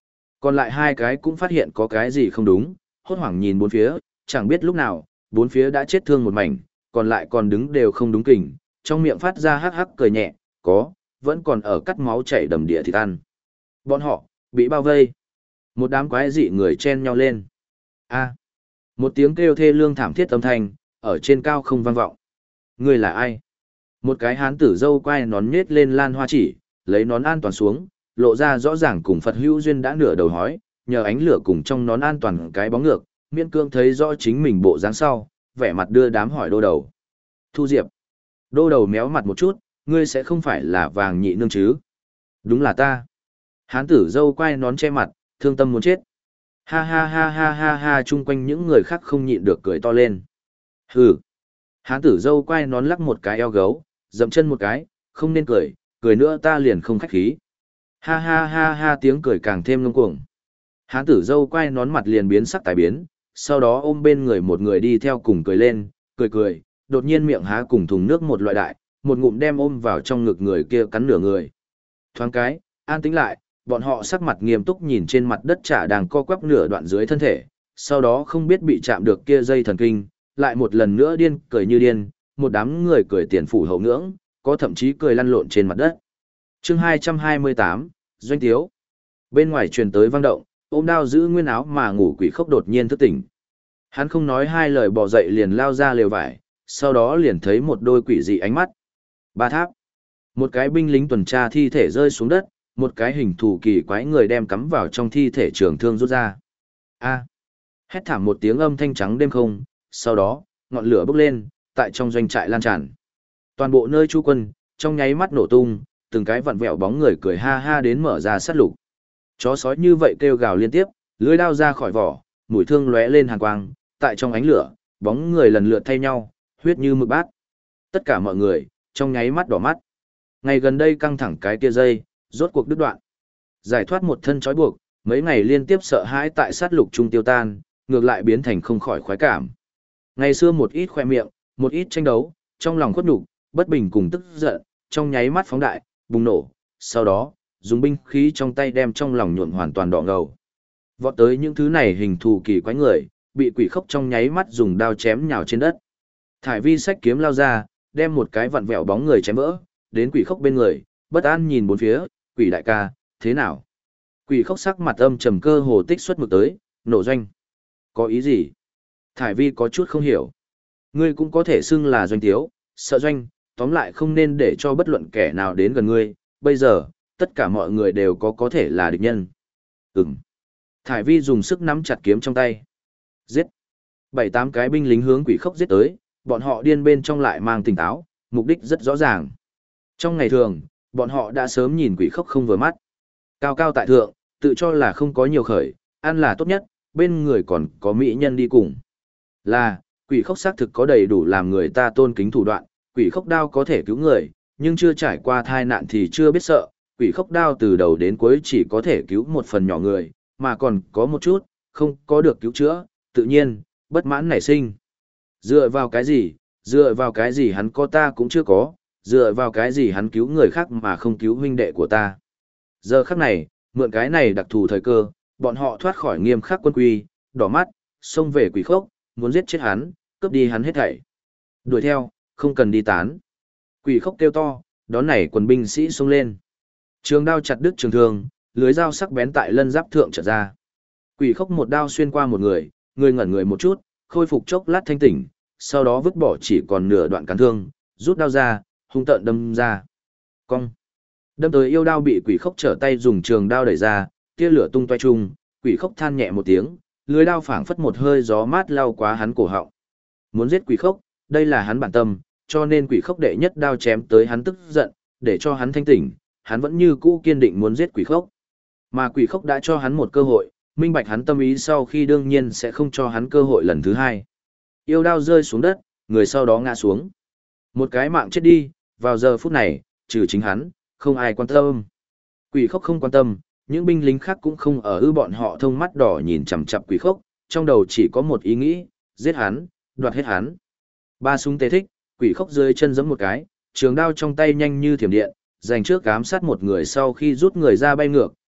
Còn lại hai cái cũng phát hiện có cái gì không đúng, hốt hoảng nhìn bốn phía, chẳng biết lúc nào, bốn phía đã chết thương một mảnh, còn lại còn đứng đều không đúng kình, trong miệng phát ra hắc hắc cười nhẹ, vẫn còn ở cắt máu chảy đầm địa thịt ăn. Bọn họ, bị bao vây. Một đám quái dị người chen nhau lên. A. Một tiếng kêu thê lương thảm thiết âm thanh, ở trên cao không vang vọng. Người là ai? Một cái hán tử dâu quai nón nhết lên lan hoa chỉ, lấy nón an toàn xuống, lộ ra rõ ràng cùng Phật hữu duyên đã nửa đầu hói, nhờ ánh lửa cùng trong nón an toàn cái bóng ngược, miễn cương thấy rõ chính mình bộ dáng sau, vẻ mặt đưa đám hỏi đô đầu. Thu Diệp. Đô đầu méo mặt một chút, ngươi sẽ không phải là Vàng Nhị Nương chứ? Đúng là ta. Hán tử dâu quai nón che mặt, thương tâm muốn chết. Ha ha ha ha ha ha, chung quanh những người khác không nhịn được cười to lên. Hừ. Hán tử dâu quai nón lắc một cái eo gấu, dậm chân một cái, không nên cười, cười nữa ta liền không khách khí. Ha ha ha ha, tiếng cười càng thêm ngông cuồng. Hán tử dâu quai nón mặt liền biến sắc tài biến, sau đó ôm bên người một người đi theo cùng cười lên, cười, đột nhiên miệng há cùng thùng nước một loại đại, một ngụm đem ôm vào trong ngực người kia cắn nửa người. Thoáng cái, an tĩnh lại, bọn họ sắc mặt nghiêm túc nhìn trên mặt đất chả đang co quắp nửa đoạn dưới thân thể, sau đó không biết bị chạm được kia dây thần kinh, lại một lần nữa điên cười như điên, một đám người cười tiền phủ hậu ngưỡng, có thậm chí cười lăn lộn trên mặt đất. Chương 228, Doanh Tiếu. Bên ngoài truyền tới vang động, ôm đao giữ nguyên áo mà ngủ quỷ khốc đột nhiên thức tỉnh. Hắn không nói hai lời bò dậy liền lao ra lều vải, sau đó liền thấy một đôi quỷ dị ánh mắt. Ba tháp. Một cái binh lính tuần tra thi thể rơi xuống đất, một cái hình thù kỳ quái người đem cắm vào trong thi thể trường thương rút ra. A. Hét thảm một tiếng âm thanh trắng đêm không, sau đó, ngọn lửa bốc lên, tại trong doanh trại lan tràn. Toàn bộ nơi trú quân, trong nháy mắt nổ tung, từng cái vặn vẹo bóng người cười ha ha đến mở ra sát lục. Chó sói như vậy kêu gào liên tiếp, lưỡi đao ra khỏi vỏ, mũi thương lóe lên hàn quang, tại trong ánh lửa, bóng người lần lượt thay nhau, huyết như mực bát. Tất cả mọi người, trong nháy mắt đỏ mắt. Ngày gần đây căng thẳng cái tia dây, rốt cuộc đứt đoạn. Giải thoát một thân trói buộc, mấy ngày liên tiếp sợ hãi tại sát lục trung tiêu tan, ngược lại biến thành không khỏi khoái cảm. Ngày xưa một ít khoe miệng, một ít tranh đấu, trong lòng khuất nhục, bất bình cùng tức giận, trong nháy mắt phóng đại, bùng nổ, sau đó, dùng binh khí trong tay đem trong lòng nhuộm hoàn toàn đỏ ngầu. Vọt tới những thứ này hình thù kỳ quái người, bị quỷ khốc trong nháy mắt dùng đao chém nhào trên đất. Thải Vi xách kiếm lao ra, đem một cái vặn vẹo bóng người chém vỡ, đến quỷ khốc bên người, bất an nhìn bốn phía, quỷ đại ca, thế nào? Quỷ khốc sắc mặt âm trầm cơ hồ tích xuất mực tới, nổ doanh. Có ý gì? Thải Vi có chút không hiểu. Ngươi cũng có thể xưng là Doanh Tiếu, sợ doanh, tóm lại không nên để cho bất luận kẻ nào đến gần ngươi, bây giờ, tất cả mọi người đều có thể là địch nhân. Thải Vi dùng sức nắm chặt kiếm trong tay. Giết. 7-8 cái binh lính hướng quỷ khốc giết tới, bọn họ điên bên trong lại mang tỉnh táo, mục đích rất rõ ràng. Trong ngày thường, bọn họ đã sớm nhìn quỷ khốc không vừa mắt. Cao cao tại thượng, tự cho là không có nhiều khởi, ăn là tốt nhất, bên người còn có mỹ nhân đi cùng. Là, quỷ khốc xác thực có đầy đủ làm người ta tôn kính thủ đoạn, quỷ khốc đao có thể cứu người, nhưng chưa trải qua thai nạn thì chưa biết sợ, quỷ khốc đao từ đầu đến cuối chỉ có thể cứu một phần nhỏ người, mà còn có một chút, không có được cứu chữa, tự nhiên, bất mãn nảy sinh. Dựa vào cái gì hắn có ta cũng chưa có, dựa vào cái gì hắn cứu người khác mà không cứu huynh đệ của ta. Giờ khắc này, mượn cái này đặc thù thời cơ, bọn họ thoát khỏi nghiêm khắc quân quy, đỏ mắt, xông về quỷ khốc, muốn giết chết hắn, cướp đi hắn hết thảy. Đuổi theo, không cần đi tán. Quỷ khốc kêu to, đón nảy quần binh sĩ xông lên. Trường đao chặt đứt trường thương, lưới dao sắc bén tại lân giáp thượng trở ra. Quỷ khốc một đao xuyên qua một người ngẩn người một chút, khôi phục chốc lát thanh tỉnh, sau đó vứt bỏ chỉ còn nửa đoạn cán thương, rút đao ra, hung tợn đâm ra. Cong. Đâm tới yêu đao bị quỷ khốc trở tay dùng trường đao đẩy ra, tia lửa tung toe chung, quỷ khốc than nhẹ một tiếng, lưới đao phảng phất một hơi gió mát lao quá hắn cổ họng. Muốn giết quỷ khốc, đây là hắn bản tâm, cho nên quỷ khốc đệ nhất đao chém tới hắn tức giận, để cho hắn thanh tỉnh, hắn vẫn như cũ kiên định muốn giết quỷ khốc. Mà quỷ khốc đã cho hắn một cơ hội, minh bạch hắn tâm ý sau khi đương nhiên sẽ không cho hắn cơ hội lần thứ hai. Yêu đao rơi xuống đất, người sau đó ngã xuống. Một cái mạng chết đi, vào giờ phút này, trừ chính hắn, không ai quan tâm. Quỷ khốc không quan tâm, những binh lính khác cũng không ở bọn họ thông mắt đỏ nhìn chằm chằm quỷ khốc, trong đầu chỉ có một ý nghĩ, giết hắn, đoạt hết hắn. Ba súng tê thích, quỷ khốc dưới chân giẫm một cái, trường đao trong tay nhanh như thiểm điện, giành trước ám sát một người sau khi rút người ra bay ngược,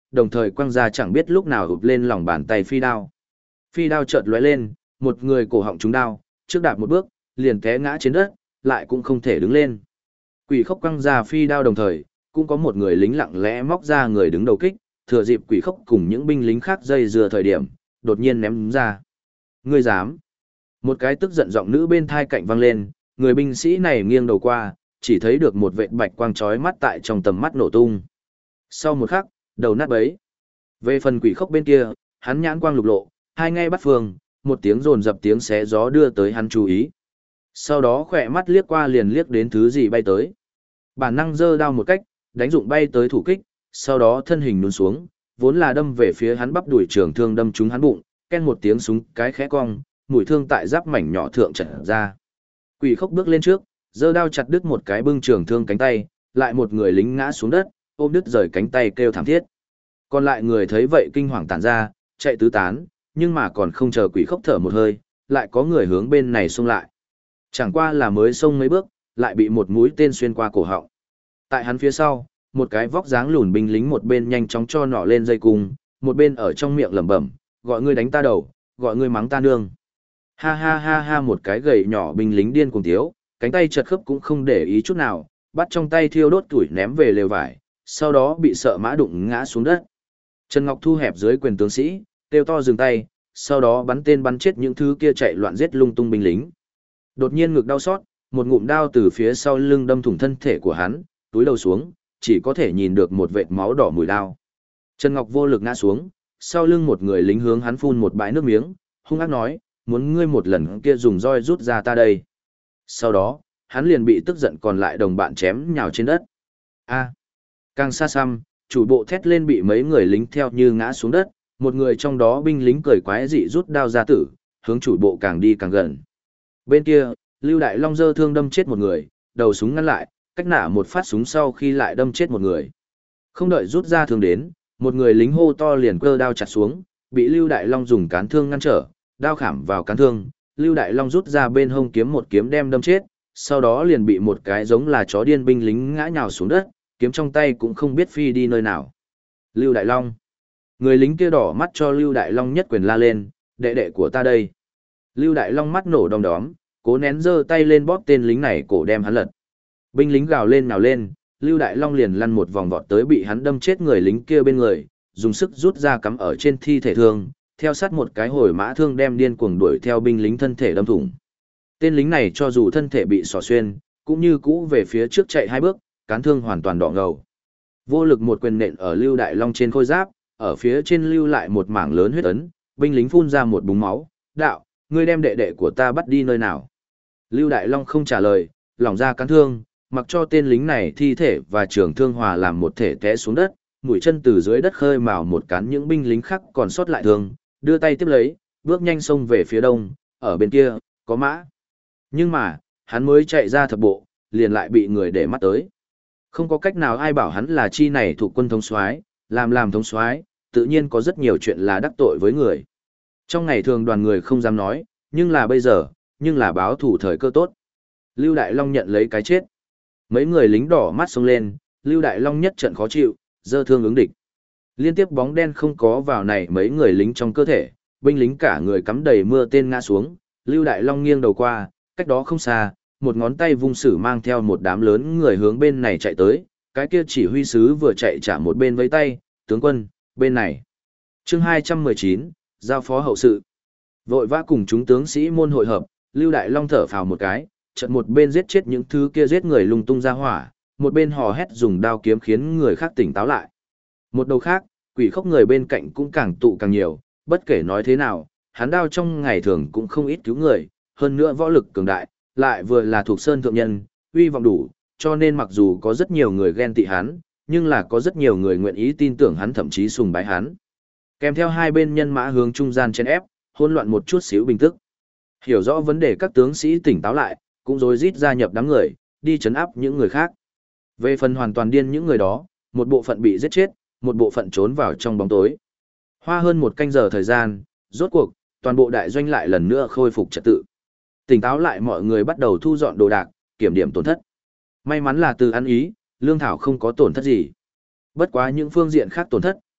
đồng thời quăng ra chẳng biết lúc nào hụp lên lòng bàn tay phi đao. Phi đao chợt lóe lên, một người cổ họng trúng đao, trước đạp một bước, liền té ngã trên đất, lại cũng không thể đứng lên. Quỷ khốc quăng ra phi đao đồng thời, cũng có một người lính lặng lẽ móc ra người đứng đầu kích, thừa dịp quỷ khốc cùng những binh lính khác dây dưa thời điểm, đột nhiên ném ra. Ngươi dám? Một cái tức giận giọng nữ bên thai cạnh vang lên, người binh sĩ này nghiêng đầu qua, chỉ thấy được một vệt bạch quang chói mắt tại trong tầm mắt nổ tung. Sau một khắc, đầu nát bấy. Về phần quỷ khốc bên kia, hắn nhãn quang lục lộ, hai ngay bắt phương, một tiếng rồn dập tiếng xé gió đưa tới hắn chú ý. Sau đó khỏe mắt liếc qua liền liếc đến thứ gì bay tới. Bản năng giơ đao một cách, đánh dụng bay tới thủ kích, sau đó thân hình nhún xuống, vốn là đâm về phía hắn bắp đuổi trường thương đâm trúng hắn bụng, ken một tiếng súng cái khẽ cong, mũi thương tại giáp mảnh nhỏ thượng chật ra. Quỷ khốc bước lên trước, giơ đao chặt đứt một cái bưng trường thương cánh tay, lại một người lính ngã xuống đất, ôm đứt rời cánh tay kêu thảm thiết. Còn lại người thấy vậy kinh hoàng tản ra, chạy tứ tán, nhưng mà còn không chờ quỷ khốc thở một hơi, lại có người hướng bên này xông lại. Chẳng qua là mới xông mấy bước, lại bị một mũi tên xuyên qua cổ họng. Tại hắn phía sau, một cái vóc dáng lùn binh lính một bên nhanh chóng cho nỏ lên dây cung, một bên ở trong miệng lẩm bẩm, gọi ngươi đánh ta đầu, gọi ngươi mắng ta nương. Ha ha ha ha, một cái gầy nhỏ binh lính điên cuồng tiếu, cánh tay chật khớp cũng không để ý chút nào, bắt trong tay thiêu đốt tuổi ném về lều vải, sau đó bị sợ mã đụng ngã xuống đất. Trần Ngọc thu hẹp dưới quyền tướng sĩ, kêu to dừng tay, sau đó bắn tên bắn chết những thứ kia chạy loạn giết lung tung binh lính. Đột nhiên ngực đau xót, một ngụm đao từ phía sau lưng đâm thủng thân thể của hắn, túi đầu xuống, chỉ có thể nhìn được một vệt máu đỏ mùi đao. Trần Ngọc vô lực ngã xuống, sau lưng một người lính hướng hắn phun một bãi nước miếng, hung ác nói, muốn ngươi một lần kia dùng roi rút ra ta đây. Sau đó, hắn liền bị tức giận còn lại đồng bạn chém nhào trên đất. A. Càng xa xăm, chủ bộ thét lên bị mấy người lính theo như ngã xuống đất, một người trong đó binh lính cười quái dị rút đao ra tử, hướng chủ bộ càng đi càng gần. Bên kia, Lưu Đại Long giơ thương đâm chết một người, đầu súng ngăn lại, cách nã một phát súng sau khi lại đâm chết một người. Không đợi rút ra thương đến, một người lính hô to liền cơ đao chặt xuống, bị Lưu Đại Long dùng cán thương ngăn trở, đao khảm vào cán thương, Lưu Đại Long rút ra bên hông kiếm một kiếm đem đâm chết, sau đó liền bị một cái giống là chó điên binh lính ngã nhào xuống đất, kiếm trong tay cũng không biết phi đi nơi nào. Lưu Đại Long. Người lính kia đỏ mắt cho Lưu Đại Long nhất quyền la lên, đệ đệ của ta đây. Lưu Đại Long mắt nổ đom đóm, cố nén giơ tay lên bóp tên lính này cổ đem hắn lật. Binh lính gào lên nào lên, Lưu Đại Long liền lăn một vòng vọt tới bị hắn đâm chết người lính kia bên người, dùng sức rút ra cắm ở trên thi thể thương, theo sát một cái hồi mã thương đem điên cuồng đuổi theo binh lính thân thể đâm thủng. Tên lính này cho dù thân thể bị xỏ xuyên, cũng như cũ về phía trước chạy hai bước, cán thương hoàn toàn đỏ ngầu. Vô lực một quyền nện ở Lưu Đại Long trên khôi giáp, ở phía trên lưu lại một mảng lớn huyết ấn, binh lính phun ra một búng máu, đạo, ngươi đem đệ đệ của ta bắt đi nơi nào? Lưu Đại Long không trả lời, lỏng ra cán thương, mặc cho tên lính này thi thể và trường thương hòa làm một thể té xuống đất, mũi chân từ dưới đất khơi mào một cán những binh lính khác còn sót lại thương, đưa tay tiếp lấy, bước nhanh xông về phía đông, ở bên kia, có mã. Nhưng mà, hắn mới chạy ra thập bộ, liền lại bị người để mắt tới. Không có cách nào ai bảo hắn là chi này thuộc quân thống soái, làm thống soái, tự nhiên có rất nhiều chuyện là đắc tội với người. Trong ngày thường đoàn người không dám nói, nhưng là bây giờ, nhưng là báo thủ thời cơ tốt. Lưu Đại Long nhận lấy cái chết. Mấy người lính đỏ mắt xông lên, Lưu Đại Long nhất trận khó chịu, giơ thương ứng địch. Liên tiếp bóng đen không có vào này mấy người lính trong cơ thể, binh lính cả người cắm đầy mưa tên ngã xuống, Lưu Đại Long nghiêng đầu qua, cách đó không xa, một ngón tay vung sử mang theo một đám lớn người hướng bên này chạy tới, cái kia chỉ huy sứ vừa chạy trả một bên với tay, tướng quân, bên này. Chương 219, giao phó hậu sự. Vội vã cùng chúng tướng sĩ môn hội hợp, Lưu Đại Long thở phào một cái, chợt một bên giết chết những thứ kia giết người lung tung ra hỏa, một bên hò hét dùng đao kiếm khiến người khác tỉnh táo lại. Một đầu khác, quỷ khốc người bên cạnh cũng càng tụ càng nhiều, bất kể nói thế nào, hắn đao trong ngày thường cũng không ít cứu người, hơn nữa võ lực cường đại, lại vừa là thuộc sơn thượng nhân, uy vọng đủ, cho nên mặc dù có rất nhiều người ghen tị hắn, nhưng là có rất nhiều người nguyện ý tin tưởng hắn, thậm chí sùng bái hắn. Kèm theo hai bên nhân mã hướng trung gian chen ép, hỗn loạn một chút xíu bình tức. Hiểu rõ vấn đề các tướng sĩ tỉnh táo lại, cũng rối rít gia nhập đám người, đi trấn áp những người khác. Về phần hoàn toàn điên những người đó, một bộ phận bị giết chết, một bộ phận trốn vào trong bóng tối. Hoa hơn một canh giờ thời gian, rốt cuộc, toàn bộ đại doanh lại lần nữa khôi phục trật tự. Tỉnh táo lại mọi người bắt đầu thu dọn đồ đạc, kiểm điểm tổn thất. May mắn là từ ăn ý, lương thảo không có tổn thất gì. Bất quá những phương diện khác tổn thất,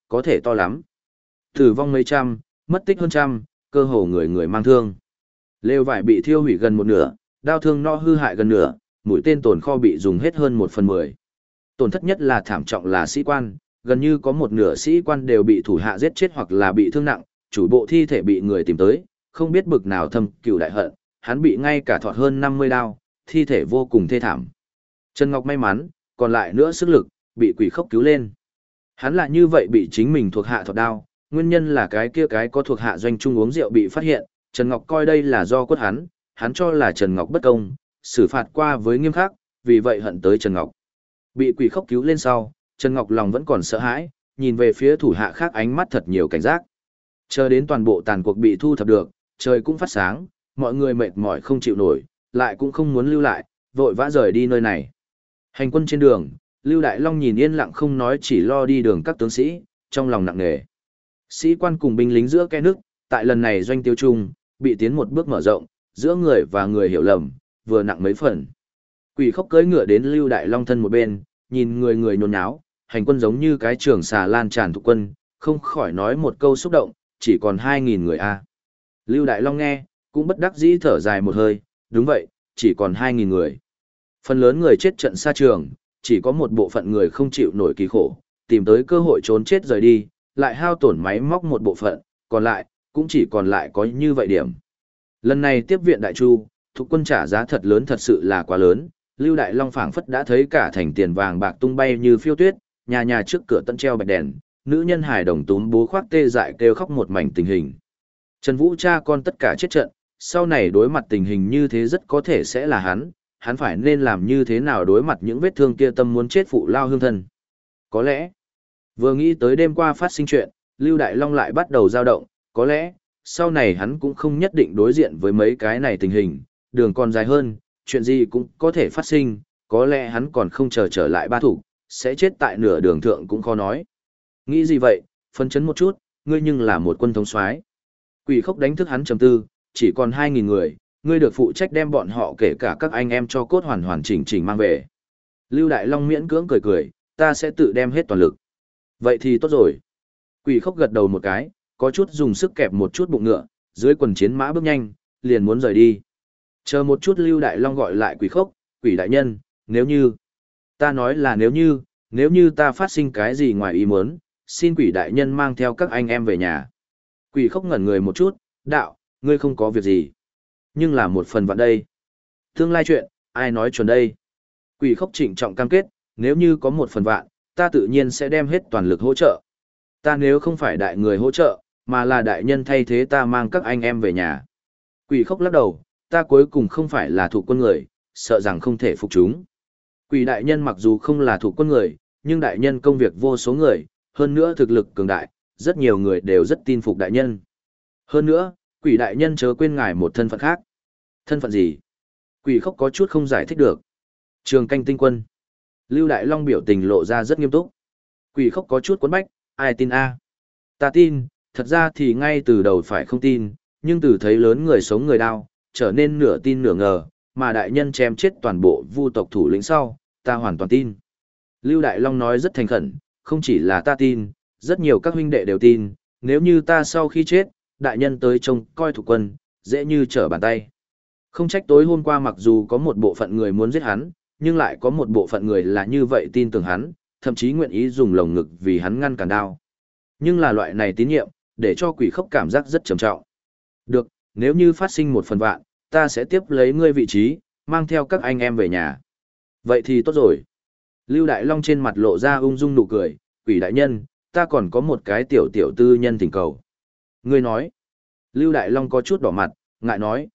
có thể to lắm. Tử vong mấy trăm, mất tích hơn trăm, cơ hồ người người mang thương. Lều vải bị thiêu hủy gần một nửa, đao thương no hư hại gần nửa, mũi tên tổn kho bị dùng hết hơn 1/10. Tổn thất nhất là thảm trọng là sĩ quan, gần như có một nửa sĩ quan đều bị thủ hạ giết chết hoặc là bị thương nặng, chủ bộ thi thể bị người tìm tới, không biết bực nào thâm cừu đại hận, hắn bị ngay cả thọt hơn 50 đao, thi thể vô cùng thê thảm. Trần Ngọc may mắn, còn lại nữa sức lực, bị quỷ khốc cứu lên. Hắn là như vậy bị chính mình thuộc hạ thọt đao, nguyên nhân là cái kia cái có thuộc hạ doanh trung uống rượu bị phát hiện, Trần Ngọc coi đây là do quất hắn cho là Trần Ngọc bất công, xử phạt qua với nghiêm khắc, vì vậy hận tới Trần Ngọc. Bị quỷ khốc cứu lên sau, Trần Ngọc lòng vẫn còn sợ hãi, nhìn về phía thủ hạ khác ánh mắt thật nhiều cảnh giác. Chờ đến toàn bộ tàn cuộc bị thu thập được, trời cũng phát sáng, mọi người mệt mỏi không chịu nổi, lại cũng không muốn lưu lại, vội vã rời đi nơi này. Hành quân trên đường, Lưu Đại Long nhìn yên lặng không nói chỉ lo đi đường các tướng sĩ, trong lòng nặng nề. Sĩ quan cùng binh lính giữa kẽ nước, tại lần này doanh tiêu trung, bị tiến một bước mở rộng, giữa người và người hiểu lầm, vừa nặng mấy phần. Quỷ khốc cưỡi ngựa đến Lưu Đại Long thân một bên, nhìn người người nhốn nháo, hành quân giống như cái trường xà lan tràn thuộc quân, không khỏi nói một câu xúc động, chỉ còn 2.000 người a. Lưu Đại Long nghe, cũng bất đắc dĩ thở dài một hơi, đúng vậy, chỉ còn 2.000 người. Phần lớn người chết trận xa trường, chỉ có một bộ phận người không chịu nổi kỳ khổ, tìm tới cơ hội trốn chết rời đi, lại hao tổn máy móc một bộ phận, còn lại, cũng chỉ còn lại có như vậy điểm. Lần này tiếp viện Đại Chu, thuộc quân trả giá thật lớn thật sự là quá lớn, Lưu Đại Long phảng phất đã thấy cả thành tiền vàng bạc tung bay như phiêu tuyết, nhà nhà trước cửa tận treo bạch đèn, nữ nhân hài đồng túm bố khoác tê dại kêu khóc một mảnh tình hình. Trần Vũ cha con tất cả chết trận, sau này đối mặt tình hình như thế rất có thể sẽ là hắn phải nên làm như thế nào đối mặt những vết thương kia tâm muốn chết phụ lao hương thân. Có lẽ, vừa nghĩ tới đêm qua phát sinh chuyện, Lưu Đại Long lại bắt đầu dao động, có lẽ, sau này hắn cũng không nhất định đối diện với mấy cái này tình hình, đường còn dài hơn, chuyện gì cũng có thể phát sinh, có lẽ hắn còn không chờ trở lại ba thủ, sẽ chết tại nửa đường thượng cũng khó nói. Nghĩ gì vậy, phấn chấn một chút, ngươi nhưng là một quân thống soái. Quỷ khốc đánh thức hắn trầm tư, chỉ còn 2.000 người, ngươi được phụ trách đem bọn họ kể cả các anh em cho cốt hoàn hoàn chỉnh chỉnh mang về. Lưu Đại Long miễn cưỡng cười cười, ta sẽ tự đem hết toàn lực. Vậy thì tốt rồi. Quỷ khốc gật đầu một cái, có chút dùng sức kẹp một chút bụng ngựa, dưới quần chiến mã bước nhanh, liền muốn rời đi. Chờ một chút Lưu Đại Long gọi lại quỷ khốc, quỷ đại nhân, nếu như, ta nói là nếu như ta phát sinh cái gì ngoài ý muốn, xin quỷ đại nhân mang theo các anh em về nhà. Quỷ khốc ngẩn người một chút, đạo, ngươi không có việc gì. Nhưng là một phần vạn đây. Tương lai chuyện, ai nói chuẩn đây. Quỷ khốc trịnh trọng cam kết, nếu như có một phần vạn, ta tự nhiên sẽ đem hết toàn lực hỗ trợ. Ta nếu không phải đại người hỗ trợ, mà là đại nhân thay thế ta mang các anh em về nhà. Quỷ khốc lắc đầu, ta cuối cùng không phải là thuộc quân người, sợ rằng không thể phục chúng. Quỷ đại nhân mặc dù không là thuộc quân người, nhưng đại nhân công việc vô số người, hơn nữa thực lực cường đại, rất nhiều người đều rất tin phục đại nhân. Hơn nữa, quỷ đại nhân chớ quên ngài một thân phận khác. Thân phận gì? Quỷ khốc có chút không giải thích được. Trường canh tinh quân. Lưu Đại Long biểu tình lộ ra rất nghiêm túc. Quỷ khốc có chút cuốn bách, ai tin a? Ta tin, thật ra thì ngay từ đầu phải không tin, nhưng từ thấy lớn người sống người đau, trở nên nửa tin nửa ngờ, mà đại nhân chém chết toàn bộ vu tộc thủ lĩnh sau, ta hoàn toàn tin. Lưu Đại Long nói rất thành khẩn, không chỉ là ta tin, rất nhiều các huynh đệ đều tin, nếu như ta sau khi chết, đại nhân tới trông coi thủ quân, dễ như trở bàn tay. Không trách tối hôm qua mặc dù có một bộ phận người muốn giết hắn, nhưng lại có một bộ phận người là như vậy tin tưởng hắn, thậm chí nguyện ý dùng lồng ngực vì hắn ngăn cản đao. Nhưng là loại này tín nhiệm, để cho quỷ khốc cảm giác rất trầm trọng. Được, nếu như phát sinh một phần vạn, ta sẽ tiếp lấy ngươi vị trí, mang theo các anh em về nhà. Vậy thì tốt rồi. Lưu Đại Long trên mặt lộ ra ung dung nụ cười, quỷ đại nhân, ta còn có một cái tiểu tiểu tư nhân thỉnh cầu. Ngươi nói. Lưu Đại Long có chút đỏ mặt, ngại nói,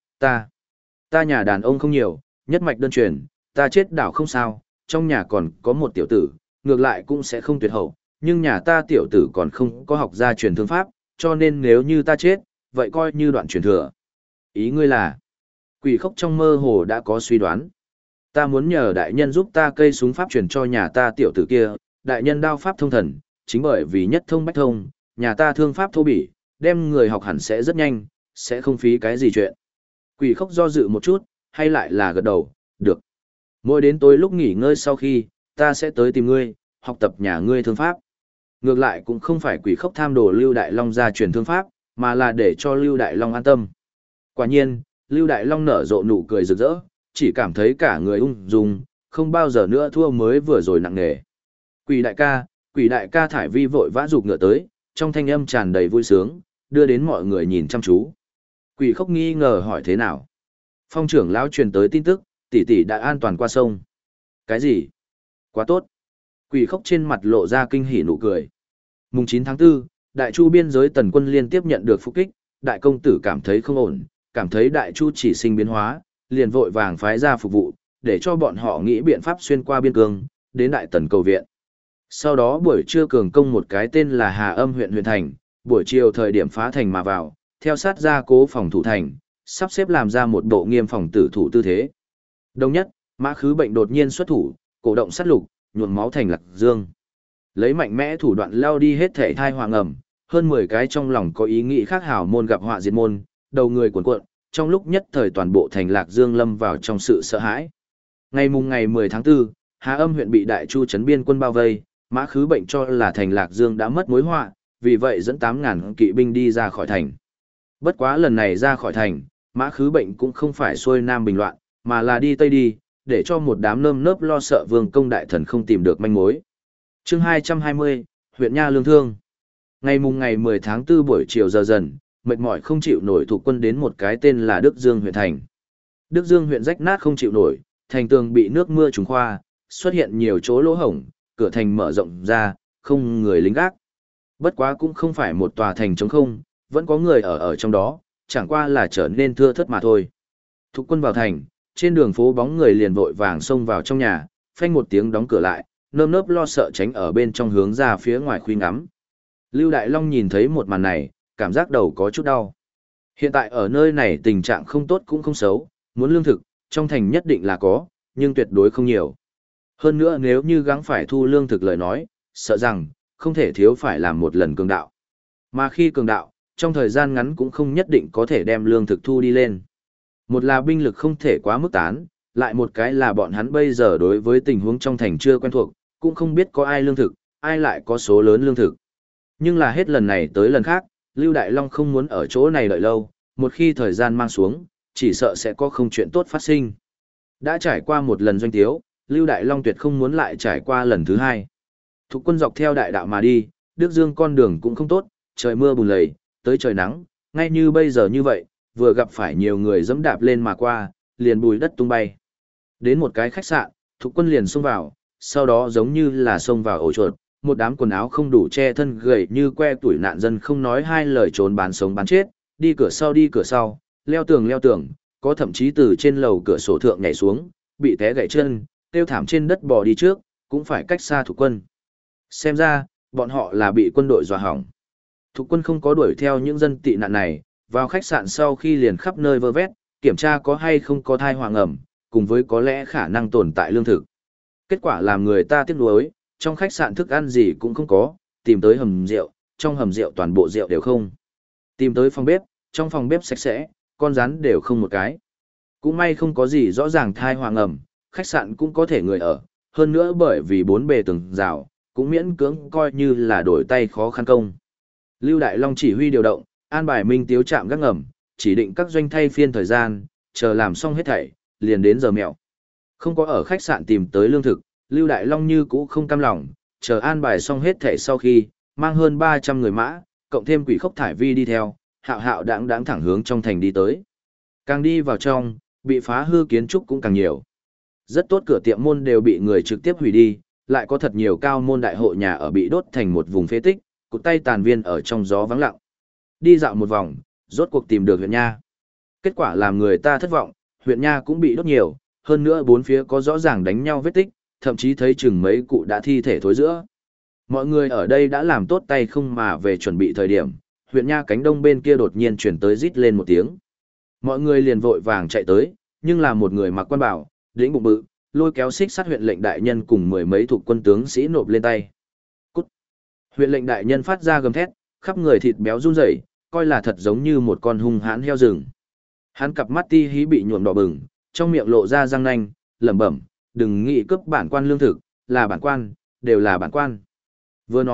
ta nhà đàn ông không nhiều, nhất mạch đơn truyền, ta chết đảo không sao, trong nhà còn có một tiểu tử, ngược lại cũng sẽ không tuyệt hậu, nhưng nhà ta tiểu tử còn không có học gia truyền thương pháp, cho nên nếu như ta chết, vậy coi như đoạn truyền thừa. Ý ngươi là, quỷ khốc trong mơ hồ đã có suy đoán. Ta muốn nhờ đại nhân giúp ta cây súng pháp truyền cho nhà ta tiểu tử kia, đại nhân đao pháp thông thần, chính bởi vì nhất thông bách thông, nhà ta thương pháp thô bỉ, đem người học hẳn sẽ rất nhanh, sẽ không phí cái gì chuyện. Quỷ khốc do dự một chút, hay lại là gật đầu, được. Mỗi đến tối lúc nghỉ ngơi sau khi, ta sẽ tới tìm ngươi, học tập nhà ngươi thương pháp. Ngược lại cũng không phải Quỷ Khốc tham đồ Lưu Đại Long ra truyền thương pháp, mà là để cho Lưu Đại Long an tâm. Quả nhiên, Lưu Đại Long nở rộ nụ cười rực rỡ, chỉ cảm thấy cả người ung dung, không bao giờ nữa thua mới vừa rồi nặng nề. Quỷ đại ca Thải Vi vội vã giục ngựa tới, trong thanh âm tràn đầy vui sướng, đưa đến mọi người nhìn chăm chú. Quỷ Khốc nghi ngờ hỏi thế nào. Phong trưởng lão truyền tới tin tức, tỷ tỷ đã an toàn qua sông. Cái gì? Quá tốt. Quỷ Khốc trên mặt lộ ra kinh hỉ nụ cười. Mùng 9 tháng 4, Đại Chu biên giới Tần quân liên tiếp nhận được phục kích, đại công tử cảm thấy không ổn, cảm thấy Đại Chu chỉ sinh biến hóa, liền vội vàng phái ra phục vụ, để cho bọn họ nghĩ biện pháp xuyên qua biên cương, đến Đại Tần cầu viện. Sau đó buổi trưa cường công một cái tên là Hà Âm huyện thành, buổi chiều thời điểm phá thành mà vào, theo sát ra cố phòng thủ thành, sắp xếp làm ra một bộ nghiêm phòng tử thủ tư thế. Đồng nhất, Mã Khứ Bệnh đột nhiên xuất thủ, cổ động sát lục, nhuộm máu thành Lạc Dương. Lấy mạnh mẽ thủ đoạn lao đi hết thể thai hoàng ẩm, hơn 10 cái trong lòng có ý nghĩ khác hảo môn gặp họa diệt môn, đầu người cuộn cuộn, trong lúc nhất thời toàn bộ thành Lạc Dương lâm vào trong sự sợ hãi. Ngày 10 tháng 4, Hà Âm huyện bị Đại Chu trấn biên quân bao vây, Mã Khứ Bệnh cho là thành Lạc Dương đã mất mối họa, vì vậy dẫn 8.000 kỵ binh đi ra khỏi thành. Bất quá lần này ra khỏi thành, Mã Khứ Bệnh cũng không phải xuôi nam bình loạn, mà là đi tây đi, để cho một đám nơm nớp lo sợ vương công đại thần không tìm được manh mối. Chương 220, huyện Nha Lương Thương. Ngày 10 tháng 4 buổi chiều giờ dần, mệt mỏi không chịu nổi thuộc quân đến một cái tên là Đức Dương huyện thành. Đức Dương huyện rách nát không chịu nổi, thành tường bị nước mưa trùng khoa, xuất hiện nhiều chỗ lỗ hổng, cửa thành mở rộng ra, không người lính gác. Bất quá cũng không phải một tòa thành trống không, vẫn có người ở trong đó, chẳng qua là trở nên thưa thớt mà thôi. Thuộc quân vào thành, trên đường phố bóng người liền vội vàng xông vào trong nhà, phanh một tiếng đóng cửa lại, nơm nớp lo sợ tránh ở bên trong hướng ra phía ngoài khuy ngắm. Lưu Đại Long nhìn thấy một màn này, cảm giác đầu có chút đau. Hiện tại ở nơi này tình trạng không tốt cũng không xấu, muốn lương thực, trong thành nhất định là có, nhưng tuyệt đối không nhiều. Hơn nữa nếu như gắng phải thu lương thực lời nói, sợ rằng, không thể thiếu phải làm một lần cường đạo. Mà khi cường đạo, trong thời gian ngắn cũng không nhất định có thể đem lương thực thu đi lên. Một là binh lực không thể quá mức tán, lại một cái là bọn hắn bây giờ đối với tình huống trong thành chưa quen thuộc, cũng không biết có ai lương thực, ai lại có số lớn lương thực. Nhưng là hết lần này tới lần khác, Lưu Đại Long không muốn ở chỗ này đợi lâu, một khi thời gian mang xuống, chỉ sợ sẽ có không chuyện tốt phát sinh. Đã trải qua một lần doanh tiếu, Lưu Đại Long tuyệt không muốn lại trải qua lần thứ hai. Thục quân dọc theo đại đạo mà đi, Đức Dương con đường cũng không tốt, trời mưa bùn lầy, tới trời nắng, ngay như bây giờ như vậy, vừa gặp phải nhiều người dẫm đạp lên mà qua, liền bùi đất tung bay. Đến một cái khách sạn, Thục quân liền xông vào, sau đó giống như là xông vào ổ chuột, một đám quần áo không đủ che thân gầy như que tuổi nạn dân không nói hai lời trốn bán sống bán chết, đi cửa sau, leo tường, có thậm chí từ trên lầu cửa sổ thượng nhảy xuống, bị té gãy chân, tiêu thảm trên đất bò đi trước, cũng phải cách xa Thục quân. Xem ra, bọn họ là bị quân đội dọa hỏng. Thục quân không có đuổi theo những dân tị nạn này, vào khách sạn sau khi liền khắp nơi vơ vét, kiểm tra có hay không có thai hoàng ẩm, cùng với có lẽ khả năng tồn tại lương thực. Kết quả làm người ta tiếc nuối, trong khách sạn thức ăn gì cũng không có, tìm tới hầm rượu, trong hầm rượu toàn bộ rượu đều không. Tìm tới phòng bếp, trong phòng bếp sạch sẽ, con rắn đều không một cái. Cũng may không có gì rõ ràng thai hoàng ẩm, khách sạn cũng có thể người ở, hơn nữa bởi vì bốn bề tường rào, cũng miễn cưỡng coi như là đổi tay khó khăn công. Lưu Đại Long chỉ huy điều động, an bài minh tiếu trạm gác ngầm, chỉ định các doanh thay phiên thời gian, chờ làm xong hết thảy, liền đến giờ mẹo. Không có ở khách sạn tìm tới lương thực, Lưu Đại Long như cũ không cam lòng, chờ an bài xong hết thảy sau khi, mang hơn 300 người mã, cộng thêm Quỷ Khốc Thải Vi đi theo, hạo hạo đáng thẳng hướng trong thành đi tới. Càng đi vào trong, bị phá hư kiến trúc cũng càng nhiều. Rất tốt cửa tiệm môn đều bị người trực tiếp hủy đi, lại có thật nhiều cao môn đại hộ nhà ở bị đốt thành một vùng phế tích, cụt tay tàn viên ở trong gió vắng lặng. Đi dạo một vòng, rốt cuộc tìm được huyện Nha. Kết quả làm người ta thất vọng, huyện Nha cũng bị đốt nhiều, hơn nữa bốn phía có rõ ràng đánh nhau vết tích, thậm chí thấy chừng mấy cụ đã thi thể thối giữa. Mọi người ở đây đã làm tốt tay không mà về chuẩn bị thời điểm, huyện Nha cánh đông bên kia đột nhiên chuyển tới rít lên một tiếng. Mọi người liền vội vàng chạy tới, nhưng là một người mặc quan bảo, đĩnh bụng bự, lôi kéo xích sắt huyện lệnh đại nhân cùng mười mấy thuộc quân tướng sĩ nộp lên tay. Cút! Huyện lệnh đại nhân phát ra gầm thét, khắp người thịt béo run rẩy, coi là thật giống như một con hung hãn heo rừng. Hắn cặp mắt ti hí bị nhuộm đỏ bừng, trong miệng lộ ra răng nanh, lẩm bẩm, đừng nghĩ cướp bản quan lương thực, là bản quan, đều là bản quan. Vừa nói,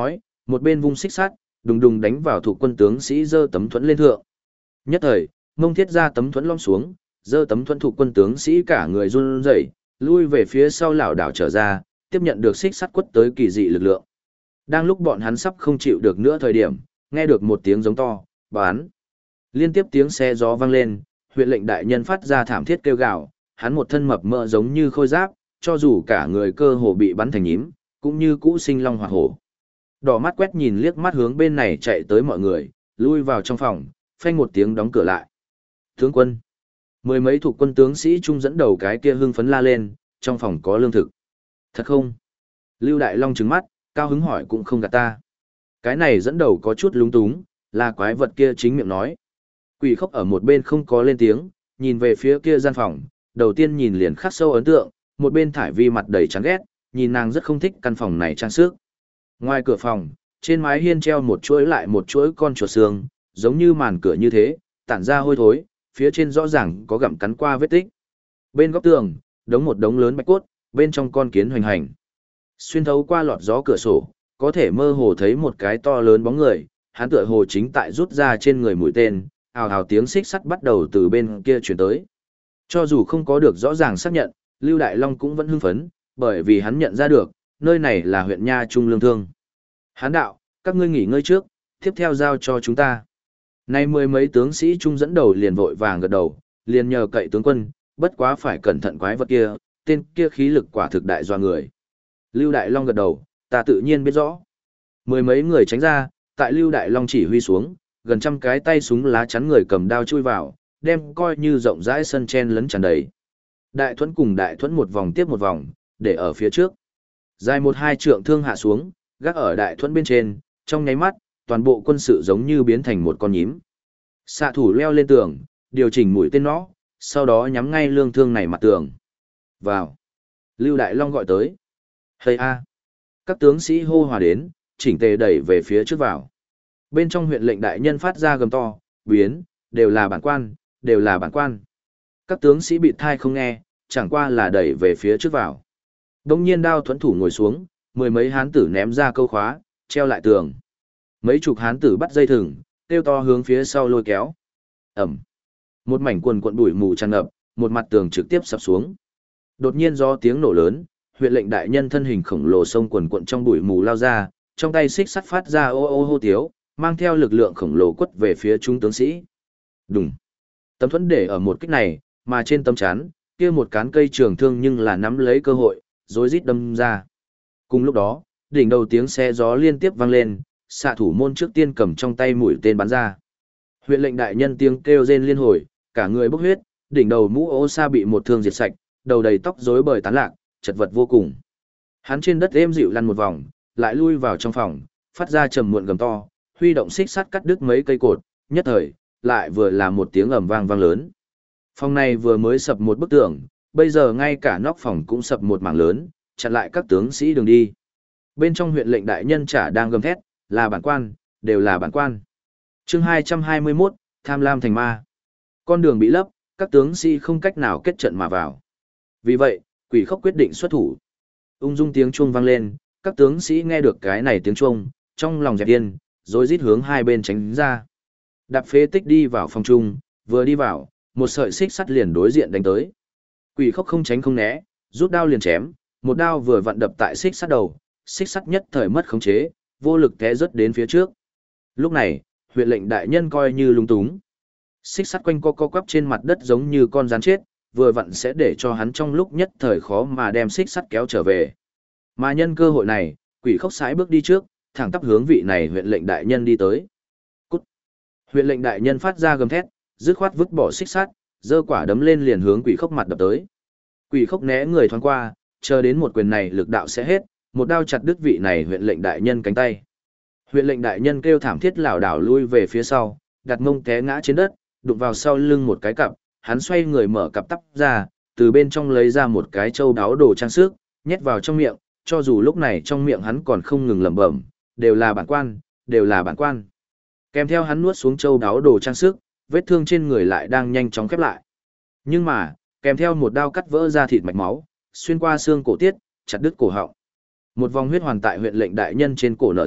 Một bên vung xích sắt, đùng đùng đánh vào thủ quân tướng sĩ giơ tấm thuẫn lên thượng. Nhất thời, Mông Thiết ra tấm thuẫn lom xuống, giơ tấm thuẫn thủ quân tướng sĩ cả người run rẩy, lui về phía sau lảo đảo trở ra, tiếp nhận được xích sắt quất tới kỳ dị lực lượng. Đang lúc bọn hắn sắp không chịu được nữa thời điểm, nghe được một tiếng giống to, bán. Liên tiếp tiếng xe gió vang lên, huyện lệnh đại nhân phát ra thảm thiết kêu gào, hắn một thân mập mỡ giống như khôi giáp, cho dù cả người cơ hồ bị bắn thành nhím, cũng như cũ sinh long hỏa hổ. Đỏ mắt quét nhìn liếc mắt hướng bên này chạy tới mọi người, lui vào trong phòng, phanh một tiếng đóng cửa lại. Tướng quân. Mười mấy thuộc quân tướng sĩ trung dẫn đầu cái kia hưng phấn la lên, trong phòng có lương thực. Thật không? Lưu Đại Long trừng mắt, cao hứng hỏi cũng không gạt ta. Cái này dẫn đầu có chút lúng túng, là quái vật kia chính miệng nói. Quỷ Khốc ở một bên không có lên tiếng, nhìn về phía kia gian phòng, đầu tiên nhìn liền khắc sâu ấn tượng, một bên Thải Vi mặt đầy chán ghét, nhìn nàng rất không thích căn phòng này trang sức. Ngoài cửa phòng, trên mái hiên treo một chuỗi lại một chuỗi con chuột xương, giống như màn cửa như thế, tản ra hôi thối, phía trên rõ ràng có gặm cắn qua vết tích. Bên góc tường, đống một đống lớn bạch cốt, bên trong con kiến hoành hành. Xuyên thấu qua lọt gió cửa sổ, có thể mơ hồ thấy một cái to lớn bóng người, hắn tựa hồ chính tại rút ra trên người mũi tên, ào ào tiếng xích sắt bắt đầu từ bên kia truyền tới. Cho dù không có được rõ ràng xác nhận, Lưu Đại Long cũng vẫn hưng phấn, bởi vì hắn nhận ra được, nơi này là huyện Nha Trung Lương Thương. Hán đạo, các ngươi nghỉ ngơi trước, tiếp theo giao cho chúng ta. Nay mười mấy tướng sĩ trung dẫn đầu liền vội vàng gật đầu, liền nhờ cậy tướng quân, bất quá phải cẩn thận quái vật kia, tên kia khí lực quả thực đại doa người. Lưu Đại Long gật đầu, ta tự nhiên biết rõ. Mười mấy người tránh ra, tại Lưu Đại Long chỉ huy xuống, gần trăm cái tay súng lá chắn người cầm đao chui vào, đem coi như rộng rãi sân chen lấn tràn đầy. Đại thuẫn cùng đại thuẫn một vòng tiếp một vòng, để ở phía trước. Dài một hai trượng thương hạ xuống, gác ở đại thuẫn bên trên, trong nháy mắt, toàn bộ quân sự giống như biến thành một con nhím. Xạ thủ leo lên tường, điều chỉnh mũi tên nó, sau đó nhắm ngay lương thương này mặt tường. Vào. Lưu Đại Long gọi tới. Hây a. Các tướng sĩ hô hòa đến, chỉnh tề đẩy về phía trước vào. Bên trong huyện lệnh đại nhân phát ra gầm to, biến, đều là bản quan, đều là bản quan. Các tướng sĩ bị thai không nghe, chẳng qua là đẩy về phía trước vào. Đông nhiên đao thuẫn thủ ngồi xuống, mười mấy hán tử ném ra câu khóa, treo lại tường. Mấy chục hán tử bắt dây thừng, kêu to hướng phía sau lôi kéo. Ẩm. Một mảnh quần cuộn bụi mù tràn ngập, một mặt tường trực tiếp sập xuống. Đột nhiên do tiếng nổ lớn, huyện lệnh đại nhân thân hình khổng lồ xông quần cuộn trong bụi mù lao ra, trong tay xích sắt phát ra ô ô hô tiếu, mang theo lực lượng khổng lồ quất về phía trung tướng sĩ. Đùng. Tấm thuẫn để ở một kích này, mà trên tấm chắn, kia một cán cây trường thương nhưng là nắm lấy cơ hội, rối rít đâm ra. Cùng lúc đó, đỉnh đầu tiếng xe gió liên tiếp vang lên, xạ thủ môn trước tiên cầm trong tay mũi tên bắn ra. Huyện lệnh đại nhân tiếng kêu rên liên hồi, cả người bốc huyết, đỉnh đầu mũ ô sa bị một thương diệt sạch, đầu đầy tóc rối bời tán lạc, chật vật vô cùng. Hắn trên đất êm dịu lăn một vòng, lại lui vào trong phòng, phát ra trầm muộn gầm to, huy động xích sắt cắt đứt mấy cây cột, nhất thời, lại vừa là một tiếng ầm vang vang lớn. Phòng này vừa mới sập một bức tường, bây giờ ngay cả nóc phòng cũng sập một mảng lớn, chặn lại các tướng sĩ đường đi. Bên trong huyện lệnh đại nhân chả đang gầm thét, là bản quan, đều là bản quan. Chương 221, tham lam thành ma. Con đường bị lấp, các tướng sĩ không cách nào kết trận mà vào. Vì vậy, Quỷ Khốc quyết định xuất thủ. Ung dung tiếng chuông vang lên, các tướng sĩ nghe được cái này tiếng chuông, trong lòng dẹp điên, rồi rít hướng hai bên tránh ra. Đạp phế tích đi vào phòng trung, vừa đi vào, một sợi xích sắt liền đối diện đánh tới. Quỷ Khốc không tránh không né, rút đao liền chém, một đao vừa vặn đập tại xích sắt đầu, xích sắt nhất thời mất khống chế, vô lực té rớt đến phía trước. Lúc này, huyện lệnh đại nhân coi như lung túng. Xích sắt quanh co quắp trên mặt đất giống như con rắn chết, vừa vặn sẽ để cho hắn trong lúc nhất thời khó mà đem xích sắt kéo trở về. Mà nhân cơ hội này, Quỷ Khốc sải bước đi trước, thẳng tắp hướng vị này huyện lệnh đại nhân đi tới. Cút! Huyện lệnh đại nhân phát ra gầm thét, dứt khoát vứt bỏ xích sắt, giơ quả đấm lên liền hướng Quỷ Khốc mặt đập tới. Quỷ Khốc né người thoáng qua, chờ đến một quyền này lực đạo sẽ hết, một đao chặt đứt vị này huyện lệnh đại nhân cánh tay. Huyện lệnh đại nhân kêu thảm thiết lảo đảo lui về phía sau, đặt mông té ngã trên đất, đụng vào sau lưng một cái cặp, hắn xoay người mở cặp tắp ra, từ bên trong lấy ra một cái châu đáo đồ trang sức, nhét vào trong miệng, cho dù lúc này trong miệng hắn còn không ngừng lẩm bẩm, đều là bản quan, đều là bản quan. Kèm theo hắn nuốt xuống châu đáo đồ trang sức, vết thương trên người lại đang nhanh chóng khép lại. Nhưng mà, kèm theo một đao cắt vỡ ra thịt mạch máu, xuyên qua xương cổ tiết, chặt đứt cổ họng. Một vòng huyết hoàn tại huyện lệnh đại nhân trên cổ nở rộ,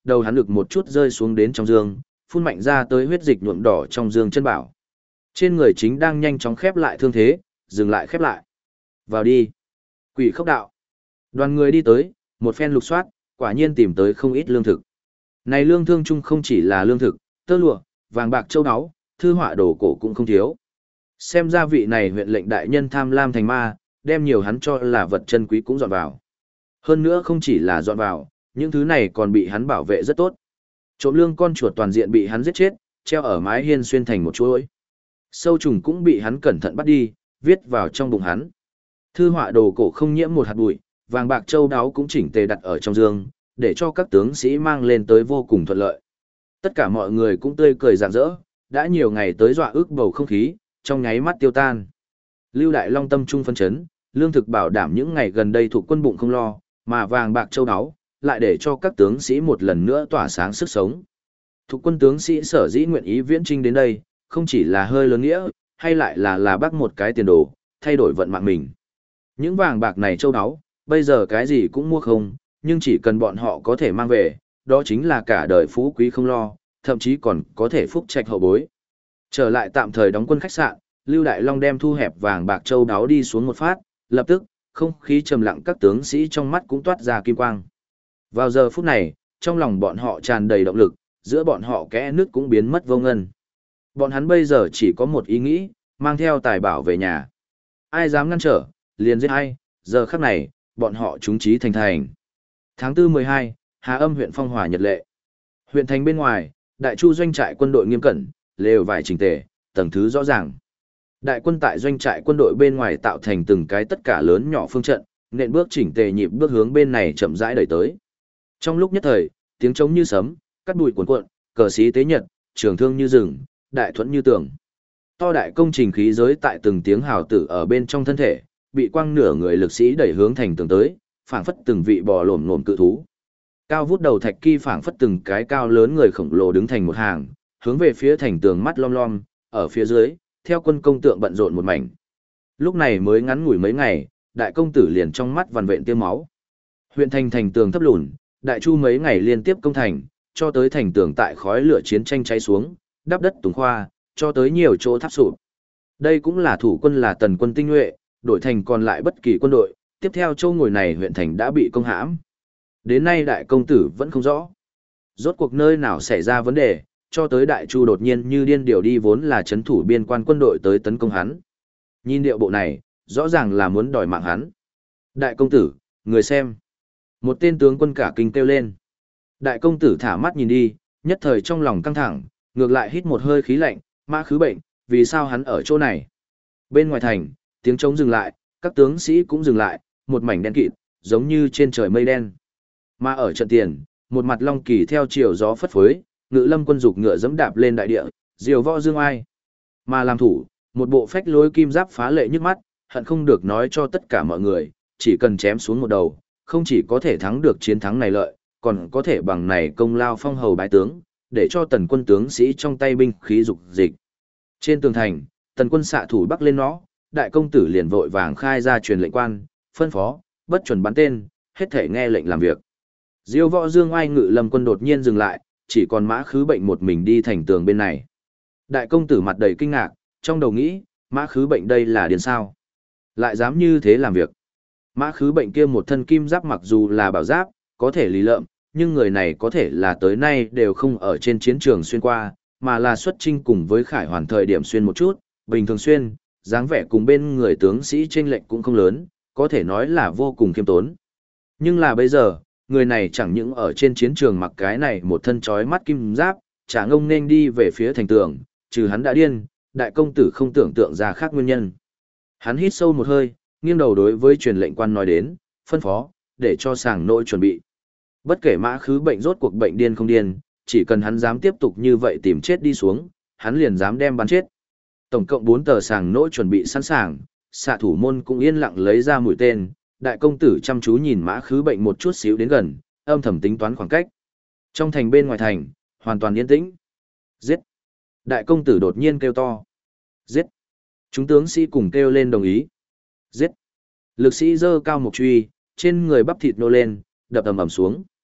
đầu hắn lực một chút rơi xuống đến trong dương, phun mạnh ra tới huyết dịch nhuộm đỏ trong dương chân bảo. Trên người chính đang nhanh chóng khép lại thương thế, dừng lại khép lại. Vào đi. Quỷ khốc đạo. Đoàn người đi tới, một phen lục soát, quả nhiên tìm tới không ít lương thực. Này lương thương chung không chỉ là lương thực, tơ lụa, vàng bạc châu áo, thư họa đồ cổ cũng không thiếu. Xem ra vị này huyện lệnh đại nhân tham lam thành ma, đem nhiều hắn cho là vật chân quý cũng dọn vào. Hơn nữa không chỉ là dọn vào, những thứ này còn bị hắn bảo vệ rất tốt. Trộm lương con chuột toàn diện bị hắn giết chết, treo ở mái hiên xuyên thành một chuỗi. Sâu trùng cũng bị hắn cẩn thận bắt đi, viết vào trong bụng hắn. Thư họa đồ cổ không nhiễm một hạt bụi, vàng bạc châu đáo cũng chỉnh tề đặt ở trong dương, để cho các tướng sĩ mang lên tới vô cùng thuận lợi. Tất cả mọi người cũng tươi cười rạng rỡ, đã nhiều ngày tới dọa ước bầu không khí, trong nháy mắt tiêu tan. Lưu Đại Long tâm trung phân chấn, lương thực bảo đảm những ngày gần đây thuộc quân bụng không lo, mà vàng bạc châu áo lại để cho các tướng sĩ một lần nữa tỏa sáng sức sống. Thuộc quân tướng sĩ sở dĩ nguyện ý viễn trinh đến đây, không chỉ là hơi lớn nghĩa, hay lại là bắt một cái tiền đồ, thay đổi vận mạng mình. Những vàng bạc này châu áo, bây giờ cái gì cũng mua không, nhưng chỉ cần bọn họ có thể mang về, đó chính là cả đời phú quý không lo, thậm chí còn có thể phúc trạch hậu bối. Trở lại tạm thời đóng quân khách sạn, Lưu Đại Long đem thu hẹp vàng bạc châu đáo đi xuống một phát, lập tức, không khí trầm lặng các tướng sĩ trong mắt cũng toát ra kim quang. Vào giờ phút này, trong lòng bọn họ tràn đầy động lực, giữa bọn họ kẽ nứt cũng biến mất vô ngân. Bọn hắn bây giờ chỉ có một ý nghĩ, mang theo tài bảo về nhà. Ai dám ngăn trở, liền giết ai, giờ khắc này, bọn họ trúng chí thành thành. Tháng 4 12, Hà Âm huyện Phong Hòa Nhật Lệ. Huyện thành bên ngoài, đại chu doanh trại quân đội nghiêm cẩn, lều vải chỉnh tề, tầng thứ rõ ràng. Đại quân tại doanh trại quân đội bên ngoài tạo thành từng cái tất cả lớn nhỏ phương trận, nện bước chỉnh tề nhịp bước hướng bên này chậm rãi đẩy tới. Trong lúc nhất thời, tiếng trống như sấm, cắt bụi cuồn cuộn, cờ xí tế nhật, trường thương như rừng, đại thuẫn như tường. To đại công trình khí giới tại từng tiếng hào tử ở bên trong thân thể, bị quăng nửa người lực sĩ đẩy hướng thành tường tới, phảng phất từng vị bò lổm lổm cự thú. Cao vút đầu thạch kỳ phảng phất từng cái cao lớn người khổng lồ đứng thành một hàng, hướng về phía thành tường mắt lom lom, ở phía dưới, theo quân công tượng bận rộn một mảnh. Lúc này mới ngắn ngủi mấy ngày, đại công tử liền trong mắt vằn vện tiêm máu. Huyện thành thành tường thấp lùn, đại chu mấy ngày liên tiếp công thành, cho tới thành tường tại khói lửa chiến tranh cháy xuống, đắp đất tùng khoa, cho tới nhiều chỗ tháp sụp. Đây cũng là thủ quân là tần quân tinh nhuệ, đổi thành còn lại bất kỳ quân đội, tiếp theo châu ngồi này huyện thành đã bị công hãm. Đến nay đại công tử vẫn không rõ. Rốt cuộc nơi nào xảy ra vấn đề, cho tới đại chu đột nhiên như điên điều đi vốn là chấn thủ biên quan quân đội tới tấn công hắn. Nhìn điệu bộ này, rõ ràng là muốn đòi mạng hắn. Đại công tử, người xem. Một tên tướng quân cả kinh kêu lên. Đại công tử thả mắt nhìn đi, nhất thời trong lòng căng thẳng, ngược lại hít một hơi khí lạnh, Mã Khứ bệnh, vì sao hắn ở chỗ này? Bên ngoài thành, tiếng trống dừng lại, các tướng sĩ cũng dừng lại, một mảnh đen kịt, giống như trên trời mây đen. Mà ở trận tiền, một mặt long kỳ theo chiều gió phất phới, Ngự Lâm quân dục ngựa dẫm đạp lên đại địa, diều võ dương ai. Mà làm thủ, một bộ phách lối kim giáp phá lệ nhức mắt, hận không được nói cho tất cả mọi người, chỉ cần chém xuống một đầu, không chỉ có thể thắng được chiến thắng này lợi, còn có thể bằng này công lao phong hầu bái tướng, để cho tần quân tướng sĩ trong tay binh khí dục dịch. Trên tường thành, tần quân xạ thủ bắc lên nó, đại công tử liền vội vàng khai ra truyền lệnh quan, phân phó, bất chuẩn bắn tên, hết thể nghe lệnh làm việc. Diêu võ dương oai Ngự Lâm quân đột nhiên dừng lại, chỉ còn Mã Khứ bệnh một mình đi thành tường bên này. Đại công tử mặt đầy kinh ngạc, trong đầu nghĩ, Mã Khứ bệnh đây là điên sao? Lại dám như thế làm việc. Mã Khứ bệnh kia một thân kim giáp mặc dù là bảo giáp, có thể lý lợm, nhưng người này có thể là tới nay đều không ở trên chiến trường xuyên qua, mà là xuất chinh cùng với Khải Hoàn thời điểm xuyên một chút, bình thường xuyên, dáng vẻ cùng bên người tướng sĩ chênh lệch cũng không lớn, có thể nói là vô cùng khiêm tốn. Nhưng là bây giờ, người này chẳng những ở trên chiến trường mặc cái này một thân chói mắt kim giáp, chả ngông nên đi về phía thành tường, trừ hắn đã điên, đại công tử không tưởng tượng ra khác nguyên nhân. Hắn hít sâu một hơi, nghiêng đầu đối với truyền lệnh quan nói đến, phân phó, để cho sàng nội chuẩn bị. Bất kể Mã Khứ bệnh rốt cuộc bệnh điên không điên, chỉ cần hắn dám tiếp tục như vậy tìm chết đi xuống, hắn liền dám đem bắn chết. Tổng cộng 4 tờ sàng nỗ chuẩn bị sẵn sàng, xạ thủ môn cũng yên lặng lấy ra mũi tên, đại công tử chăm chú nhìn Mã Khứ bệnh một chút xíu đến gần, âm thầm tính toán khoảng cách. Trong thành bên ngoài thành, hoàn toàn yên tĩnh. Giết! Đại công tử đột nhiên kêu to. Giết! Chúng tướng sĩ cùng kêu lên đồng ý. Giết! Lực sĩ giơ cao một truy, trên người bắp thịt nô lên, đập ầm ầm xuống.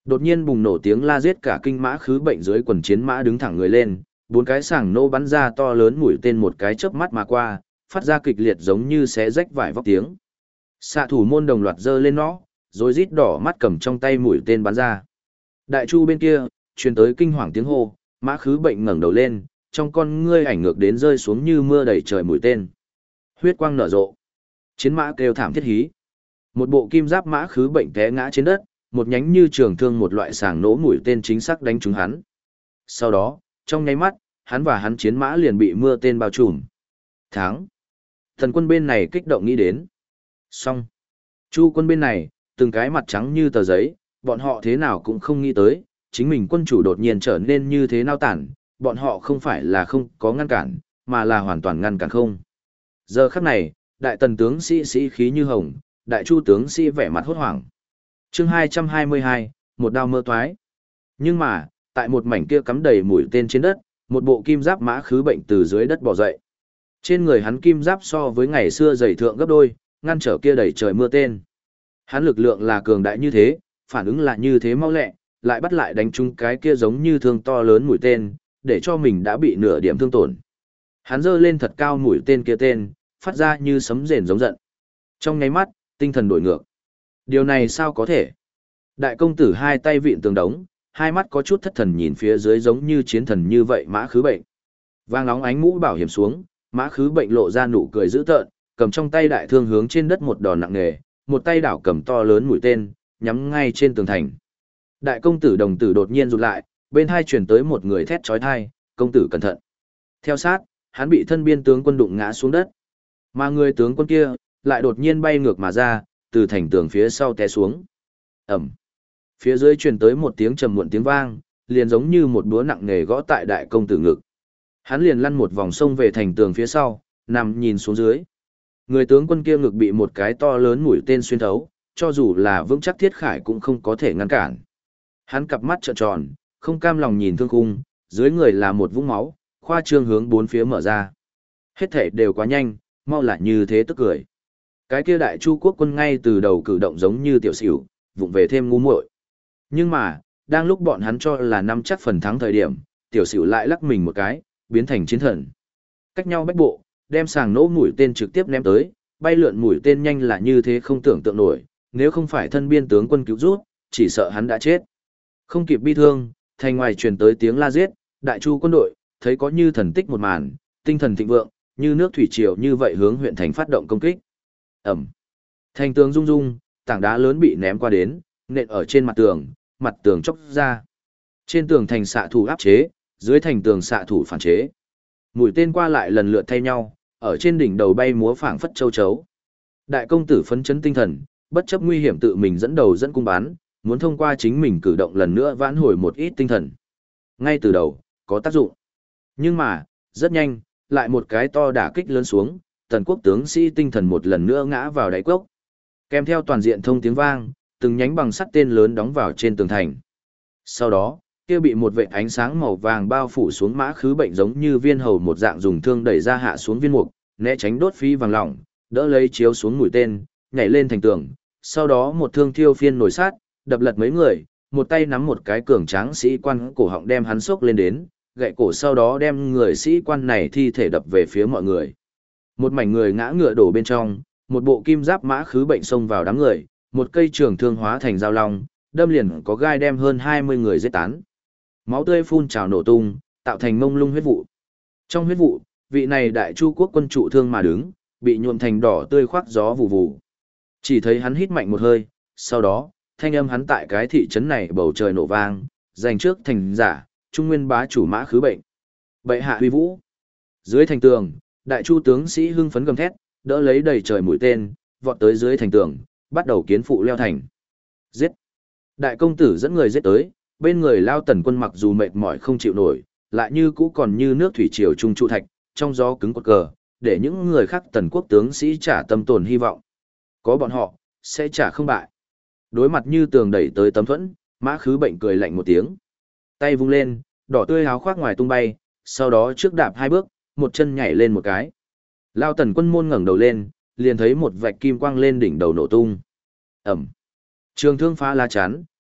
Đột nhiên bùng nổ tiếng la giết cả kinh mã khứ bệnh dưới quần chiến mã đứng thẳng người lên, bốn cái sàng nô bắn ra to lớn mũi tên một cái chớp mắt mà qua, phát ra kịch liệt giống như xé rách vải vóc tiếng. Xạ thủ môn đồng loạt giơ lên nó, rồi rít đỏ mắt cầm trong tay mũi tên bắn ra. Đại chu bên kia, truyền tới kinh hoàng tiếng hô, mã khứ bệnh ngẩng đầu lên, trong con ngươi ảnh ngược đến rơi xuống như mưa đầy trời mũi tên. Huyết quang nở rộ. Chiến mã kêu thảm thiết hí. Một bộ kim giáp mã khứ bệnh té ngã trên đất, một nhánh như trường thương một loại sàng nỗ mũi tên chính xác đánh trúng hắn. Sau đó, trong nháy mắt, hắn và hắn chiến mã liền bị mưa tên bao trùm. Thắng. Thần quân bên này kích động nghĩ đến. Xong. Chu quân bên này, từng cái mặt trắng như tờ giấy, bọn họ thế nào cũng không nghĩ tới, chính mình quân chủ đột nhiên trở nên như thế nao tản, bọn họ không phải là không có ngăn cản, mà là hoàn toàn ngăn cản không. Giờ khắc này, đại tần tướng sĩ khí như hồng, đại chu tướng sĩ vẻ mặt hốt hoảng. Chương 222, một đao mưa toái. Nhưng mà, tại một mảnh kia cắm đầy mũi tên trên đất, một bộ kim giáp mã khứ bệnh từ dưới đất bò dậy. Trên người hắn kim giáp so với ngày xưa dày thượng gấp đôi, ngăn trở kia đầy trời mưa tên. Hắn lực lượng là cường đại như thế, phản ứng là như thế mau lẹ, lại bắt lại đánh trúng cái kia giống như thương to lớn mũi tên, để cho mình đã bị nửa điểm thương tổn. Hắn giơ lên thật cao mũi tên kia tên, phát ra như sấm rền giống giận. Trong nháy mắt, tinh thần đổi ngược. Điều này sao có thể? Đại công tử hai tay vịn tường đống, hai mắt có chút thất thần nhìn phía dưới giống như chiến thần như vậy mã khứ bệnh. Vang nóng ánh mũ bảo hiểm xuống, mã khứ bệnh lộ ra nụ cười dữ tợn, cầm trong tay đại thương hướng trên đất một đòn nặng nề, một tay đảo cầm to lớn mũi tên, nhắm ngay trên tường thành. Đại công tử đồng tử đột nhiên rụt lại, bên hai chuyển tới một người thét chói tai, công tử cẩn thận. Theo sát, hắn bị thân biên tướng quân đụng ngã xuống đất. Mà người tướng quân kia, lại đột nhiên bay ngược mà ra, từ thành tường phía sau té xuống. Ẩm. Phía dưới truyền tới một tiếng trầm muộn tiếng vang, liền giống như một búa nặng nề gõ tại đại công tử ngực. Hắn liền lăn một vòng sông về thành tường phía sau, nằm nhìn xuống dưới. Người tướng quân kia ngực bị một cái to lớn mũi tên xuyên thấu, cho dù là vững chắc thiết khải cũng không có thể ngăn cản. Hắn cặp mắt trợn tròn, không cam lòng nhìn thương khung, dưới người là một vũng máu, khoa trương hướng bốn phía mở ra. Hết thể đều quá nhanh, mau lại như thế tức cười. Cái kia đại chu quốc quân ngay từ đầu cử động giống như tiểu xỉu, vụng về thêm ngu muội. Nhưng mà, đang lúc bọn hắn cho là nắm chắc phần thắng thời điểm, tiểu xỉu lại lắc mình một cái, biến thành chiến thần. Cách nhau bách bộ, đem sàng nỗ mũi tên trực tiếp ném tới, bay lượn mũi tên nhanh là như thế không tưởng tượng nổi, nếu không phải thân biên tướng quân cứu rút, chỉ sợ hắn đã chết. Không kịp bi thương, thành ngoài truyền tới tiếng la giết, đại chu quân đội, thấy có như thần tích một màn, tinh thần thịnh vượng, như nước thủy triều như vậy hướng huyện thành phát động công kích. Ẩm. Thành tường rung rung, tảng đá lớn bị ném qua đến, nện ở trên mặt tường chóc ra. Trên tường thành xạ thủ áp chế, dưới thành tường xạ thủ phản chế. Mũi tên qua lại lần lượt thay nhau, ở trên đỉnh đầu bay múa phảng phất châu chấu. Đại công tử phấn chấn tinh thần, bất chấp nguy hiểm tự mình dẫn đầu dẫn cung bắn, muốn thông qua chính mình cử động lần nữa vãn hồi một ít tinh thần. Ngay từ đầu, có tác dụng. Nhưng mà, rất nhanh, lại một cái to đả kích lớn xuống, tần quốc tướng sĩ tinh thần một lần nữa ngã vào đáy cốc. Kèm theo toàn diện thông tiếng vang, từng nhánh bằng sắt tên lớn đóng vào trên tường thành. Sau đó, kia bị một vệt ánh sáng màu vàng bao phủ xuống mã khứ bệnh giống như viên hầu một dạng dùng thương đẩy ra hạ xuống viên mục, né tránh đốt phi vàng lỏng, đỡ lấy chiếu xuống mũi tên, nhảy lên thành tường. Sau đó một thương thiêu phiên nổi sát, đập lật mấy người, một tay nắm một cái cường tráng sĩ quan cổ họng đem hắn sốc lên đến, gậy cổ sau đó đem người sĩ quan này thi thể đập về phía mọi người. Một mảnh người ngã ngựa đổ bên trong, một bộ kim giáp mã khứ bệnh xông vào đám người, một cây trường thương hóa thành dao long, đâm liền có gai đem hơn 20 người giết tán. Máu tươi phun trào nổ tung, tạo thành mông lung huyết vụ. Trong huyết vụ, vị này đại chu quốc quân trụ thương mà đứng, bị nhuộm thành đỏ tươi khoác gió vụ vụ. Chỉ thấy hắn hít mạnh một hơi, sau đó, thanh âm hắn tại cái thị trấn này bầu trời nổ vang, giành trước thành giả, trung nguyên bá chủ mã khứ bệnh. Bệ hạ huy vũ. Dưới thành tường, đại chu tướng sĩ hưng phấn gầm thét, đỡ lấy đầy trời mũi tên, vọt tới dưới thành tường, bắt đầu kiến phụ leo thành. Giết. Đại công tử dẫn người giết tới, bên người Lao Tần quân mặc dù mệt mỏi không chịu nổi, lại như cũ còn như nước thủy triều trung trụ thạch, trong gió cứng cột cờ, để những người khác Tần quốc tướng sĩ trả tâm tồn hy vọng. Có bọn họ, sẽ trả không bại. Đối mặt như tường đẩy tới tấm thuẫn, mã khứ bệnh cười lạnh một tiếng. Tay vung lên, đỏ tươi háo khoác ngoài tung bay, sau đó trước đạp hai bước, một chân nhảy lên một cái. Lao Tần quân môn ngẩng đầu lên, liền thấy một vạch kim quang lên đỉnh đầu nổ tung. Ẩm. Trường thương phá lá chắn,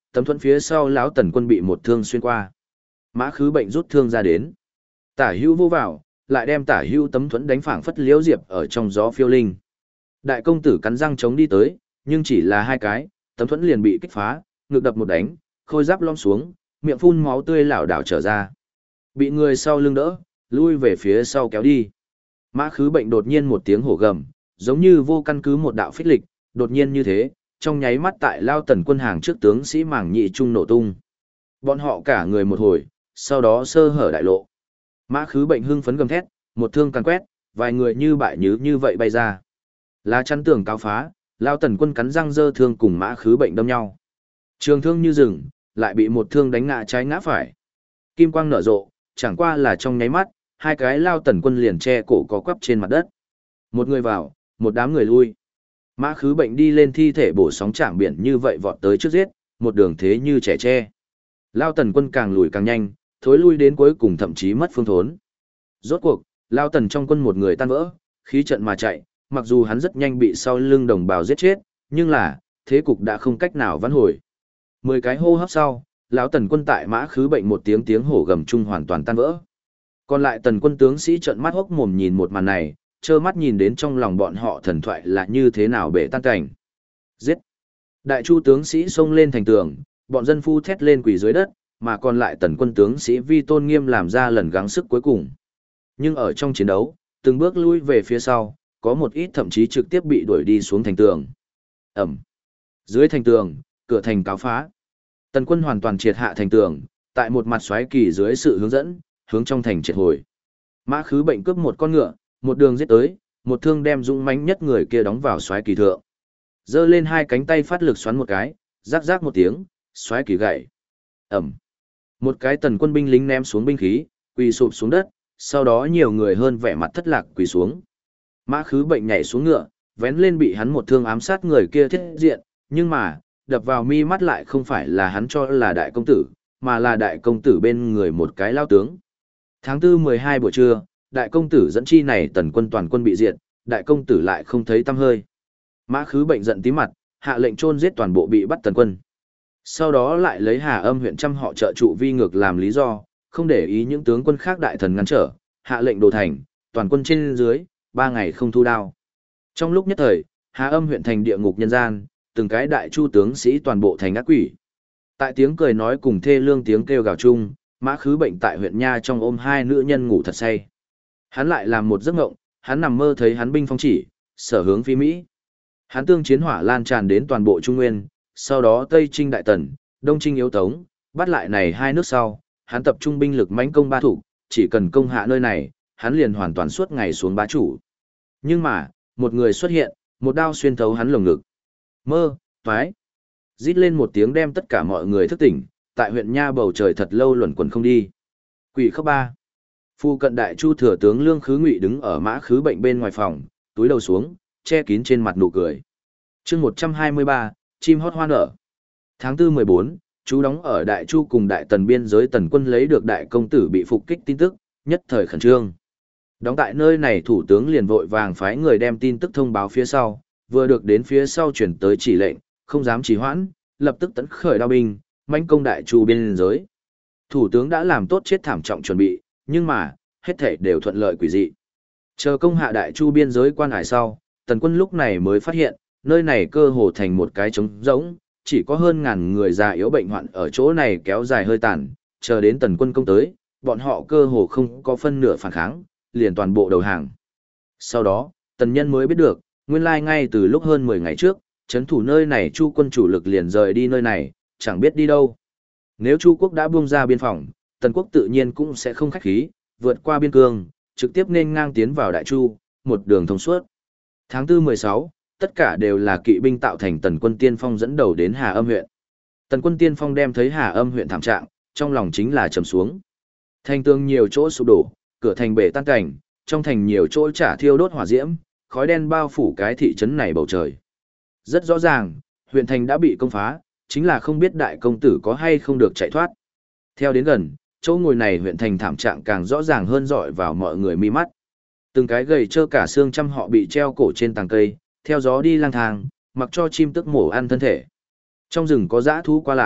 tấm thuẫn phía sau lão Tần Quân bị một thương xuyên qua. Mã Khứ Bệnh rút thương ra đến. Tả hữu vô vào, lại đem tả hữu tấm thuẫn đánh phảng phất liễu diệp ở trong gió phiêu linh. Đại công tử cắn răng chống đi tới, nhưng chỉ là hai cái, tấm thuẫn liền bị kích phá, ngực đập một đánh, khôi giáp lom xuống, miệng phun máu tươi lảo đảo trở ra. Bị người sau lưng đỡ, lui về phía sau kéo đi. Mã Khứ Bệnh đột nhiên một tiếng hổ gầm, giống như vô căn cứ một đạo phích lịch, đột nhiên như thế, trong nháy mắt tại lao Tần Quân hàng trước tướng sĩ mảng nhị trung nổ tung. Bọn họ cả người một hồi, sau đó sơ hở đại lộ. Mã Khứ Bệnh hưng phấn gầm thét, một thương càn quét, vài người như bại như vậy bay ra. Lá chắn tường cao phá, lao Tần Quân cắn răng giơ thương cùng Mã Khứ Bệnh đâm nhau. Trường thương như rừng, lại bị một thương đánh ngã trái ngã phải. Kim quang nở rộ, chẳng qua là trong nháy mắt, hai cái lao Tần Quân liền che cổ có quắp trên mặt đất. Một người vào, một đám người lui. Mã Khứ Bệnh đi lên thi thể bổ sóng chạm biển như vậy vọt tới trước giết, một đường thế như trẻ tre. Lao Tần Quân càng lùi càng nhanh, thối lui đến cuối cùng thậm chí mất phương thốn. Rốt cuộc, Lao Tần trong quân một người tan vỡ, khí trận mà chạy, mặc dù hắn rất nhanh bị sau lưng đồng bào giết chết, nhưng là, thế cục đã không cách nào vãn hồi. 10 cái hô hấp sau, lão Tần Quân tại Mã Khứ Bệnh một tiếng hổ gầm chung hoàn toàn tan vỡ. Còn lại Tần Quân tướng sĩ trợn mắt hốc mồm nhìn một màn này, trơ mắt nhìn đến trong lòng bọn họ thần thoại là như thế nào bể tan cảnh. Giết! Đại chu tướng sĩ xông lên thành tường, bọn dân phu thét lên quỳ dưới đất, mà còn lại Tần Quân tướng sĩ vi tôn nghiêm làm ra lần gắng sức cuối cùng. Nhưng ở trong chiến đấu, từng bước lui về phía sau, có một ít thậm chí trực tiếp bị đuổi đi xuống thành tường. Ẩm! Dưới thành tường, cửa thành cáo phá. Tần Quân hoàn toàn triệt hạ thành tường, tại một mặt xoáy kỳ dưới sự hướng dẫn, hướng trong thành triệt hồi. Mã Khứ Bệnh cướp một con ngựa, một đường giết tới, một thương đem dũng mãnh nhất người kia đóng vào xoáy kỳ thượng. Giơ lên hai cánh tay phát lực xoắn một cái, rắc rắc một tiếng, xoáy kỳ gãy. Ẩm. Một cái Tần Quân binh lính ném xuống binh khí, quỳ sụp xuống đất, sau đó nhiều người hơn vẻ mặt thất lạc quỳ xuống. Mã Khứ Bệnh nhảy xuống ngựa, vén lên bị hắn một thương ám sát người kia thiết diện, nhưng mà, đập vào mi mắt lại không phải là hắn cho là đại công tử, mà là đại công tử bên người một cái lao tướng. Tháng 4 12 buổi trưa, đại công tử dẫn chi này Tần Quân toàn quân bị diệt, đại công tử lại không thấy tăm hơi. Mã Khứ Bệnh giận tím mặt, hạ lệnh chôn giết toàn bộ bị bắt Tần Quân. Sau đó lại lấy Hà Âm huyện trăm họ trợ trụ vi ngược làm lý do, không để ý những tướng quân khác đại thần ngăn trở, hạ lệnh đồ thành, toàn quân trên dưới, 3 ngày không thu đao. Trong lúc nhất thời, Hà Âm huyện thành địa ngục nhân gian, từng cái đại chu tướng sĩ toàn bộ thành ác quỷ. Tại tiếng cười nói cùng thê lương tiếng kêu gào chung, Mã Khứ Bệnh tại huyện Nha trong ôm hai nữ nhân ngủ thật say. Hắn lại làm một giấc ngộng, hắn nằm mơ thấy hắn binh phong chỉ, sở hướng phi Mỹ. Hắn tương chiến hỏa lan tràn đến toàn bộ Trung Nguyên, sau đó Tây Trinh Đại Tần, Đông Trinh Yếu Tống, bắt lại này hai nước sau, hắn tập trung binh lực mãnh công ba thủ, chỉ cần công hạ nơi này, hắn liền hoàn toàn suốt ngày xuống bá chủ. Nhưng mà, một người xuất hiện, một đao xuyên thấu hắn lồng ngực. Mơ, toái. Rít lên một tiếng đem tất cả mọi người thức tỉnh, tại huyện Nha bầu trời thật lâu luẩn quẩn không đi. Quỷ khóc ba. Phu cận đại chu thừa tướng Lương Khứ Ngụy đứng ở Mã Khứ Bệnh bên ngoài phòng, túi đầu xuống, che kín trên mặt nụ cười. Chương 123, chim hót hoa nở. Tháng 4 14, chú đóng ở Đại Chu cùng Đại Tần biên giới Tần Quân lấy được đại công tử bị phục kích tin tức, nhất thời khẩn trương. Đóng tại nơi này thủ tướng liền vội vàng phái người đem tin tức thông báo phía sau, vừa được đến phía sau chuyển tới chỉ lệnh, không dám trì hoãn, lập tức tấn khởi đao binh, mãnh công Đại Chu biên giới. Thủ tướng đã làm tốt chết thảm trọng chuẩn bị, nhưng mà, hết thảy đều thuận lợi quỷ dị. Chờ công hạ Đại Chu biên giới quan hải sau, Tần Quân lúc này mới phát hiện, nơi này cơ hồ thành một cái trống rỗng, chỉ có hơn ngàn người già yếu bệnh hoạn ở chỗ này kéo dài hơi tàn, chờ đến Tần Quân công tới, bọn họ cơ hồ không có phân nửa phản kháng, liền toàn bộ đầu hàng. Sau đó, Tần Nhân mới biết được, nguyên lai ngay từ lúc hơn 10 ngày trước, trấn thủ nơi này Chu quân chủ lực liền rời đi nơi này, chẳng biết đi đâu. Nếu Chu quốc đã buông ra biên phòng, Tần quốc tự nhiên cũng sẽ không khách khí, vượt qua biên cương, trực tiếp nên ngang tiến vào Đại Chu, một đường thông suốt. Tháng 4 16, tất cả đều là kỵ binh tạo thành Tần quân tiên phong dẫn đầu đến Hà Âm huyện. Tần quân tiên phong đem thấy Hà Âm huyện thảm trạng, trong lòng chính là trầm xuống. Thành tường nhiều chỗ sụp đổ, cửa thành bể tan cảnh, trong thành nhiều chỗ chả thiêu đốt hỏa diễm, khói đen bao phủ cái thị trấn này bầu trời. Rất rõ ràng, huyện thành đã bị công phá, chính là không biết đại công tử có hay không được chạy thoát. Theo đến gần, chỗ ngồi này huyện thành thảm trạng càng rõ ràng hơn dọi vào mọi người mi mắt. Từng cái gầy trơ cả xương trăm họ bị treo cổ trên tàng cây, theo gió đi lang thang, mặc cho chim tức mổ ăn thân thể. Trong rừng có dã thú qua lại,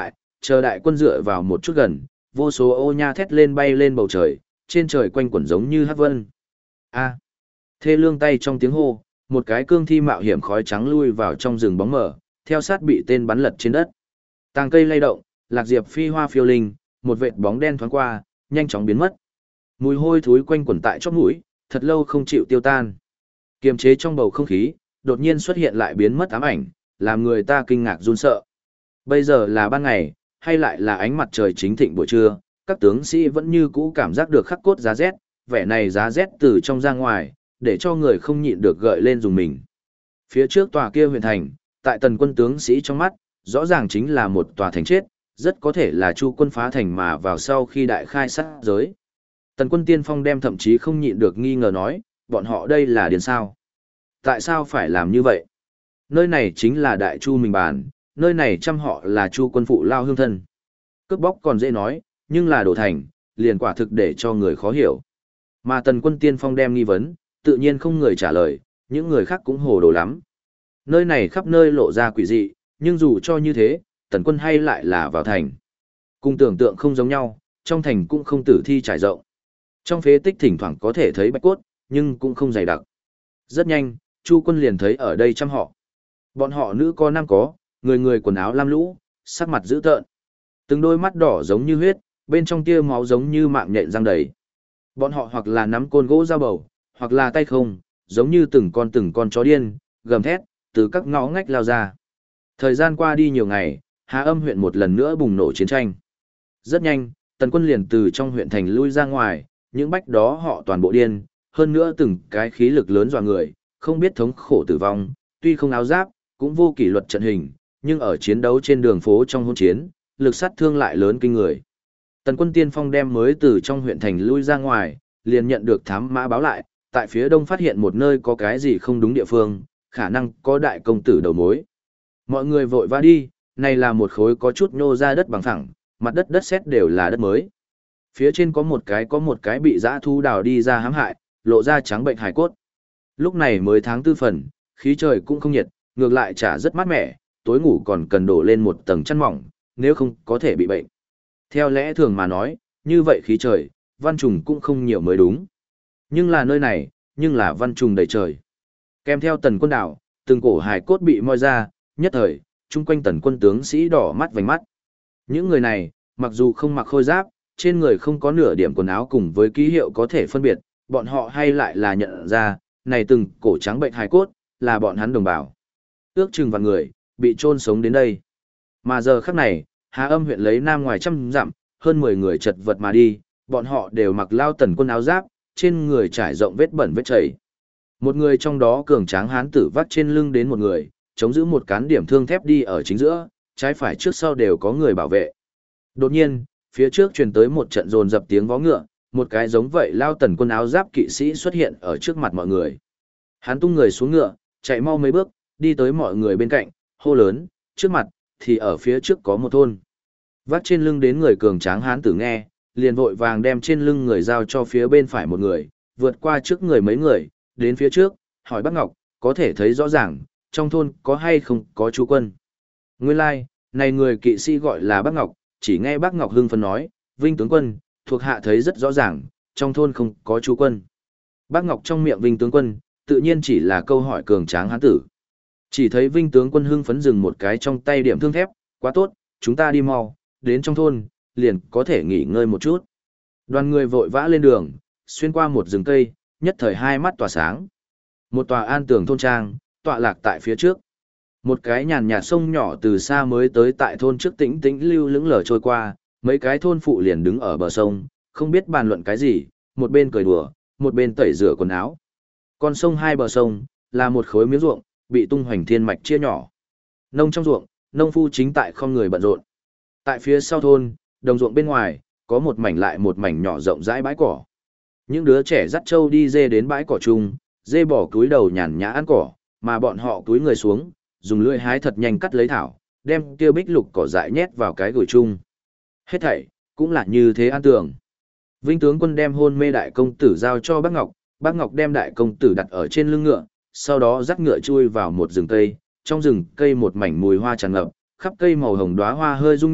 chờ đại quân dựa vào một chút gần, vô số ô nha thét lên bay lên bầu trời, trên trời quanh quẩn giống như hắc vân. A. Thê lương tay trong tiếng hô, một cái cương thi mạo hiểm khói trắng lui vào trong rừng bóng mờ, theo sát bị tên bắn lật trên đất. Tàng cây lay động, lạc diệp phi hoa phiêu linh, một vệt bóng đen thoáng qua, nhanh chóng biến mất. Mùi hôi thối quanh quẩn tại chóp mũi, thật lâu không chịu tiêu tan. Kiềm chế trong bầu không khí, đột nhiên xuất hiện lại biến mất ám ảnh, làm người ta kinh ngạc run sợ. Bây giờ là ban ngày, hay lại là ánh mặt trời chính thịnh buổi trưa, các tướng sĩ vẫn như cũ cảm giác được khắc cốt giá rét, vẻ này giá rét từ trong ra ngoài, để cho người không nhịn được gợi lên dùng mình. Phía trước tòa kia huyện thành, tại tần quân tướng sĩ trong mắt, rõ ràng chính là một tòa thành chết, rất có thể là Chu quân phá thành mà vào sau khi đại khai sát giới. Tần quân tiên phong đem thậm chí không nhịn được nghi ngờ nói, bọn họ đây là điên sao? Tại sao phải làm như vậy? Nơi này chính là Đại Chu mình bàn, nơi này trăm họ là Chu quân phụ lao hương thân. Cướp bóc còn dễ nói, nhưng là đổ thành, liền quả thực để cho người khó hiểu. Mà tần quân tiên phong đem nghi vấn, tự nhiên không người trả lời, những người khác cũng hồ đồ lắm. Nơi này khắp nơi lộ ra quỷ dị, nhưng dù cho như thế, tần quân hay lại là vào thành. Cùng tưởng tượng không giống nhau, trong thành cũng không tử thi trải rộng. Trong phế tích thỉnh thoảng có thể thấy bạch cốt, nhưng cũng không dày đặc. Rất nhanh, Chu quân liền thấy ở đây trăm họ. Bọn họ nữ có nam có, người người quần áo lam lũ, sắc mặt dữ tợn. Từng đôi mắt đỏ giống như huyết, bên trong tia máu giống như mạng nhện răng đầy. Bọn họ hoặc là nắm côn gỗ dao bầu, hoặc là tay không, giống như từng con chó điên, gầm thét, từ các ngõ ngách lao ra. Thời gian qua đi nhiều ngày, Hà Âm huyện một lần nữa bùng nổ chiến tranh. Rất nhanh, tần quân liền từ trong huyện thành lui ra ngoài, những bách đó họ toàn bộ điên, hơn nữa từng cái khí lực lớn dọa người, không biết thống khổ tử vong, tuy không áo giáp, cũng vô kỷ luật trận hình, nhưng ở chiến đấu trên đường phố trong hỗn chiến, lực sát thương lại lớn kinh người. Tần quân tiên phong đem mới từ trong huyện thành lui ra ngoài, liền nhận được thám mã báo lại, tại phía đông phát hiện một nơi có cái gì không đúng địa phương, khả năng có đại công tử đầu mối. Mọi người vội vã đi, này là một khối có chút nhô ra đất bằng phẳng, mặt đất sét đều là đất mới. Phía trên có một cái bị dã thu đào đi ra hãm hại, lộ ra trắng bệnh hài cốt. Lúc này mới tháng tư phần, khí trời cũng không nhiệt, ngược lại chả rất mát mẻ, tối ngủ còn cần đổ lên một tầng chăn mỏng, nếu không có thể bị bệnh. Theo lẽ thường mà nói, như vậy khí trời, văn trùng cũng không nhiều mới đúng. Nhưng là nơi này, nhưng là văn trùng đầy trời. Kèm theo tần quân đảo, từng cổ hài cốt bị moi ra, nhất thời, chung quanh tần quân tướng sĩ đỏ mắt vành mắt. Những người này, mặc dù không mặc khôi giáp, trên người không có nửa điểm quần áo cùng với ký hiệu có thể phân biệt, bọn họ hay lại là nhận ra, này từng cổ trắng bệnh hài cốt, là bọn hắn đồng bào. Ước chừng vạn người, bị chôn sống đến đây. Mà giờ khắc này, Hà Âm huyện lấy nam ngoài trăm dặm, hơn 10 người chật vật mà đi, bọn họ đều mặc lao tần quân áo giáp, trên người trải rộng vết bẩn vết chảy. Một người trong đó cường tráng hán tử vác trên lưng đến một người, chống giữ một cán điểm thương thép đi ở chính giữa, trái phải trước sau đều có người bảo vệ. Đột nhiên, phía trước truyền tới một trận dồn dập tiếng vó ngựa, một cái giống vậy lao tần quân áo giáp kỵ sĩ xuất hiện ở trước mặt mọi người. Hắn tung người xuống ngựa, chạy mau mấy bước, đi tới mọi người bên cạnh, hô lớn, trước mặt, thì ở phía trước có một thôn. Vác trên lưng đến người cường tráng hán tử nghe, liền vội vàng đem trên lưng người giao cho phía bên phải một người, vượt qua trước người mấy người, đến phía trước, hỏi Bác Ngọc, có thể thấy rõ ràng, trong thôn có hay không có chú quân. Nguyên lai, like, này người kỵ sĩ gọi là Bác Ngọc, chỉ nghe Bác Ngọc hưng phấn nói, Vinh tướng quân, thuộc hạ thấy rất rõ ràng, trong thôn không có chú quân. Bác Ngọc trong miệng Vinh tướng quân, tự nhiên chỉ là câu hỏi cường tráng hán tử. Chỉ thấy Vinh tướng quân hưng phấn dừng một cái trong tay điểm thương thép, quá tốt, chúng ta đi mau, đến trong thôn, liền có thể nghỉ ngơi một chút. Đoàn người vội vã lên đường, xuyên qua một rừng cây, nhất thời hai mắt tỏa sáng. Một tòa an tường thôn trang, tọa lạc tại phía trước. Một cái nhàn nhạt sông nhỏ từ xa mới tới tại thôn trước tĩnh tĩnh lưu lững lờ trôi qua, mấy cái thôn phụ liền đứng ở bờ sông, không biết bàn luận cái gì, một bên cười đùa, một bên tẩy rửa quần áo. Con sông hai bờ sông, là một khối miếng ruộng, bị tung hoành thiên mạch chia nhỏ. Nông trong ruộng, nông phu chính tại không người bận rộn. Tại phía sau thôn, đồng ruộng bên ngoài, có một mảnh lại một mảnh nhỏ rộng rãi bãi cỏ. Những đứa trẻ dắt trâu đi dê đến bãi cỏ chung, dê bỏ túi đầu nhàn nhã ăn cỏ, mà bọn họ túi người xuống, dùng lưỡi hái thật nhanh cắt lấy thảo, đem kia bích lục cỏ dại nhét vào cái gửi chung. Hết thảy, cũng là như thế an tường. Vinh tướng quân đem hôn mê đại công tử giao cho Bác Ngọc đem đại công tử đặt ở trên lưng ngựa, sau đó dắt ngựa chui vào một rừng cây, trong rừng cây một mảnh mùi hoa tràn ngập, khắp cây màu hồng đóa hoa hơi rung nhẹ,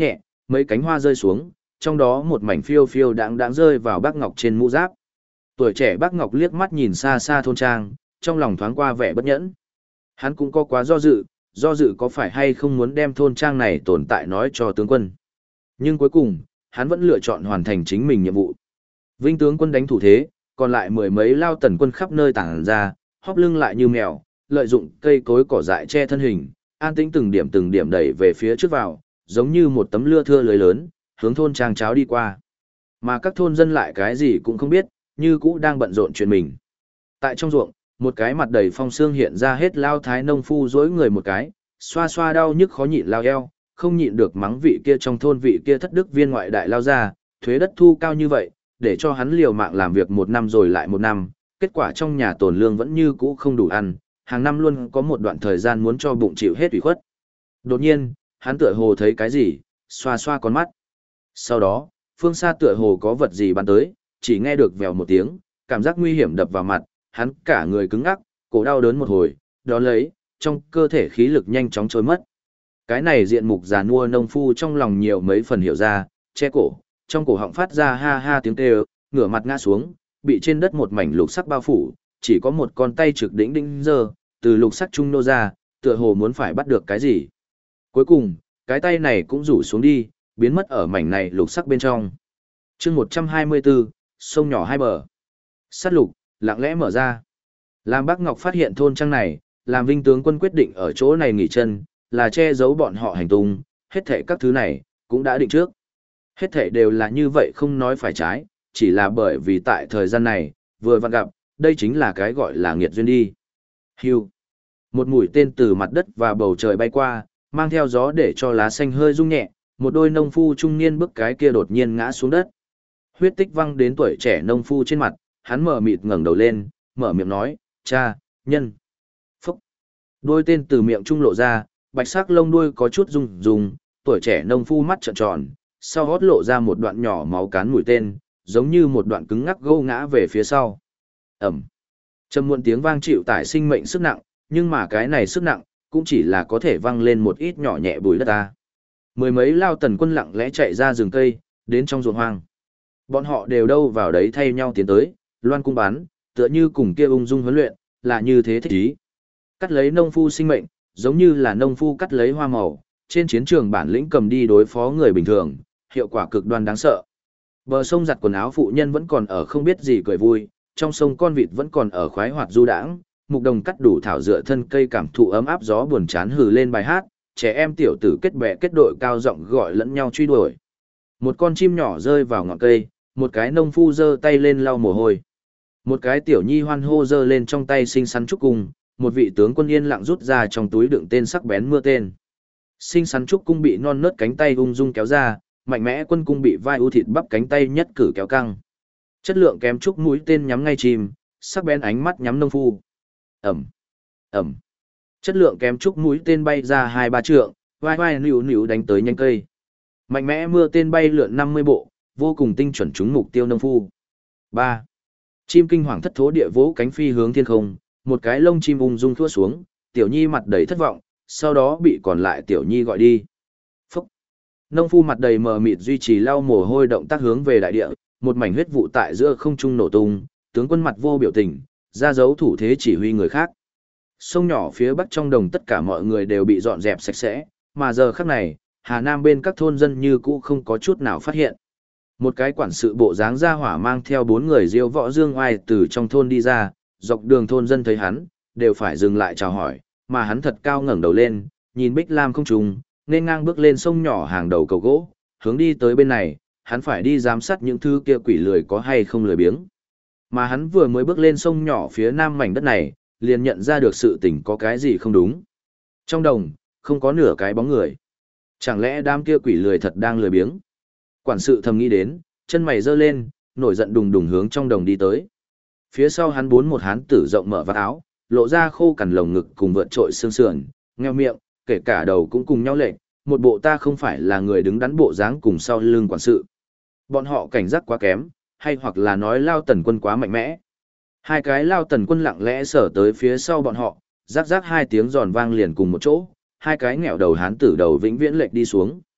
mấy cánh hoa rơi xuống, trong đó một mảnh phiêu phiêu đáng đáng rơi vào bác Ngọc trên mũ giáp. Tuổi trẻ bác Ngọc liếc mắt nhìn xa xa thôn trang, trong lòng thoáng qua vẻ bất nhẫn. Hắn cũng có quá do dự có phải hay không muốn đem thôn trang này tồn tại nói cho tướng quân. Nhưng cuối cùng, hắn vẫn lựa chọn hoàn thành chính mình nhiệm vụ. Vinh tướng quân đánh thủ thế, còn lại mười mấy lao tần quân khắp nơi tản ra, hóp lưng lại như mèo, lợi dụng cây cối cỏ dại che thân hình, an tĩnh từng điểm đẩy về phía trước vào, giống như một tấm lưa thưa lưới lớn, hướng thôn trang cháo đi qua. Mà các thôn dân lại cái gì cũng không biết, như cũ đang bận rộn chuyện mình. Tại trong ruộng, một cái mặt đầy phong xương hiện ra hết lao thái nông phu dối người một cái, xoa xoa đau nhức khó nhịn lao eo, không nhịn được mắng vị kia trong thôn vị kia thất đức viên ngoại đại lao ra, thuế đất thu cao như vậy, để cho hắn liều mạng làm việc một năm rồi lại một năm, kết quả trong nhà tồn lương vẫn như cũ không đủ ăn, hàng năm luôn có một đoạn thời gian muốn cho bụng chịu hết ủy khuất. Đột nhiên, hắn tựa hồ thấy cái gì, xoa xoa con mắt. Sau đó, phương xa tựa hồ có vật gì bắn tới, chỉ nghe được vèo một tiếng, cảm giác nguy hiểm đập vào mặt, hắn cả người cứng ngắc, cổ đau đớn một hồi, đó lấy, trong cơ thể khí lực nhanh chóng trôi mất. Cái này diện mục già nua nông phu trong lòng nhiều mấy phần hiểu ra, che cổ, trong cổ họng phát ra ha ha tiếng kêu, ngửa mặt ngã xuống, bị trên đất một mảnh lục sắc bao phủ, chỉ có một con tay trực đỉnh đỉnh giơ, từ lục sắc trung nô ra, tựa hồ muốn phải bắt được cái gì. Cuối cùng, cái tay này cũng rủ xuống đi, biến mất ở mảnh này lục sắc bên trong. Chương 124, sông nhỏ hai bờ. Sát lục, lặng lẽ mở ra. Làm Bác Ngọc phát hiện thôn trang này, làm Vinh tướng quân quyết định ở chỗ này nghỉ chân, là che giấu bọn họ hành tung, hết thảy các thứ này, cũng đã định trước. Hết thảy đều là như vậy không nói phải trái, chỉ là bởi vì tại thời gian này, vừa vặn gặp, đây chính là cái gọi là nghiệt duyên đi. Hưu. Một mũi tên từ mặt đất và bầu trời bay qua, mang theo gió để cho lá xanh hơi rung nhẹ, một đôi nông phu trung niên bước cái kia đột nhiên ngã xuống đất. Huyết tích văng đến tuổi trẻ nông phu trên mặt, hắn mở mịt ngẩng đầu lên, mở miệng nói, cha, nhân. Phúc. Đôi tên từ miệng trung lộ ra, bạch sắc lông đuôi có chút rung rung, tuổi trẻ nông phu mắt trợn tròn, sau hót lộ ra một đoạn nhỏ máu cán mũi tên, giống như một đoạn cứng ngắc gâu ngã về phía sau. Ẩm. Trầm muộn tiếng vang chịu tải sinh mệnh sức nặng, nhưng mà cái này sức nặng, cũng chỉ là có thể văng lên một ít nhỏ nhẹ bùi đất ta. Mười mấy lao tần quân lặng lẽ chạy ra rừng cây, đến trong ruộng hoang. Bọn họ đều đâu vào đấy thay nhau tiến tới, loan cung bắn, tựa như cùng kia ung dung huấn luyện, là như thế thích ý. Cắt lấy nông phu sinh mệnh, giống như là nông phu cắt lấy hoa màu, trên chiến trường bản lĩnh cầm đi đối phó người bình thường, hiệu quả cực đoan đáng sợ. Bờ sông giặt quần áo phụ nhân vẫn còn ở không biết gì cười vui, trong sông con vịt vẫn còn ở khoái hoạt du đãng, mục đồng cắt đủ thảo dựa thân cây cảm thụ ấm áp gió buồn chán hừ lên bài hát, trẻ em tiểu tử kết bè kết đội cao giọng gọi lẫn nhau truy đuổi. Một con chim nhỏ rơi vào ngọn cây, một cái nông phu giơ tay lên lau mồ hôi. Một cái tiểu nhi hoan hô giơ lên trong tay xinh xắn trúc cung, một vị tướng quân yên lặng rút ra trong túi đựng tên sắc bén mưa tên. Xinh xắn trúc cung bị non nớt cánh tay ung dung kéo ra, mạnh mẽ quân cung bị vai ưu thịt bắp cánh tay nhất cử kéo căng. Chất lượng kém trúc mũi tên nhắm ngay chim, sắc bén ánh mắt nhắm nông phu. Ẩm, Ẩm. Chất lượng kém trúc mũi tên bay ra 2-3 trượng, vai vai nữu nữu đánh tới nhanh cây. Mạnh mẽ mưa tên bay lượn 50 bộ, vô cùng tinh chuẩn trúng mục tiêu nông phu. 3. Chim kinh hoàng thất thố địa vỗ cánh phi hướng thiên không, một cái lông chim ung dung thua xuống, tiểu nhi mặt đầy thất vọng, sau đó bị còn lại tiểu nhi gọi đi. Phúc. Nông phu mặt đầy mờ mịt duy trì lau mồ hôi động tác hướng về đại địa, một mảnh huyết vụ tại giữa không trung nổ tung, tướng quân mặt vô biểu tình, ra dấu thủ thế chỉ huy người khác. Sông nhỏ phía bắc trong đồng tất cả mọi người đều bị dọn dẹp sạch sẽ, mà giờ khắc này, Hà Nam bên các thôn dân như cũ không có chút nào phát hiện. Một cái quản sự bộ dáng ra hỏa mang theo 4 người diêu võ dương oai từ trong thôn đi ra, dọc đường thôn dân thấy hắn, đều phải dừng lại chào hỏi, mà hắn thật cao ngẩng đầu lên, nhìn Bích Lam không trùng, nên ngang bước lên sông nhỏ hàng đầu cầu gỗ, hướng đi tới bên này, hắn phải đi giám sát những thứ kia quỷ lười có hay không lười biếng. Mà hắn vừa mới bước lên sông nhỏ phía nam mảnh đất này, liền nhận ra được sự tình có cái gì không đúng. Trong đồng, không có nửa cái bóng người. Chẳng lẽ đám kia quỷ lười thật đang lười biếng? Quản sự thầm nghĩ đến, chân mày giơ lên, nổi giận đùng đùng hướng trong đồng đi tới. Phía sau hắn một hán tử rộng mở vạt áo, lộ ra khô cằn lồng ngực cùng vượt trội xương sườn, ngheo miệng, kể cả đầu cũng cùng nhau lệch, một bộ ta không phải là người đứng đắn bộ dáng cùng sau lưng quản sự. Bọn họ cảnh giác quá kém, hay hoặc là nói Lao Tần quân quá mạnh mẽ. Hai cái Lao Tần quân lặng lẽ sở tới phía sau bọn họ, rắc rắc 2 tiếng giòn vang liền cùng một chỗ, hai cái nghẹo đầu hán tử đầu vĩnh viễn lệch đi xuống.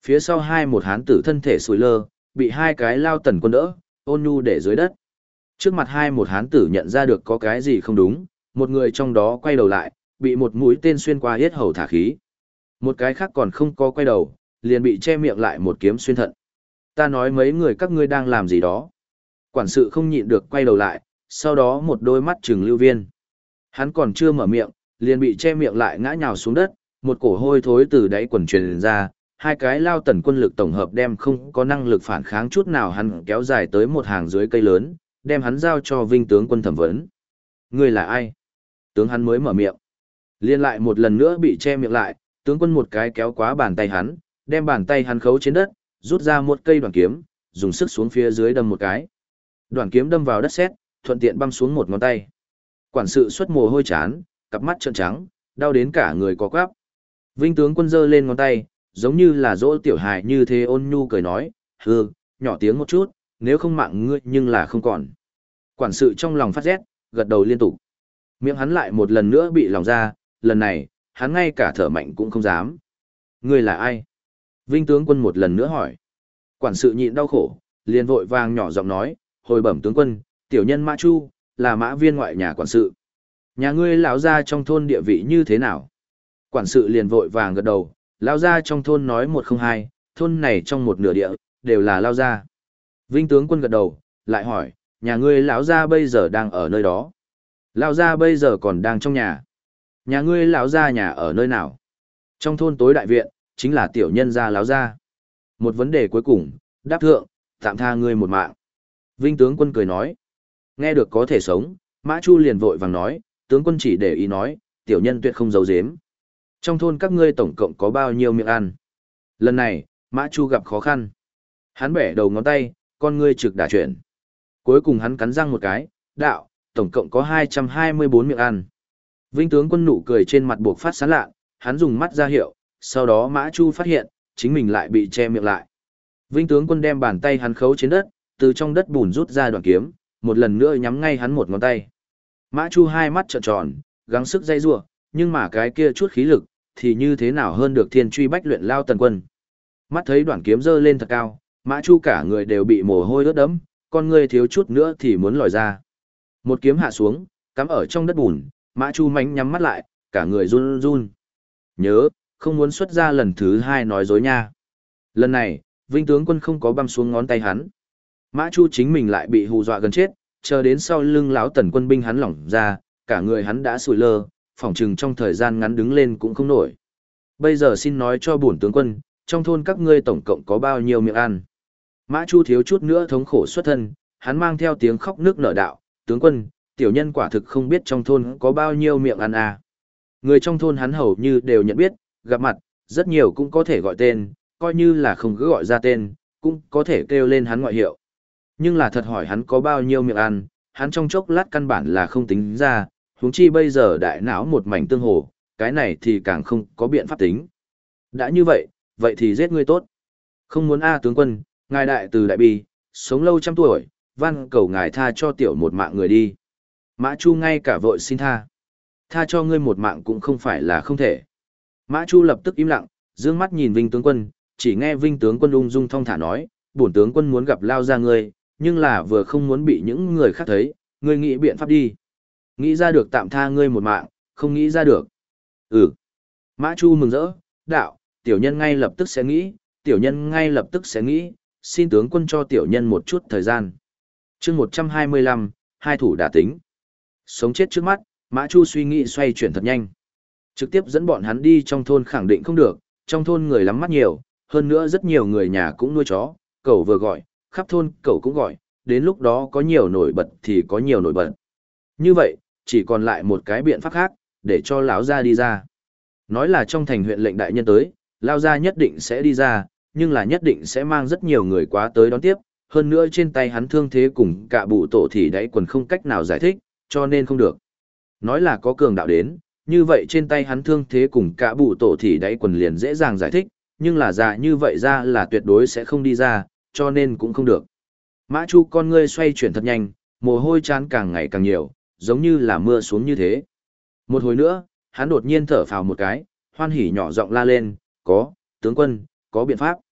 Phía sau hai một hán tử thân thể sùi lơ, bị hai cái lao tần quân đỡ, ôn nhu để dưới đất. Trước mặt hai một hán tử nhận ra được có cái gì không đúng, một người trong đó quay đầu lại, bị một mũi tên xuyên qua yết hầu thả khí. Một cái khác còn không có quay đầu, liền bị che miệng lại một kiếm xuyên thận. Ta nói mấy người các ngươi đang làm gì đó. Quản sự không nhịn được quay đầu lại, sau đó một đôi mắt trừng Lưu Viên. Hắn còn chưa mở miệng, liền bị che miệng lại ngã nhào xuống đất, một cổ hôi thối từ đáy quần truyền ra, hai cái lao tần quân lực tổng hợp đem không có năng lực phản kháng chút nào hắn kéo dài tới một hàng dưới cây lớn, đem hắn giao cho Vinh tướng quân thẩm vấn. Ngươi là ai? Tướng hắn mới mở miệng. Liên lại một lần nữa bị che miệng lại, tướng quân một cái kéo quá bàn tay hắn, đem bàn tay hắn khấu trên đất, rút ra một cây đoàn kiếm, dùng sức xuống phía dưới đâm một cái. Đoàn kiếm đâm vào đất sét, thuận tiện băm xuống một ngón tay. Quản sự xuất mồ hôi chán, cặp mắt trợn trắng, đau đến cả người có quắp. Vinh tướng quân giơ lên ngón tay, giống như là dỗ tiểu hài như thế ôn nhu cười nói, hừ, nhỏ tiếng một chút, nếu không mạng ngươi nhưng là không còn. Quản sự trong lòng phát rét, gật đầu liên tục. Miệng hắn lại một lần nữa bị lòng ra, lần này, hắn ngay cả thở mạnh cũng không dám. Ngươi là ai? Vinh tướng quân một lần nữa hỏi. Quản sự nhịn đau khổ, liền vội vàng nhỏ giọng nói, hồi bẩm tướng quân, tiểu nhân Mã Chu, là mã viên ngoại nhà quản sự. Nhà ngươi lão gia trong thôn địa vị như thế nào? Quản sự liền vội vàng gật đầu, lão gia trong thôn nói 102, thôn này trong một nửa địa, đều là lão gia. Vinh tướng quân gật đầu, lại hỏi, nhà ngươi lão gia bây giờ đang ở nơi đó. Lão gia bây giờ còn đang trong nhà. Nhà ngươi lão gia nhà ở nơi nào? Trong thôn tối đại viện, chính là tiểu nhân gia lão gia. Một vấn đề cuối cùng, đáp thượng, tạm tha ngươi một mạng. Vinh tướng quân cười nói, nghe được có thể sống, Mã Chu liền vội vàng nói, tướng quân chỉ để ý nói, tiểu nhân tuyệt không giấu giếm. Trong thôn các ngươi tổng cộng có bao nhiêu miệng ăn? Lần này, Mã Chu gặp khó khăn. Hắn bẻ đầu ngón tay, con ngươi trực đả chuyển. Cuối cùng hắn cắn răng một cái, đạo, tổng cộng có 224 miệng ăn. Vinh tướng quân nụ cười trên mặt buộc phát sán lạ, hắn dùng mắt ra hiệu, sau đó Mã Chu phát hiện, chính mình lại bị che miệng lại. Vinh tướng quân đem bàn tay hắn khấu trên đất, từ trong đất bùn rút ra đoạn kiếm, một lần nữa nhắm ngay hắn một ngón tay. Mã Chu hai mắt trợn tròn, gắng sức dây rủa, nhưng mà cái kia chút khí lực, thì như thế nào hơn được thiên truy bách luyện lao tần quân. Mắt thấy đoạn kiếm giơ lên thật cao, Mã Chu cả người đều bị mồ hôi ướt đẫm, con người thiếu chút nữa thì muốn lòi ra. Một kiếm hạ xuống, cắm ở trong đất bùn, Mã Chu mánh nhắm mắt lại, cả người run run. Nhớ, không muốn xuất ra lần thứ hai nói dối nha. Lần này, Vinh tướng quân không có băm xuống ngón tay hắn. Mã Chu chính mình lại bị hù dọa gần chết, chờ đến sau lưng lão tần quân binh hắn lỏng ra, cả người hắn đã sùi lơ, phỏng chừng trong thời gian ngắn đứng lên cũng không nổi. Bây giờ xin nói cho bổn tướng quân, trong thôn các ngươi tổng cộng có bao nhiêu miệng ăn. Mã Chu thiếu chút nữa thống khổ xuất thân, hắn mang theo tiếng khóc nước nở đạo, tướng quân, tiểu nhân quả thực không biết trong thôn có bao nhiêu miệng ăn à. Người trong thôn hắn hầu như đều nhận biết, gặp mặt, rất nhiều cũng có thể gọi tên, coi như là không cứ gọi ra tên, cũng có thể kêu lên hắn ngoại hiệu. Nhưng là thật hỏi hắn có bao nhiêu miệng ăn, hắn trong chốc lát căn bản là không tính ra, huống chi bây giờ đại não một mảnh tương hồ, cái này thì càng không có biện pháp tính. Đã như vậy, vậy thì giết ngươi tốt. Không muốn tướng quân, ngài đại từ đại bi, sống lâu trăm tuổi, van cầu ngài tha cho tiểu một mạng người đi. Mã Chu ngay cả vội xin tha. Tha cho ngươi một mạng cũng không phải là không thể. Mã Chu lập tức im lặng, dương mắt nhìn Vinh tướng quân, chỉ nghe Vinh tướng quân ung dung thong thả nói, bổn tướng quân muốn gặp lao ra ngươi, nhưng là vừa không muốn bị những người khác thấy, ngươi nghĩ biện pháp đi. Nghĩ ra được tạm tha ngươi một mạng, không nghĩ ra được. Ừ. Mã Chu mừng rỡ, đạo, tiểu nhân ngay lập tức sẽ nghĩ, tiểu nhân ngay lập tức sẽ nghĩ, xin tướng quân cho tiểu nhân một chút thời gian. chương 125, hai thủ đả tính. Sống chết trước mắt, Mã Chu suy nghĩ xoay chuyển thật nhanh. Trực tiếp dẫn bọn hắn đi trong thôn khẳng định không được, trong thôn người lắm mắt nhiều, hơn nữa rất nhiều người nhà cũng nuôi chó, cậu vừa gọi, khắp thôn cậu cũng gọi, đến lúc đó có nhiều nổi bật thì có nhiều nổi bật. Như vậy, chỉ còn lại một cái biện pháp khác, để cho lão gia đi ra. Nói là trong thành huyện lệnh đại nhân tới, lão gia nhất định sẽ đi ra, nhưng là nhất định sẽ mang rất nhiều người quá tới đón tiếp, hơn nữa trên tay hắn thương thế cùng cả bụ tổ thì đáy quần không cách nào giải thích, cho nên không được. Nói là có cường đạo đến, như vậy trên tay hắn thương thế cùng cả bụ tổ thì đáy quần liền dễ dàng giải thích, nhưng là già như vậy ra là tuyệt đối sẽ không đi ra, cho nên cũng không được. Mã Chu con ngươi xoay chuyển thật nhanh, mồ hôi chán càng ngày càng nhiều, giống như là mưa xuống như thế. Một hồi nữa, hắn đột nhiên thở phào một cái, hoan hỉ nhỏ giọng la lên, có, tướng quân, có biện pháp.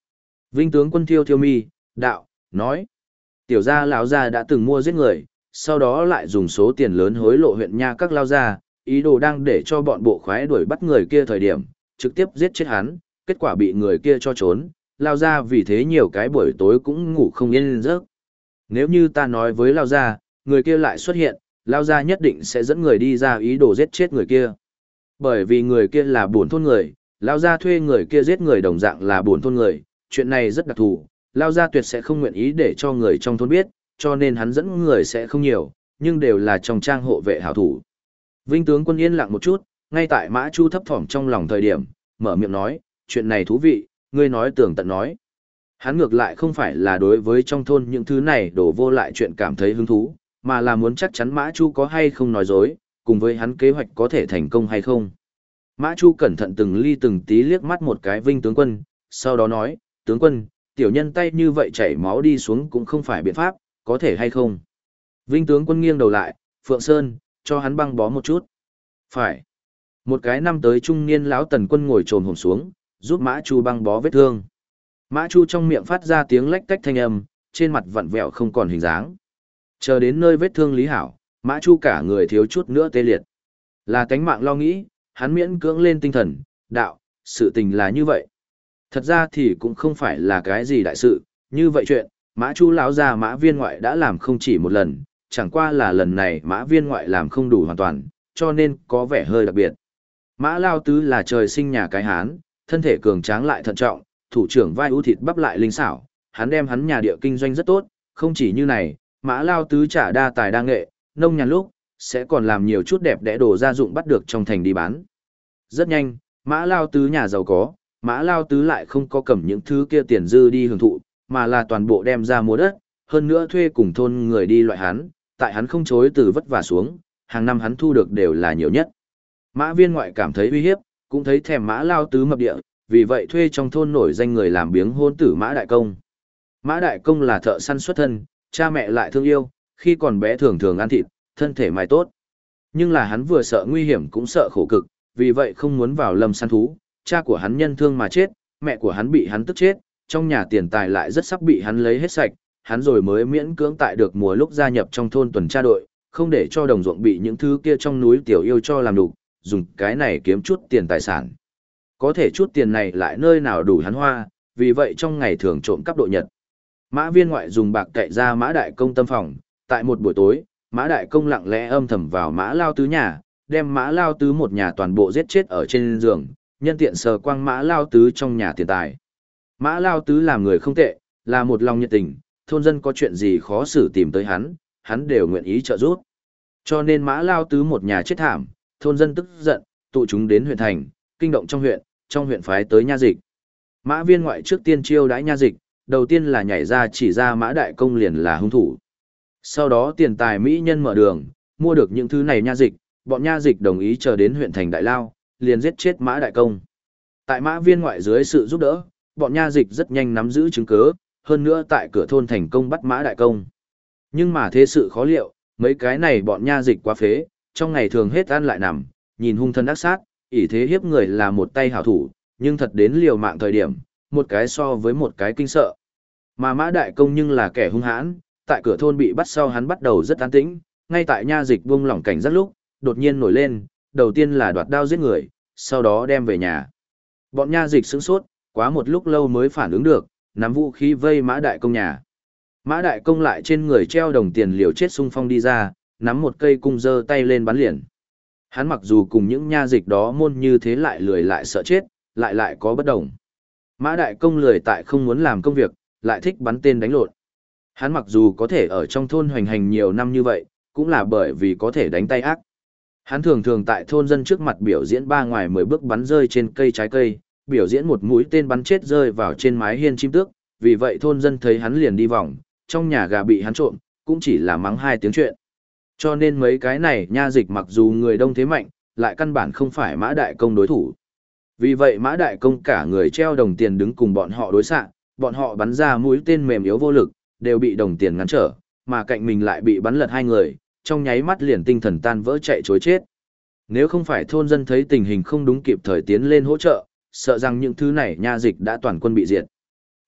Vinh tướng quân thiêu thiêu mi, đạo, nói. Tiểu gia lão gia đã từng mua giết người, sau đó lại dùng số tiền lớn hối lộ huyện nha các lao gia, ý đồ đang để cho bọn bộ khoái đuổi bắt người kia thời điểm, trực tiếp giết chết hắn, kết quả bị người kia cho trốn, lao gia vì thế nhiều cái buổi tối cũng ngủ không yên giấc. Nếu như ta nói với lao gia, người kia lại xuất hiện, lao gia nhất định sẽ dẫn người đi ra ý đồ giết chết người kia. Bởi vì người kia là buồn thôn người, lao gia thuê người kia giết người đồng dạng là buồn thôn người, chuyện này rất đặc thù, lao gia tuyệt sẽ không nguyện ý để cho người trong thôn biết, cho nên hắn dẫn người sẽ không nhiều, nhưng đều là trong trang hộ vệ hảo thủ. Vinh tướng quân yên lặng một chút, ngay tại Mã Chu thấp thỏm trong lòng thời điểm, mở miệng nói, chuyện này thú vị, ngươi nói tường tận nói. Hắn ngược lại không phải là đối với trong thôn những thứ này đổ vô lại chuyện cảm thấy hứng thú, mà là muốn chắc chắn Mã Chu có hay không nói dối, cùng với hắn kế hoạch có thể thành công hay không. Mã Chu cẩn thận từng ly từng tí liếc mắt một cái Vinh tướng quân, sau đó nói, tướng quân, tiểu nhân tay như vậy chảy máu đi xuống cũng không phải biện pháp, có thể hay không. Vinh tướng quân nghiêng đầu lại, Phượng Sơn, cho hắn băng bó một chút. Phải. Một cái năm tới trung niên lão tần quân ngồi trồm hổm xuống, giúp Mã Chu băng bó vết thương. Mã Chu trong miệng phát ra tiếng lách tách thanh âm, trên mặt vặn vẹo không còn hình dáng. Chờ đến nơi vết thương lý hảo, Mã Chu cả người thiếu chút nữa tê liệt. Là cánh mạng lo nghĩ, hắn miễn cưỡng lên tinh thần, đạo, sự tình là như vậy. Thật ra thì cũng không phải là cái gì đại sự, như vậy chuyện, Mã Chu lão gia Mã Viên ngoại đã làm không chỉ một lần, chẳng qua là lần này Mã Viên ngoại làm không đủ hoàn toàn, cho nên có vẻ hơi đặc biệt. Mã Lao Tứ là trời sinh nhà cái Hán, thân thể cường tráng lại thận trọng, thủ trưởng vai ưu thịt bắp lại linh xảo, hắn đem hắn nhà địa kinh doanh rất tốt, không chỉ như này, Mã Lao Tứ trả đa tài đa nghệ, nông nhàn lúc, sẽ còn làm nhiều chút đẹp đẽ đồ gia dụng bắt được trong thành đi bán. Rất nhanh, Mã Lao Tứ nhà giàu có, Mã Lao Tứ lại không có cầm những thứ kia tiền dư đi hưởng thụ, mà là toàn bộ đem ra mua đất, hơn nữa thuê cùng thôn người đi loại hắn, tại hắn không chối từ vất vả xuống, hàng năm hắn thu được đều là nhiều nhất. Mã Viên ngoại cảm thấy uy hiếp, cũng thấy thèm Mã Lao Tứ mập địa, vì vậy thuê trong thôn nổi danh người làm biếng hôn tử Mã Đại Công. Mã Đại Công là thợ săn xuất thân, cha mẹ lại thương yêu, khi còn bé thường thường ăn thịt, thân thể mài tốt. Nhưng là hắn vừa sợ nguy hiểm cũng sợ khổ cực, vì vậy không muốn vào lâm săn thú, cha của hắn nhân thương mà chết, mẹ của hắn bị hắn tức chết, trong nhà tiền tài lại rất sắp bị hắn lấy hết sạch, hắn rồi mới miễn cưỡng tại được mùa lúc gia nhập trong thôn tuần tra đội, không để cho đồng ruộng bị những thứ kia trong núi tiểu yêu cho làm đủ, dùng cái này kiếm chút tiền tài sản. Có thể chút tiền này lại nơi nào đủ hắn hoa, vì vậy trong ngày thường trộm cắp độ nhật. Mã Viên ngoại dùng bạc cậy ra Mã Đại Công tâm phòng, tại một buổi tối, Mã Đại Công lặng lẽ âm thầm vào Mã Lao Tứ nhà, đem Mã Lao Tứ một nhà toàn bộ giết chết ở trên giường, nhân tiện sờ quang Mã Lao Tứ trong nhà tiền tài. Mã Lao Tứ làm người không tệ, là một lòng nhiệt tình, thôn dân có chuyện gì khó xử tìm tới hắn đều nguyện ý trợ giúp. Cho nên Mã Lao Tứ một nhà chết thảm, thôn dân tức giận, tụ chúng đến huyện thành, kinh động trong huyện phái tới nha dịch. Mã Viên ngoại trước tiên chiêu đãi nha dịch, đầu tiên là nhảy ra chỉ ra Mã Đại Công liền là hung thủ. Sau đó tiền tài mỹ nhân mở đường, mua được những thứ này nha dịch, bọn nha dịch đồng ý chờ đến huyện thành Đại Lao, liền giết chết Mã Đại Công. Tại Mã Viên ngoại dưới sự giúp đỡ, bọn nha dịch rất nhanh nắm giữ chứng cứ, hơn nữa tại cửa thôn thành công bắt Mã Đại Công. Nhưng mà thế sự khó liệu, mấy cái này bọn nha dịch quá phế, trong ngày thường hết ăn lại nằm, nhìn hung thân ác sát, ỷ thế hiếp người là một tay hảo thủ, nhưng thật đến liều mạng thời điểm, một cái so với một cái kinh sợ. Mà Mã Đại Công nhưng là kẻ hung hãn, tại cửa thôn bị bắt sau hắn bắt đầu rất an tĩnh, ngay tại nha dịch buông lỏng cảnh giác lúc, đột nhiên nổi lên, đầu tiên là đoạt đao giết người, sau đó đem về nhà. Bọn nha dịch sửng sốt, quá một lúc lâu mới phản ứng được, nắm vũ khí vây Mã Đại Công nhà. Mã Đại Công lại trên người treo đồng tiền liều chết xung phong đi ra, nắm một cây cung giơ tay lên bắn liền. Hắn mặc dù cùng những nha dịch đó môn như thế lại lười lại sợ chết, lại có bất đồng. Mã Đại Công lười tại không muốn làm công việc, lại thích bắn tên đánh lộn. Hắn mặc dù có thể ở trong thôn hoành hành nhiều năm như vậy, cũng là bởi vì có thể đánh tay ác. Hắn thường thường tại thôn dân trước mặt biểu diễn ba ngoài 10 bước bắn rơi trên cây trái cây, biểu diễn một mũi tên bắn chết rơi vào trên mái hiên chim tước, vì vậy thôn dân thấy hắn liền đi vòng, trong nhà gà bị hắn trộm, cũng chỉ là mắng hai tiếng chuyện. Cho nên mấy cái này nha dịch mặc dù người đông thế mạnh, lại căn bản không phải Mã Đại Công đối thủ. Vì vậy Mã Đại Công cả người treo đồng tiền đứng cùng bọn họ đối xạ, bọn họ bắn ra mũi tên mềm yếu vô lực, đều bị đồng tiền ngăn trở, mà cạnh mình lại bị bắn lật hai người, trong nháy mắt liền tinh thần tan vỡ chạy trối chết. Nếu không phải thôn dân thấy tình hình không đúng kịp thời tiến lên hỗ trợ, sợ rằng những thứ này nha dịch đã toàn quân bị diệt.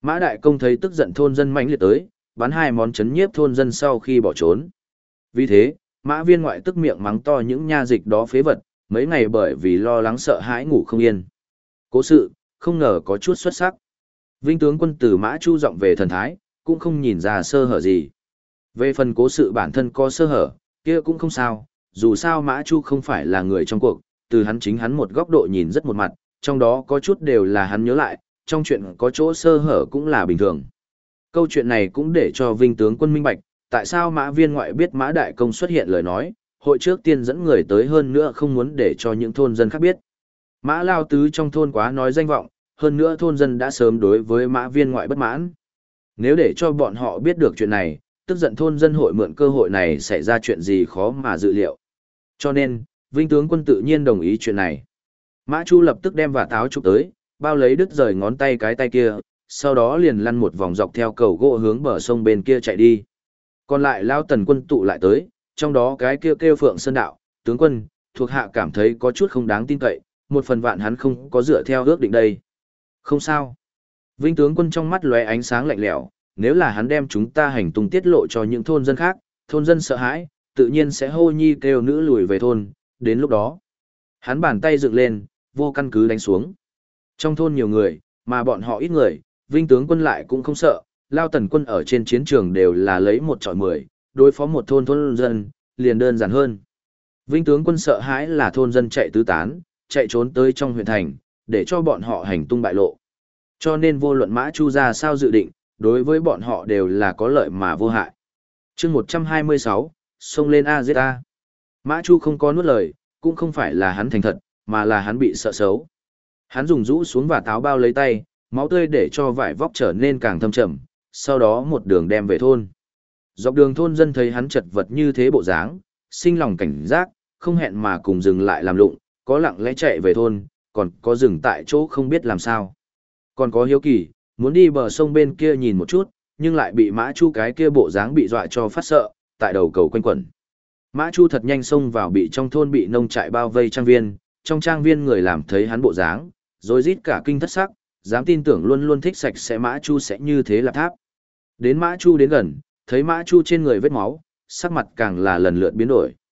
Mã Đại Công thấy tức giận thôn dân mãnh liệt tới, bắn hai món chấn nhiếp thôn dân sau khi bỏ trốn. Vì thế, Mã Viên Ngoại tức miệng mắng to những nha dịch đó phế vật, mấy ngày bởi vì lo lắng sợ hãi ngủ không yên. Cố sự, không ngờ có chút xuất sắc. Vinh tướng quân từ Mã Chu giọng về thần thái, cũng không nhìn ra sơ hở gì. Về phần cố sự bản thân có sơ hở, kia cũng không sao, dù sao Mã Chu không phải là người trong cuộc, từ hắn chính hắn một góc độ nhìn rất một mặt, trong đó có chút đều là hắn nhớ lại, trong chuyện có chỗ sơ hở cũng là bình thường. Câu chuyện này cũng để cho Vinh tướng quân minh bạch, tại sao Mã Viên Ngoại biết Mã Đại Công xuất hiện lời nói, hội trước tiên dẫn người tới hơn nữa không muốn để cho những thôn dân khác biết. Mã Lao Tứ trong thôn quá nói danh vọng, hơn nữa thôn dân đã sớm đối với Mã Viên Ngoại bất mãn. Nếu để cho bọn họ biết được chuyện này, tức giận thôn dân hội mượn cơ hội này xảy ra chuyện gì khó mà dự liệu. Cho nên, Vinh tướng quân tự nhiên đồng ý chuyện này. Mã Chu lập tức đem vả táo chụp tới, bao lấy đứt rời ngón tay cái tay kia, sau đó liền lăn một vòng dọc theo cầu gỗ hướng bờ sông bên kia chạy đi. Còn lại Lao Tần quân tụ lại tới, trong đó cái kia kêu Phượng Sơn Đạo, tướng quân, thuộc hạ cảm thấy có chút không đáng tin cậy, một phần vạn hắn không có dựa theo ước định đây. Không sao. Vinh tướng quân trong mắt lóe ánh sáng lạnh lẽo, nếu là hắn đem chúng ta hành tung tiết lộ cho những thôn dân khác, thôn dân sợ hãi, tự nhiên sẽ hô nhi kêu nữ lùi về thôn, đến lúc đó. Hắn bàn tay dựng lên, vô căn cứ đánh xuống. Trong thôn nhiều người, mà bọn họ ít người, Vinh tướng quân lại cũng không sợ, Lao Tần quân ở trên chiến trường đều là lấy một trọi 10, đối phó một thôn dân, liền đơn giản hơn. Vinh tướng quân sợ hãi là thôn dân chạy tứ tán, chạy trốn tới trong huyện thành, để cho bọn họ hành tung bại lộ. Cho nên vô luận Mã Chu ra sao dự định, đối với bọn họ đều là có lợi mà vô hại. chương 126, xông lên AZA. Mã Chu không có nuốt lời, cũng không phải là hắn thành thật, mà là hắn bị sợ xấu. Hắn dùng rũ xuống và táo bao lấy tay, máu tươi để cho vải vóc trở nên càng thâm trầm, sau đó một đường đem về thôn. Dọc đường thôn dân thấy hắn chật vật như thế bộ dáng, sinh lòng cảnh giác, không hẹn mà cùng dừng lại làm lụng, có lặng lẽ chạy về thôn, còn có dừng tại chỗ không biết làm sao. Còn có hiếu kỳ, muốn đi bờ sông bên kia nhìn một chút, nhưng lại bị Mã Chu cái kia bộ dáng bị dọa cho phát sợ, tại đầu cầu quanh quẩn. Mã Chu thật nhanh xông vào bị trong thôn bị nông trại bao vây trang viên, trong trang viên người làm thấy hắn bộ dáng, rồi rít cả kinh thất sắc, dám tin tưởng luôn luôn thích sạch sẽ Mã Chu sẽ như thế là tháp. Đến Mã Chu đến gần, thấy Mã Chu trên người vết máu, sắc mặt càng là lần lượt biến đổi.